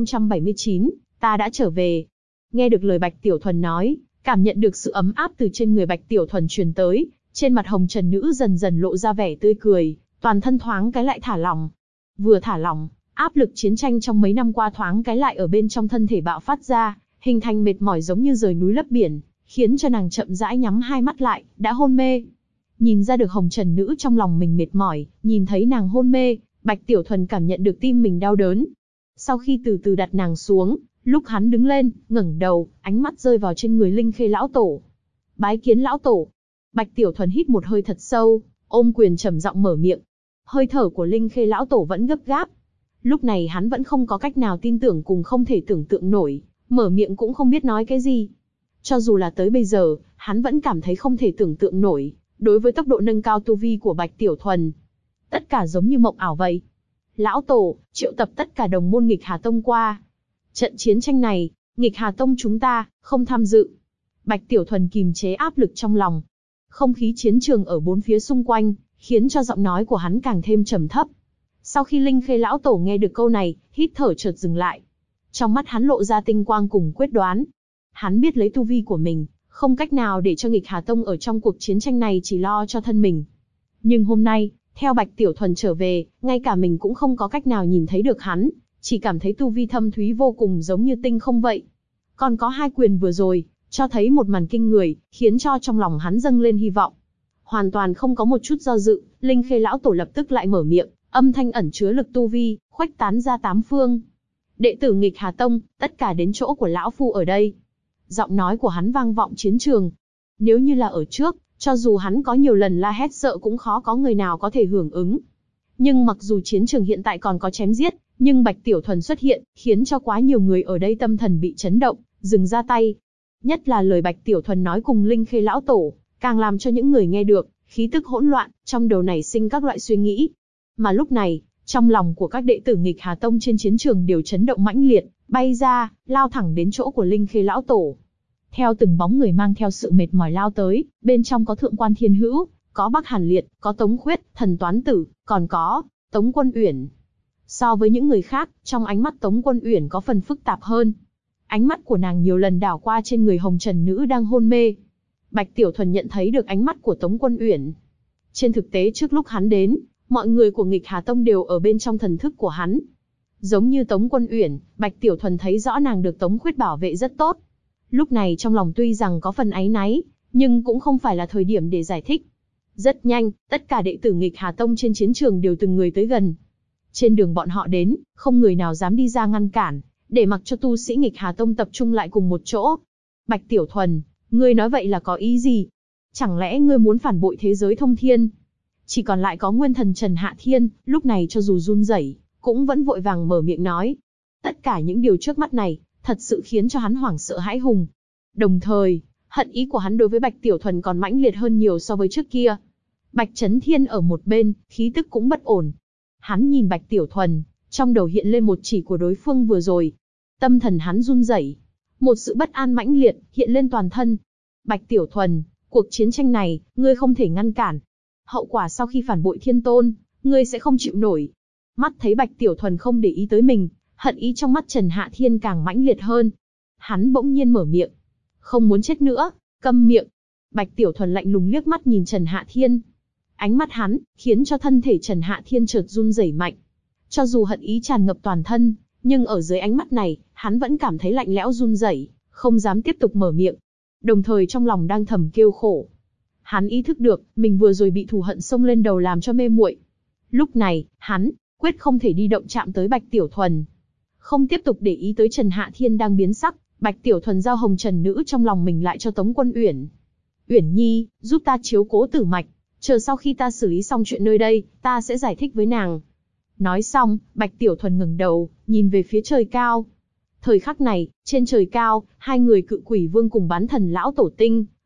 1079, ta đã trở về. Nghe được lời Bạch Tiểu Thuần nói, cảm nhận được sự ấm áp từ trên người Bạch Tiểu Thuần truyền tới, trên mặt Hồng Trần Nữ dần dần lộ ra vẻ tươi cười, toàn thân thoáng cái lại thả lỏng. Vừa thả lỏng, áp lực chiến tranh trong mấy năm qua thoáng cái lại ở bên trong thân thể bạo phát ra, hình thành mệt mỏi giống như rời núi lấp biển, khiến cho nàng chậm rãi nhắm hai mắt lại, đã hôn mê. Nhìn ra được Hồng Trần Nữ trong lòng mình mệt mỏi, nhìn thấy nàng hôn mê, Bạch Tiểu Thuần cảm nhận được tim mình đau đớn. Sau khi từ từ đặt nàng xuống, lúc hắn đứng lên, ngẩng đầu, ánh mắt rơi vào trên người Linh Khê lão tổ. Bái kiến lão tổ. Bạch Tiểu Thuần hít một hơi thật sâu, ôm quyền trầm giọng mở miệng. Hơi thở của Linh Khê lão tổ vẫn gấp gáp. Lúc này hắn vẫn không có cách nào tin tưởng cùng không thể tưởng tượng nổi, mở miệng cũng không biết nói cái gì. Cho dù là tới bây giờ, hắn vẫn cảm thấy không thể tưởng tượng nổi, đối với tốc độ nâng cao tu vi của Bạch Tiểu Thuần. Tất cả giống như mộng ảo vậy. Lão tổ, triệu tập tất cả đồng môn Nghịch Hà Tông qua. Trận chiến tranh này, Nghịch Hà Tông chúng ta, không tham dự. Bạch Tiểu Thuần kìm chế áp lực trong lòng. Không khí chiến trường ở bốn phía xung quanh, khiến cho giọng nói của hắn càng thêm trầm thấp. Sau khi Linh Khê lão tổ nghe được câu này, hít thở chợt dừng lại. Trong mắt hắn lộ ra tinh quang cùng quyết đoán. Hắn biết lấy tu vi của mình, không cách nào để cho Nghịch Hà Tông ở trong cuộc chiến tranh này chỉ lo cho thân mình. Nhưng hôm nay, theo Bạch Tiểu Thuần trở về, ngay cả mình cũng không có cách nào nhìn thấy được hắn, chỉ cảm thấy tu vi thâm thúy vô cùng giống như tinh không vậy. Còn có hai quyền vừa rồi, cho thấy một màn kinh người, khiến cho trong lòng hắn dâng lên hy vọng. Hoàn toàn không có một chút do dự, Linh Khê lão tổ lập tức lại mở miệng, âm thanh ẩn chứa lực tu vi, khuếch tán ra tám phương. Đệ tử Nghịch Hà Tông, tất cả đến chỗ của lão phu ở đây. Giọng nói của hắn vang vọng chiến trường. Nếu như là ở trước, cho dù hắn có nhiều lần la hét sợ cũng khó có người nào có thể hưởng ứng. Nhưng mặc dù chiến trường hiện tại còn có chém giết, nhưng Bạch Tiểu Thuần xuất hiện, khiến cho quá nhiều người ở đây tâm thần bị chấn động, dừng ra tay. Nhất là lời Bạch Tiểu Thuần nói cùng Linh Khê lão tổ, càng làm cho những người nghe được, khí tức hỗn loạn, trong đầu nảy sinh các loại suy nghĩ. Mà lúc này, trong lòng của các đệ tử Nghịch Hà Tông trên chiến trường đều chấn động mãnh liệt, bay ra, lao thẳng đến chỗ của Linh Khê lão tổ. Theo từng bóng người mang theo sự mệt mỏi lao tới, bên trong có Thượng Quan Thiên Hữu, có Bắc Hàn Liệt, có Tống Khuyết, Thần Toán Tử, còn có Tống Quân Uyển. So với những người khác, trong ánh mắt Tống Quân Uyển có phần phức tạp hơn. Ánh mắt của nàng nhiều lần đảo qua trên người Hồng Trần Nữ đang hôn mê. Bạch Tiểu Thuần nhận thấy được ánh mắt của Tống Quân Uyển. Trên thực tế trước lúc hắn đến, mọi người của Nghịch Hà Tông đều ở bên trong thần thức của hắn. Giống như Tống Quân Uyển, Bạch Tiểu Thuần thấy rõ nàng được Tống Khuyết bảo vệ rất tốt. Lúc này trong lòng tuy rằng có phần áy náy, nhưng cũng không phải là thời điểm để giải thích. Rất nhanh, tất cả đệ tử Nghịch Hà Tông trên chiến trường đều từng người tới gần. Trên đường bọn họ đến, không người nào dám đi ra ngăn cản, để mặc cho tu sĩ Nghịch Hà Tông tập trung lại cùng một chỗ. Bạch Tiểu Thuần, ngươi nói vậy là có ý gì? Chẳng lẽ ngươi muốn phản bội thế giới thông thiên? Chỉ còn lại có Nguyên Thần Trần Hạ Thiên, lúc này cho dù run rẩy, cũng vẫn vội vàng mở miệng nói. Tất cả những điều trước mắt này, thật sự khiến cho hắn hoảng sợ hãi hùng. Đồng thời, hận ý của hắn đối với Bạch Tiểu Thuần còn mãnh liệt hơn nhiều so với trước kia. Bạch Chấn Thiên ở một bên, khí tức cũng bất ổn. Hắn nhìn Bạch Tiểu Thuần, trong đầu hiện lên một chỉ của đối phương vừa rồi. Tâm thần hắn run rẩy, một sự bất an mãnh liệt hiện lên toàn thân. Bạch Tiểu Thuần, cuộc chiến tranh này, ngươi không thể ngăn cản. Hậu quả sau khi phản bội Thiên Tôn, ngươi sẽ không chịu nổi. Mắt thấy Bạch Tiểu Thuần không để ý tới mình, hận ý trong mắt Trần Hạ Thiên càng mãnh liệt hơn. Hắn bỗng nhiên mở miệng. Không muốn chết nữa, câm miệng. Bạch Tiểu Thuần lạnh lùng liếc mắt nhìn Trần Hạ Thiên. Ánh mắt hắn, khiến cho thân thể Trần Hạ Thiên chợt run rẩy mạnh. Cho dù hận ý tràn ngập toàn thân, nhưng ở dưới ánh mắt này, hắn vẫn cảm thấy lạnh lẽo run rẩy, không dám tiếp tục mở miệng. Đồng thời trong lòng đang thầm kêu khổ. Hắn ý thức được, mình vừa rồi bị thù hận xông lên đầu làm cho mê muội. Lúc này, hắn quyết không thể đi động chạm tới Bạch Tiểu Thuần. Không tiếp tục để ý tới Trần Hạ Thiên đang biến sắc, Bạch Tiểu Thuần giao Hồng Trần Nữ trong lòng mình lại cho Tống Quân Uyển. Uyển Nhi, giúp ta chiếu cố Tử Mạch, chờ sau khi ta xử lý xong chuyện nơi đây, ta sẽ giải thích với nàng. Nói xong, Bạch Tiểu Thuần ngẩng đầu, nhìn về phía trời cao. Thời khắc này, trên trời cao, hai người Cự Quỷ Vương cùng Bán Thần Lão Tổ Tinh,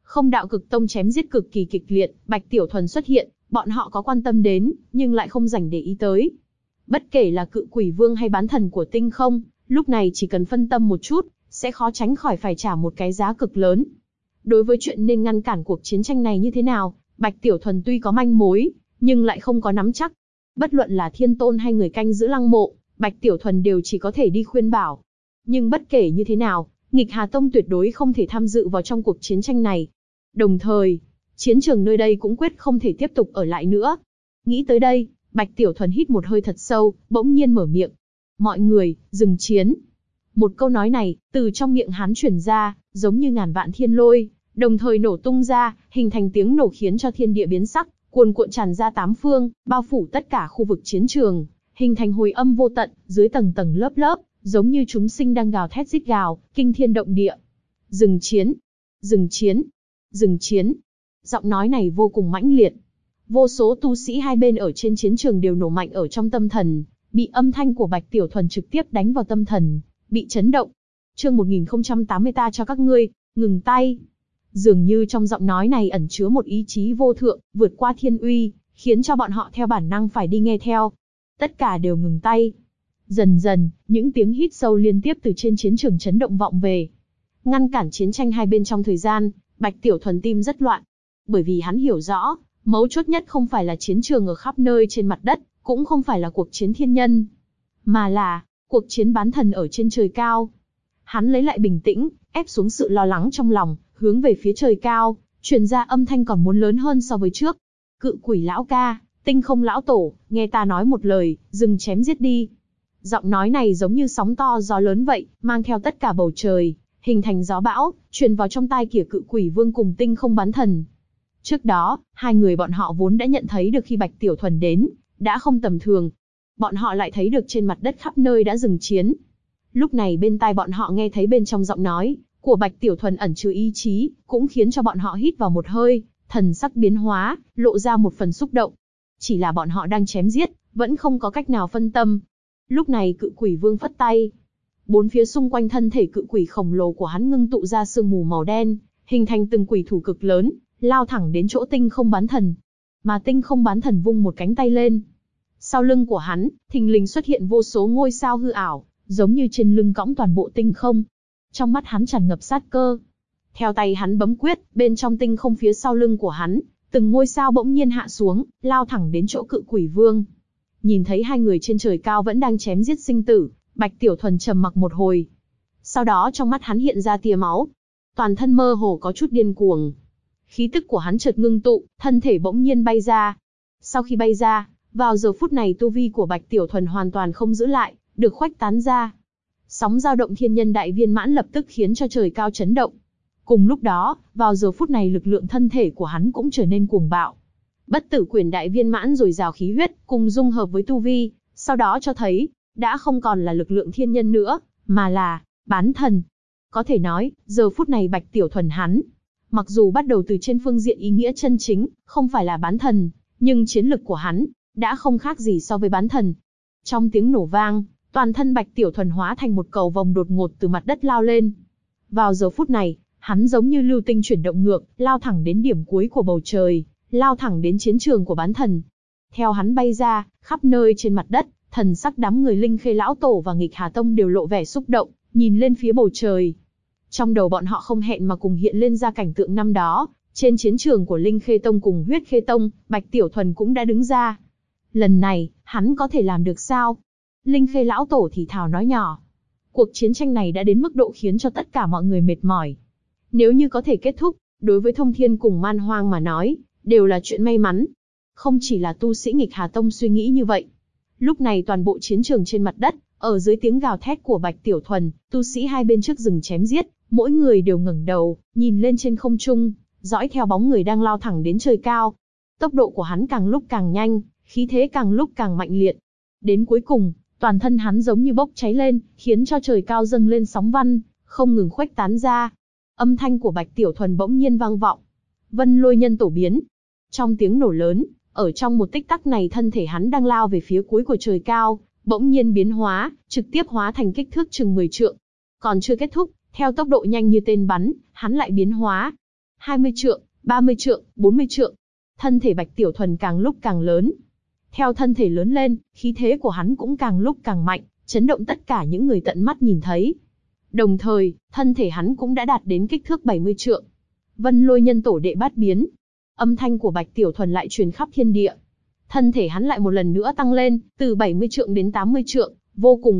Không đạo cực tông chém giết cực kỳ kịch liệt, Bạch Tiểu Thuần xuất hiện, bọn họ có quan tâm đến, nhưng lại không dành để ý tới. Bất kể là Cự Quỷ Vương hay bán thần của tinh không, lúc này chỉ cần phân tâm một chút, sẽ khó tránh khỏi phải trả một cái giá cực lớn. Đối với chuyện nên ngăn cản cuộc chiến tranh này như thế nào, Bạch Tiểu Thuần tuy có manh mối, nhưng lại không có nắm chắc. Bất luận là Thiên Tôn hay người canh giữ lăng mộ, Bạch Tiểu Thuần đều chỉ có thể đi khuyên bảo. Nhưng bất kể như thế nào, Nghịch Hà Tông tuyệt đối không thể tham dự vào trong cuộc chiến tranh này. Đồng thời, chiến trường nơi đây cũng quyết không thể tiếp tục ở lại nữa. Nghĩ tới đây, Bạch Tiểu Thuần hít một hơi thật sâu, bỗng nhiên mở miệng. Mọi người, dừng chiến. Một câu nói này, từ trong miệng hắn truyền ra, giống như ngàn vạn thiên lôi, đồng thời nổ tung ra, hình thành tiếng nổ khiến cho thiên địa biến sắc, cuồn cuộn tràn ra tám phương, bao phủ tất cả khu vực chiến trường, hình thành hồi âm vô tận, dưới tầng tầng lớp lớp, giống như chúng sinh đang gào thét rít gào, kinh thiên động địa. Dừng chiến! Dừng chiến! Dừng chiến! Giọng nói này vô cùng mãnh liệt. Vô số tu sĩ hai bên ở trên chiến trường đều nổ mạnh ở trong tâm thần, bị âm thanh của Bạch Tiểu Thuần trực tiếp đánh vào tâm thần, bị chấn động. Chương 1080 ta cho các ngươi, ngừng tay. Dường như trong giọng nói này ẩn chứa một ý chí vô thượng, vượt qua thiên uy, khiến cho bọn họ theo bản năng phải đi nghe theo. Tất cả đều ngừng tay. Dần dần, những tiếng hít sâu liên tiếp từ trên chiến trường chấn động vọng về. Ngăn cản chiến tranh hai bên trong thời gian, Bạch Tiểu Thuần tim rất loạn. Bởi vì hắn hiểu rõ, mấu chốt nhất không phải là chiến trường ở khắp nơi trên mặt đất, cũng không phải là cuộc chiến thiên nhân, mà là cuộc chiến bán thần ở trên trời cao. Hắn lấy lại bình tĩnh, ép xuống sự lo lắng trong lòng, hướng về phía trời cao, truyền ra âm thanh còn muốn lớn hơn so với trước. Cự Quỷ lão ca, Tinh Không lão tổ, nghe ta nói một lời, dừng chém giết đi. Giọng nói này giống như sóng to gió lớn vậy, mang theo tất cả bầu trời, hình thành gió bão, truyền vào trong tai kia Cự Quỷ Vương cùng Tinh Không bán thần. Trước đó, hai người bọn họ vốn đã nhận thấy được khi Bạch Tiểu Thuần đến, đã không tầm thường. Bọn họ lại thấy được trên mặt đất khắp nơi đã dừng chiến. Lúc này bên tai bọn họ nghe thấy bên trong giọng nói của Bạch Tiểu Thuần ẩn chứa ý chí, cũng khiến cho bọn họ hít vào một hơi, thần sắc biến hóa, lộ ra một phần xúc động. Chỉ là bọn họ đang chém giết, vẫn không có cách nào phân tâm. Lúc này Cự Quỷ Vương phất tay. Bốn phía xung quanh thân thể cự quỷ khổng lồ của hắn ngưng tụ ra sương mù màu đen, hình thành từng quỷ thủ cực lớn, lao thẳng đến chỗ Tinh Không bán thần. Mà Tinh Không bán thần vung một cánh tay lên. Sau lưng của hắn, thình lình xuất hiện vô số ngôi sao hư ảo, giống như trên lưng cõng toàn bộ tinh không. Trong mắt hắn tràn ngập sát cơ. Theo tay hắn bấm quyết, bên trong tinh không phía sau lưng của hắn, từng ngôi sao bỗng nhiên hạ xuống, lao thẳng đến chỗ Cự Quỷ Vương. Nhìn thấy hai người trên trời cao vẫn đang chém giết sinh tử, Bạch Tiểu Thuần trầm mặc một hồi. Sau đó trong mắt hắn hiện ra tia máu. Toàn thân mơ hồ có chút điên cuồng. Khí tức của hắn chợt ngưng tụ, thân thể bỗng nhiên bay ra. Sau khi bay ra, vào giờ phút này tu vi của Bạch Tiểu Thuần hoàn toàn không giữ lại, được khuếch tán ra. Sóng dao động thiên nhân đại viên mãn lập tức khiến cho trời cao chấn động. Cùng lúc đó, vào giờ phút này lực lượng thân thể của hắn cũng trở nên cuồng bạo. Bất tử quyền đại viên mãn dồi dào khí huyết, cùng dung hợp với tu vi, sau đó cho thấy, đã không còn là lực lượng thiên nhân nữa, mà là bán thần. Có thể nói, giờ phút này Bạch Tiểu Thuần hắn, mặc dù bắt đầu từ trên phương diện ý nghĩa chân chính, không phải là bán thần, nhưng chiến lực của hắn đã không khác gì so với bán thần. Trong tiếng nổ vang, toàn thân Bạch Tiểu Thuần hóa thành một cầu vồng đột ngột từ mặt đất lao lên. Vào giờ phút này, hắn giống như lưu tinh chuyển động ngược, lao thẳng đến điểm cuối của bầu trời, lao thẳng đến chiến trường của bán thần. Theo hắn bay ra, khắp nơi trên mặt đất, thần sắc đám người Linh Khê lão tổ và Nghịch Hà Tông đều lộ vẻ xúc động, nhìn lên phía bầu trời. Trong đầu bọn họ không hẹn mà cùng hiện lên ra cảnh tượng năm đó, trên chiến trường của Linh Khê Tông cùng Huyết Khê Tông, Bạch Tiểu Thuần cũng đã đứng ra. Lần này, hắn có thể làm được sao? Linh Khê lão tổ thì thào nói nhỏ. Cuộc chiến tranh này đã đến mức độ khiến cho tất cả mọi người mệt mỏi. Nếu như có thể kết thúc, đối với Thông Thiên cùng Man Hoang mà nói, đều là chuyện may mắn. Không chỉ là tu sĩ Nghịch Hà Tông suy nghĩ như vậy. Lúc này toàn bộ chiến trường trên mặt đất, ở dưới tiếng gào thét của Bạch Tiểu Thuần, tu sĩ hai bên trước rừng chém giết, mỗi người đều ngẩng đầu, nhìn lên trên không trung, dõi theo bóng người đang lao thẳng đến trời cao. Tốc độ của hắn càng lúc càng nhanh, khí thế càng lúc càng mạnh liệt. Đến cuối cùng, toàn thân hắn giống như bốc cháy lên, khiến cho trời cao dâng lên sóng văn, không ngừng khuếch tán ra. Âm thanh của Bạch Tiểu Thuần bỗng nhiên vang vọng. Vân Lôi Nhân tổ biến. Trong tiếng nổ lớn, ở trong một tích tắc này thân thể hắn đang lao về phía cuối của trời cao, bỗng nhiên biến hóa, trực tiếp hóa thành kích thước chừng 10 trượng. Còn chưa kết thúc, theo tốc độ nhanh như tên bắn, hắn lại biến hóa. 20 trượng, 30 trượng, 40 trượng. Thân thể Bạch Tiểu Thuần càng lúc càng lớn. Theo thân thể lớn lên, khí thế của hắn cũng càng lúc càng mạnh, chấn động tất cả những người tận mắt nhìn thấy. Đồng thời, thân thể hắn cũng đã đạt đến kích thước 70 trượng. Vân Lôi Nhân Tổ đệ bát biến. Âm thanh của Bạch Tiểu Thuần lại truyền khắp thiên địa. Thân thể hắn lại một lần nữa tăng lên, từ 70 trượng đến 80 trượng, vô cùng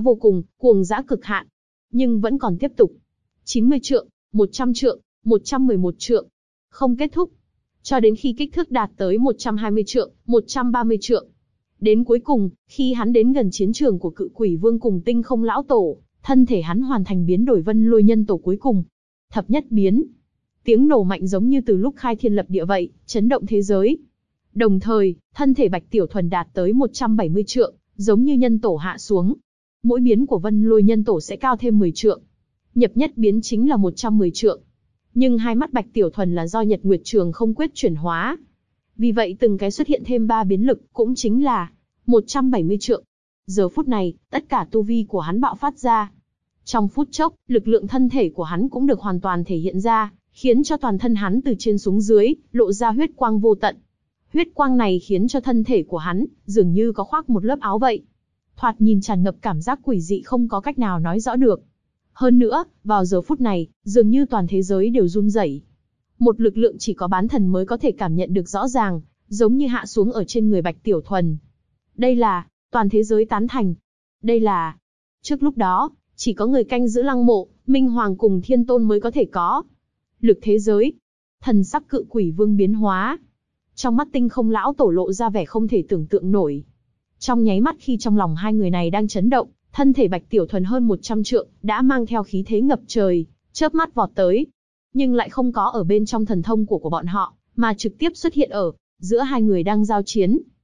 cuồng dã cực hạn. Nhưng vẫn còn tiếp tục. 90 trượng, 100 trượng, 111 trượng. Không kết thúc. Cho đến khi kích thước đạt tới 120 trượng, 130 trượng. Đến cuối cùng, khi hắn đến gần chiến trường của Cự Quỷ Vương cùng Tinh Không Lão Tổ, thân thể hắn hoàn thành biến đổi Vân Lôi Nhân Tổ cuối cùng. Thập nhất biến. Tiếng nổ mạnh giống như từ lúc khai thiên lập địa vậy, chấn động thế giới. Đồng thời, thân thể Bạch Tiểu Thuần đạt tới 170 trượng, giống như nhân tổ hạ xuống. Mỗi biến của Vân Lôi Nhân Tổ sẽ cao thêm 10 trượng. Nhập nhất biến chính là 110 trượng. Nhưng hai mắt Bạch Tiểu Thuần là do Nhật Nguyệt Trường không quyết chuyển hóa. Vì vậy từng cái xuất hiện thêm 3 biến lực, cũng chính là 170 trượng. Giờ phút này, tất cả tu vi của hắn bạo phát ra. Trong phút chốc, lực lượng thân thể của hắn cũng được hoàn toàn thể hiện ra, khiến cho toàn thân hắn từ trên xuống dưới, lộ ra huyết quang vô tận. Huyết quang này khiến cho thân thể của hắn, dường như có khoác một lớp áo vậy. Thoạt nhìn tràn ngập cảm giác quỷ dị không có cách nào nói rõ được. Hơn nữa, vào giờ phút này, dường như toàn thế giới đều run rẩy. Một lực lượng chỉ có bán thần mới có thể cảm nhận được rõ ràng, giống như hạ xuống ở trên người Bạch Tiểu Thuần. Đây là, toàn thế giới tán thành. Đây là, trước lúc đó, chỉ có người canh giữ lăng mộ, Minh Hoàng cùng Thiên Tôn mới có thể có. Lực thế giới. Thần sắc Cự Quỷ Vương biến hóa. Trong mắt Tinh Không Lão Tổ lộ ra vẻ không thể tưởng tượng nổi. Trong nháy mắt khi trong lòng hai người này đang chấn động, thân thể Bạch Tiểu Thuần hơn 100 trượng, đã mang theo khí thế ngập trời, chớp mắt vọt tới. Nhưng lại không có ở bên trong thần thông của bọn họ, mà trực tiếp xuất hiện ở giữa hai người đang giao chiến.